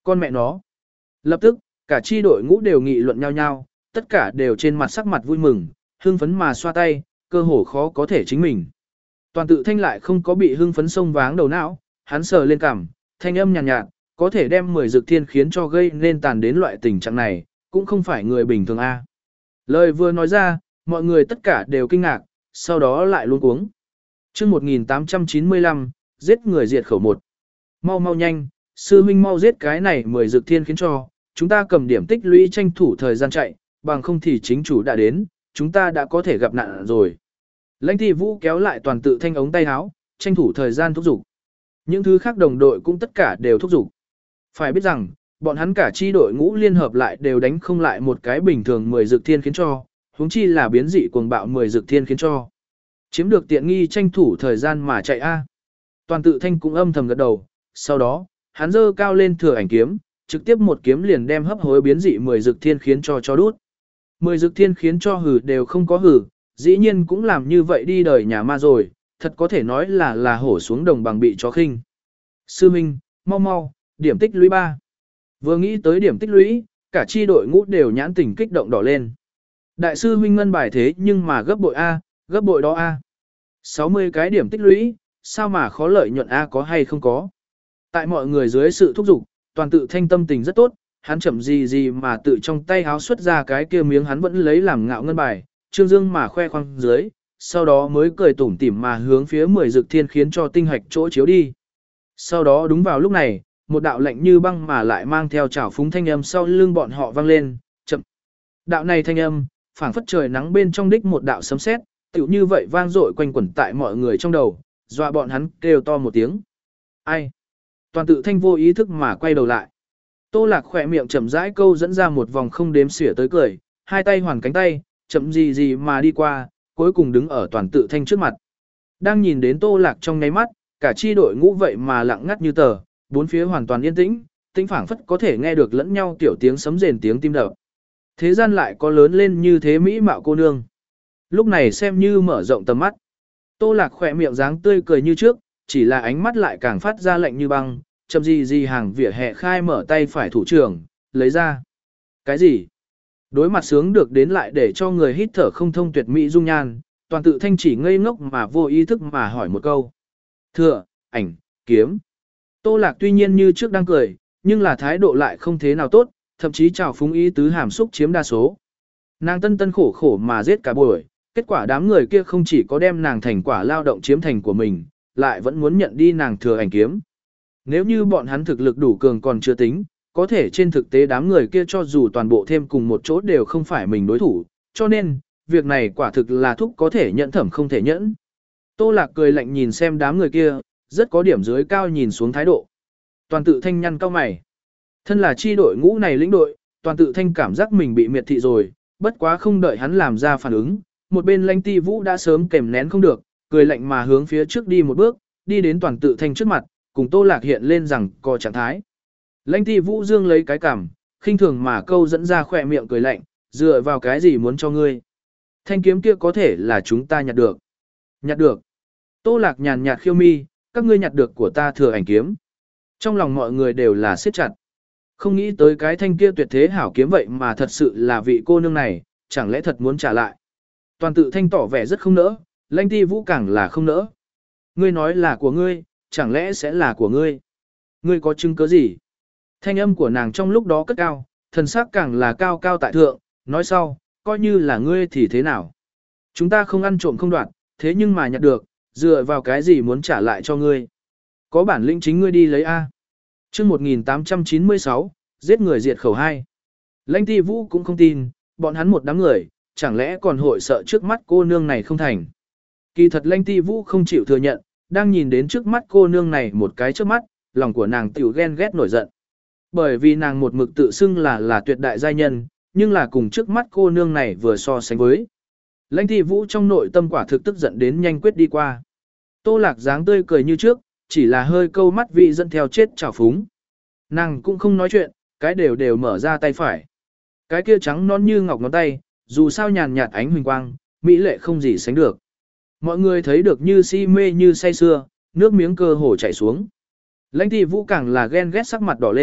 Con mẹ nó. Lập tức, cả chi đội ngũ đều nghị luận nhau nhau, tất cả đều trên mặt sắc mặt vui mừng, hưng phấn mà xoa tay, cơ hồ khó có thể chính mình. Toàn tự thanh lại không có bị hưng phấn sông váng đầu não, hắn sờ lên cằm, thanh âm nhàn nhạt, nhạt, có thể đem mười dược thiên khiến cho gây nên tàn đến loại tình trạng này, cũng không phải người bình thường a. Lời vừa nói ra, mọi người tất cả đều kinh ngạc, sau đó lại luống cuống. Chương một nghìn tám trăm chín mươi lăm, giết người diệt khẩu một. Mau mau nhanh, sư huynh mau giết cái này mười dược thiên khiến cho, chúng ta cầm điểm tích lũy tranh thủ thời gian chạy, bằng không thì chính chủ đã đến, chúng ta đã có thể gặp nạn rồi. Lãnh Thi Vũ kéo lại toàn tự thanh ống tay áo, tranh thủ thời gian thúc giục. Những thứ khác đồng đội cũng tất cả đều thúc giục. Phải biết rằng, bọn hắn cả chi đội ngũ liên hợp lại đều đánh không lại một cái bình thường mười dược thiên khiến cho, huống chi là biến dị cuồng bạo mười dược thiên khiến cho. Chiếm được tiện nghi tranh thủ thời gian mà chạy a. Toàn tự thanh cũng âm thầm gật đầu, sau đó, hắn giơ cao lên thừa ảnh kiếm, trực tiếp một kiếm liền đem hấp hối biến dị mười dược thiên khiến cho cho đút. Mười dược thiên khiến cho hử đều không có hử, dĩ nhiên cũng làm như vậy đi đời nhà ma rồi, thật có thể nói là là hổ xuống đồng bằng bị chó khinh. Sư Minh, mau mau, điểm tích lũy ba. Vừa nghĩ tới điểm tích lũy, cả chi đội ngũ đều nhãn tình kích động đỏ lên. Đại sư huynh ngân bài thế nhưng mà gấp bội A, gấp bội đó A. sáu mươi cái điểm tích lũy, sao mà khó lợi nhuận A có hay không có. Tại mọi người dưới sự thúc giục, toàn tự thanh tâm tình rất tốt, hắn chậm gì gì mà tự trong tay háo xuất ra cái kia miếng hắn vẫn lấy làm ngạo ngân bài, trương dương mà khoe khoang dưới, sau đó mới cười tủm tỉm mà hướng phía mười dược thiên khiến cho tinh hạch chỗ chiếu đi. Sau đó đúng vào lúc này, một đạo lạnh như băng mà lại mang theo trào phúng thanh âm sau lưng bọn họ vang lên, chậm. Đạo này thanh âm, phảng phất trời nắng bên trong đích một đạo sấm sét, tựu như vậy vang dội quanh quẩn tại mọi người trong đầu, dọa bọn hắn kêu to một tiếng. Ai? Toàn tự thanh vô ý thức mà quay đầu lại. Tô Lạc khỏe miệng chậm rãi câu dẫn ra một vòng không đếm xỉa tới cười, hai tay hoàn cánh tay, chậm gì gì mà đi qua, cuối cùng đứng ở toàn tự thanh trước mặt. Đang nhìn đến Tô Lạc trong nháy mắt, cả chi đội ngũ vậy mà lặng ngắt như tờ, bốn phía hoàn toàn yên tĩnh, tĩnh phảng phất có thể nghe được lẫn nhau tiểu tiếng sấm rền tiếng tim đập. Thế gian lại có lớn lên như thế mỹ mạo cô nương. Lúc này xem như mở rộng tầm mắt. Tô Lạc khỏe miệng dáng tươi cười như trước, chỉ là ánh mắt lại càng phát ra lạnh như băng, chậm gì gì hàng vỉa hè khai mở tay phải thủ trưởng, lấy ra. Cái gì? Đối mặt sướng được đến lại để cho người hít thở không thông tuyệt mỹ dung nhan, toàn tự thanh chỉ ngây ngốc mà vô ý thức mà hỏi một câu. Thừa, ảnh, kiếm. Tô Lạc tuy nhiên như trước đang cười, nhưng là thái độ lại không thế nào tốt, thậm chí trào phúng ý tứ hàm xúc chiếm đa số. Nàng tân tân khổ khổ mà giết cả buổi, kết quả đám người kia không chỉ có đem nàng thành quả lao động chiếm thành của mình, lại vẫn muốn nhận đi nàng thừa ảnh kiếm. Nếu như bọn hắn thực lực đủ cường còn chưa tính, có thể trên thực tế đám người kia cho dù toàn bộ thêm cùng một chỗ đều không phải mình đối thủ, cho nên, việc này quả thực là thúc có thể nhẫn thẩm không thể nhẫn. Tô Lạc cười lạnh nhìn xem đám người kia, rất có điểm dưới cao nhìn xuống thái độ. Toàn tự thanh nhăn cao mày. Thân là chi đội ngũ này lĩnh đội, toàn tự thanh cảm giác mình bị miệt thị rồi, bất quá không đợi hắn làm ra phản ứng. Một bên Lãnh Ti Vũ đã sớm kềm nén không được, cười lạnh mà hướng phía trước đi một bước, đi đến toàn tự thanh trước mặt, cùng Tô Lạc hiện lên rằng có trạng thái. Lãnh Ti Vũ dương lấy cái cằm, khinh thường mà câu dẫn ra khỏe miệng cười lạnh, dựa vào cái gì muốn cho ngươi. Thanh kiếm kia có thể là chúng ta nhặt được. Nhặt được. Tô Lạc nhàn nhạt khiêu mi, các ngươi nhặt được của ta thừa ảnh kiếm. Trong lòng mọi người đều là siết chặt. Không nghĩ tới cái thanh kia tuyệt thế hảo kiếm vậy mà thật sự là vị cô nương này, chẳng lẽ thật muốn trả lại. Toàn tự thanh tỏ vẻ rất không nỡ, Lãnh Ti Vũ càng là không nỡ. Ngươi nói là của ngươi, chẳng lẽ sẽ là của ngươi? Ngươi có chứng cứ gì? Thanh âm của nàng trong lúc đó cất cao, thần sắc càng là cao cao tại thượng, nói sau, coi như là ngươi thì thế nào? Chúng ta không ăn trộm không đoạt, thế nhưng mà nhặt được, dựa vào cái gì muốn trả lại cho ngươi? Có bản lĩnh chính ngươi đi lấy A. Chương một nghìn tám trăm chín mươi sáu, giết người diệt khẩu hai. Lãnh Ti Vũ cũng không tin, bọn hắn một đám người, chẳng lẽ còn hội sợ trước mắt cô nương này không thành. Kỳ thật Lãnh Ti Vũ không chịu thừa nhận, đang nhìn đến trước mắt cô nương này một cái trước mắt, lòng của nàng tiểu ghen ghét nổi giận. Bởi vì nàng một mực tự xưng là là tuyệt đại giai nhân, nhưng là cùng trước mắt cô nương này vừa so sánh với. Lãnh Ti Vũ trong nội tâm quả thực tức giận đến nhanh quyết đi qua. Tô Lạc dáng tươi cười như trước, chỉ là hơi câu mắt vị dẫn theo chết trào phúng. Nàng cũng không nói chuyện, cái đều đều mở ra tay phải. Cái kia trắng non như ngọc ngón tay, dù sao nhàn nhạt ánh huỳnh quang, mỹ lệ không gì sánh được. Mọi người thấy được như si mê như say sưa, nước miếng cơ hồ chảy xuống. Lãnh Ti Vũ càng là ghen ghét sắc mặt đỏ lên,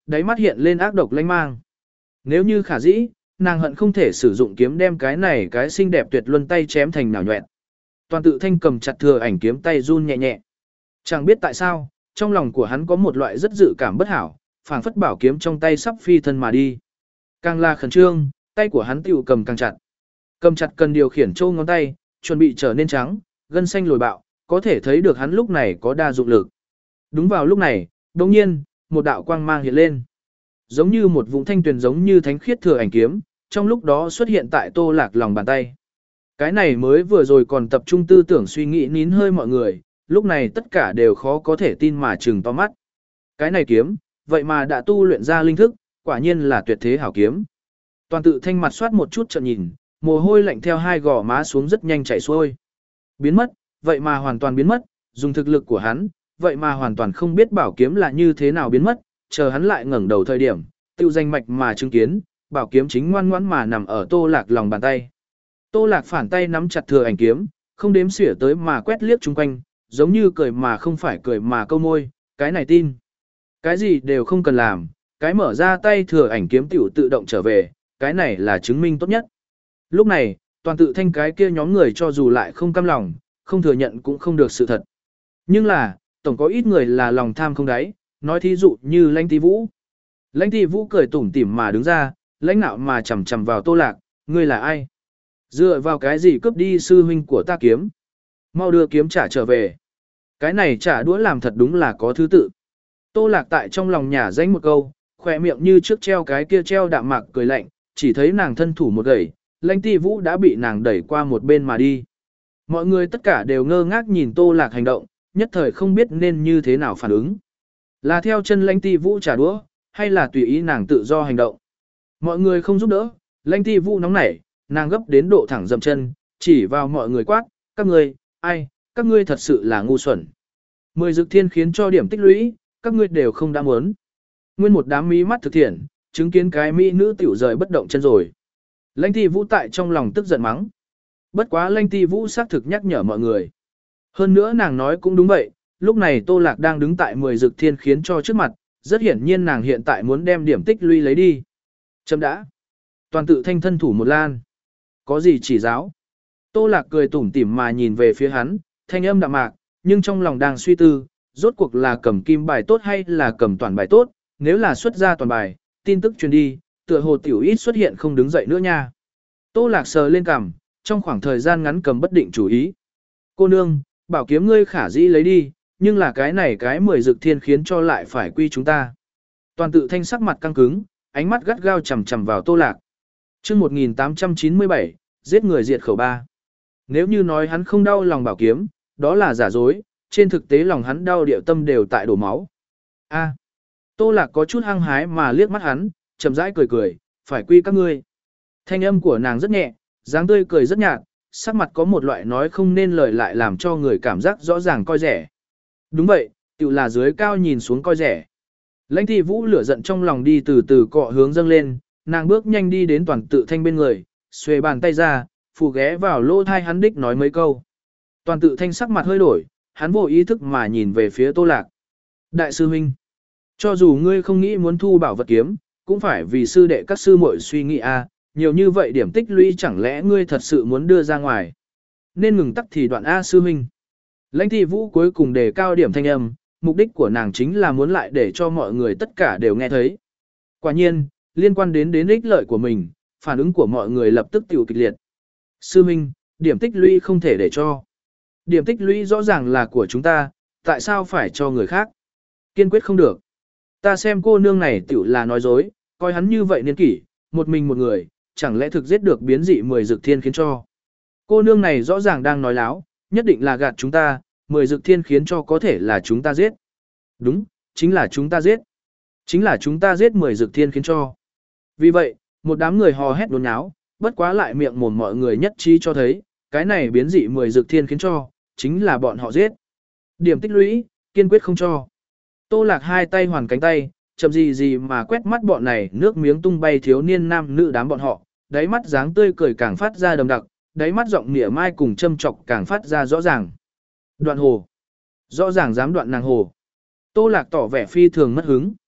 đáy mắt hiện lên ác độc lanh mang. Nếu như khả dĩ, nàng hận không thể sử dụng kiếm đem cái này cái xinh đẹp tuyệt luân tay chém thành nào nhọẹn. Toàn tự thanh cầm chặt thừa ảnh kiếm tay run nhẹ nhẹ. Chẳng biết tại sao, trong lòng của hắn có một loại rất dự cảm bất hảo, phảng phất bảo kiếm trong tay sắp phi thân mà đi. Càng là khẩn trương, tay của hắn tiểu cầm càng chặt. Cầm chặt cần điều khiển châu ngón tay, chuẩn bị trở nên trắng, gân xanh lồi bạo, có thể thấy được hắn lúc này có đa dụng lực. Đúng vào lúc này, đột nhiên, một đạo quang mang hiện lên. Giống như một vũng thanh tuyền giống như thánh khiết thừa ảnh kiếm, trong lúc đó xuất hiện tại Tô Lạc lòng bàn tay. Cái này mới vừa rồi còn tập trung tư tưởng suy nghĩ nín hơi mọi người, lúc này tất cả đều khó có thể tin mà trừng to mắt. Cái này kiếm, vậy mà đã tu luyện ra linh thức, quả nhiên là tuyệt thế hảo kiếm. Toàn tự thanh mặt soát một chút chợt nhìn, mồ hôi lạnh theo hai gò má xuống rất nhanh chảy xuôi. Biến mất, vậy mà hoàn toàn biến mất, dùng thực lực của hắn, vậy mà hoàn toàn không biết bảo kiếm là như thế nào biến mất, chờ hắn lại ngẩng đầu thời điểm, tiêu danh mạch mà chứng kiến, bảo kiếm chính ngoan ngoãn mà nằm ở Tô Lạc lòng bàn tay. Tô Lạc phản tay nắm chặt thừa ảnh kiếm, không đếm xỉa tới mà quét liếc chung quanh, giống như cười mà không phải cười mà câu môi, cái này tin. Cái gì đều không cần làm, cái mở ra tay thừa ảnh kiếm tiểu tự động trở về, cái này là chứng minh tốt nhất. Lúc này, toàn tự thanh cái kia nhóm người cho dù lại không cam lòng, không thừa nhận cũng không được sự thật. Nhưng là, tổng có ít người là lòng tham không đáy, nói thí dụ như Lãnh Ti Vũ. Lãnh Ti Vũ cười tủm tỉm mà đứng ra, lãnh nạo mà chầm chầm vào Tô Lạc, ngươi là ai? Dựa vào cái gì cướp đi sư huynh của ta kiếm? Mau đưa kiếm trả trở về. Cái này trả đũa làm thật đúng là có thứ tự. Tô Lạc tại trong lòng nhả danh một câu, khỏe miệng như trước treo cái kia treo đạm mạc cười lạnh, chỉ thấy nàng thân thủ một gẩy, Lãnh Ti Vũ đã bị nàng đẩy qua một bên mà đi. Mọi người tất cả đều ngơ ngác nhìn Tô Lạc hành động, nhất thời không biết nên như thế nào phản ứng. Là theo chân Lãnh Ti Vũ trả đũa, hay là tùy ý nàng tự do hành động. Mọi người không giúp đỡ, Lãnh Ti Vũ nóng nảy, nàng gấp đến độ thẳng dậm chân, chỉ vào mọi người quát, các ngươi, ai, các ngươi thật sự là ngu xuẩn. Mười dực thiên khiến cho điểm tích lũy, các ngươi đều không đã muốn. Nguyên một đám mí mắt thực thiện, chứng kiến cái mỹ nữ tiểu rời bất động chân rồi. Lãnh Ti Vũ tại trong lòng tức giận mắng. Bất quá Lãnh Ti Vũ xác thực nhắc nhở mọi người. Hơn nữa nàng nói cũng đúng vậy, lúc này Tô Lạc đang đứng tại mười dực thiên khiến cho trước mặt, rất hiển nhiên nàng hiện tại muốn đem điểm tích lũy lấy đi. Chấm đã. Toàn tự thanh thân thủ một lan. Có gì chỉ giáo? Tô Lạc cười tủm tỉm mà nhìn về phía hắn, thanh âm đạm mạc, nhưng trong lòng đang suy tư, rốt cuộc là cầm kim bài tốt hay là cầm toàn bài tốt, nếu là xuất ra toàn bài, tin tức truyền đi, tựa hồ tiểu ít xuất hiện không đứng dậy nữa nha. Tô Lạc sờ lên cằm, trong khoảng thời gian ngắn cầm bất định chủ ý. Cô nương, bảo kiếm ngươi khả dĩ lấy đi, nhưng là cái này cái mười dực thiên khiến cho lại phải quy chúng ta. Toàn tự thanh sắc mặt căng cứng, ánh mắt gắt gao chằm chằm vào Tô Lạc. Chương một nghìn tám trăm chín mươi bảy, giết người diệt khẩu ba. Nếu như nói hắn không đau lòng bảo kiếm, đó là giả dối, trên thực tế lòng hắn đau điệu tâm đều tại đổ máu. A. Tô Lạc có chút hăng hái mà liếc mắt hắn, chậm rãi cười cười, phải quy các ngươi. Thanh âm của nàng rất nhẹ, dáng tươi cười rất nhạt, sắc mặt có một loại nói không nên lời lại làm cho người cảm giác rõ ràng coi rẻ. Đúng vậy, tự là dưới cao nhìn xuống coi rẻ. Lãnh Ti Vũ lửa giận trong lòng đi từ từ cọ hướng dâng lên, nàng bước nhanh đi đến toàn tự thanh bên người, xuề bàn tay ra, phù ghé vào lỗ thai hắn đích nói mấy câu. Toàn tự thanh sắc mặt hơi đổi, hắn vô ý thức mà nhìn về phía Tô Lạc. Đại sư huynh, cho dù ngươi không nghĩ muốn thu bảo vật kiếm, cũng phải vì sư đệ các sư muội suy nghĩ a, nhiều như vậy điểm tích lũy chẳng lẽ ngươi thật sự muốn đưa ra ngoài. Nên ngừng tắc thì đoạn A sư huynh. Lãnh Ti Vũ cuối cùng đề cao điểm thanh âm, mục đích của nàng chính là muốn lại để cho mọi người tất cả đều nghe thấy. Quả nhiên, liên quan đến đến ích lợi của mình, phản ứng của mọi người lập tức tiểu kịch liệt. Sư huynh, điểm tích lũy không thể để cho. Điểm tích lũy rõ ràng là của chúng ta, tại sao phải cho người khác? Kiên quyết không được. Ta xem cô nương này tiểu là nói dối, coi hắn như vậy niên kỷ, một mình một người, chẳng lẽ thực giết được biến dị mười dực thiên khiến cho. Cô nương này rõ ràng đang nói láo, nhất định là gạt chúng ta, mười dực thiên khiến cho có thể là chúng ta giết. Đúng, chính là chúng ta giết. Chính là chúng ta giết mười dực thiên khiến cho. Vì vậy, một đám người hò hét đồn nháo, bất quá lại miệng mồm mọi người nhất trí cho thấy, cái này biến dị mười dực thiên khiến cho, chính là bọn họ giết. Điểm tích lũy, kiên quyết không cho. Tô Lạc hai tay hoàn cánh tay, chậm gì gì mà quét mắt bọn này nước miếng tung bay thiếu niên nam nữ đám bọn họ, đáy mắt dáng tươi cười càng phát ra đầm đặc, đáy mắt giọng mỉa mai cùng châm chọc càng phát ra rõ ràng. Đoạn hồ. Rõ ràng dám đoạn nàng hồ. Tô Lạc tỏ vẻ phi thường mất hứng.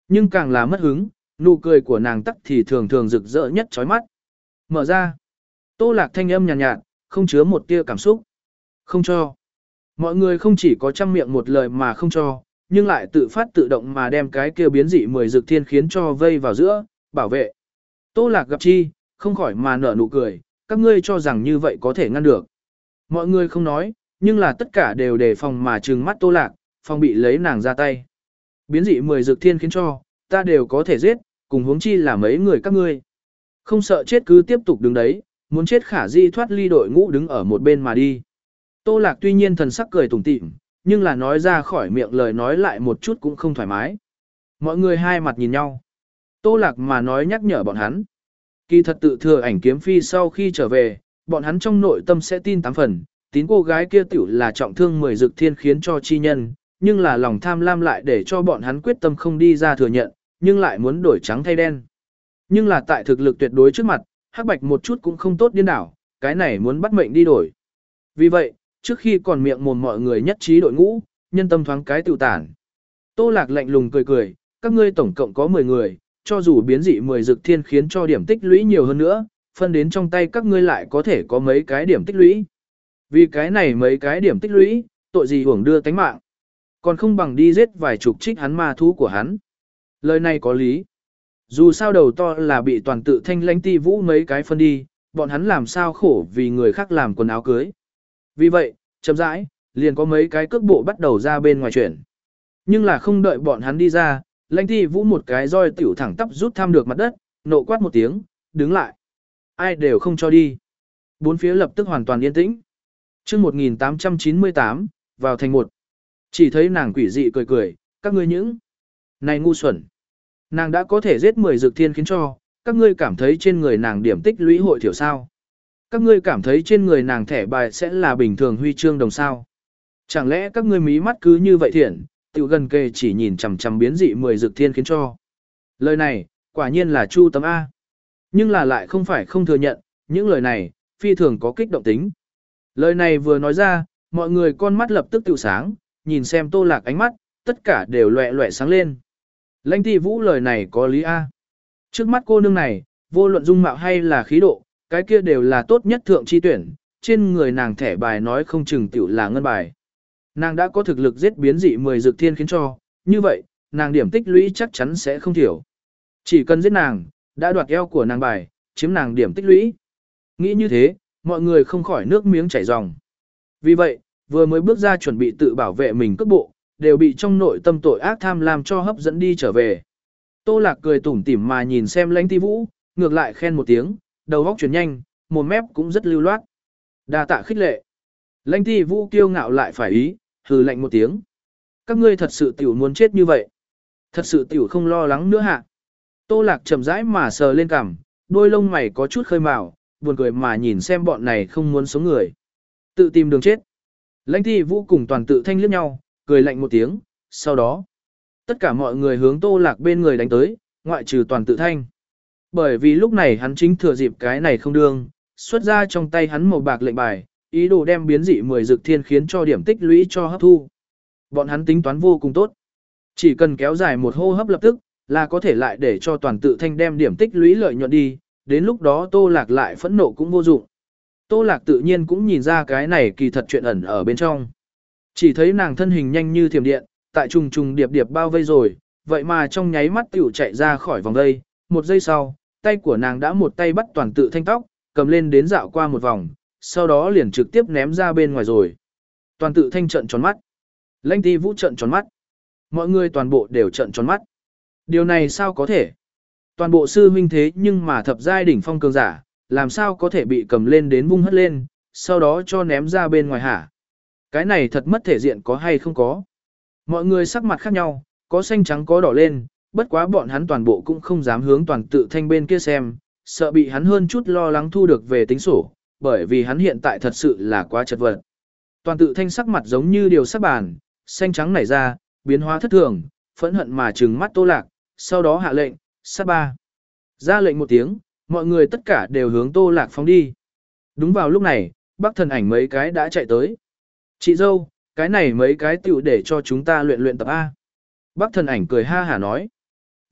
Nhưng càng là mất hứng, nụ cười của nàng tắc thì thường thường rực rỡ nhất chói mắt. Mở ra. Tô Lạc thanh âm nhàn nhạt, nhạt, không chứa một tia cảm xúc. Không cho. Mọi người không chỉ có trăm miệng một lời mà không cho, nhưng lại tự phát tự động mà đem cái kia biến dị mười dược thiên khiến cho vây vào giữa, bảo vệ. Tô Lạc gặp chi, không khỏi mà nở nụ cười, các ngươi cho rằng như vậy có thể ngăn được. Mọi người không nói, nhưng là tất cả đều đề phòng mà trừng mắt Tô Lạc, phòng bị lấy nàng ra tay. Biến dị mười dược thiên khiến cho, ta đều có thể giết, cùng huống chi là mấy người các ngươi. Không sợ chết cứ tiếp tục đứng đấy, muốn chết khả di thoát ly đội ngũ đứng ở một bên mà đi. Tô Lạc tuy nhiên thần sắc cười tủm tỉm, nhưng là nói ra khỏi miệng lời nói lại một chút cũng không thoải mái. Mọi người hai mặt nhìn nhau. Tô Lạc mà nói nhắc nhở bọn hắn. Kỳ thật tự thừa ảnh kiếm phi sau khi trở về, bọn hắn trong nội tâm sẽ tin tám phần, tín cô gái kia tiểu là trọng thương mười dực thiên khiến cho chi nhân, nhưng là lòng tham lam lại để cho bọn hắn quyết tâm không đi ra thừa nhận, nhưng lại muốn đổi trắng thay đen. Nhưng là tại thực lực tuyệt đối trước mặt, hắc bạch một chút cũng không tốt điên đảo, cái này muốn bắt mệnh đi đổi. Vì vậy, trước khi còn miệng mồm mọi người nhất trí đội ngũ, nhân tâm thoáng cái tự tản. Tô Lạc lạnh lùng cười cười, các ngươi tổng cộng có mười người, cho dù biến dị mười dực thiên khiến cho điểm tích lũy nhiều hơn nữa, phân đến trong tay các ngươi lại có thể có mấy cái điểm tích lũy. Vì cái này mấy cái điểm tích lũy, tội gì hưởng đưa tánh mạng. Còn không bằng đi giết vài chục trích hắn ma thú của hắn. Lời này có lý. Dù sao đầu to là bị toàn tự thanh lãnh ti vũ mấy cái phân đi, bọn hắn làm sao khổ vì người khác làm quần áo cưới. Vì vậy, chậm rãi, liền có mấy cái cước bộ bắt đầu ra bên ngoài chuyển. Nhưng là không đợi bọn hắn đi ra, lãnh ti vũ một cái roi tiểu thẳng tắp rút tham được mặt đất, nộ quát một tiếng, đứng lại. Ai đều không cho đi. Bốn phía lập tức hoàn toàn yên tĩnh. Trước một nghìn tám trăm chín mươi tám, vào thành một. Chỉ thấy nàng quỷ dị cười cười, các ngươi những. Này ngu xuẩn. Nàng đã có thể giết mười dược thiên khiến cho, các ngươi cảm thấy trên người nàng điểm tích lũy hội thiểu sao. Các ngươi cảm thấy trên người nàng thẻ bài sẽ là bình thường huy chương đồng sao. Chẳng lẽ các ngươi mí mắt cứ như vậy thiện, tiểu gần kề chỉ nhìn chằm chằm biến dị mười dược thiên khiến cho. Lời này, quả nhiên là chu tấm A. Nhưng là lại không phải không thừa nhận, những lời này, phi thường có kích động tính. Lời này vừa nói ra, mọi người con mắt lập tức tự sáng, nhìn xem Tô Lạc ánh mắt, tất cả đều loẹ loẹ sáng lên. Lãnh Ti Vũ lời này có lý A. Trước mắt cô nương này, vô luận dung mạo hay là khí độ, cái kia đều là tốt nhất thượng chi tuyển, trên người nàng thẻ bài nói không chừng tiểu là ngân bài. Nàng đã có thực lực giết biến dị mười dược thiên khiến cho, như vậy, nàng điểm tích lũy chắc chắn sẽ không thiểu. Chỉ cần giết nàng, đã đoạt eo của nàng bài, chiếm nàng điểm tích lũy. Nghĩ như thế, mọi người không khỏi nước miếng chảy ròng. Vì vậy, vừa mới bước ra chuẩn bị tự bảo vệ mình cước bộ, đều bị trong nội tâm tội ác tham lam cho hấp dẫn đi trở về. Tô Lạc cười tủm tỉm mà nhìn xem Lãnh Ti Vũ, ngược lại khen một tiếng, đầu óc chuyển nhanh, mồm mép cũng rất lưu loát. Đa tạ khích lệ. Lãnh Ti Vũ kiêu ngạo lại phải ý, hừ lạnh một tiếng. Các ngươi thật sự tiểu muốn chết như vậy. Thật sự tiểu không lo lắng nữa hả? Tô Lạc chậm rãi mà sờ lên cằm, đôi lông mày có chút khơi mào, buồn cười mà nhìn xem bọn này không muốn sống người. Tự tìm đường chết. Lãnh Ti Vũ cùng toàn tự thanh liếc nhau, cười lạnh một tiếng, sau đó, tất cả mọi người hướng Tô Lạc bên người đánh tới, ngoại trừ toàn tự thanh. Bởi vì lúc này hắn chính thừa dịp cái này không đương, xuất ra trong tay hắn màu bạc lệnh bài, ý đồ đem biến dị mười dược thiên khiến cho điểm tích lũy cho hấp thu. Bọn hắn tính toán vô cùng tốt. Chỉ cần kéo dài một hô hấp lập tức, là có thể lại để cho toàn tự thanh đem điểm tích lũy lợi nhuận đi, đến lúc đó Tô Lạc lại phẫn nộ cũng vô dụng. Tô Lạc tự nhiên cũng nhìn ra cái này kỳ thật chuyện ẩn ở bên trong. Chỉ thấy nàng thân hình nhanh như thiểm điện, tại trùng trùng điệp điệp bao vây rồi, vậy mà trong nháy mắt tiểu chạy ra khỏi vòng vây, một giây sau, tay của nàng đã một tay bắt toàn tự thanh tóc, cầm lên đến dạo qua một vòng, sau đó liền trực tiếp ném ra bên ngoài rồi. Toàn tự thanh trợn tròn mắt. Lãnh Ti Vũ trợn tròn mắt. Mọi người toàn bộ đều trợn tròn mắt. Điều này sao có thể? Toàn bộ sư huynh thế nhưng mà thập giai đỉnh phong cường giả, làm sao có thể bị cầm lên đến vung hất lên, sau đó cho ném ra bên ngoài hả? Cái này thật mất thể diện có hay không có? Mọi người sắc mặt khác nhau, có xanh trắng có đỏ lên, bất quá bọn hắn toàn bộ cũng không dám hướng toàn tự thanh bên kia xem, sợ bị hắn hơn chút lo lắng thu được về tính sổ, bởi vì hắn hiện tại thật sự là quá chật vật. Toàn tự thanh sắc mặt giống như điều sắc bàn, xanh trắng nảy ra, biến hóa thất thường, phẫn hận mà trừng mắt Tô Lạc, sau đó hạ lệnh, sát ba. Ra lệnh một tiếng, mọi người tất cả đều hướng Tô Lạc phóng đi. Đúng vào lúc này, bác thần ảnh mấy cái đã chạy tới. Chị dâu, cái này mấy cái tiểu để cho chúng ta luyện luyện tập A. Bác thần ảnh cười ha hả nói.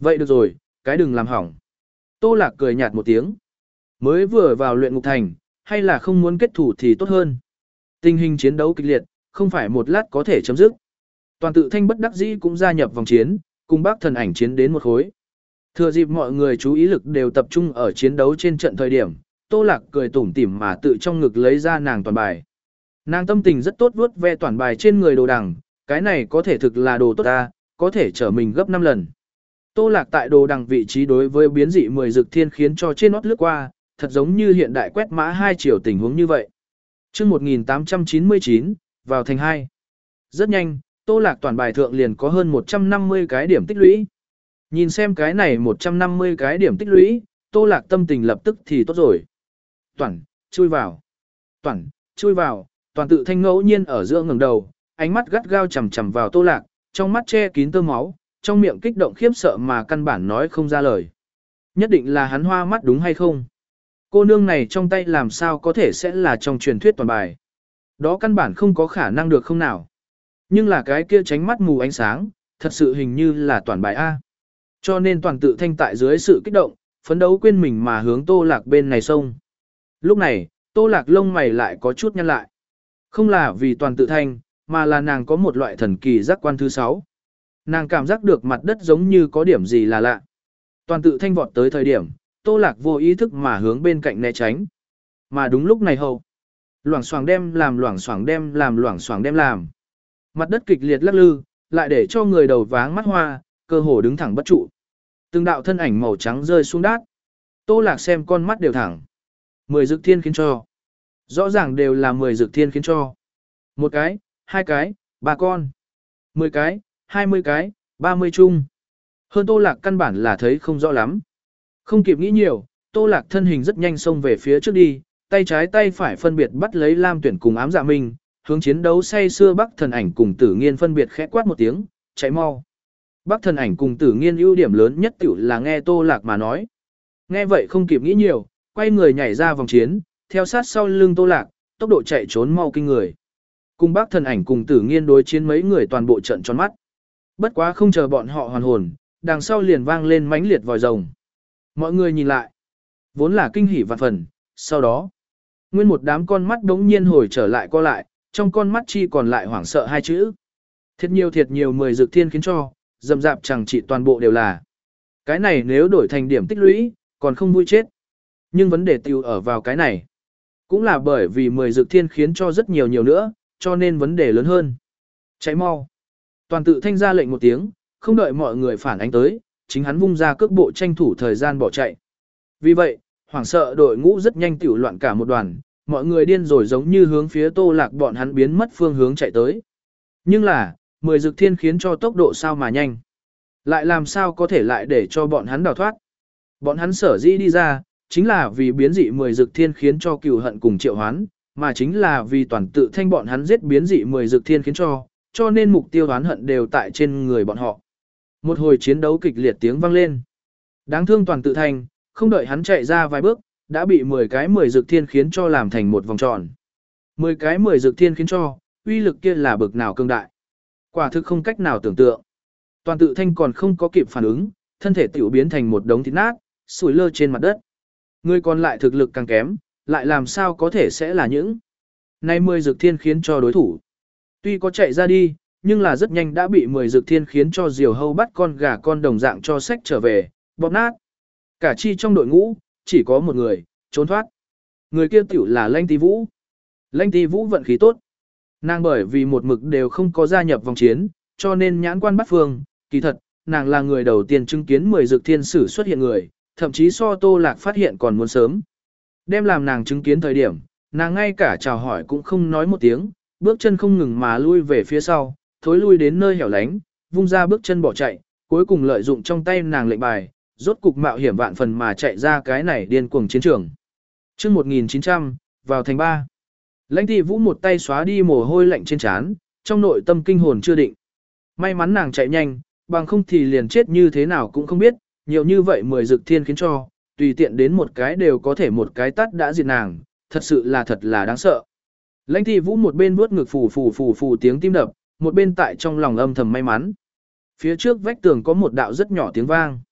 Vậy được rồi, cái đừng làm hỏng. Tô Lạc cười nhạt một tiếng. Mới vừa vào luyện ngục thành, hay là không muốn kết thủ thì tốt hơn. Tình hình chiến đấu kịch liệt, không phải một lát có thể chấm dứt. Toàn tự thanh bất đắc dĩ cũng gia nhập vòng chiến, cùng bác thần ảnh chiến đến một khối. Thừa dịp mọi người chú ý lực đều tập trung ở chiến đấu trên trận thời điểm, Tô Lạc cười tủm tỉm mà tự trong ngực lấy ra nàng toàn bài. Nàng tâm tình rất tốt vuốt ve toàn bài trên người đồ đằng, cái này có thể thực là đồ tốt ta, có thể trở mình gấp năm lần. Tô Lạc tại đồ đằng vị trí đối với biến dị mười dực thiên khiến cho trên nót lướt qua, thật giống như hiện đại quét mã hai chiều tình huống như vậy. Trước một nghìn tám trăm chín mươi chín, vào thành hai. Rất nhanh, Tô Lạc toàn bài thượng liền có hơn một trăm năm mươi cái điểm tích lũy. Nhìn xem cái này một trăm năm mươi cái điểm tích lũy, Tô Lạc tâm tình lập tức thì tốt rồi. Toàn, chui vào. Toàn, chui vào, toàn tự thanh ngẫu nhiên ở giữa ngẩng đầu, ánh mắt gắt gao chằm chằm vào Tô Lạc, trong mắt che kín tơ máu, trong miệng kích động khiếp sợ mà căn bản nói không ra lời. Nhất định là hắn hoa mắt đúng hay không? Cô nương này trong tay làm sao có thể sẽ là trong truyền thuyết toàn bài. Đó căn bản không có khả năng được không nào. Nhưng là cái kia tránh mắt mù ánh sáng, thật sự hình như là toàn bài A. Cho nên toàn tự thanh tại dưới sự kích động, phấn đấu quên mình mà hướng Tô Lạc bên này xông. Lúc này, Tô Lạc lông mày lại có chút nhăn lại. Không là vì toàn tự thanh, mà là nàng có một loại thần kỳ giác quan thứ sáu. Nàng cảm giác được mặt đất giống như có điểm gì là lạ. Toàn tự thanh vọt tới thời điểm, Tô Lạc vô ý thức mà hướng bên cạnh né tránh. Mà đúng lúc này hầu. Loảng xoảng đem làm loảng xoảng đem làm loảng xoảng đem làm. Mặt đất kịch liệt lắc lư, lại để cho người đầu váng mắt hoa, cơ hồ đứng thẳng bất trụ. Từng đạo thân ảnh màu trắng rơi xuống đát. Tô Lạc xem con mắt đều thẳng. Mười dực thiên khiến cho. Rõ ràng đều là mười dực thiên khiến cho. Một cái, hai cái, ba con. Mười cái, hai mươi cái, ba mươi chung. Hơn Tô Lạc căn bản là thấy không rõ lắm. Không kịp nghĩ nhiều, Tô Lạc thân hình rất nhanh xông về phía trước đi, tay trái tay phải phân biệt bắt lấy Lam Tuyển cùng Ám Dạ Minh, hướng chiến đấu say xưa Bắc Thần Ảnh cùng Tử Nghiên phân biệt khẽ quát một tiếng, chạy mau. Bắc Thần Ảnh cùng Tử Nghiên ưu điểm lớn nhất tiểu là nghe Tô Lạc mà nói. Nghe vậy không kịp nghĩ nhiều, quay người nhảy ra vòng chiến, theo sát sau lưng Tô Lạc, tốc độ chạy trốn mau kinh người. Cùng Bắc Thần Ảnh cùng Tử Nghiên đối chiến mấy người toàn bộ trận tròn mắt. Bất quá không chờ bọn họ hoàn hồn, đằng sau liền vang lên mãnh liệt vòi rồng. Mọi người nhìn lại, vốn là kinh hỉ vạn phần, sau đó, nguyên một đám con mắt đống nhiên hồi trở lại co lại, trong con mắt chi còn lại hoảng sợ hai chữ. Thiệt nhiều thiệt nhiều mười dược thiên khiến cho, dầm dạp chẳng chỉ toàn bộ đều là. Cái này nếu đổi thành điểm tích lũy, còn không vui chết. Nhưng vấn đề tiêu ở vào cái này. Cũng là bởi vì mười dược thiên khiến cho rất nhiều nhiều nữa, cho nên vấn đề lớn hơn. Cháy mau. Toàn tự thanh ra lệnh một tiếng, không đợi mọi người phản ánh tới, chính hắn vung ra cước bộ tranh thủ thời gian bỏ chạy. Vì vậy, hoảng sợ đội ngũ rất nhanh tiểu loạn cả một đoàn, mọi người điên rồi giống như hướng phía Tô Lạc bọn hắn biến mất phương hướng chạy tới. Nhưng là, mười dực thiên khiến cho tốc độ sao mà nhanh. Lại làm sao có thể lại để cho bọn hắn đào thoát. Bọn hắn sở dĩ đi ra, chính là vì biến dị mười dực thiên khiến cho cừu hận cùng triệu hoán, mà chính là vì toàn tự thanh bọn hắn giết biến dị mười dực thiên khiến cho, cho nên mục tiêu oán hận đều tại trên người bọn họ. Một hồi chiến đấu kịch liệt tiếng vang lên. Đáng thương toàn tự thanh, không đợi hắn chạy ra vài bước, đã bị mười cái mười dực thiên khiến cho làm thành một vòng tròn. mười cái mười dực thiên khiến cho, uy lực kia là bực nào cương đại. Quả thực không cách nào tưởng tượng. Toàn tự thanh còn không có kịp phản ứng, thân thể tiểu biến thành một đống thịt nát, sủi lơ trên mặt đất. Người còn lại thực lực càng kém, lại làm sao có thể sẽ là những nay mười dực thiên khiến cho đối thủ. Tuy có chạy ra đi, nhưng là rất nhanh đã bị mười dực thiên khiến cho diều hâu bắt con gà con đồng dạng cho sách trở về, bóp nát. Cả chi trong đội ngũ, chỉ có một người, trốn thoát. Người kia tiểu là Lãnh Ti Vũ. Lãnh Ti Vũ vận khí tốt. Nàng bởi vì một mực đều không có gia nhập vòng chiến, cho nên nhãn quan bắt phương, kỳ thật, nàng là người đầu tiên chứng kiến mười dực thiên sử xuất hiện người, thậm chí so Tô Lạc phát hiện còn muốn sớm. Đem làm nàng chứng kiến thời điểm, nàng ngay cả chào hỏi cũng không nói một tiếng, bước chân không ngừng mà lui về phía sau, thối lui đến nơi hẻo lánh, vung ra bước chân bỏ chạy, cuối cùng lợi dụng trong tay nàng lệnh bài, rốt cục mạo hiểm vạn phần mà chạy ra cái này điên cuồng chiến trường. Chương một nghìn chín trăm, vào thành ba. Lãnh Ti Vũ một tay xóa đi mồ hôi lạnh trên trán, trong nội tâm kinh hồn chưa định. May mắn nàng chạy nhanh, bằng không thì liền chết như thế nào cũng không biết, nhiều như vậy mười dực thiên khiến cho, tùy tiện đến một cái đều có thể một cái tát đã diệt nàng, thật sự là thật là đáng sợ. Lãnh Ti Vũ một bên vuốt ngực phù phù phù phù tiếng tim đập, một bên tại trong lòng âm thầm may mắn. Phía trước vách tường có một đạo rất nhỏ tiếng vang.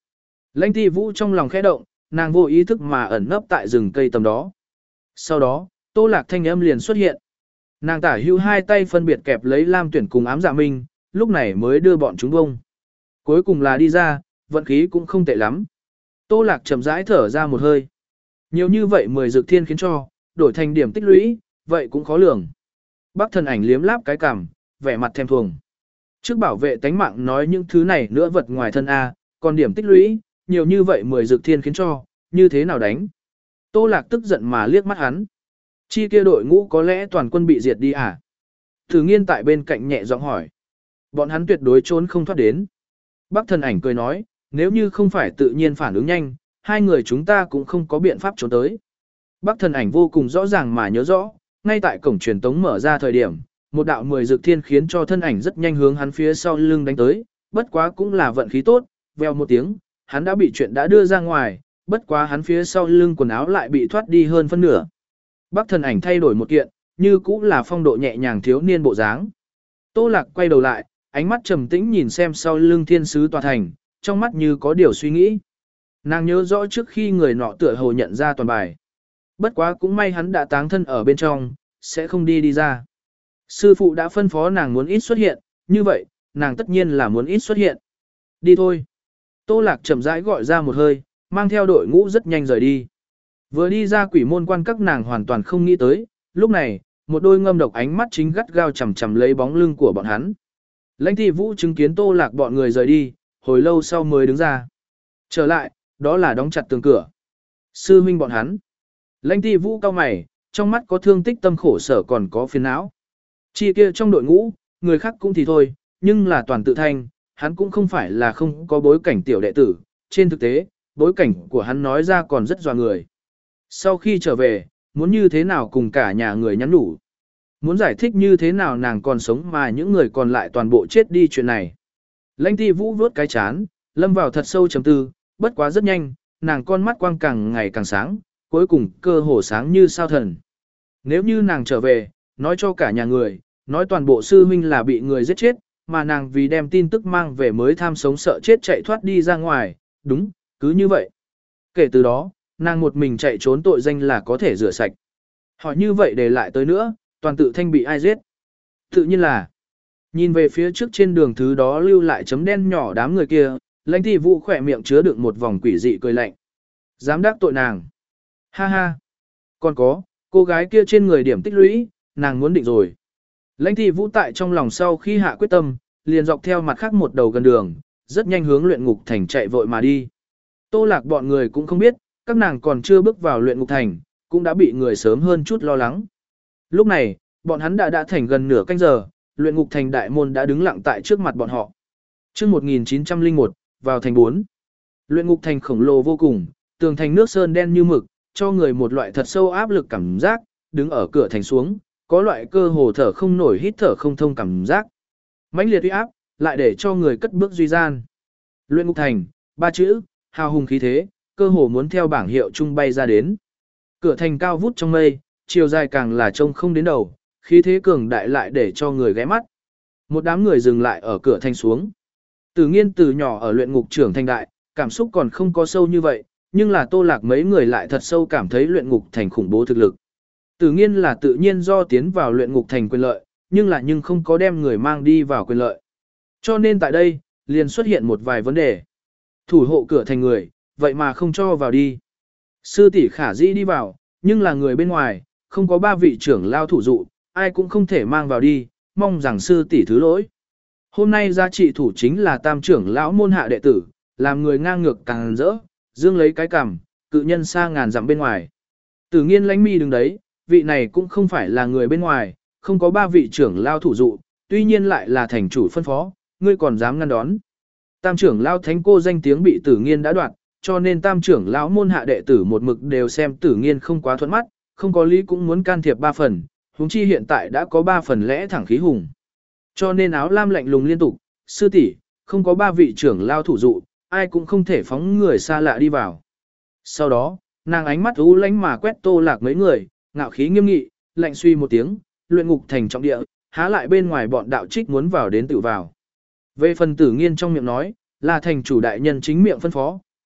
Lãnh Ti Vũ trong lòng khẽ động, nàng vô ý thức mà ẩn nấp tại rừng cây tầm đó. Sau đó, Tô Lạc thanh âm liền xuất hiện. Nàng tả hữu hai tay phân biệt kẹp lấy Lam Tuyển cùng Ám Dạ Minh, lúc này mới đưa bọn chúng bông. Cuối cùng là đi ra, vận khí cũng không tệ lắm. Tô Lạc chậm rãi thở ra một hơi. Nhiều như vậy mười dược thiên khiến cho, đổi thành điểm tích lũy, vậy cũng khó lường. Bác Thần Ảnh liếm láp cái cằm, vẻ mặt thèm thuồng. Trước bảo vệ tánh mạng nói những thứ này nữa vật ngoài thân A, còn điểm tích lũy, nhiều như vậy mười dược thiên khiến cho, như thế nào đánh. Tô Lạc tức giận mà liếc mắt hắn. Chi kia đội ngũ có lẽ toàn quân bị diệt đi à? Thử Nghiên tại bên cạnh nhẹ giọng hỏi. Bọn hắn tuyệt đối trốn không thoát đến. Bác Thần Ảnh cười nói, nếu như không phải tự nhiên phản ứng nhanh, hai người chúng ta cũng không có biện pháp trốn tới. Bác Thần Ảnh vô cùng rõ ràng mà nhớ rõ, ngay tại cổng truyền tống mở ra thời điểm, một đạo mười dược thiên khiến cho thân ảnh rất nhanh hướng hắn phía sau lưng đánh tới, bất quá cũng là vận khí tốt, vèo một tiếng, hắn đã bị chuyện đã đưa ra ngoài, bất quá hắn phía sau lưng quần áo lại bị thoát đi hơn phân nửa. Bác Thần Ảnh thay đổi một kiện, như cũng là phong độ nhẹ nhàng thiếu niên bộ dáng. Tô Lạc quay đầu lại, ánh mắt trầm tĩnh nhìn xem sau lưng thiên sứ tòa thành, trong mắt như có điều suy nghĩ. Nàng nhớ rõ trước khi người nọ tựa hồ nhận ra toàn bài. Bất quá cũng may hắn đã táng thân ở bên trong, sẽ không đi đi ra. Sư phụ đã phân phó nàng muốn ít xuất hiện, như vậy, nàng tất nhiên là muốn ít xuất hiện. Đi thôi. Tô Lạc chậm rãi gọi ra một hơi, mang theo đội ngũ rất nhanh rời đi. Vừa đi ra quỷ môn quan các nàng hoàn toàn không nghĩ tới, lúc này, một đôi ngâm độc ánh mắt chính gắt gao chằm chằm lấy bóng lưng của bọn hắn. Lãnh Ti Vũ chứng kiến Tô Lạc bọn người rời đi, hồi lâu sau mới đứng ra. Trở lại, đó là đóng chặt tường cửa. Sư huynh bọn hắn. Lãnh Ti Vũ cau mày, trong mắt có thương tích tâm khổ sở còn có phiền não. Chi kia trong đội ngũ, người khác cũng thì thôi, nhưng là toàn tự thanh, hắn cũng không phải là không có bối cảnh tiểu đệ tử, trên thực tế, bối cảnh của hắn nói ra còn rất dọa người. Sau khi trở về, muốn như thế nào cùng cả nhà người nhắn nhủ. Muốn giải thích như thế nào nàng còn sống mà những người còn lại toàn bộ chết đi chuyện này. Lãnh Ti Vũ vuốt cái chán, lâm vào thật sâu trầm tư, bất quá rất nhanh, nàng con mắt quang càng ngày càng sáng, cuối cùng cơ hồ sáng như sao thần. Nếu như nàng trở về, nói cho cả nhà người, nói toàn bộ sư huynh là bị người giết chết, mà nàng vì đem tin tức mang về mới tham sống sợ chết chạy thoát đi ra ngoài, đúng, cứ như vậy. Kể từ đó, nàng một mình chạy trốn tội danh là có thể rửa sạch. Hỏi như vậy để lại tới nữa, toàn tự thanh bị ai giết? Tự nhiên là, nhìn về phía trước trên đường thứ đó lưu lại chấm đen nhỏ đám người kia, Lãnh Ti Vũ khỏe miệng chứa đựng một vòng quỷ dị cười lạnh. Dám đắc tội nàng. Ha ha. Còn có, cô gái kia trên người điểm tích lũy, nàng muốn định rồi. Lãnh Ti Vũ tại trong lòng sau khi hạ quyết tâm, liền dọc theo mặt khác một đầu gần đường, rất nhanh hướng luyện ngục thành chạy vội mà đi. Tô Lạc bọn người cũng không biết, các nàng còn chưa bước vào luyện ngục thành, cũng đã bị người sớm hơn chút lo lắng. Lúc này, bọn hắn đã đã thành gần nửa canh giờ, luyện ngục thành đại môn đã đứng lặng tại trước mặt bọn họ. Chương một nghìn chín trăm lẻ một, vào thành bốn. Luyện ngục thành khổng lồ vô cùng, tường thành nước sơn đen như mực, cho người một loại thật sâu áp lực cảm giác, đứng ở cửa thành xuống, có loại cơ hồ thở không nổi hít thở không thông cảm giác. Mãnh liệt uy áp, lại để cho người cất bước duy gian. Luyện ngục thành, ba chữ, hào hùng khí thế, cơ hồ muốn theo bảng hiệu trung bay ra đến. Cửa thành cao vút trong mây, chiều dài càng là trông không đến đầu, khí thế cường đại lại để cho người ghé mắt. Một đám người dừng lại ở cửa thành xuống. Từ Nghiên từ nhỏ ở luyện ngục trưởng thành đại, cảm xúc còn không có sâu như vậy, nhưng là Tô Lạc mấy người lại thật sâu cảm thấy luyện ngục thành khủng bố thực lực. Từ Nghiên là tự nhiên do tiến vào luyện ngục thành quyền lợi, nhưng là nhưng không có đem người mang đi vào quyền lợi. Cho nên tại đây, liền xuất hiện một vài vấn đề. Thủ hộ cửa thành người, vậy mà không cho vào đi. Sư tỷ khả dĩ đi vào, nhưng là người bên ngoài, không có ba vị trưởng lao thủ dụ, ai cũng không thể mang vào đi, mong rằng sư tỷ thứ lỗi. Hôm nay gia trị thủ chính là tam trưởng lão môn hạ đệ tử, làm người ngang ngược càng rỡ, dương lấy cái cằm, cự nhân xa ngàn dặm bên ngoài. Tử Nghiên lãnh mi đứng đấy, vị này cũng không phải là người bên ngoài, không có ba vị trưởng lao thủ dụ, tuy nhiên lại là thành chủ phân phó, ngươi còn dám ngăn đón. Tam trưởng lao thánh cô danh tiếng bị Tử Nghiên đã đoạt, cho nên tam trưởng lão môn hạ đệ tử một mực đều xem Tử Nghiên không quá thuận mắt, không có lý cũng muốn can thiệp ba phần, huống chi hiện tại đã có ba phần lẽ thẳng khí hùng. Cho nên áo lam lạnh lùng liên tục, sư tỷ, không có ba vị trưởng lao thủ dụ, ai cũng không thể phóng người xa lạ đi vào. Sau đó, nàng ánh mắt u lánh mà quét Tô Lạc mấy người, ngạo khí nghiêm nghị, lạnh suy một tiếng, luyện ngục thành trọng địa, há lại bên ngoài bọn đạo trích muốn vào đến tự vào. Về phần Tử Nghiên trong miệng nói, là thành chủ đại nhân chính miệng phân phó,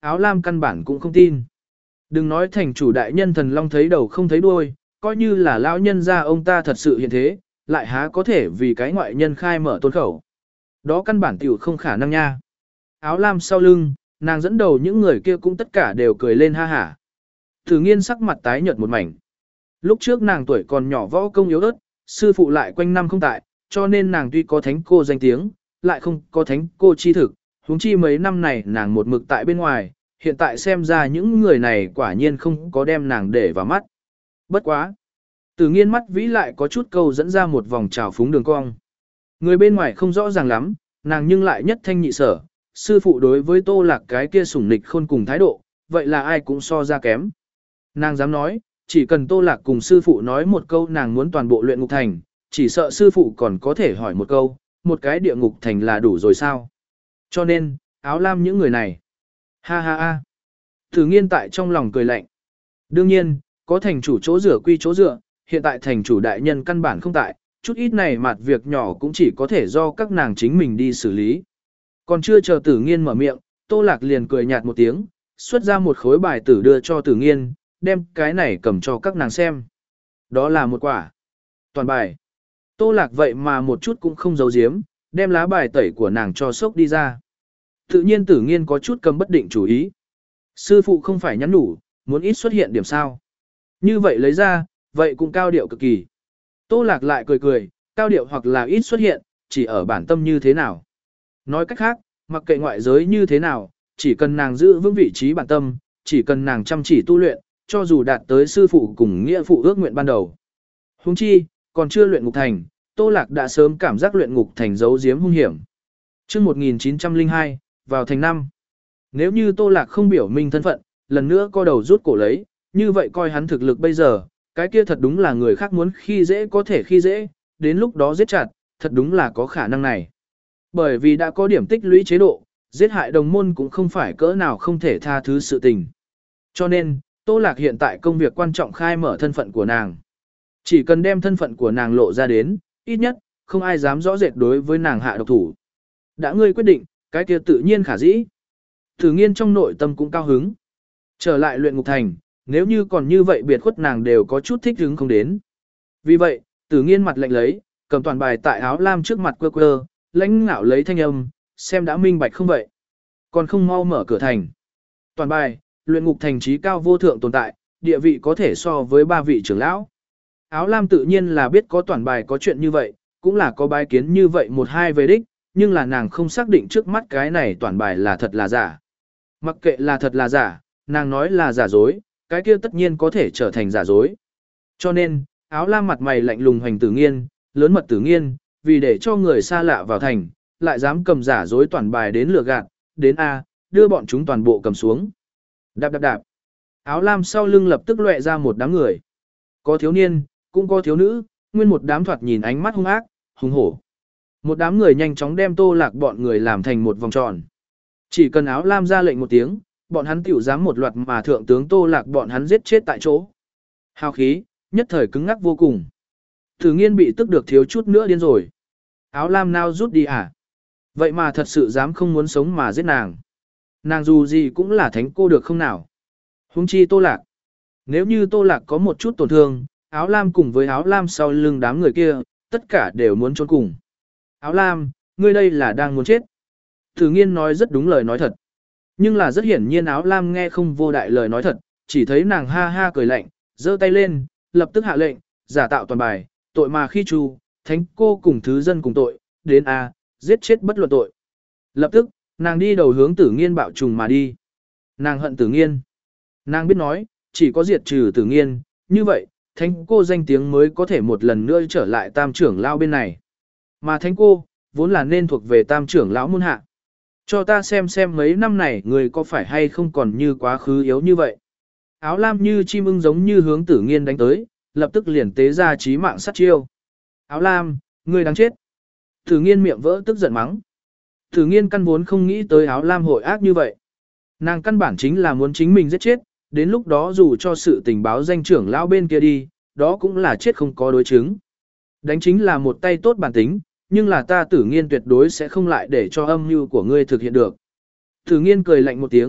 Áo lam căn bản cũng không tin. Đừng nói thành chủ đại nhân thần long thấy đầu không thấy đuôi, coi như là lão nhân gia ông ta thật sự hiện thế, lại há có thể vì cái ngoại nhân khai mở tôn khẩu. Đó căn bản tiểu không khả năng nha. Áo lam sau lưng, nàng dẫn đầu những người kia cũng tất cả đều cười lên ha hả. Thử nghiên sắc mặt tái nhợt một mảnh. Lúc trước nàng tuổi còn nhỏ võ công yếu ớt, sư phụ lại quanh năm không tại, cho nên nàng tuy có thánh cô danh tiếng, lại không có thánh cô chi thực, huống chi mấy năm này nàng một mực tại bên ngoài, hiện tại xem ra những người này quả nhiên không có đem nàng để vào mắt. Bất quá. Tử nghiên mắt vĩ lại có chút câu dẫn ra một vòng trào phúng đường cong. Người bên ngoài không rõ ràng lắm, nàng nhưng lại nhất thanh nhị sở, sư phụ đối với Tô Lạc cái kia sủng nịch khôn cùng thái độ, vậy là ai cũng so ra kém. Nàng dám nói, chỉ cần Tô Lạc cùng sư phụ nói một câu nàng muốn toàn bộ luyện ngục thành, chỉ sợ sư phụ còn có thể hỏi một câu, một cái địa ngục thành là đủ rồi sao. Cho nên, áo lam những người này. Ha ha ha. Tử nghiên tại trong lòng cười lạnh. Đương nhiên, có thành chủ chỗ rửa quy chỗ dựa, hiện tại thành chủ đại nhân căn bản không tại, chút ít này mặt việc nhỏ cũng chỉ có thể do các nàng chính mình đi xử lý. Còn chưa chờ tử nghiên mở miệng, Tô Lạc liền cười nhạt một tiếng, xuất ra một khối bài tử đưa cho tử nghiên, đem cái này cầm cho các nàng xem. Đó là một quả. Toàn bài. Tô Lạc vậy mà một chút cũng không giấu giếm, đem lá bài tẩy của nàng cho sốc đi ra. Tự nhiên tử nghiên có chút cầm bất định chủ ý. Sư phụ không phải nhắn đủ, muốn ít xuất hiện điểm sao. Như vậy lấy ra, vậy cũng cao điệu cực kỳ. Tô Lạc lại cười cười, cao điệu hoặc là ít xuất hiện, chỉ ở bản tâm như thế nào. Nói cách khác, mặc kệ ngoại giới như thế nào, chỉ cần nàng giữ vững vị trí bản tâm, chỉ cần nàng chăm chỉ tu luyện, cho dù đạt tới sư phụ cùng nghĩa phụ ước nguyện ban đầu. Huống chi, còn chưa luyện ngục thành, Tô Lạc đã sớm cảm giác luyện ngục thành giấu giếm hung hiểm. Chương một nghìn chín trăm lẻ hai, vào thành năm. Nếu như Tô Lạc không biểu minh thân phận, lần nữa co đầu rút cổ lấy, như vậy coi hắn thực lực bây giờ, cái kia thật đúng là người khác muốn khi dễ có thể khi dễ, đến lúc đó giết chặt, thật đúng là có khả năng này. Bởi vì đã có điểm tích lũy chế độ, giết hại đồng môn cũng không phải cỡ nào không thể tha thứ sự tình. Cho nên, Tô Lạc hiện tại công việc quan trọng khai mở thân phận của nàng. Chỉ cần đem thân phận của nàng lộ ra đến, ít nhất, không ai dám rõ rệt đối với nàng hạ độc thủ. Đã ngươi quyết định, cái kia tự nhiên khả dĩ. Tử nghiên trong nội tâm cũng cao hứng. Trở lại luyện ngục thành, nếu như còn như vậy biệt khuất nàng đều có chút thích hứng không đến. Vì vậy, tử nghiên mặt lạnh lấy, cầm toàn bài tại áo lam trước mặt quơ quơ, lãnh ngạo lấy thanh âm, xem đã minh bạch không vậy. Còn không mau mở cửa thành. Toàn bài, luyện ngục thành trí cao vô thượng tồn tại, địa vị có thể so với ba vị trưởng lão. Áo lam tự nhiên là biết có toàn bài có chuyện như vậy, cũng là có bái kiến như vậy một hai về đích, nhưng là nàng không xác định trước mắt cái này toàn bài là thật là giả. Mặc kệ là thật là giả, nàng nói là giả dối, cái kia tất nhiên có thể trở thành giả dối. Cho nên, áo lam mặt mày lạnh lùng hoành tử nghiên, lớn mật tử nghiên, vì để cho người xa lạ vào thành, lại dám cầm giả dối toàn bài đến lừa gạt, đến A, đưa bọn chúng toàn bộ cầm xuống. Đạp đạp đạp. Áo lam sau lưng lập tức lóe ra một đám người. Có thiếu niên, cũng có thiếu nữ, nguyên một đám thoạt nhìn ánh mắt hung ác, hung hổ. Một đám người nhanh chóng đem Tô Lạc bọn người làm thành một vòng tròn. Chỉ cần áo lam ra lệnh một tiếng, bọn hắn tiểu dám một loạt mà thượng tướng Tô Lạc bọn hắn giết chết tại chỗ. Hào khí, nhất thời cứng ngắc vô cùng. Tử nghiên bị tức được thiếu chút nữa điên rồi. Áo lam nào rút đi à? Vậy mà thật sự dám không muốn sống mà giết nàng. Nàng dù gì cũng là thánh cô được không nào? Huống chi Tô Lạc. Nếu như Tô Lạc có một chút tổn thương, áo lam cùng với áo lam sau lưng đám người kia, tất cả đều muốn trốn cùng. Áo lam, ngươi đây là đang muốn chết. Tử nghiên nói rất đúng lời nói thật. Nhưng là rất hiển nhiên áo lam nghe không vô đại lời nói thật, chỉ thấy nàng ha ha cười lạnh, giơ tay lên, lập tức hạ lệnh, giả tạo toàn bài, tội mà khi chu, thánh cô cùng thứ dân cùng tội, đến A, giết chết bất luận tội. Lập tức, nàng đi đầu hướng tử nghiên bạo trùng mà đi. Nàng hận tử nghiên. Nàng biết nói, chỉ có diệt trừ tử nghiên, như vậy, thánh cô danh tiếng mới có thể một lần nữa trở lại tam trưởng lão bên này. Mà thánh cô, vốn là nên thuộc về tam trưởng lão môn hạ. Cho ta xem xem mấy năm này người có phải hay không còn như quá khứ yếu như vậy. Áo lam như chim ưng giống như hướng tử nghiên đánh tới, lập tức liền tế ra chí mạng sát chiêu. Áo lam, ngươi đáng chết. Tử nghiên miệng vỡ tức giận mắng. Tử nghiên căn vốn không nghĩ tới áo lam hội ác như vậy. Nàng căn bản chính là muốn chính mình giết chết, đến lúc đó dù cho sự tình báo danh trưởng lão bên kia đi, đó cũng là chết không có đối chứng. Đánh chính là một tay tốt bản tính, nhưng là ta tử nghiên tuyệt đối sẽ không lại để cho âm mưu của ngươi thực hiện được. Tử nghiên cười lạnh một tiếng,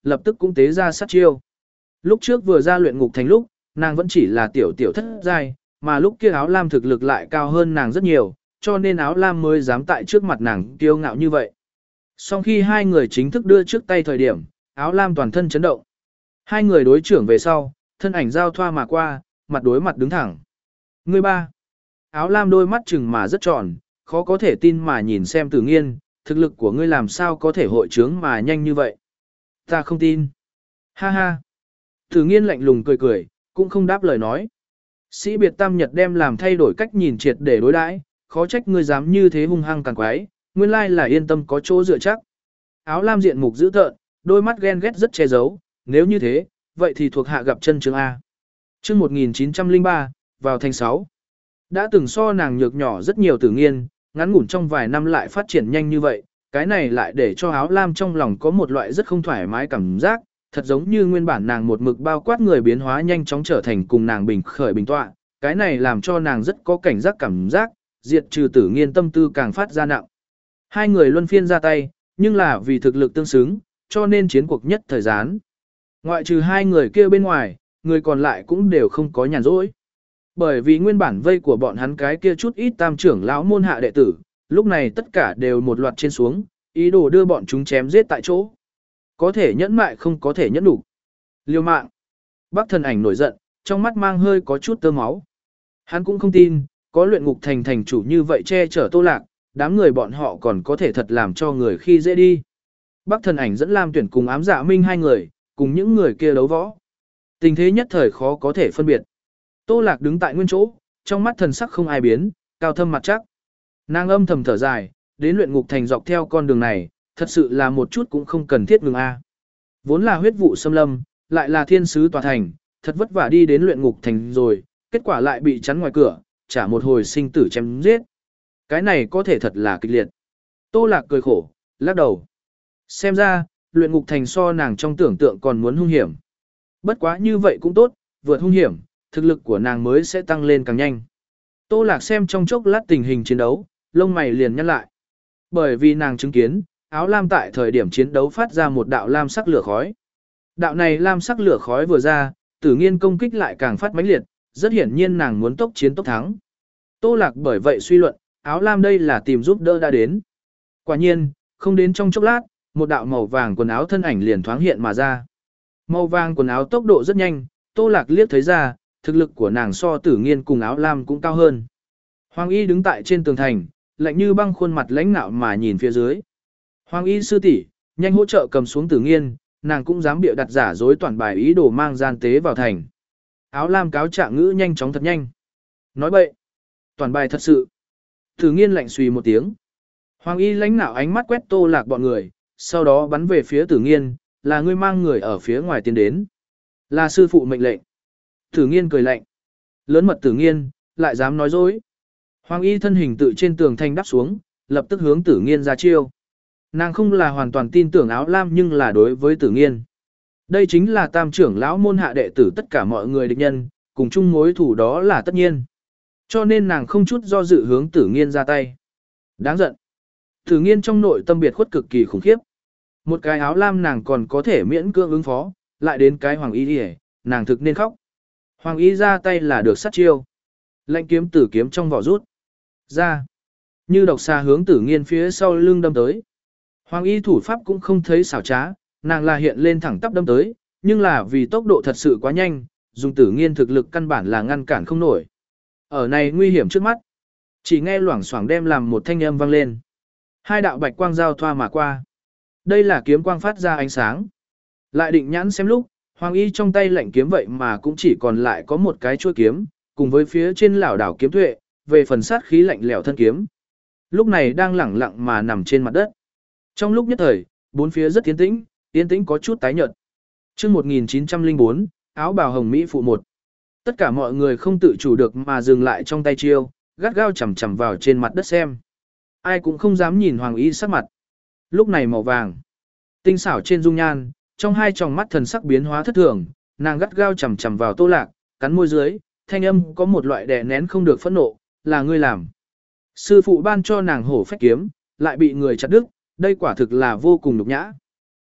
lập tức cũng tế ra sát chiêu. Lúc trước vừa ra luyện ngục thành lúc, nàng vẫn chỉ là tiểu tiểu thất giai, mà lúc kia áo lam thực lực lại cao hơn nàng rất nhiều, cho nên áo lam mới dám tại trước mặt nàng kiêu ngạo như vậy. Sau khi hai người chính thức đưa trước tay thời điểm, áo lam toàn thân chấn động. Hai người đối trưởng về sau, thân ảnh giao thoa mà qua, mặt đối mặt đứng thẳng. Người ba. Áo lam đôi mắt chừng mà rất tròn, khó có thể tin mà nhìn xem Tử Nghiên, thực lực của ngươi làm sao có thể hội trướng mà nhanh như vậy. Ta không tin. Ha ha. Tử Nghiên lạnh lùng cười cười, cũng không đáp lời nói. Sĩ biệt tam nhật đem làm thay đổi cách nhìn triệt để đối đãi, khó trách ngươi dám như thế hung hăng càng quái, nguyên lai là yên tâm có chỗ dựa chắc. Áo lam diện mục dữ tợn, đôi mắt ghen ghét rất che giấu, nếu như thế, vậy thì thuộc hạ gặp chân chương A. Chương một nghìn chín trăm lẻ ba, vào thành sáu. Đã từng so nàng nhược nhỏ rất nhiều Tử Nghiên, ngắn ngủn trong vài năm lại phát triển nhanh như vậy, cái này lại để cho áo lam trong lòng có một loại rất không thoải mái cảm giác, thật giống như nguyên bản nàng một mực bao quát người biến hóa nhanh chóng trở thành cùng nàng bình khởi bình tọa, cái này làm cho nàng rất có cảnh giác cảm giác, diệt trừ Tử Nghiên tâm tư càng phát ra nặng. Hai người luân phiên ra tay, nhưng là vì thực lực tương xứng, cho nên chiến cuộc nhất thời gian. Ngoại trừ hai người kia bên ngoài, người còn lại cũng đều không có nhàn rỗi. Bởi vì nguyên bản vây của bọn hắn cái kia chút ít tam trưởng lão môn hạ đệ tử, lúc này tất cả đều một loạt trên xuống, ý đồ đưa bọn chúng chém giết tại chỗ. Có thể nhẫn mại không có thể nhẫn đủ. Liêu mạng. Bác thần ảnh nổi giận, trong mắt mang hơi có chút tơ máu. Hắn cũng không tin, có luyện ngục thành thành chủ như vậy che chở Tô Lạc, đám người bọn họ còn có thể thật làm cho người khi dễ đi. Bác thần ảnh dẫn Lam Tuyển cùng ám dạ minh hai người, cùng những người kia đấu võ. Tình thế nhất thời khó có thể phân biệt. Tô Lạc đứng tại nguyên chỗ, trong mắt thần sắc không ai biến, cao thâm mặt chắc. Nàng âm thầm thở dài, đến luyện ngục thành dọc theo con đường này, thật sự là một chút cũng không cần thiết ngừng a. Vốn là huyết vụ xâm lâm, lại là thiên sứ tòa thành, thật vất vả đi đến luyện ngục thành rồi, kết quả lại bị chắn ngoài cửa, trả một hồi sinh tử chém giết. Cái này có thể thật là kịch liệt. Tô Lạc cười khổ, lắc đầu. Xem ra, luyện ngục thành so nàng trong tưởng tượng còn muốn hung hiểm. Bất quá như vậy cũng tốt, vượt hung hiểm, thực lực của nàng mới sẽ tăng lên càng nhanh. Tô Lạc xem trong chốc lát tình hình chiến đấu, lông mày liền nhăn lại. Bởi vì nàng chứng kiến, áo lam tại thời điểm chiến đấu phát ra một đạo lam sắc lửa khói. Đạo này lam sắc lửa khói vừa ra, Tử Nghiên công kích lại càng phát mãnh liệt, rất hiển nhiên nàng muốn tốc chiến tốc thắng. Tô Lạc bởi vậy suy luận, áo lam đây là tìm giúp đỡ đã đến. Quả nhiên, không đến trong chốc lát, một đạo màu vàng quần áo thân ảnh liền thoáng hiện mà ra. Màu vàng quần áo tốc độ rất nhanh, Tô Lạc liếc thấy ra, thực lực của nàng so Tử Nghiên cùng áo lam cũng cao hơn. Hoàng Y đứng tại trên tường thành, lạnh như băng khuôn mặt lãnh nạo mà nhìn phía dưới. Hoàng Y sư tỷ, nhanh hỗ trợ cầm xuống Tử Nghiên, nàng cũng dám bịa đặt giả dối toàn bài ý đồ mang gian tế vào thành. Áo lam cáo trạng ngữ nhanh chóng thật nhanh. Nói bậy, toàn bài thật sự. Tử Nghiên lạnh xùy một tiếng. Hoàng Y lãnh nạo ánh mắt quét Tô Lạc bọn người, sau đó bắn về phía Tử Nghiên, là ngươi mang người ở phía ngoài tiến đến. Là sư phụ mệnh lệnh. Tử Nghiên cười lạnh. Lớn mật Tử Nghiên, lại dám nói dối. Hoàng Y thân hình tự trên tường thành đáp xuống, lập tức hướng Tử Nghiên ra chiêu. Nàng không là hoàn toàn tin tưởng áo lam nhưng là đối với Tử Nghiên. Đây chính là tam trưởng lão môn hạ đệ tử tất cả mọi người địch nhân, cùng chung mối thủ đó là tất nhiên. Cho nên nàng không chút do dự hướng Tử Nghiên ra tay. Đáng giận. Tử Nghiên trong nội tâm biệt khuất cực kỳ khủng khiếp. Một cái áo lam nàng còn có thể miễn cưỡng ứng phó, lại đến cái Hoàng Y đi, nàng thực nên khóc. Hoàng Y ra tay là được sát chiêu. Lệnh kiếm tử kiếm trong vỏ rút ra, như độc xà hướng Tử Nghiên phía sau lưng đâm tới. Hoàng Y thủ pháp cũng không thấy xảo trá, nàng là hiện lên thẳng tắp đâm tới, nhưng là vì tốc độ thật sự quá nhanh, dùng Tử Nghiên thực lực căn bản là ngăn cản không nổi. Ở này nguy hiểm trước mắt, chỉ nghe loảng xoảng đem làm một thanh âm vang lên. Hai đạo bạch quang giao thoa mà qua. Đây là kiếm quang phát ra ánh sáng. Lại định nhãn xem lúc, Hoàng Y trong tay lệnh kiếm vậy mà cũng chỉ còn lại có một cái chuôi kiếm, cùng với phía trên lảo đảo kiếm tuệ, về phần sát khí lạnh lẽo thân kiếm. Lúc này đang lẳng lặng mà nằm trên mặt đất. Trong lúc nhất thời, bốn phía rất yên tĩnh, yên tĩnh có chút tái nhợt. Chương một nghìn chín trăm lẻ bốn, áo bào hồng mỹ phụ một. Tất cả mọi người không tự chủ được mà dừng lại trong tay chiêu, gắt gao chằm chằm vào trên mặt đất xem. Ai cũng không dám nhìn Hoàng Y sắc mặt. Lúc này màu vàng, tinh xảo trên dung nhan, trong hai tròng mắt thần sắc biến hóa thất thường, nàng gắt gao chằm chằm vào Tô Lạc, cắn môi dưới, thanh âm có một loại đè nén không được phẫn nộ, là ngươi làm. Sư phụ ban cho nàng hổ phách kiếm, lại bị người chặt đứt, đây quả thực là vô cùng nhục nhã.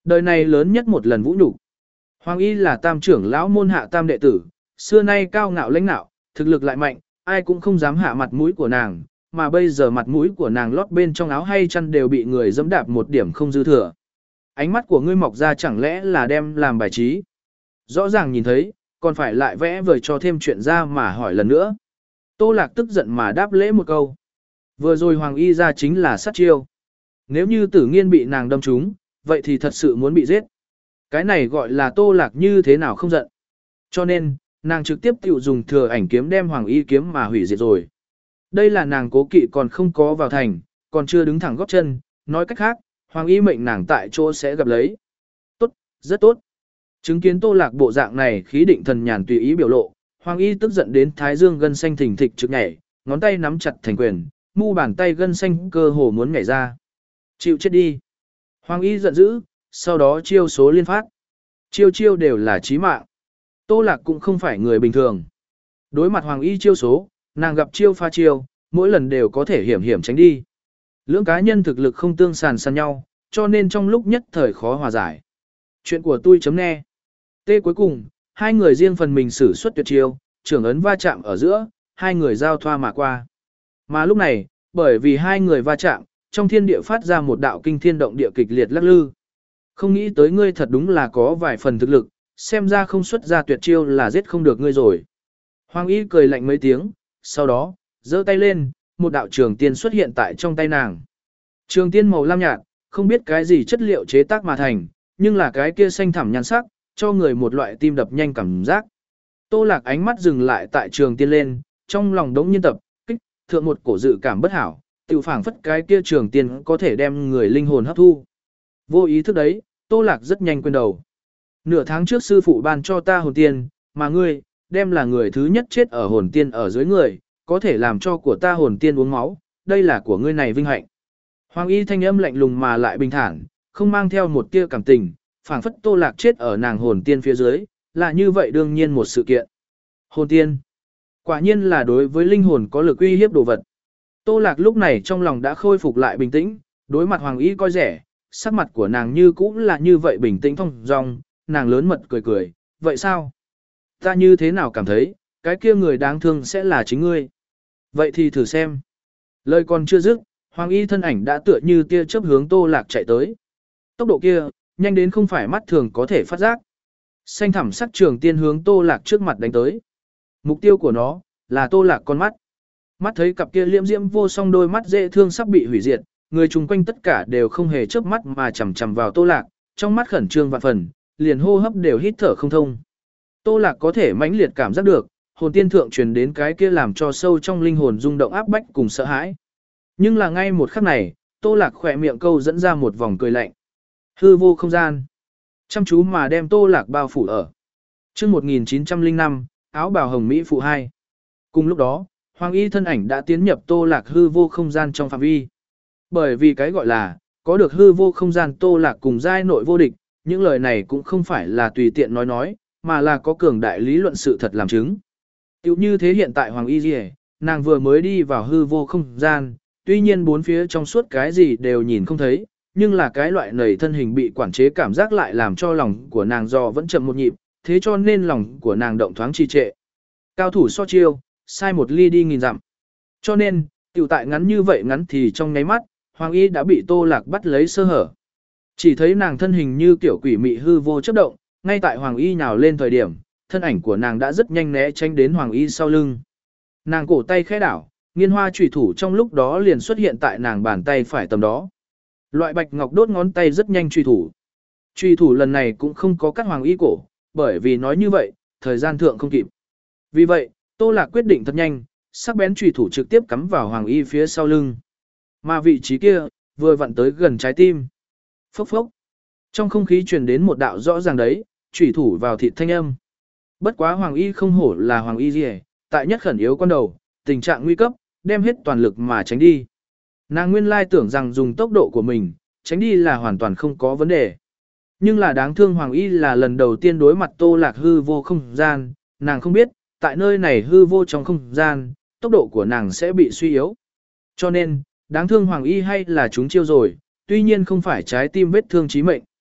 Đời này lớn nhất một lần vũ nhục. Hoàng Y là tam trưởng lão môn hạ tam đệ tử, xưa nay cao ngạo lãnh nạo, thực lực lại mạnh, ai cũng không dám hạ mặt mũi của nàng, mà bây giờ mặt mũi của nàng lót bên trong áo hay chăn đều bị người dẫm đạp một điểm không dư thừa. Ánh mắt của ngươi mọc ra chẳng lẽ là đem làm bài trí. Rõ ràng nhìn thấy, còn phải lại vẽ vời cho thêm chuyện ra mà hỏi lần nữa. Tô Lạc tức giận mà đáp lễ một câu. Vừa rồi Hoàng Y ra chính là sát chiêu. Nếu như Tử Nghiên bị nàng đâm trúng, vậy thì thật sự muốn bị giết. Cái này gọi là Tô Lạc như thế nào không giận. Cho nên, nàng trực tiếp tự dùng thừa ảnh kiếm đem Hoàng Y kiếm mà hủy diệt rồi. Đây là nàng cố kỵ còn không có vào thành, còn chưa đứng thẳng góp chân, nói cách khác, Hoàng Y mệnh nàng tại chỗ sẽ gặp lấy. Tốt, rất tốt. Chứng kiến Tô Lạc bộ dạng này khí định thần nhàn tùy ý biểu lộ, Hoàng Y tức giận đến thái dương gân xanh thình thịch trực nhảy, ngón tay nắm chặt thành quyền, mu bàn tay gân xanh cơ hồ muốn nhảy ra. Chịu chết đi. Hoàng Y giận dữ, sau đó chiêu số liên phát. Chiêu chiêu đều là chí mạng. Tô Lạc cũng không phải người bình thường. Đối mặt Hoàng Y chiêu số, nàng gặp chiêu pha chiêu, mỗi lần đều có thể hiểm hiểm tránh đi. Lưỡng cá nhân thực lực không tương sàn sàn nhau, cho nên trong lúc nhất thời khó hòa giải. Chuyện của tôi chấm nghe. Tê cuối cùng, hai người riêng phần mình sử xuất tuyệt chiêu, trưởng ấn va chạm ở giữa, hai người giao thoa mà qua. Mà lúc này, bởi vì hai người va chạm, trong thiên địa phát ra một đạo kinh thiên động địa kịch liệt lắc lư. Không nghĩ tới ngươi thật đúng là có vài phần thực lực, xem ra không xuất ra tuyệt chiêu là giết không được ngươi rồi. Hoàng Y cười lạnh mấy tiếng, sau đó, giơ tay lên, một đạo trường tiên xuất hiện tại trong tay nàng. Trường tiên màu lam nhạt, không biết cái gì chất liệu chế tác mà thành, nhưng là cái kia xanh thẳm nhan sắc, cho người một loại tim đập nhanh cảm giác. Tô Lạc ánh mắt dừng lại tại trường tiên lên, trong lòng đống nhiên tập, kích, thượng một cổ dự cảm bất hảo, tự phảng phất cái kia trường tiên có thể đem người linh hồn hấp thu. Vô ý thức đấy, Tô Lạc rất nhanh quên đầu. Nửa tháng trước sư phụ ban cho ta hồn tiên, mà ngươi, đem là người thứ nhất chết ở hồn tiên ở dưới người, có thể làm cho của ta hồn tiên uống máu, đây là của ngươi này vinh hạnh. Hoàng Y thanh âm lạnh lùng mà lại bình thản, không mang theo một tia cảm tình, phảng phất Tô Lạc chết ở nàng hồn tiên phía dưới, là như vậy đương nhiên một sự kiện. Hồn tiên, quả nhiên là đối với linh hồn có lực uy hiếp đồ vật. Tô Lạc lúc này trong lòng đã khôi phục lại bình tĩnh, đối mặt Hoàng Y coi rẻ, sắc mặt của nàng như cũng là như vậy bình tĩnh thong dong, nàng lớn mật cười cười, vậy sao? Ta như thế nào cảm thấy, cái kia người đáng thương sẽ là chính ngươi. Vậy thì thử xem. Lời còn chưa dứt, Hoàng Y thân ảnh đã tựa như tia chớp hướng Tô Lạc chạy tới. Tốc độ kia, nhanh đến không phải mắt thường có thể phát giác. Xanh thẳm sắc trường tiên hướng Tô Lạc trước mặt đánh tới. Mục tiêu của nó là Tô Lạc con mắt. Mắt thấy cặp kia liễm diễm vô song đôi mắt dễ thương sắp bị hủy diệt, người chung quanh tất cả đều không hề chớp mắt mà chằm chằm vào Tô Lạc, trong mắt khẩn trương vạn phần, liền hô hấp đều hít thở không thông. Tô Lạc có thể mãnh liệt cảm giác được, hồn tiên thượng truyền đến cái kia làm cho sâu trong linh hồn rung động áp bách cùng sợ hãi. Nhưng là ngay một khắc này, Tô Lạc khỏe miệng câu dẫn ra một vòng cười lạnh. Hư vô không gian. Chăm chú mà đem Tô Lạc bao phủ ở. Chương một nghìn chín trăm lẻ năm, áo bào hồng mỹ phụ hai. Cùng lúc đó, Hoàng Y thân ảnh đã tiến nhập Tô Lạc hư vô không gian trong phạm vi. Bởi vì cái gọi là, có được hư vô không gian Tô Lạc cùng giai nội vô địch, những lời này cũng không phải là tùy tiện nói nói, mà là có cường đại lý luận sự thật làm chứng. Tiểu như thế hiện tại Hoàng Y Diệ, nàng vừa mới đi vào hư vô không gian, tuy nhiên bốn phía trong suốt cái gì đều nhìn không thấy, nhưng là cái loại nầy thân hình bị quản chế cảm giác lại làm cho lòng của nàng do vẫn chậm một nhịp, thế cho nên lòng của nàng động thoáng trì trệ. Cao thủ so chiêu, sai một ly đi nghìn dặm. Cho nên, tiểu tại ngắn như vậy ngắn thì trong nháy mắt, Hoàng Y đã bị Tô Lạc bắt lấy sơ hở. Chỉ thấy nàng thân hình như kiểu quỷ mị hư vô chớp động, ngay tại Hoàng Y nhào lên thời điểm, thân ảnh của nàng đã rất nhanh né tránh đến Hoàng Y sau lưng. Nàng cổ tay khẽ đảo, nghiên hoa chủy thủ trong lúc đó liền xuất hiện tại nàng bàn tay phải tầm đó. Loại bạch ngọc đốt ngón tay rất nhanh chủy thủ. Chủy thủ lần này cũng không có cắt Hoàng Y cổ, bởi vì nói như vậy, thời gian thượng không kịp. Vì vậy, Tô Lạc quyết định thật nhanh, sắc bén chủy thủ trực tiếp cắm vào Hoàng Y phía sau lưng. Mà vị trí kia, vừa vặn tới gần trái tim. Phốc phốc. Trong không khí truyền đến một đạo rõ ràng đấy, chủy thủ vào thịt thanh âm. Bất quá Hoàng Y không hổ là Hoàng Y gì, tại nhất khẩn yếu con đầu, tình trạng nguy cấp, đem hết toàn lực mà tránh đi. Nàng nguyên lai tưởng rằng dùng tốc độ của mình, tránh đi là hoàn toàn không có vấn đề. Nhưng là đáng thương Hoàng Y là lần đầu tiên đối mặt Tô Lạc hư vô không gian, nàng không biết, tại nơi này hư vô trong không gian, tốc độ của nàng sẽ bị suy yếu. Cho nên, đáng thương Hoàng Y hay là chúng chiêu rồi, tuy nhiên không phải trái tim vết thương chí mệnh.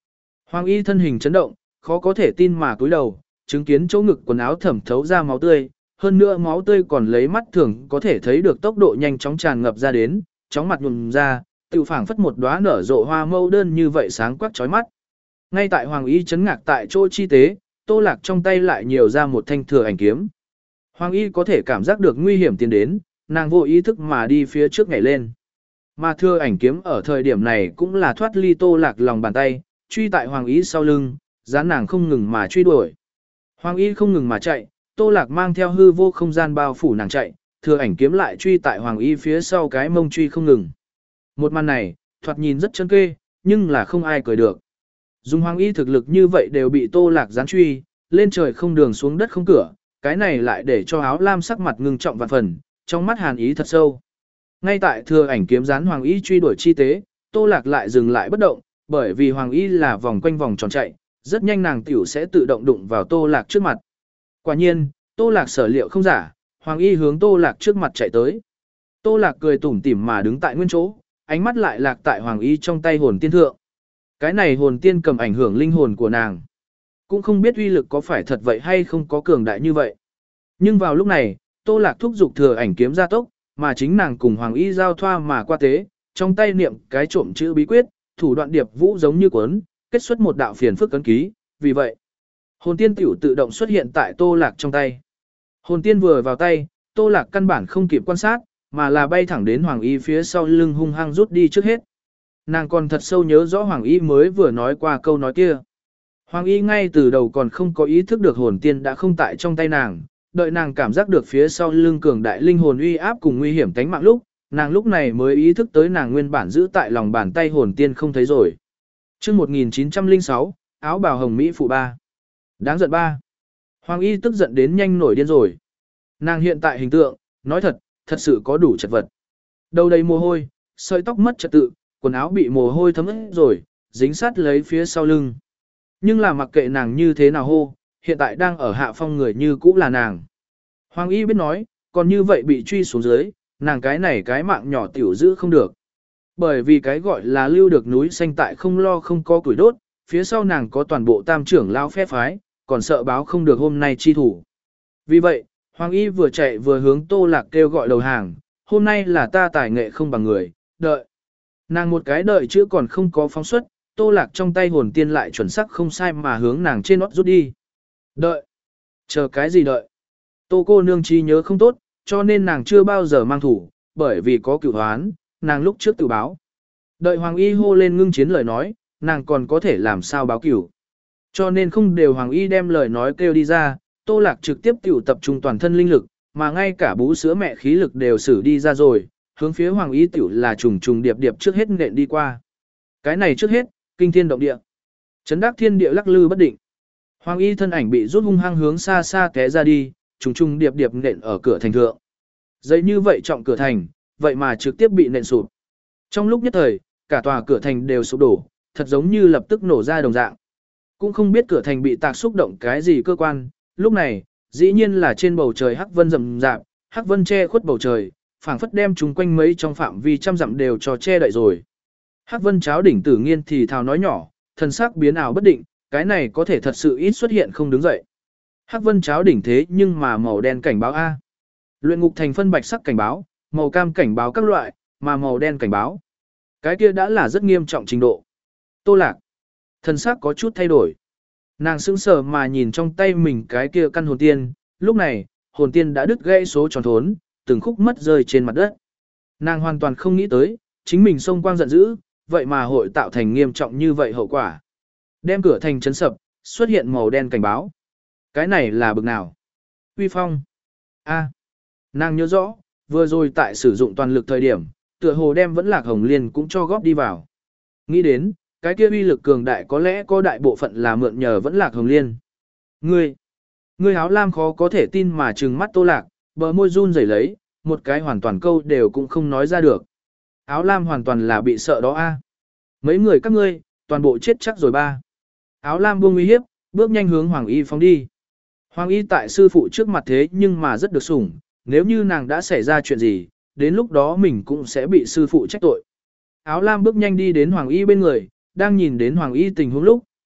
Hoàng y thân hình chấn động, khó có thể tin mà cúi đầu, chứng kiến chỗ ngực quần áo thẩm thấu ra máu tươi, hơn nữa máu tươi còn lấy mắt thường có thể thấy được tốc độ nhanh chóng tràn ngập ra đến, chóng mặt nhuộm ra, tự phảng phất một đóa nở rộ hoa mâu đơn như vậy sáng quắc chói mắt. Ngay tại Hoàng y chấn ngạc tại chỗ chi tế, Tô Lạc trong tay lại nhiều ra một thanh thừa ảnh kiếm. Hoàng y có thể cảm giác được nguy hiểm tiến đến, nàng vô ý thức mà đi phía trước nhảy lên. Mà thừa ảnh kiếm ở thời điểm này cũng là thoát ly Tô Lạc lòng bàn tay, truy tại Hoàng y sau lưng, dán nàng không ngừng mà truy đuổi. Hoàng y không ngừng mà chạy, Tô Lạc mang theo hư vô không gian bao phủ nàng chạy, thừa ảnh kiếm lại truy tại Hoàng y phía sau cái mông truy không ngừng. Một màn này, thoạt nhìn rất chân kê, nhưng là không ai cười được. Dùng Hoàng y thực lực như vậy đều bị Tô Lạc gián truy, lên trời không đường xuống đất không cửa, cái này lại để cho áo lam sắc mặt ngưng trọng vạn phần, trong mắt hàn ý thật sâu. Ngay tại thừa ảnh kiếm gián Hoàng y truy đuổi chi tế, Tô Lạc lại dừng lại bất động, bởi vì Hoàng y là vòng quanh vòng tròn chạy, rất nhanh nàng tiểu sẽ tự động đụng vào Tô Lạc trước mặt. Quả nhiên, Tô Lạc sở liệu không giả, Hoàng y hướng Tô Lạc trước mặt chạy tới. Tô Lạc cười tủm tỉm mà đứng tại nguyên chỗ, ánh mắt lại lạc tại Hoàng y trong tay hồn tiên thượng. Cái này hồn tiên cầm ảnh hưởng linh hồn của nàng. Cũng không biết uy lực có phải thật vậy hay không có cường đại như vậy. Nhưng vào lúc này, Tô Lạc thúc giục thừa ảnh kiếm ra tốc, mà chính nàng cùng Hoàng y giao thoa mà qua tế, trong tay niệm cái trộm chữ bí quyết, thủ đoạn điệp vũ giống như cuốn, kết xuất một đạo phiền phức cấn ký, vì vậy, hồn tiên tiểu tự động xuất hiện tại Tô Lạc trong tay. Hồn tiên vừa vào tay, Tô Lạc căn bản không kịp quan sát, mà là bay thẳng đến Hoàng y phía sau lưng hung hăng rút đi trước hết. Nàng còn thật sâu nhớ rõ Hoàng y mới vừa nói qua câu nói kia. Hoàng y ngay từ đầu còn không có ý thức được hồn tiên đã không tại trong tay nàng, đợi nàng cảm giác được phía sau lưng cường đại linh hồn uy áp cùng nguy hiểm tánh mạng lúc, nàng lúc này mới ý thức tới nàng nguyên bản giữ tại lòng bàn tay hồn tiên không thấy rồi. Chương một nghìn chín trăm lẻ sáu, áo bào hồng mỹ phụ ba. Đáng giận ba. Hoàng y tức giận đến nhanh nổi điên rồi. Nàng hiện tại hình tượng, nói thật, thật sự có đủ chật vật. Đầu đầy mồ hôi, sợi tóc mất trật tự, quần áo bị mồ hôi thấm ướt rồi, dính sát lấy phía sau lưng. Nhưng là mặc kệ nàng như thế nào hô, hiện tại đang ở hạ phong người như cũ là nàng. Hoàng y biết nói, còn như vậy bị truy xuống dưới, nàng cái này cái mạng nhỏ tiểu giữ không được. Bởi vì cái gọi là lưu được núi xanh tại không lo không có củi đốt, phía sau nàng có toàn bộ tam trưởng lao phép phái, còn sợ báo không được hôm nay chi thủ. Vì vậy, Hoàng y vừa chạy vừa hướng Tô Lạc kêu gọi đầu hàng, hôm nay là ta tài nghệ không bằng người, đợi. Nàng một cái đợi chữ còn không có phóng xuất, Tô Lạc trong tay hồn tiên lại chuẩn xác không sai mà hướng nàng trên nót rút đi. Đợi. Chờ cái gì đợi? Tô cô nương trí nhớ không tốt, cho nên nàng chưa bao giờ mang thủ, bởi vì có cửu hoán, nàng lúc trước tự báo. Đợi Hoàng y hô lên ngưng chiến lời nói, nàng còn có thể làm sao báo cửu. Cho nên không đều Hoàng y đem lời nói kêu đi ra, Tô Lạc trực tiếp tiểu tập trung toàn thân linh lực, mà ngay cả bú sữa mẹ khí lực đều sử đi ra rồi, hướng phía Hoàng y tiểu là trùng trùng điệp điệp trước hết nện đi qua. Cái này trước hết, kinh thiên động địa. Chấn đắc thiên địa lắc lư bất định. Hoàng y thân ảnh bị rút hung hăng hướng xa xa té ra đi, trùng trùng điệp điệp nện ở cửa thành thượng. Dây như vậy trọng cửa thành, vậy mà trực tiếp bị nện sụp. Trong lúc nhất thời, cả tòa cửa thành đều sụp đổ, thật giống như lập tức nổ ra đồng dạng. Cũng không biết cửa thành bị tạc xúc động cái gì cơ quan, lúc này, dĩ nhiên là trên bầu trời hắc vân rậm rạp, hắc vân che khuất bầu trời, phảng phất đem chúng quanh mấy trong phạm vi trăm dặm đều cho che đậy rồi. Hắc vân cháo đỉnh Tử Nghiên thì thào nói nhỏ, thần sắc biến ảo bất định, cái này có thể thật sự ít xuất hiện không đứng dậy. Hắc vân cháo đỉnh thế nhưng mà màu đen cảnh báo A. Luyện ngục thành phân bạch sắc cảnh báo, màu cam cảnh báo các loại, mà màu đen cảnh báo. Cái kia đã là rất nghiêm trọng trình độ. Tô Lạc. Thần sắc có chút thay đổi. Nàng sững sờ mà nhìn trong tay mình cái kia căn hồn tiên, lúc này, hồn tiên đã đứt gãy số tròn thốn, từng khúc mất rơi trên mặt đất. Nàng hoàn toàn không nghĩ tới, chính mình xông quang giận dữ, vậy mà hội tạo thành nghiêm trọng như vậy hậu quả. Đem cửa thành chấn sập, xuất hiện màu đen cảnh báo. Cái này là bực nào? Uy phong. A. Nàng nhớ rõ, vừa rồi tại sử dụng toàn lực thời điểm, tựa hồ đem vẫn lạc hồng liên cũng cho góp đi vào. Nghĩ đến, cái kia uy lực cường đại có lẽ có đại bộ phận là mượn nhờ vẫn lạc hồng liên. Ngươi, ngươi áo lam khó có thể tin mà trừng mắt Tô Lạc, bờ môi run rẩy lấy, một cái hoàn toàn câu đều cũng không nói ra được. Áo lam hoàn toàn là bị sợ đó a. Mấy người các ngươi, toàn bộ chết chắc rồi ba. Áo lam buông uy hiếp, bước nhanh hướng Hoàng y phóng đi. Hoàng y tại sư phụ trước mặt thế nhưng mà rất được sủng, nếu như nàng đã xảy ra chuyện gì, đến lúc đó mình cũng sẽ bị sư phụ trách tội. Áo lam bước nhanh đi đến Hoàng y bên người, đang nhìn đến Hoàng y tình huống lúc,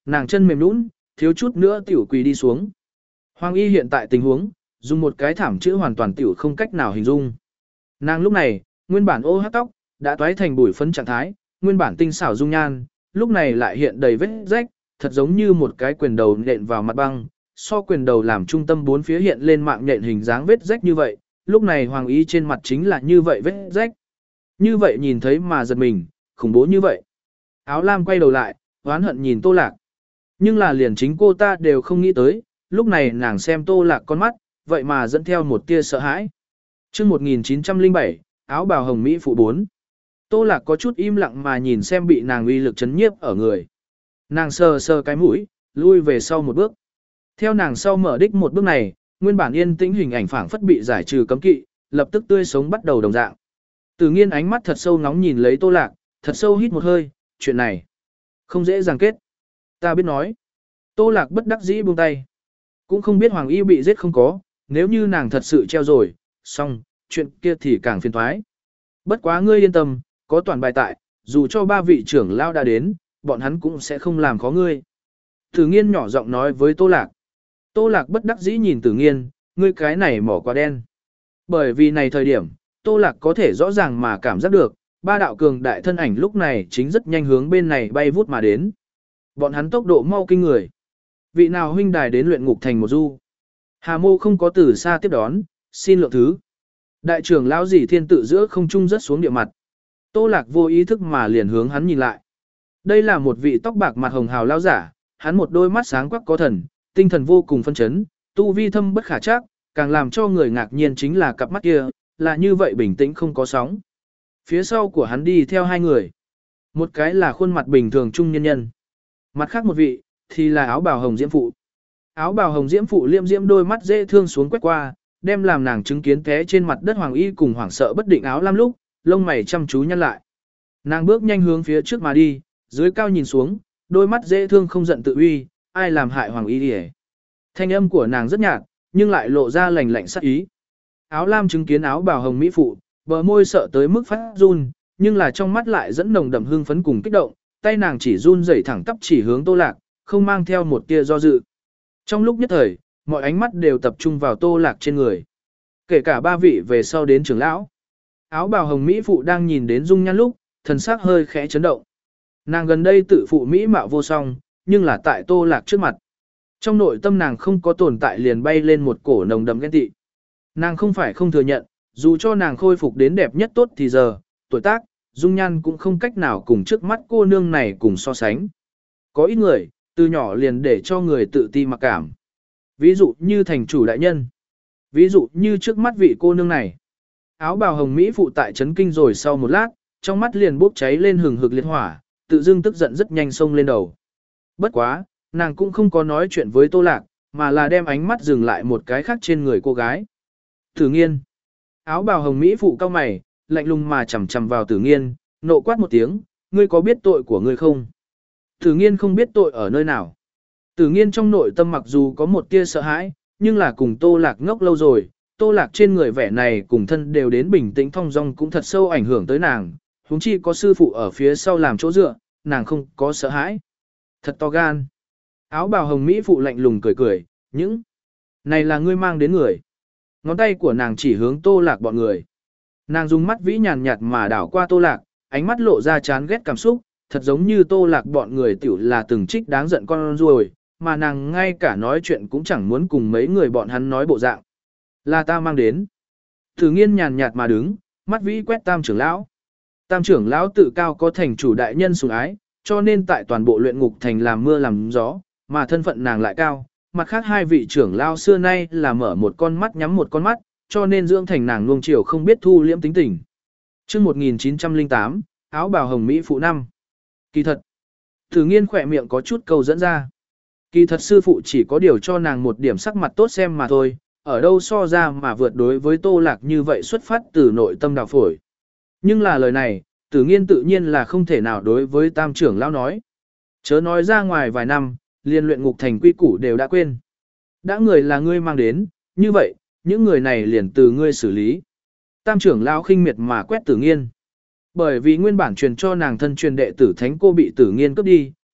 nàng chân mềm nhũn, thiếu chút nữa tiểu quỳ đi xuống. Hoàng Y hiện tại tình huống, dùng một cái thảm chữ hoàn toàn tiểu không cách nào hình dung. Nàng lúc này, nguyên bản ô hát tóc, đã toái thành bụi phấn trạng thái, nguyên bản tinh xảo dung nhan, lúc này lại hiện đầy vết rách, thật giống như một cái quyền đầu nện vào mặt băng, so quyền đầu làm trung tâm bốn phía hiện lên mạng nhện hình dáng vết rách như vậy, lúc này Hoàng Y trên mặt chính là như vậy vết rách. Như vậy nhìn thấy mà giật mình, khủng bố như vậy. Áo lam quay đầu lại, oán hận nhìn Tô Lạc. Nhưng là liền chính cô ta đều không nghĩ tới, lúc này nàng xem Tô Lạc con mắt, vậy mà dẫn theo một tia sợ hãi. Chương một nghìn chín trăm lẻ bảy, áo bào hồng Mỹ phụ bốn. Tô Lạc có chút im lặng mà nhìn xem bị nàng uy lực chấn nhiếp ở người. Nàng sờ sờ cái mũi, lui về sau một bước. Theo nàng sau mở đích một bước này, nguyên bản yên tĩnh hình ảnh phảng phất bị giải trừ cấm kỵ, lập tức tươi sống bắt đầu đồng dạng. Tử Nghiên ánh mắt thật sâu ngóng nhìn lấy Tô Lạc, thật sâu hít một hơi, chuyện này không dễ dàng kết. Ta biết nói. Tô Lạc bất đắc dĩ buông tay. Cũng không biết Hoàng Y bị giết không có, nếu như nàng thật sự treo rồi, xong, chuyện kia thì càng phiền toái. Bất quá ngươi yên tâm, có toàn bài tại, dù cho ba vị trưởng lao đã đến, bọn hắn cũng sẽ không làm khó ngươi. Tử Nghiên nhỏ giọng nói với Tô Lạc. Tô Lạc bất đắc dĩ nhìn Tử Nghiên, ngươi cái này mỏ quá đen. Bởi vì này thời điểm, Tô Lạc có thể rõ ràng mà cảm giác được, ba đạo cường đại thân ảnh lúc này chính rất nhanh hướng bên này bay vút mà đến. Bọn hắn tốc độ mau kinh người. Vị nào huynh đài đến luyện ngục thành một du. Hà Mô không có từ xa tiếp đón, xin lượng thứ. Đại trưởng lão dì thiên tự giữa không trung rất xuống địa mặt. Tô Lạc vô ý thức mà liền hướng hắn nhìn lại. Đây là một vị tóc bạc mặt hồng hào lão giả, hắn một đôi mắt sáng quắc có thần, tinh thần vô cùng phân chấn, tu vi thâm bất khả trắc, càng làm cho người ngạc nhiên chính là cặp mắt kia, là như vậy bình tĩnh không có sóng. Phía sau của hắn đi theo hai người. Một cái là khuôn mặt bình thường trung nhân nhân. Mặt khác một vị, thì là áo bào hồng diễm phụ. Áo bào hồng diễm phụ liêm diễm đôi mắt dễ thương xuống quét qua, đem làm nàng chứng kiến té trên mặt đất Hoàng Y cùng hoảng sợ bất định áo lam lúc, lông mày chăm chú nhăn lại. Nàng bước nhanh hướng phía trước mà đi, dưới cao nhìn xuống, đôi mắt dễ thương không giận tự uy, ai làm hại Hoàng Y đi. Thanh âm của nàng rất nhạt, nhưng lại lộ ra lạnh lạnh sắc ý. Áo lam chứng kiến áo bào hồng mỹ phụ, bờ môi sợ tới mức phát run, nhưng là trong mắt lại dẫn nồng đậm hương phấn cùng kích động, tay nàng chỉ run rẩy thẳng tắp chỉ hướng Tô Lạc, không mang theo một tia do dự. Trong lúc nhất thời, mọi ánh mắt đều tập trung vào Tô Lạc trên người. Kể cả ba vị về sau đến trưởng lão. Áo bào hồng mỹ phụ đang nhìn đến dung nhan lúc, thần sắc hơi khẽ chấn động. Nàng gần đây tự phụ mỹ mạo vô song, nhưng là tại Tô Lạc trước mặt. Trong nội tâm nàng không có tồn tại liền bay lên một cổ nồng đậm ghen tị. Nàng không phải không thừa nhận, dù cho nàng khôi phục đến đẹp nhất tốt thì giờ, tuổi tác, dung nhan cũng không cách nào cùng trước mắt cô nương này cùng so sánh. Có ít người, từ nhỏ liền để cho người tự ti mặc cảm. Ví dụ như thành chủ đại nhân. Ví dụ như trước mắt vị cô nương này. Áo bào hồng Mỹ phụ tại chấn kinh rồi sau một lát, trong mắt liền bốc cháy lên hừng hực liệt hỏa, tự dưng tức giận rất nhanh xông lên đầu. Bất quá, nàng cũng không có nói chuyện với Tô Lạc, mà là đem ánh mắt dừng lại một cái khác trên người cô gái. Tử Nghiên. Áo bào hồng Mỹ phụ cao mày, lạnh lùng mà chằm chằm vào Tử Nghiên, nộ quát một tiếng, ngươi có biết tội của ngươi không? Tử Nghiên không biết tội ở nơi nào. Tử Nghiên trong nội tâm mặc dù có một tia sợ hãi, nhưng là cùng Tô Lạc ngốc lâu rồi, Tô Lạc trên người vẻ này cùng thân đều đến bình tĩnh thong dong cũng thật sâu ảnh hưởng tới nàng, huống chi có sư phụ ở phía sau làm chỗ dựa, nàng không có sợ hãi. Thật to gan. Áo bào hồng Mỹ phụ lạnh lùng cười cười, những này là ngươi mang đến người. Ngón tay của nàng chỉ hướng Tô Lạc bọn người. Nàng dùng mắt vĩ nhàn nhạt mà đảo qua Tô Lạc, ánh mắt lộ ra chán ghét cảm xúc, thật giống như Tô Lạc bọn người tiểu là từng trích đáng giận con ruồi, mà nàng ngay cả nói chuyện cũng chẳng muốn cùng mấy người bọn hắn nói bộ dạng. Là ta mang đến. Tử Nghiên nhàn nhạt mà đứng, mắt vĩ quét Tam trưởng lão. Tam trưởng lão tự cao có thành chủ đại nhân sủng ái, cho nên tại toàn bộ luyện ngục thành làm mưa làm gió, mà thân phận nàng lại cao. Mặt khác hai vị trưởng lão xưa nay là mở một con mắt nhắm một con mắt, cho nên dưỡng thành nàng nuông chiều không biết thu liễm tính tình. Chương một nghìn chín trăm lẻ tám, áo bào hồng Mỹ phụ năm. Kỳ thật, Tử Nghiên khỏe miệng có chút câu dẫn ra. Kỳ thật sư phụ chỉ có điều cho nàng một điểm sắc mặt tốt xem mà thôi, ở đâu so ra mà vượt đối với Tô Lạc như vậy xuất phát từ nội tâm đào phổi. Nhưng là lời này, Tử Nghiên tự nhiên là không thể nào đối với Tam trưởng lão nói. Chớ nói ra ngoài vài năm, liên luyện ngục thành quy củ đều đã quên. Đã người là ngươi mang đến, như vậy, những người này liền từ ngươi xử lý. Tam trưởng lão khinh miệt mà quét Tử Nghiên. Bởi vì nguyên bản truyền cho nàng thân truyền đệ tử thánh cô bị Tử Nghiên cướp đi,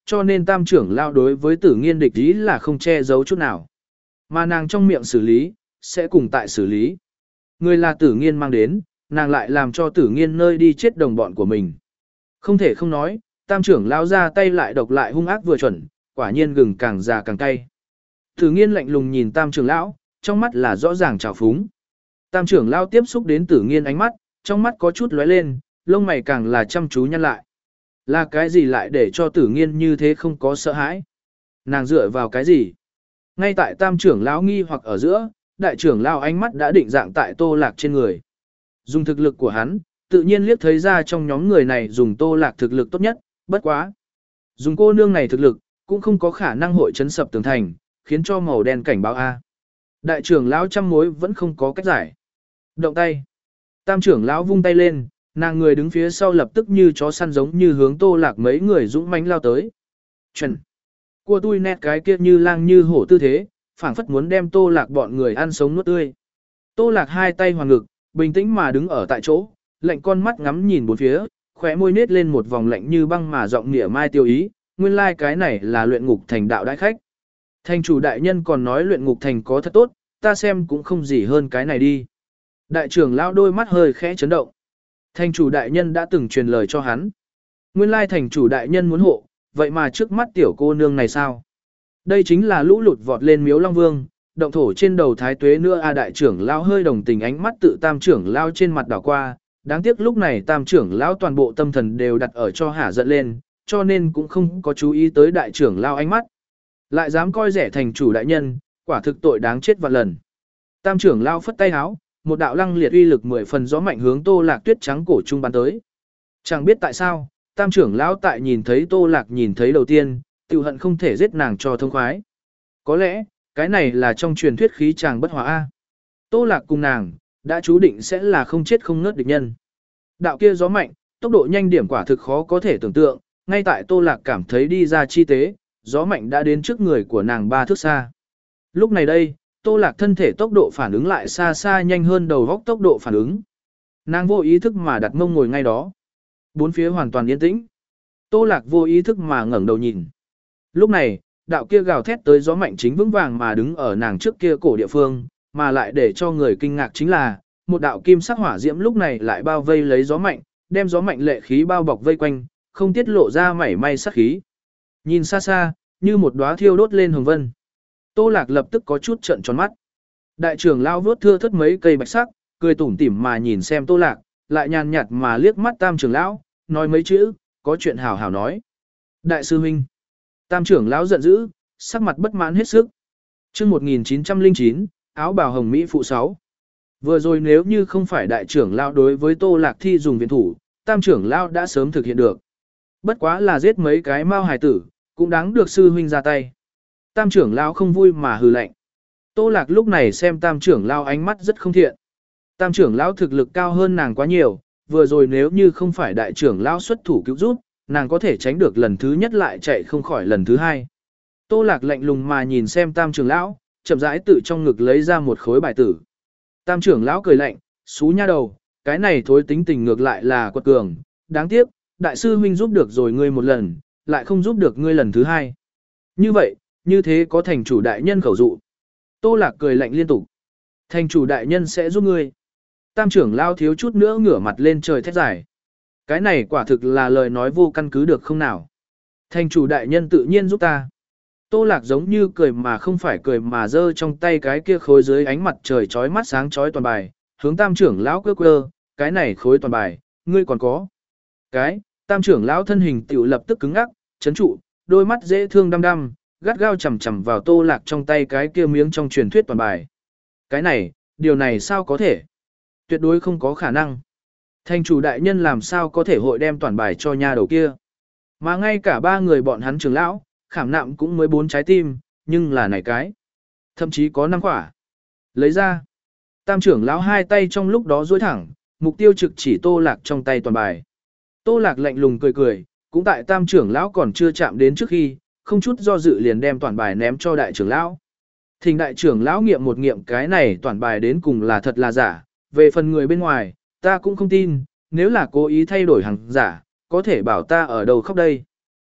cho nên tam trưởng lao đối với tử nghiên địch ý là không che giấu chút nào. Mà nàng trong miệng xử lý, sẽ cùng tại xử lý. Người là tử nghiên mang đến, nàng lại làm cho tử nghiên nơi đi chết đồng bọn của mình. Không thể không nói, tam trưởng lao ra tay lại độc lại hung ác vừa chuẩn, quả nhiên gừng càng già càng cay. Tử nghiên lạnh lùng nhìn tam trưởng lão, trong mắt là rõ ràng trào phúng. Tam trưởng lao tiếp xúc đến tử nghiên ánh mắt, trong mắt có chút lóe lên, lông mày càng là chăm chú nhăn lại. Là cái gì lại để cho tử nghiên như thế không có sợ hãi? Nàng dựa vào cái gì? Ngay tại tam trưởng lão nghi hoặc ở giữa, đại trưởng lão ánh mắt đã định dạng tại Tô Lạc trên người. Dùng thực lực của hắn, tự nhiên liếc thấy ra trong nhóm người này dùng Tô Lạc thực lực tốt nhất, bất quá. Dùng cô nương này thực lực, cũng không có khả năng hội chấn sập tường thành, khiến cho màu đen cảnh báo A. Đại trưởng lão trăm mối vẫn không có cách giải. Động tay. Tam trưởng lão vung tay lên, nàng người đứng phía sau lập tức như chó săn giống như hướng Tô Lạc mấy người dũng mãnh lao tới. Chuẩn. Của tôi nét cái kia như lang như hổ tư thế, phảng phất muốn đem Tô Lạc bọn người ăn sống nuốt tươi. Tô Lạc hai tay hoàn ngực, bình tĩnh mà đứng ở tại chỗ, lạnh con mắt ngắm nhìn bốn phía, khóe môi nết lên một vòng lạnh như băng mà giọng nghĩa mai tiêu ý, nguyên lai like cái này là luyện ngục thành đạo đại khách. Thành chủ đại nhân còn nói luyện ngục thành có thật tốt, ta xem cũng không gì hơn cái này đi. Đại trưởng lão đôi mắt hơi khẽ chấn động. Thành chủ đại nhân đã từng truyền lời cho hắn. Nguyên lai thành chủ đại nhân muốn hộ, vậy mà trước mắt tiểu cô nương này sao? Đây chính là lũ lụt vọt lên miếu Long Vương, động thổ trên đầu thái tuế nữa a đại trưởng lão hơi đồng tình ánh mắt tự tam trưởng lão trên mặt đảo qua, đáng tiếc lúc này tam trưởng lão toàn bộ tâm thần đều đặt ở cho hả giận lên, cho nên cũng không có chú ý tới đại trưởng lão ánh mắt. Lại dám coi rẻ thành chủ đại nhân, quả thực tội đáng chết vạn lần. Tam trưởng lão phất tay háo, một đạo lăng liệt uy lực mười phần gió mạnh hướng Tô Lạc tuyết trắng cổ trung bắn tới. Chẳng biết tại sao, tam trưởng lão tại nhìn thấy Tô Lạc nhìn thấy đầu tiên, tự hận không thể giết nàng cho thông khoái. Có lẽ, cái này là trong truyền thuyết khí chàng bất hòa A. Tô Lạc cùng nàng, đã chú định sẽ là không chết không ngớt địch nhân. Đạo kia gió mạnh, tốc độ nhanh điểm quả thực khó có thể tưởng tượng, ngay tại Tô Lạc cảm thấy đi ra chi tế, gió mạnh đã đến trước người của nàng ba thước xa. Lúc này đây, Tô Lạc thân thể tốc độ phản ứng lại xa xa nhanh hơn đầu góc tốc độ phản ứng. Nàng vô ý thức mà đặt mông ngồi ngay đó. Bốn phía hoàn toàn yên tĩnh. Tô Lạc vô ý thức mà ngẩng đầu nhìn. Lúc này, đạo kia gào thét tới gió mạnh chính vững vàng mà đứng ở nàng trước kia cổ địa phương, mà lại để cho người kinh ngạc chính là, một đạo kim sắc hỏa diễm lúc này lại bao vây lấy gió mạnh, đem gió mạnh lệ khí bao bọc vây quanh, không tiết lộ ra mảy may sắc khí. Nhìn xa xa, như một đóa thiêu đốt lên hồng vân. Tô Lạc lập tức có chút trợn tròn mắt. Đại trưởng lao vớt thưa thất mấy cây bạch sắc, cười tủm tỉm mà nhìn xem Tô Lạc, lại nhàn nhạt mà liếc mắt tam trưởng lão, nói mấy chữ, có chuyện hảo hảo nói. Đại sư huynh. Tam trưởng lão giận dữ, sắc mặt bất mãn hết sức. Chương một nghìn chín trăm lẻ chín, áo bào hồng mỹ phụ sáu. Vừa rồi nếu như không phải đại trưởng lão đối với Tô Lạc thi dùng viện thủ, tam trưởng lão đã sớm thực hiện được. Bất quá là giết mấy cái mao hài tử, cũng đáng được sư huynh ra tay. Tam trưởng lão không vui mà hừ lạnh. Tô Lạc lúc này xem tam trưởng lão ánh mắt rất không thiện. Tam trưởng lão thực lực cao hơn nàng quá nhiều, vừa rồi nếu như không phải đại trưởng lão xuất thủ cứu giúp, nàng có thể tránh được lần thứ nhất lại chạy không khỏi lần thứ hai. Tô Lạc lạnh lùng mà nhìn xem tam trưởng lão, chậm rãi tự trong ngực lấy ra một khối bài tử. Tam trưởng lão cười lạnh, xú nha đầu, cái này thối tính tình ngược lại là quật cường, đáng tiếc, đại sư huynh giúp được rồi ngươi một lần, lại không giúp được ngươi lần thứ hai. Như vậy, như thế có thành chủ đại nhân khẩu dụ. Tô Lạc cười lạnh liên tục. Thành chủ đại nhân sẽ giúp ngươi. Tam trưởng lao thiếu chút nữa ngửa mặt lên trời thét giải. Cái này quả thực là lời nói vô căn cứ được không nào. Thành chủ đại nhân tự nhiên giúp ta. Tô Lạc giống như cười mà không phải cười mà giơ trong tay cái kia khối dưới ánh mặt trời chói mắt sáng chói toàn bài, hướng tam trưởng lão quơ quơ, cái này khối toàn bài, ngươi còn có. Cái, tam trưởng lão thân hình tiểu lập tức cứng ngắc, chấn trụ, đôi mắt dễ thương đăm đăm, gắt gao chầm chầm vào Tô Lạc trong tay cái kia miếng trong truyền thuyết toàn bài. Cái này, điều này sao có thể? Tuyệt đối không có khả năng. Thành chủ đại nhân làm sao có thể hội đem toàn bài cho nha đầu kia. Mà ngay cả ba người bọn hắn trưởng lão, khảm nạm cũng mới bốn trái tim, nhưng là này cái. Thậm chí có năm quả. Lấy ra. Tam trưởng lão hai tay trong lúc đó duỗi thẳng, mục tiêu trực chỉ Tô Lạc trong tay toàn bài. Tô Lạc lạnh lùng cười cười, cũng tại tam trưởng lão còn chưa chạm đến trước khi, không chút do dự liền đem toàn bài ném cho đại trưởng lão. Thỉnh đại trưởng lão nghiệm một nghiệm cái này toàn bài đến cùng là thật là giả, về phần người bên ngoài, ta cũng không tin, nếu là cố ý thay đổi hàng giả, có thể bảo ta ở đâu khóc đây.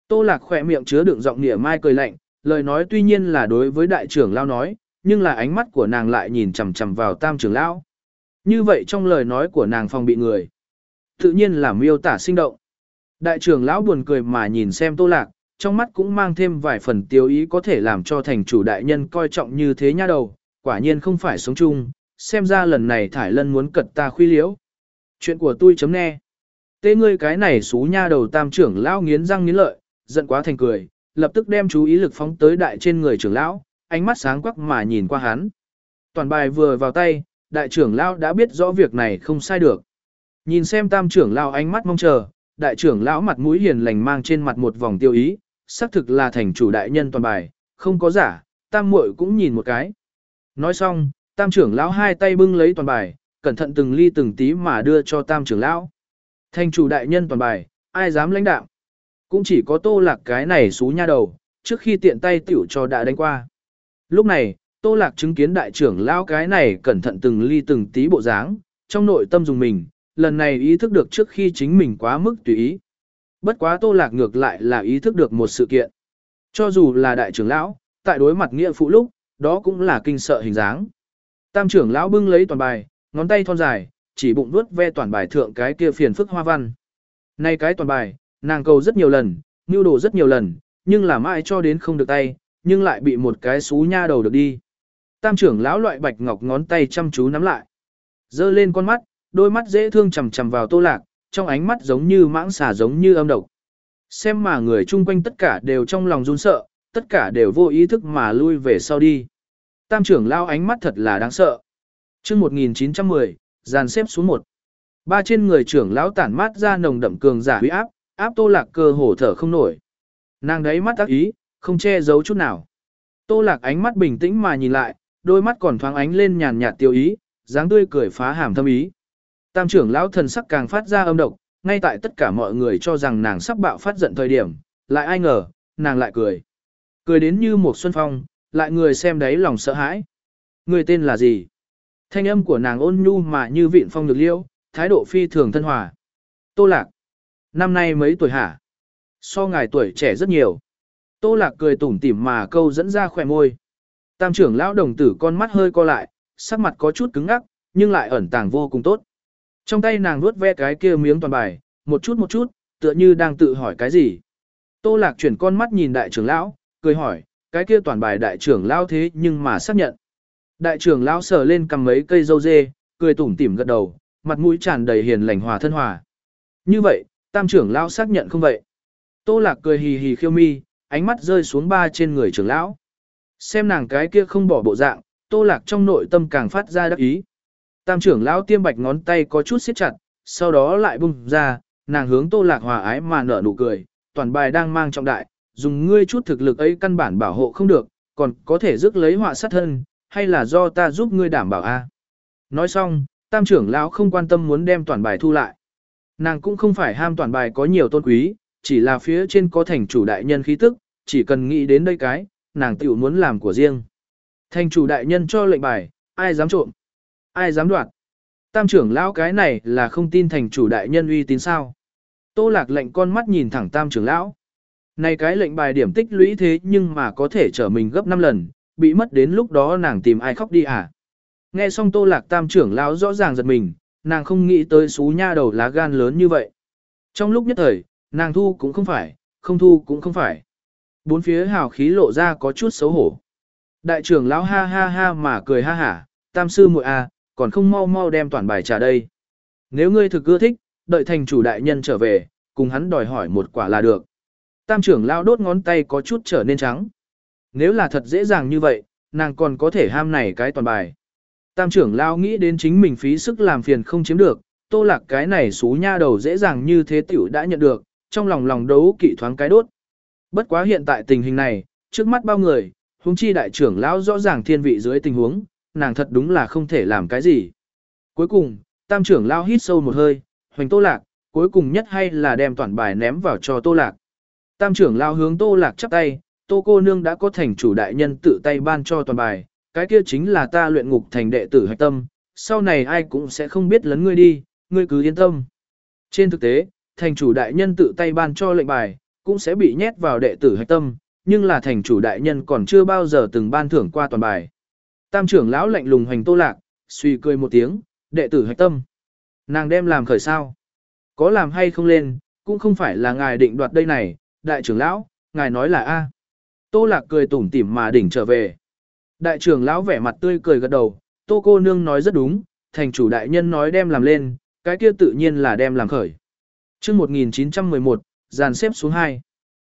Tô Lạc khỏe miệng chứa đựng giọng nịa mai cười lạnh, lời nói tuy nhiên là đối với đại trưởng lão nói, nhưng là ánh mắt của nàng lại nhìn chằm chằm vào tam trưởng lão. Như vậy trong lời nói của nàng phòng bị người, tự nhiên là miêu tả sinh động. Đại trưởng lão buồn cười mà nhìn xem Tô Lạc, trong mắt cũng mang thêm vài phần tiêu ý có thể làm cho thành chủ đại nhân coi trọng như thế nha đầu, quả nhiên không phải sống chung, xem ra lần này Thải Lân muốn cật ta khuy liễu. Chuyện của tôi chấm nghe. Tê ngươi cái này xú nha đầu tam trưởng lão nghiến răng nghiến lợi, giận quá thành cười, lập tức đem chú ý lực phóng tới đại trên người trưởng lão, ánh mắt sáng quắc mà nhìn qua hắn. Toàn bài vừa vào tay, đại trưởng lão đã biết rõ việc này không sai được. Nhìn xem tam trưởng lão ánh mắt mong chờ, đại trưởng lão mặt mũi hiền lành mang trên mặt một vòng tiêu ý, xác thực là thành chủ đại nhân toàn bài, không có giả, tam muội cũng nhìn một cái. Nói xong, tam trưởng lão hai tay bưng lấy toàn bài, cẩn thận từng ly từng tí mà đưa cho tam trưởng lão. Thành chủ đại nhân toàn bài, ai dám lãnh đạo? Cũng chỉ có Tô Lạc cái này xú nha đầu, trước khi tiện tay tiểu cho đã đánh qua. Lúc này, Tô Lạc chứng kiến đại trưởng lão cái này cẩn thận từng ly từng tí bộ dáng, trong nội tâm dùng mình, lần này ý thức được trước khi chính mình quá mức tùy ý. Bất quá Tô Lạc ngược lại là ý thức được một sự kiện. Cho dù là đại trưởng lão, tại đối mặt nghĩa phụ lúc, đó cũng là kinh sợ hình dáng. Tam trưởng lão bưng lấy toàn bài, ngón tay thon dài, chỉ bụng vuốt ve toàn bài thượng cái kia phiền phức hoa văn. Nay cái toàn bài, nàng cầu rất nhiều lần, nưu đồ rất nhiều lần, nhưng là mãi cho đến không được tay, nhưng lại bị một cái xú nha đầu được đi. Tam trưởng lão loại bạch ngọc ngón tay chăm chú nắm lại. Dơ lên con mắt, đôi mắt dễ thương chằm chằm vào Tô Lạc, trong ánh mắt giống như mãng xà giống như âm độc. Xem mà người chung quanh tất cả đều trong lòng run sợ, tất cả đều vô ý thức mà lui về sau đi. Tam trưởng lão ánh mắt thật là đáng sợ. Chương một nghìn chín trăm mười, dàn xếp xuống một. Ba trên người trưởng lão tản mát ra nồng đậm cường giả uy áp, áp Tô Lạc cơ hồ thở không nổi. Nàng đấy mắt ác ý, không che giấu chút nào. Tô Lạc ánh mắt bình tĩnh mà nhìn lại, đôi mắt còn thoáng ánh lên nhàn nhạt tiêu ý, dáng tươi cười phá hàm thâm ý. Tam trưởng lão thần sắc càng phát ra âm độc, ngay tại tất cả mọi người cho rằng nàng sắp bạo phát giận thời điểm, lại ai ngờ, nàng lại cười. Cười đến như một xuân phong, lại người xem đấy lòng sợ hãi. Người tên là gì? Thanh âm của nàng ôn nhu mà như vịn phong được liêu, thái độ phi thường thân hòa. Tô Lạc. Năm nay mấy tuổi hả? So ngài tuổi trẻ rất nhiều. Tô Lạc cười tủm tỉm mà câu dẫn ra khỏe môi. Tam trưởng lão đồng tử con mắt hơi co lại, sắc mặt có chút cứng ngắc, nhưng lại ẩn tàng vô cùng tốt. Trong tay nàng nuốt ve cái kia miếng toàn bài, một chút một chút, tựa như đang tự hỏi cái gì. Tô Lạc chuyển con mắt nhìn đại trưởng lão, cười hỏi, cái kia toàn bài đại trưởng lão thế nhưng mà xác nhận. Đại trưởng lão sờ lên cầm mấy cây dâu dê, cười tủm tỉm gật đầu, mặt mũi tràn đầy hiền lành hòa thân hòa. Như vậy, tam trưởng lão xác nhận không vậy? Tô Lạc cười hì hì khiêu mi, ánh mắt rơi xuống ba trên người trưởng lão. Xem nàng cái kia không bỏ bộ dạng, Tô Lạc trong nội tâm càng phát ra đắc ý. Tam trưởng lão tiêm bạch ngón tay có chút siết chặt, sau đó lại bung ra, nàng hướng Tô Lạc hòa ái mà nở nụ cười, toàn bài đang mang trọng đại, dùng ngươi chút thực lực ấy căn bản bảo hộ không được, còn có thể rước lấy họa sát thân, hay là do ta giúp ngươi đảm bảo a? Nói xong, tam trưởng lão không quan tâm muốn đem toàn bài thu lại. Nàng cũng không phải ham toàn bài có nhiều tôn quý, chỉ là phía trên có thành chủ đại nhân khí tức, chỉ cần nghĩ đến đây cái, nàng tiểu muốn làm của riêng. Thành chủ đại nhân cho lệnh bài, ai dám trộm, ai dám đoạt. Tam trưởng lão cái này là không tin thành chủ đại nhân uy tín sao. Tô Lạc lệnh con mắt nhìn thẳng tam trưởng lão. Này cái lệnh bài điểm tích lũy thế nhưng mà có thể trở mình gấp năm lần, bị mất đến lúc đó nàng tìm ai khóc đi à. Nghe xong Tô Lạc tam trưởng lão rõ ràng giật mình, nàng không nghĩ tới xú nha đầu lá gan lớn như vậy. Trong lúc nhất thời, nàng thu cũng không phải, không thu cũng không phải. Bốn phía hào khí lộ ra có chút xấu hổ. Đại trưởng lão ha ha ha mà cười ha hả, tam sư muội à, còn không mau mau đem toàn bài trả đây. Nếu ngươi thực ưa thích, đợi thành chủ đại nhân trở về, cùng hắn đòi hỏi một quả là được. Tam trưởng lão đốt ngón tay có chút trở nên trắng. Nếu là thật dễ dàng như vậy, nàng còn có thể ham này cái toàn bài. Tam trưởng lão nghĩ đến chính mình phí sức làm phiền không chiếm được, Tô Lạc cái này xú nha đầu dễ dàng như thế tiểu đã nhận được, trong lòng lòng đấu kỵ thoáng cái đốt. Bất quá hiện tại tình hình này, trước mắt bao người, huống chi đại trưởng lão rõ ràng thiên vị dưới tình huống, nàng thật đúng là không thể làm cái gì. Cuối cùng, tam trưởng lão hít sâu một hơi, hoành Tô Lạc, cuối cùng nhất hay là đem toàn bài ném vào cho Tô Lạc. Tam trưởng lão hướng Tô Lạc chắp tay, Tô cô nương đã có thành chủ đại nhân tự tay ban cho toàn bài, cái kia chính là ta luyện ngục thành đệ tử hạch tâm, sau này ai cũng sẽ không biết lấn ngươi đi, ngươi cứ yên tâm. Trên thực tế, thành chủ đại nhân tự tay ban cho lệnh bài, cũng sẽ bị nhét vào đệ tử hạch tâm, nhưng là thành chủ đại nhân còn chưa bao giờ từng ban thưởng qua toàn bài. Tam trưởng lão lạnh lùng hoành Tô Lạc, suy cười một tiếng, đệ tử hạch tâm. Nàng đem làm khởi sao? Có làm hay không lên, cũng không phải là ngài định đoạt đây này, đại trưởng lão, ngài nói là A. Tô Lạc cười tủm tỉm mà đỉnh trở về. Đại trưởng lão vẻ mặt tươi cười gật đầu, Tô cô nương nói rất đúng, thành chủ đại nhân nói đem làm lên, cái kia tự nhiên là đem làm khởi. Chương một nghìn chín trăm mười một, dàn xếp xuống hai.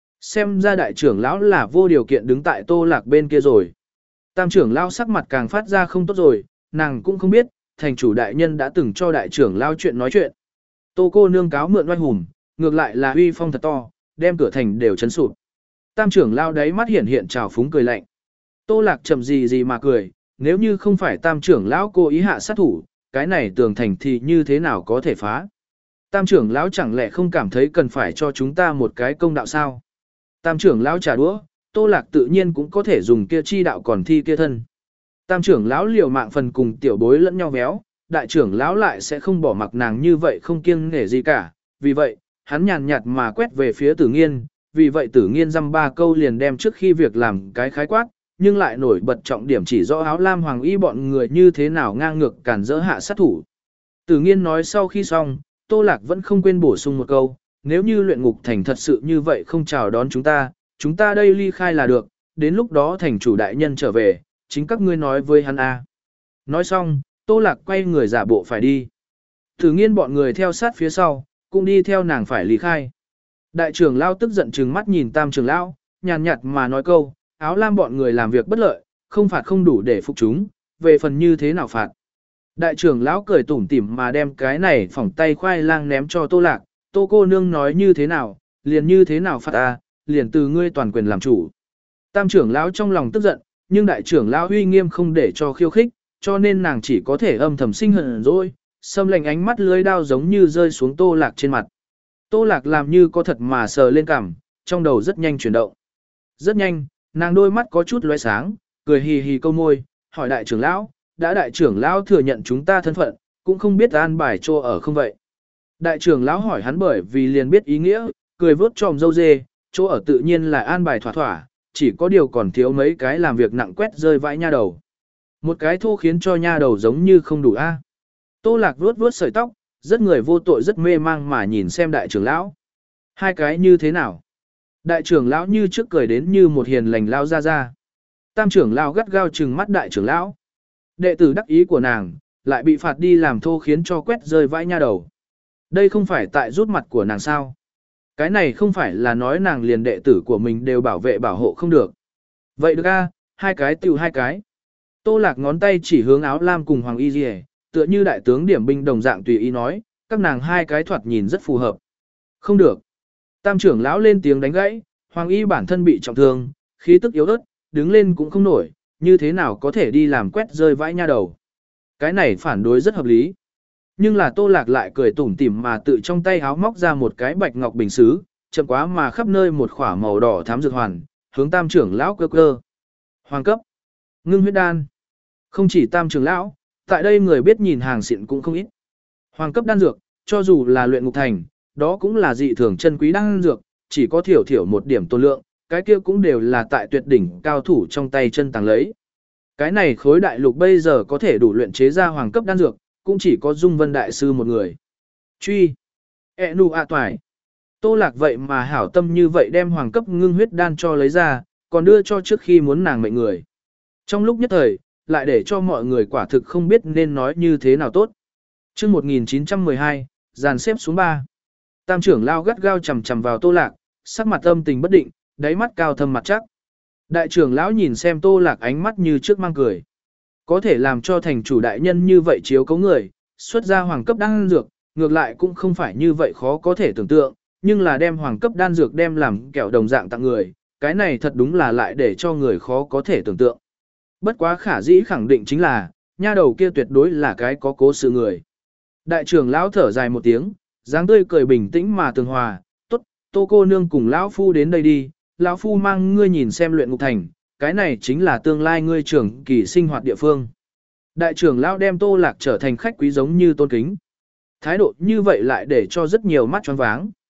Xem ra đại trưởng lão là vô điều kiện đứng tại Tô Lạc bên kia rồi. Tam trưởng lão sắc mặt càng phát ra không tốt rồi, nàng cũng không biết, thành chủ đại nhân đã từng cho đại trưởng lão chuyện nói chuyện. Tô cô nương cáo mượn oai hùng, ngược lại là uy phong thật to, đem cửa thành đều chấn sụp. Tam trưởng lão đáy mắt hiện hiện trào phúng cười lạnh. Tô Lạc chậm gì gì mà cười, nếu như không phải tam trưởng lão cố ý hạ sát thủ, cái này tường thành thì như thế nào có thể phá. Tam trưởng lão chẳng lẽ không cảm thấy cần phải cho chúng ta một cái công đạo sao? Tam trưởng lão trả đũa, Tô Lạc tự nhiên cũng có thể dùng kia chi đạo còn thi kia thân. Tam trưởng lão liều mạng phần cùng tiểu bối lẫn nhau véo, đại trưởng lão lại sẽ không bỏ mặc nàng như vậy không kiêng nể gì cả. Vì vậy, hắn nhàn nhạt mà quét về phía Tử Nghiên, vì vậy Tử Nghiên dăm ba câu liền đem trước khi việc làm cái khái quát, nhưng lại nổi bật trọng điểm chỉ rõ áo lam hoàng y bọn người như thế nào ngang ngược cản dỡ hạ sát thủ. Tử Nghiên nói sau khi xong, Tô Lạc vẫn không quên bổ sung một câu, nếu như luyện ngục thành thật sự như vậy không chào đón chúng ta, chúng ta đây ly khai là được, đến lúc đó thành chủ đại nhân trở về, chính các ngươi nói với hắn a. Nói xong, Tô Lạc quay người giả bộ phải đi. Tử Nghiên bọn người theo sát phía sau, cũng đi theo nàng phải ly khai. Đại trưởng lão tức giận trừng mắt nhìn tam trưởng lão, nhàn nhạt mà nói câu, áo lam bọn người làm việc bất lợi, không phạt không đủ để phục chúng, về phần như thế nào phạt. Đại trưởng lão cười tủm tỉm mà đem cái này phỏng tay khoai lang ném cho Tô Lạc, Tô cô nương nói như thế nào, liền như thế nào phạt a, liền từ ngươi toàn quyền làm chủ. Tam trưởng lão trong lòng tức giận, nhưng đại trưởng lão uy nghiêm không để cho khiêu khích, cho nên nàng chỉ có thể âm thầm sinh hận rồi, xâm lệnh ánh mắt lưới đao giống như rơi xuống Tô Lạc trên mặt. Tô Lạc làm như có thật mà sờ lên cằm, trong đầu rất nhanh chuyển động. Rất nhanh, nàng đôi mắt có chút lóe sáng, cười hì hì câu môi, hỏi đại trưởng lão, đã đại trưởng lão thừa nhận chúng ta thân phận, cũng không biết an bài chỗ ở không vậy. Đại trưởng lão hỏi hắn bởi vì liền biết ý nghĩa, cười vớt tròm dâu dê, chỗ ở tự nhiên là an bài thỏa thỏa, chỉ có điều còn thiếu mấy cái làm việc nặng quét rơi vãi nha đầu. Một cái thô khiến cho nha đầu giống như không đủ a. Tô Lạc vuốt vuốt sợi tóc, rất người vô tội rất mê mang mà nhìn xem đại trưởng lão. Hai cái như thế nào? Đại trưởng lão như trước cười đến như một hiền lành lao ra ra. Tam trưởng lão gắt gao trừng mắt đại trưởng lão. Đệ tử đắc ý của nàng, lại bị phạt đi làm thô khiến cho quét rơi vãi nha đầu. Đây không phải tại rút mặt của nàng sao? Cái này không phải là nói nàng liền đệ tử của mình đều bảo vệ bảo hộ không được. Vậy được a, hai cái tiêu hai cái. Tô Lạc ngón tay chỉ hướng áo lam cùng Hoàng Y Diệ, tựa như đại tướng điểm binh đồng dạng tùy ý nói, các nàng hai cái thoạt nhìn rất phù hợp. Không được. Tam trưởng lão lên tiếng đánh gãy, Hoàng Y bản thân bị trọng thương, khí tức yếu ớt, đứng lên cũng không nổi, như thế nào có thể đi làm quét rơi vãi nha đầu. Cái này phản đối rất hợp lý. Nhưng là Tô Lạc lại cười tủm tỉm mà tự trong tay háo móc ra một cái bạch ngọc bình sứ, chậm quá mà khắp nơi một khỏa màu đỏ thám dược hoàn, hướng tam trưởng lão cơ cơ. Hoàng cấp. Ngưng huyết đan. Không chỉ tam trưởng lão, tại đây người biết nhìn hàng xịn cũng không ít. Hoàng cấp đan dược, cho dù là luyện ngục thành, đó cũng là dị thường chân quý đan dược, chỉ có thiểu thiểu một điểm tôn lượng, cái kia cũng đều là tại tuyệt đỉnh cao thủ trong tay chân tàng lấy. Cái này khối đại lục bây giờ có thể đủ luyện chế ra hoàng cấp đan dược, cũng chỉ có Dung Vân Đại Sư một người. Truy. E nu a toài. Tô Lạc vậy mà hảo tâm như vậy đem hoàng cấp ngưng huyết đan cho lấy ra, còn đưa cho trước khi muốn nàng mệnh người. Trong lúc nhất thời, lại để cho mọi người quả thực không biết nên nói như thế nào tốt. Chương một nghìn chín trăm mười hai, dàn xếp xuống ba. Tam trưởng lao gắt gao chầm chầm vào Tô Lạc, sắc mặt âm tình bất định, đáy mắt cao thâm mặt chắc. Đại trưởng lão nhìn xem Tô Lạc ánh mắt như trước mang cười. Có thể làm cho thành chủ đại nhân như vậy chiếu cấu người, xuất ra hoàng cấp đan dược, ngược lại cũng không phải như vậy khó có thể tưởng tượng, nhưng là đem hoàng cấp đan dược đem làm kẹo đồng dạng tặng người, cái này thật đúng là lại để cho người khó có thể tưởng tượng. Bất quá khả dĩ khẳng định chính là, nha đầu kia tuyệt đối là cái có cố sự người. Đại trưởng lão thở dài một tiếng, dáng tươi cười bình tĩnh mà tường hòa, tốt, Tô cô nương cùng lão phu đến đây đi, lão phu mang ngươi nhìn xem luyện ngục thành, cái này chính là tương lai ngươi trưởng kỳ sinh hoạt địa phương. Đại trưởng lão đem Tô Lạc trở thành khách quý giống như tôn kính. Thái độ như vậy lại để cho rất nhiều mắt choáng váng.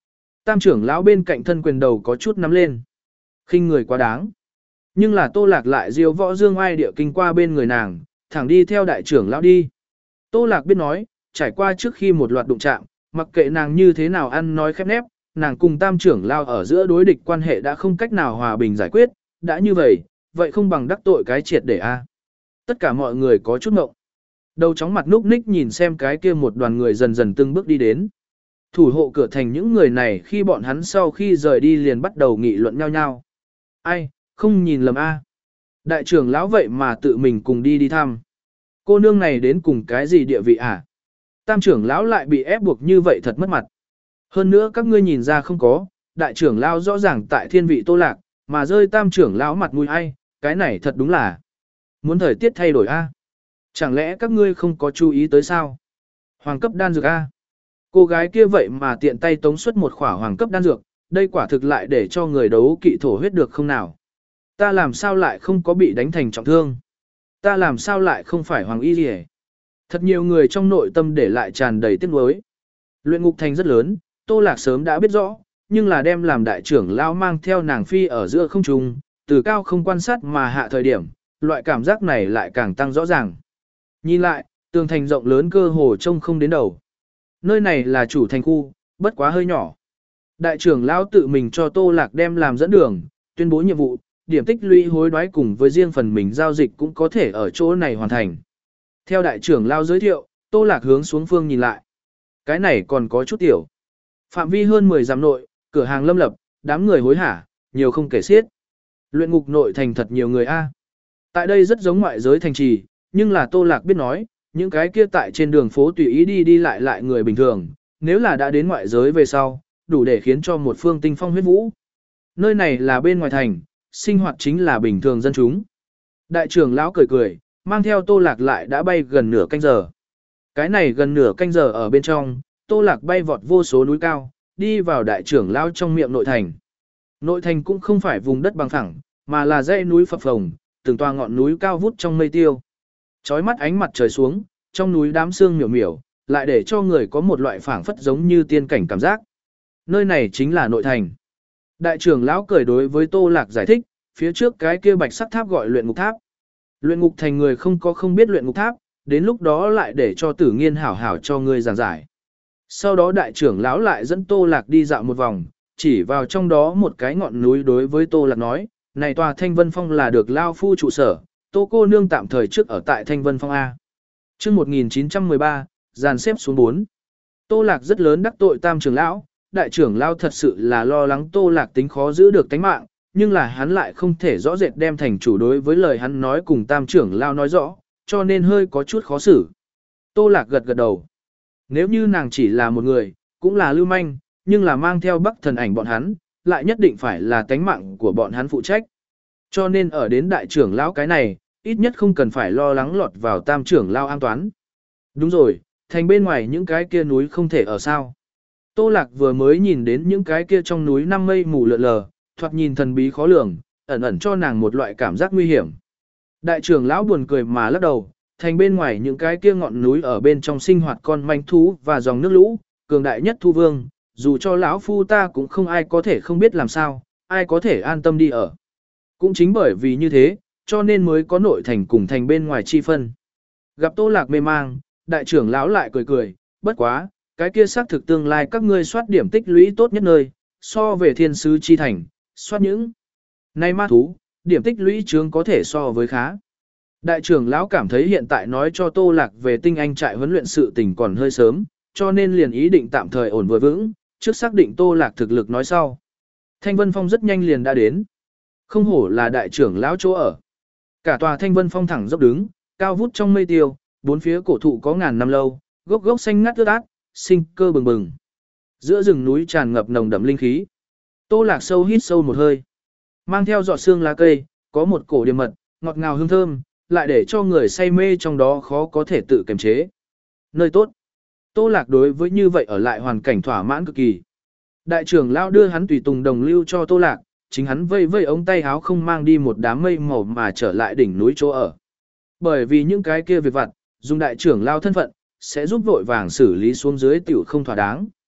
Tam trưởng lão bên cạnh thân quyền đầu có chút nắm lên. Khinh người quá đáng. Nhưng là Tô Lạc lại diêu võ dương ai địa kinh qua bên người nàng, thẳng đi theo đại trưởng lão đi. Tô Lạc biết nói, trải qua trước khi một loạt đụng chạm, mặc kệ nàng như thế nào ăn nói khép nép, nàng cùng tam trưởng lão ở giữa đối địch quan hệ đã không cách nào hòa bình giải quyết, đã như vậy, vậy không bằng đắc tội cái triệt để a. Tất cả mọi người có chút ngộng. Đầu chóng mặt núc ních nhìn xem cái kia một đoàn người dần dần từng bước đi đến. Thủ hộ cửa thành những người này khi bọn hắn sau khi rời đi liền bắt đầu nghị luận nhau nhau. Ai, không nhìn lầm a. Đại trưởng lão vậy mà tự mình cùng đi đi thăm. Cô nương này đến cùng cái gì địa vị à? Tam trưởng lão lại bị ép buộc như vậy thật mất mặt. Hơn nữa các ngươi nhìn ra không có, đại trưởng lão rõ ràng tại thiên vị Tô Lạc, mà rơi tam trưởng lão mặt mũi ai, cái này thật đúng là muốn thời tiết thay đổi a. Chẳng lẽ các ngươi không có chú ý tới sao? Hoàng cấp đan dược a. Cô gái kia vậy mà tiện tay tống xuất một khỏa hoàng cấp đan dược, đây quả thực lại để cho người đấu kỵ thổ huyết được không nào? Ta làm sao lại không có bị đánh thành trọng thương? Ta làm sao lại không phải hoàng y gì? Thật nhiều người trong nội tâm để lại tràn đầy tiếc nuối. Luyện ngục thành rất lớn, Tô Lạc sớm đã biết rõ, nhưng là đem làm đại trưởng lão mang theo nàng phi ở giữa không trung, từ cao không quan sát mà hạ thời điểm, loại cảm giác này lại càng tăng rõ ràng. Nhìn lại, tường thành rộng lớn cơ hồ trông không đến đầu. Nơi này là chủ thành khu, bất quá hơi nhỏ. Đại trưởng lão tự mình cho Tô Lạc đem làm dẫn đường, tuyên bố nhiệm vụ, điểm tích lũy hối đoái cùng với riêng phần mình giao dịch cũng có thể ở chỗ này hoàn thành. Theo đại trưởng lão giới thiệu, Tô Lạc hướng xuống phương nhìn lại. Cái này còn có chút tiểu. Phạm vi hơn mười dặm nội, cửa hàng lâm lập, đám người hối hả, nhiều không kể xiết. Luyện ngục nội thành thật nhiều người a. Tại đây rất giống ngoại giới thành trì, nhưng là Tô Lạc biết nói, những cái kia tại trên đường phố tùy ý đi đi lại lại người bình thường, nếu là đã đến ngoại giới về sau, đủ để khiến cho một phương tinh phong huyết vũ. Nơi này là bên ngoài thành, sinh hoạt chính là bình thường dân chúng. Đại trưởng lão cười cười, mang theo Tô Lạc lại đã bay gần nửa canh giờ. Cái này gần nửa canh giờ ở bên trong, Tô Lạc bay vọt vô số núi cao, đi vào đại trưởng lão trong miệng nội thành. Nội thành cũng không phải vùng đất bằng phẳng, mà là dãy núi phập phồng, từng tòa ngọn núi cao vút trong mây tiêu. Chói mắt ánh mặt trời xuống, trong núi đám sương miểu miểu, lại để cho người có một loại phảng phất giống như tiên cảnh cảm giác. Nơi này chính là nội thành. Đại trưởng lão cười đối với Tô Lạc giải thích, phía trước cái kia bạch sắc tháp gọi luyện ngục tháp. Luyện ngục thành người không có không biết luyện ngục tháp, đến lúc đó lại để cho Tử Nghiên hảo hảo cho ngươi giảng giải. Sau đó đại trưởng lão lại dẫn Tô Lạc đi dạo một vòng, chỉ vào trong đó một cái ngọn núi đối với Tô Lạc nói, này tòa Thanh Vân Phong là được lao phu trụ sở, Tô cô nương tạm thời trước ở tại Thanh Vân Phong A. Trước một nghìn chín trăm mười ba, dàn xếp xuống bốn. Tô Lạc rất lớn đắc tội tam trưởng lão, đại trưởng lão thật sự là lo lắng Tô Lạc tính khó giữ được tánh mạng, nhưng là hắn lại không thể rõ rệt đem thành chủ đối với lời hắn nói cùng tam trưởng lão nói rõ, cho nên hơi có chút khó xử. Tô Lạc gật gật đầu. Nếu như nàng chỉ là một người, cũng là lưu manh, nhưng là mang theo Bắc Thần Ảnh bọn hắn, lại nhất định phải là tánh mạng của bọn hắn phụ trách. Cho nên ở đến đại trưởng lão cái này, ít nhất không cần phải lo lắng lọt vào tam trưởng lão an toán. Đúng rồi, thành bên ngoài những cái kia núi không thể ở sao. Tô Lạc vừa mới nhìn đến những cái kia trong núi năm mây mù lượn lờ, thoạt nhìn thần bí khó lường, ẩn ẩn cho nàng một loại cảm giác nguy hiểm. Đại trưởng lão buồn cười mà lắc đầu, thành bên ngoài những cái kia ngọn núi ở bên trong sinh hoạt con manh thú và dòng nước lũ, cường đại nhất thu vương, dù cho lão phu ta cũng không ai có thể không biết làm sao, ai có thể an tâm đi ở. Cũng chính bởi vì như thế, cho nên mới có nội thành cùng thành bên ngoài chi phân. Gặp Tô Lạc mê mang, đại trưởng lão lại cười cười, bất quá, cái kia xác thực tương lai các ngươi soát điểm tích lũy tốt nhất nơi, so về thiên sứ chi thành, soát những nay ma thú, điểm tích lũy chướng có thể so với khá. Đại trưởng lão cảm thấy hiện tại nói cho Tô Lạc về tinh anh trại huấn luyện sự tình còn hơi sớm, cho nên liền ý định tạm thời ổn vừa vững, trước xác định Tô Lạc thực lực nói sau. Thanh Vân Phong rất nhanh liền đã đến. Không hổ là đại trưởng lão chỗ ở. Cả tòa Thanh Vân Phong thẳng dốc đứng, cao vút trong mây tiêu, bốn phía cổ thụ có ngàn năm lâu, gốc gốc xanh ngắt tươi át, sinh cơ bừng bừng. Giữa rừng núi tràn ngập nồng đậm linh khí. Tô Lạc sâu hít sâu một hơi. Mang theo giọt xương lá cây, có một cổ điềm mật, ngọt ngào hương thơm, lại để cho người say mê trong đó khó có thể tự kiềm chế. Nơi tốt. Tô Lạc đối với như vậy ở lại hoàn cảnh thỏa mãn cực kỳ. Đại trưởng lão đưa hắn tùy tùng đồng lưu cho Tô Lạc, chính hắn vây vây ống tay áo không mang đi một đám mây màu mà trở lại đỉnh núi chỗ ở. Bởi vì những cái kia việc vặt, dùng đại trưởng lão thân phận, sẽ giúp vội vàng xử lý xuống dưới tiểu không thỏa đáng.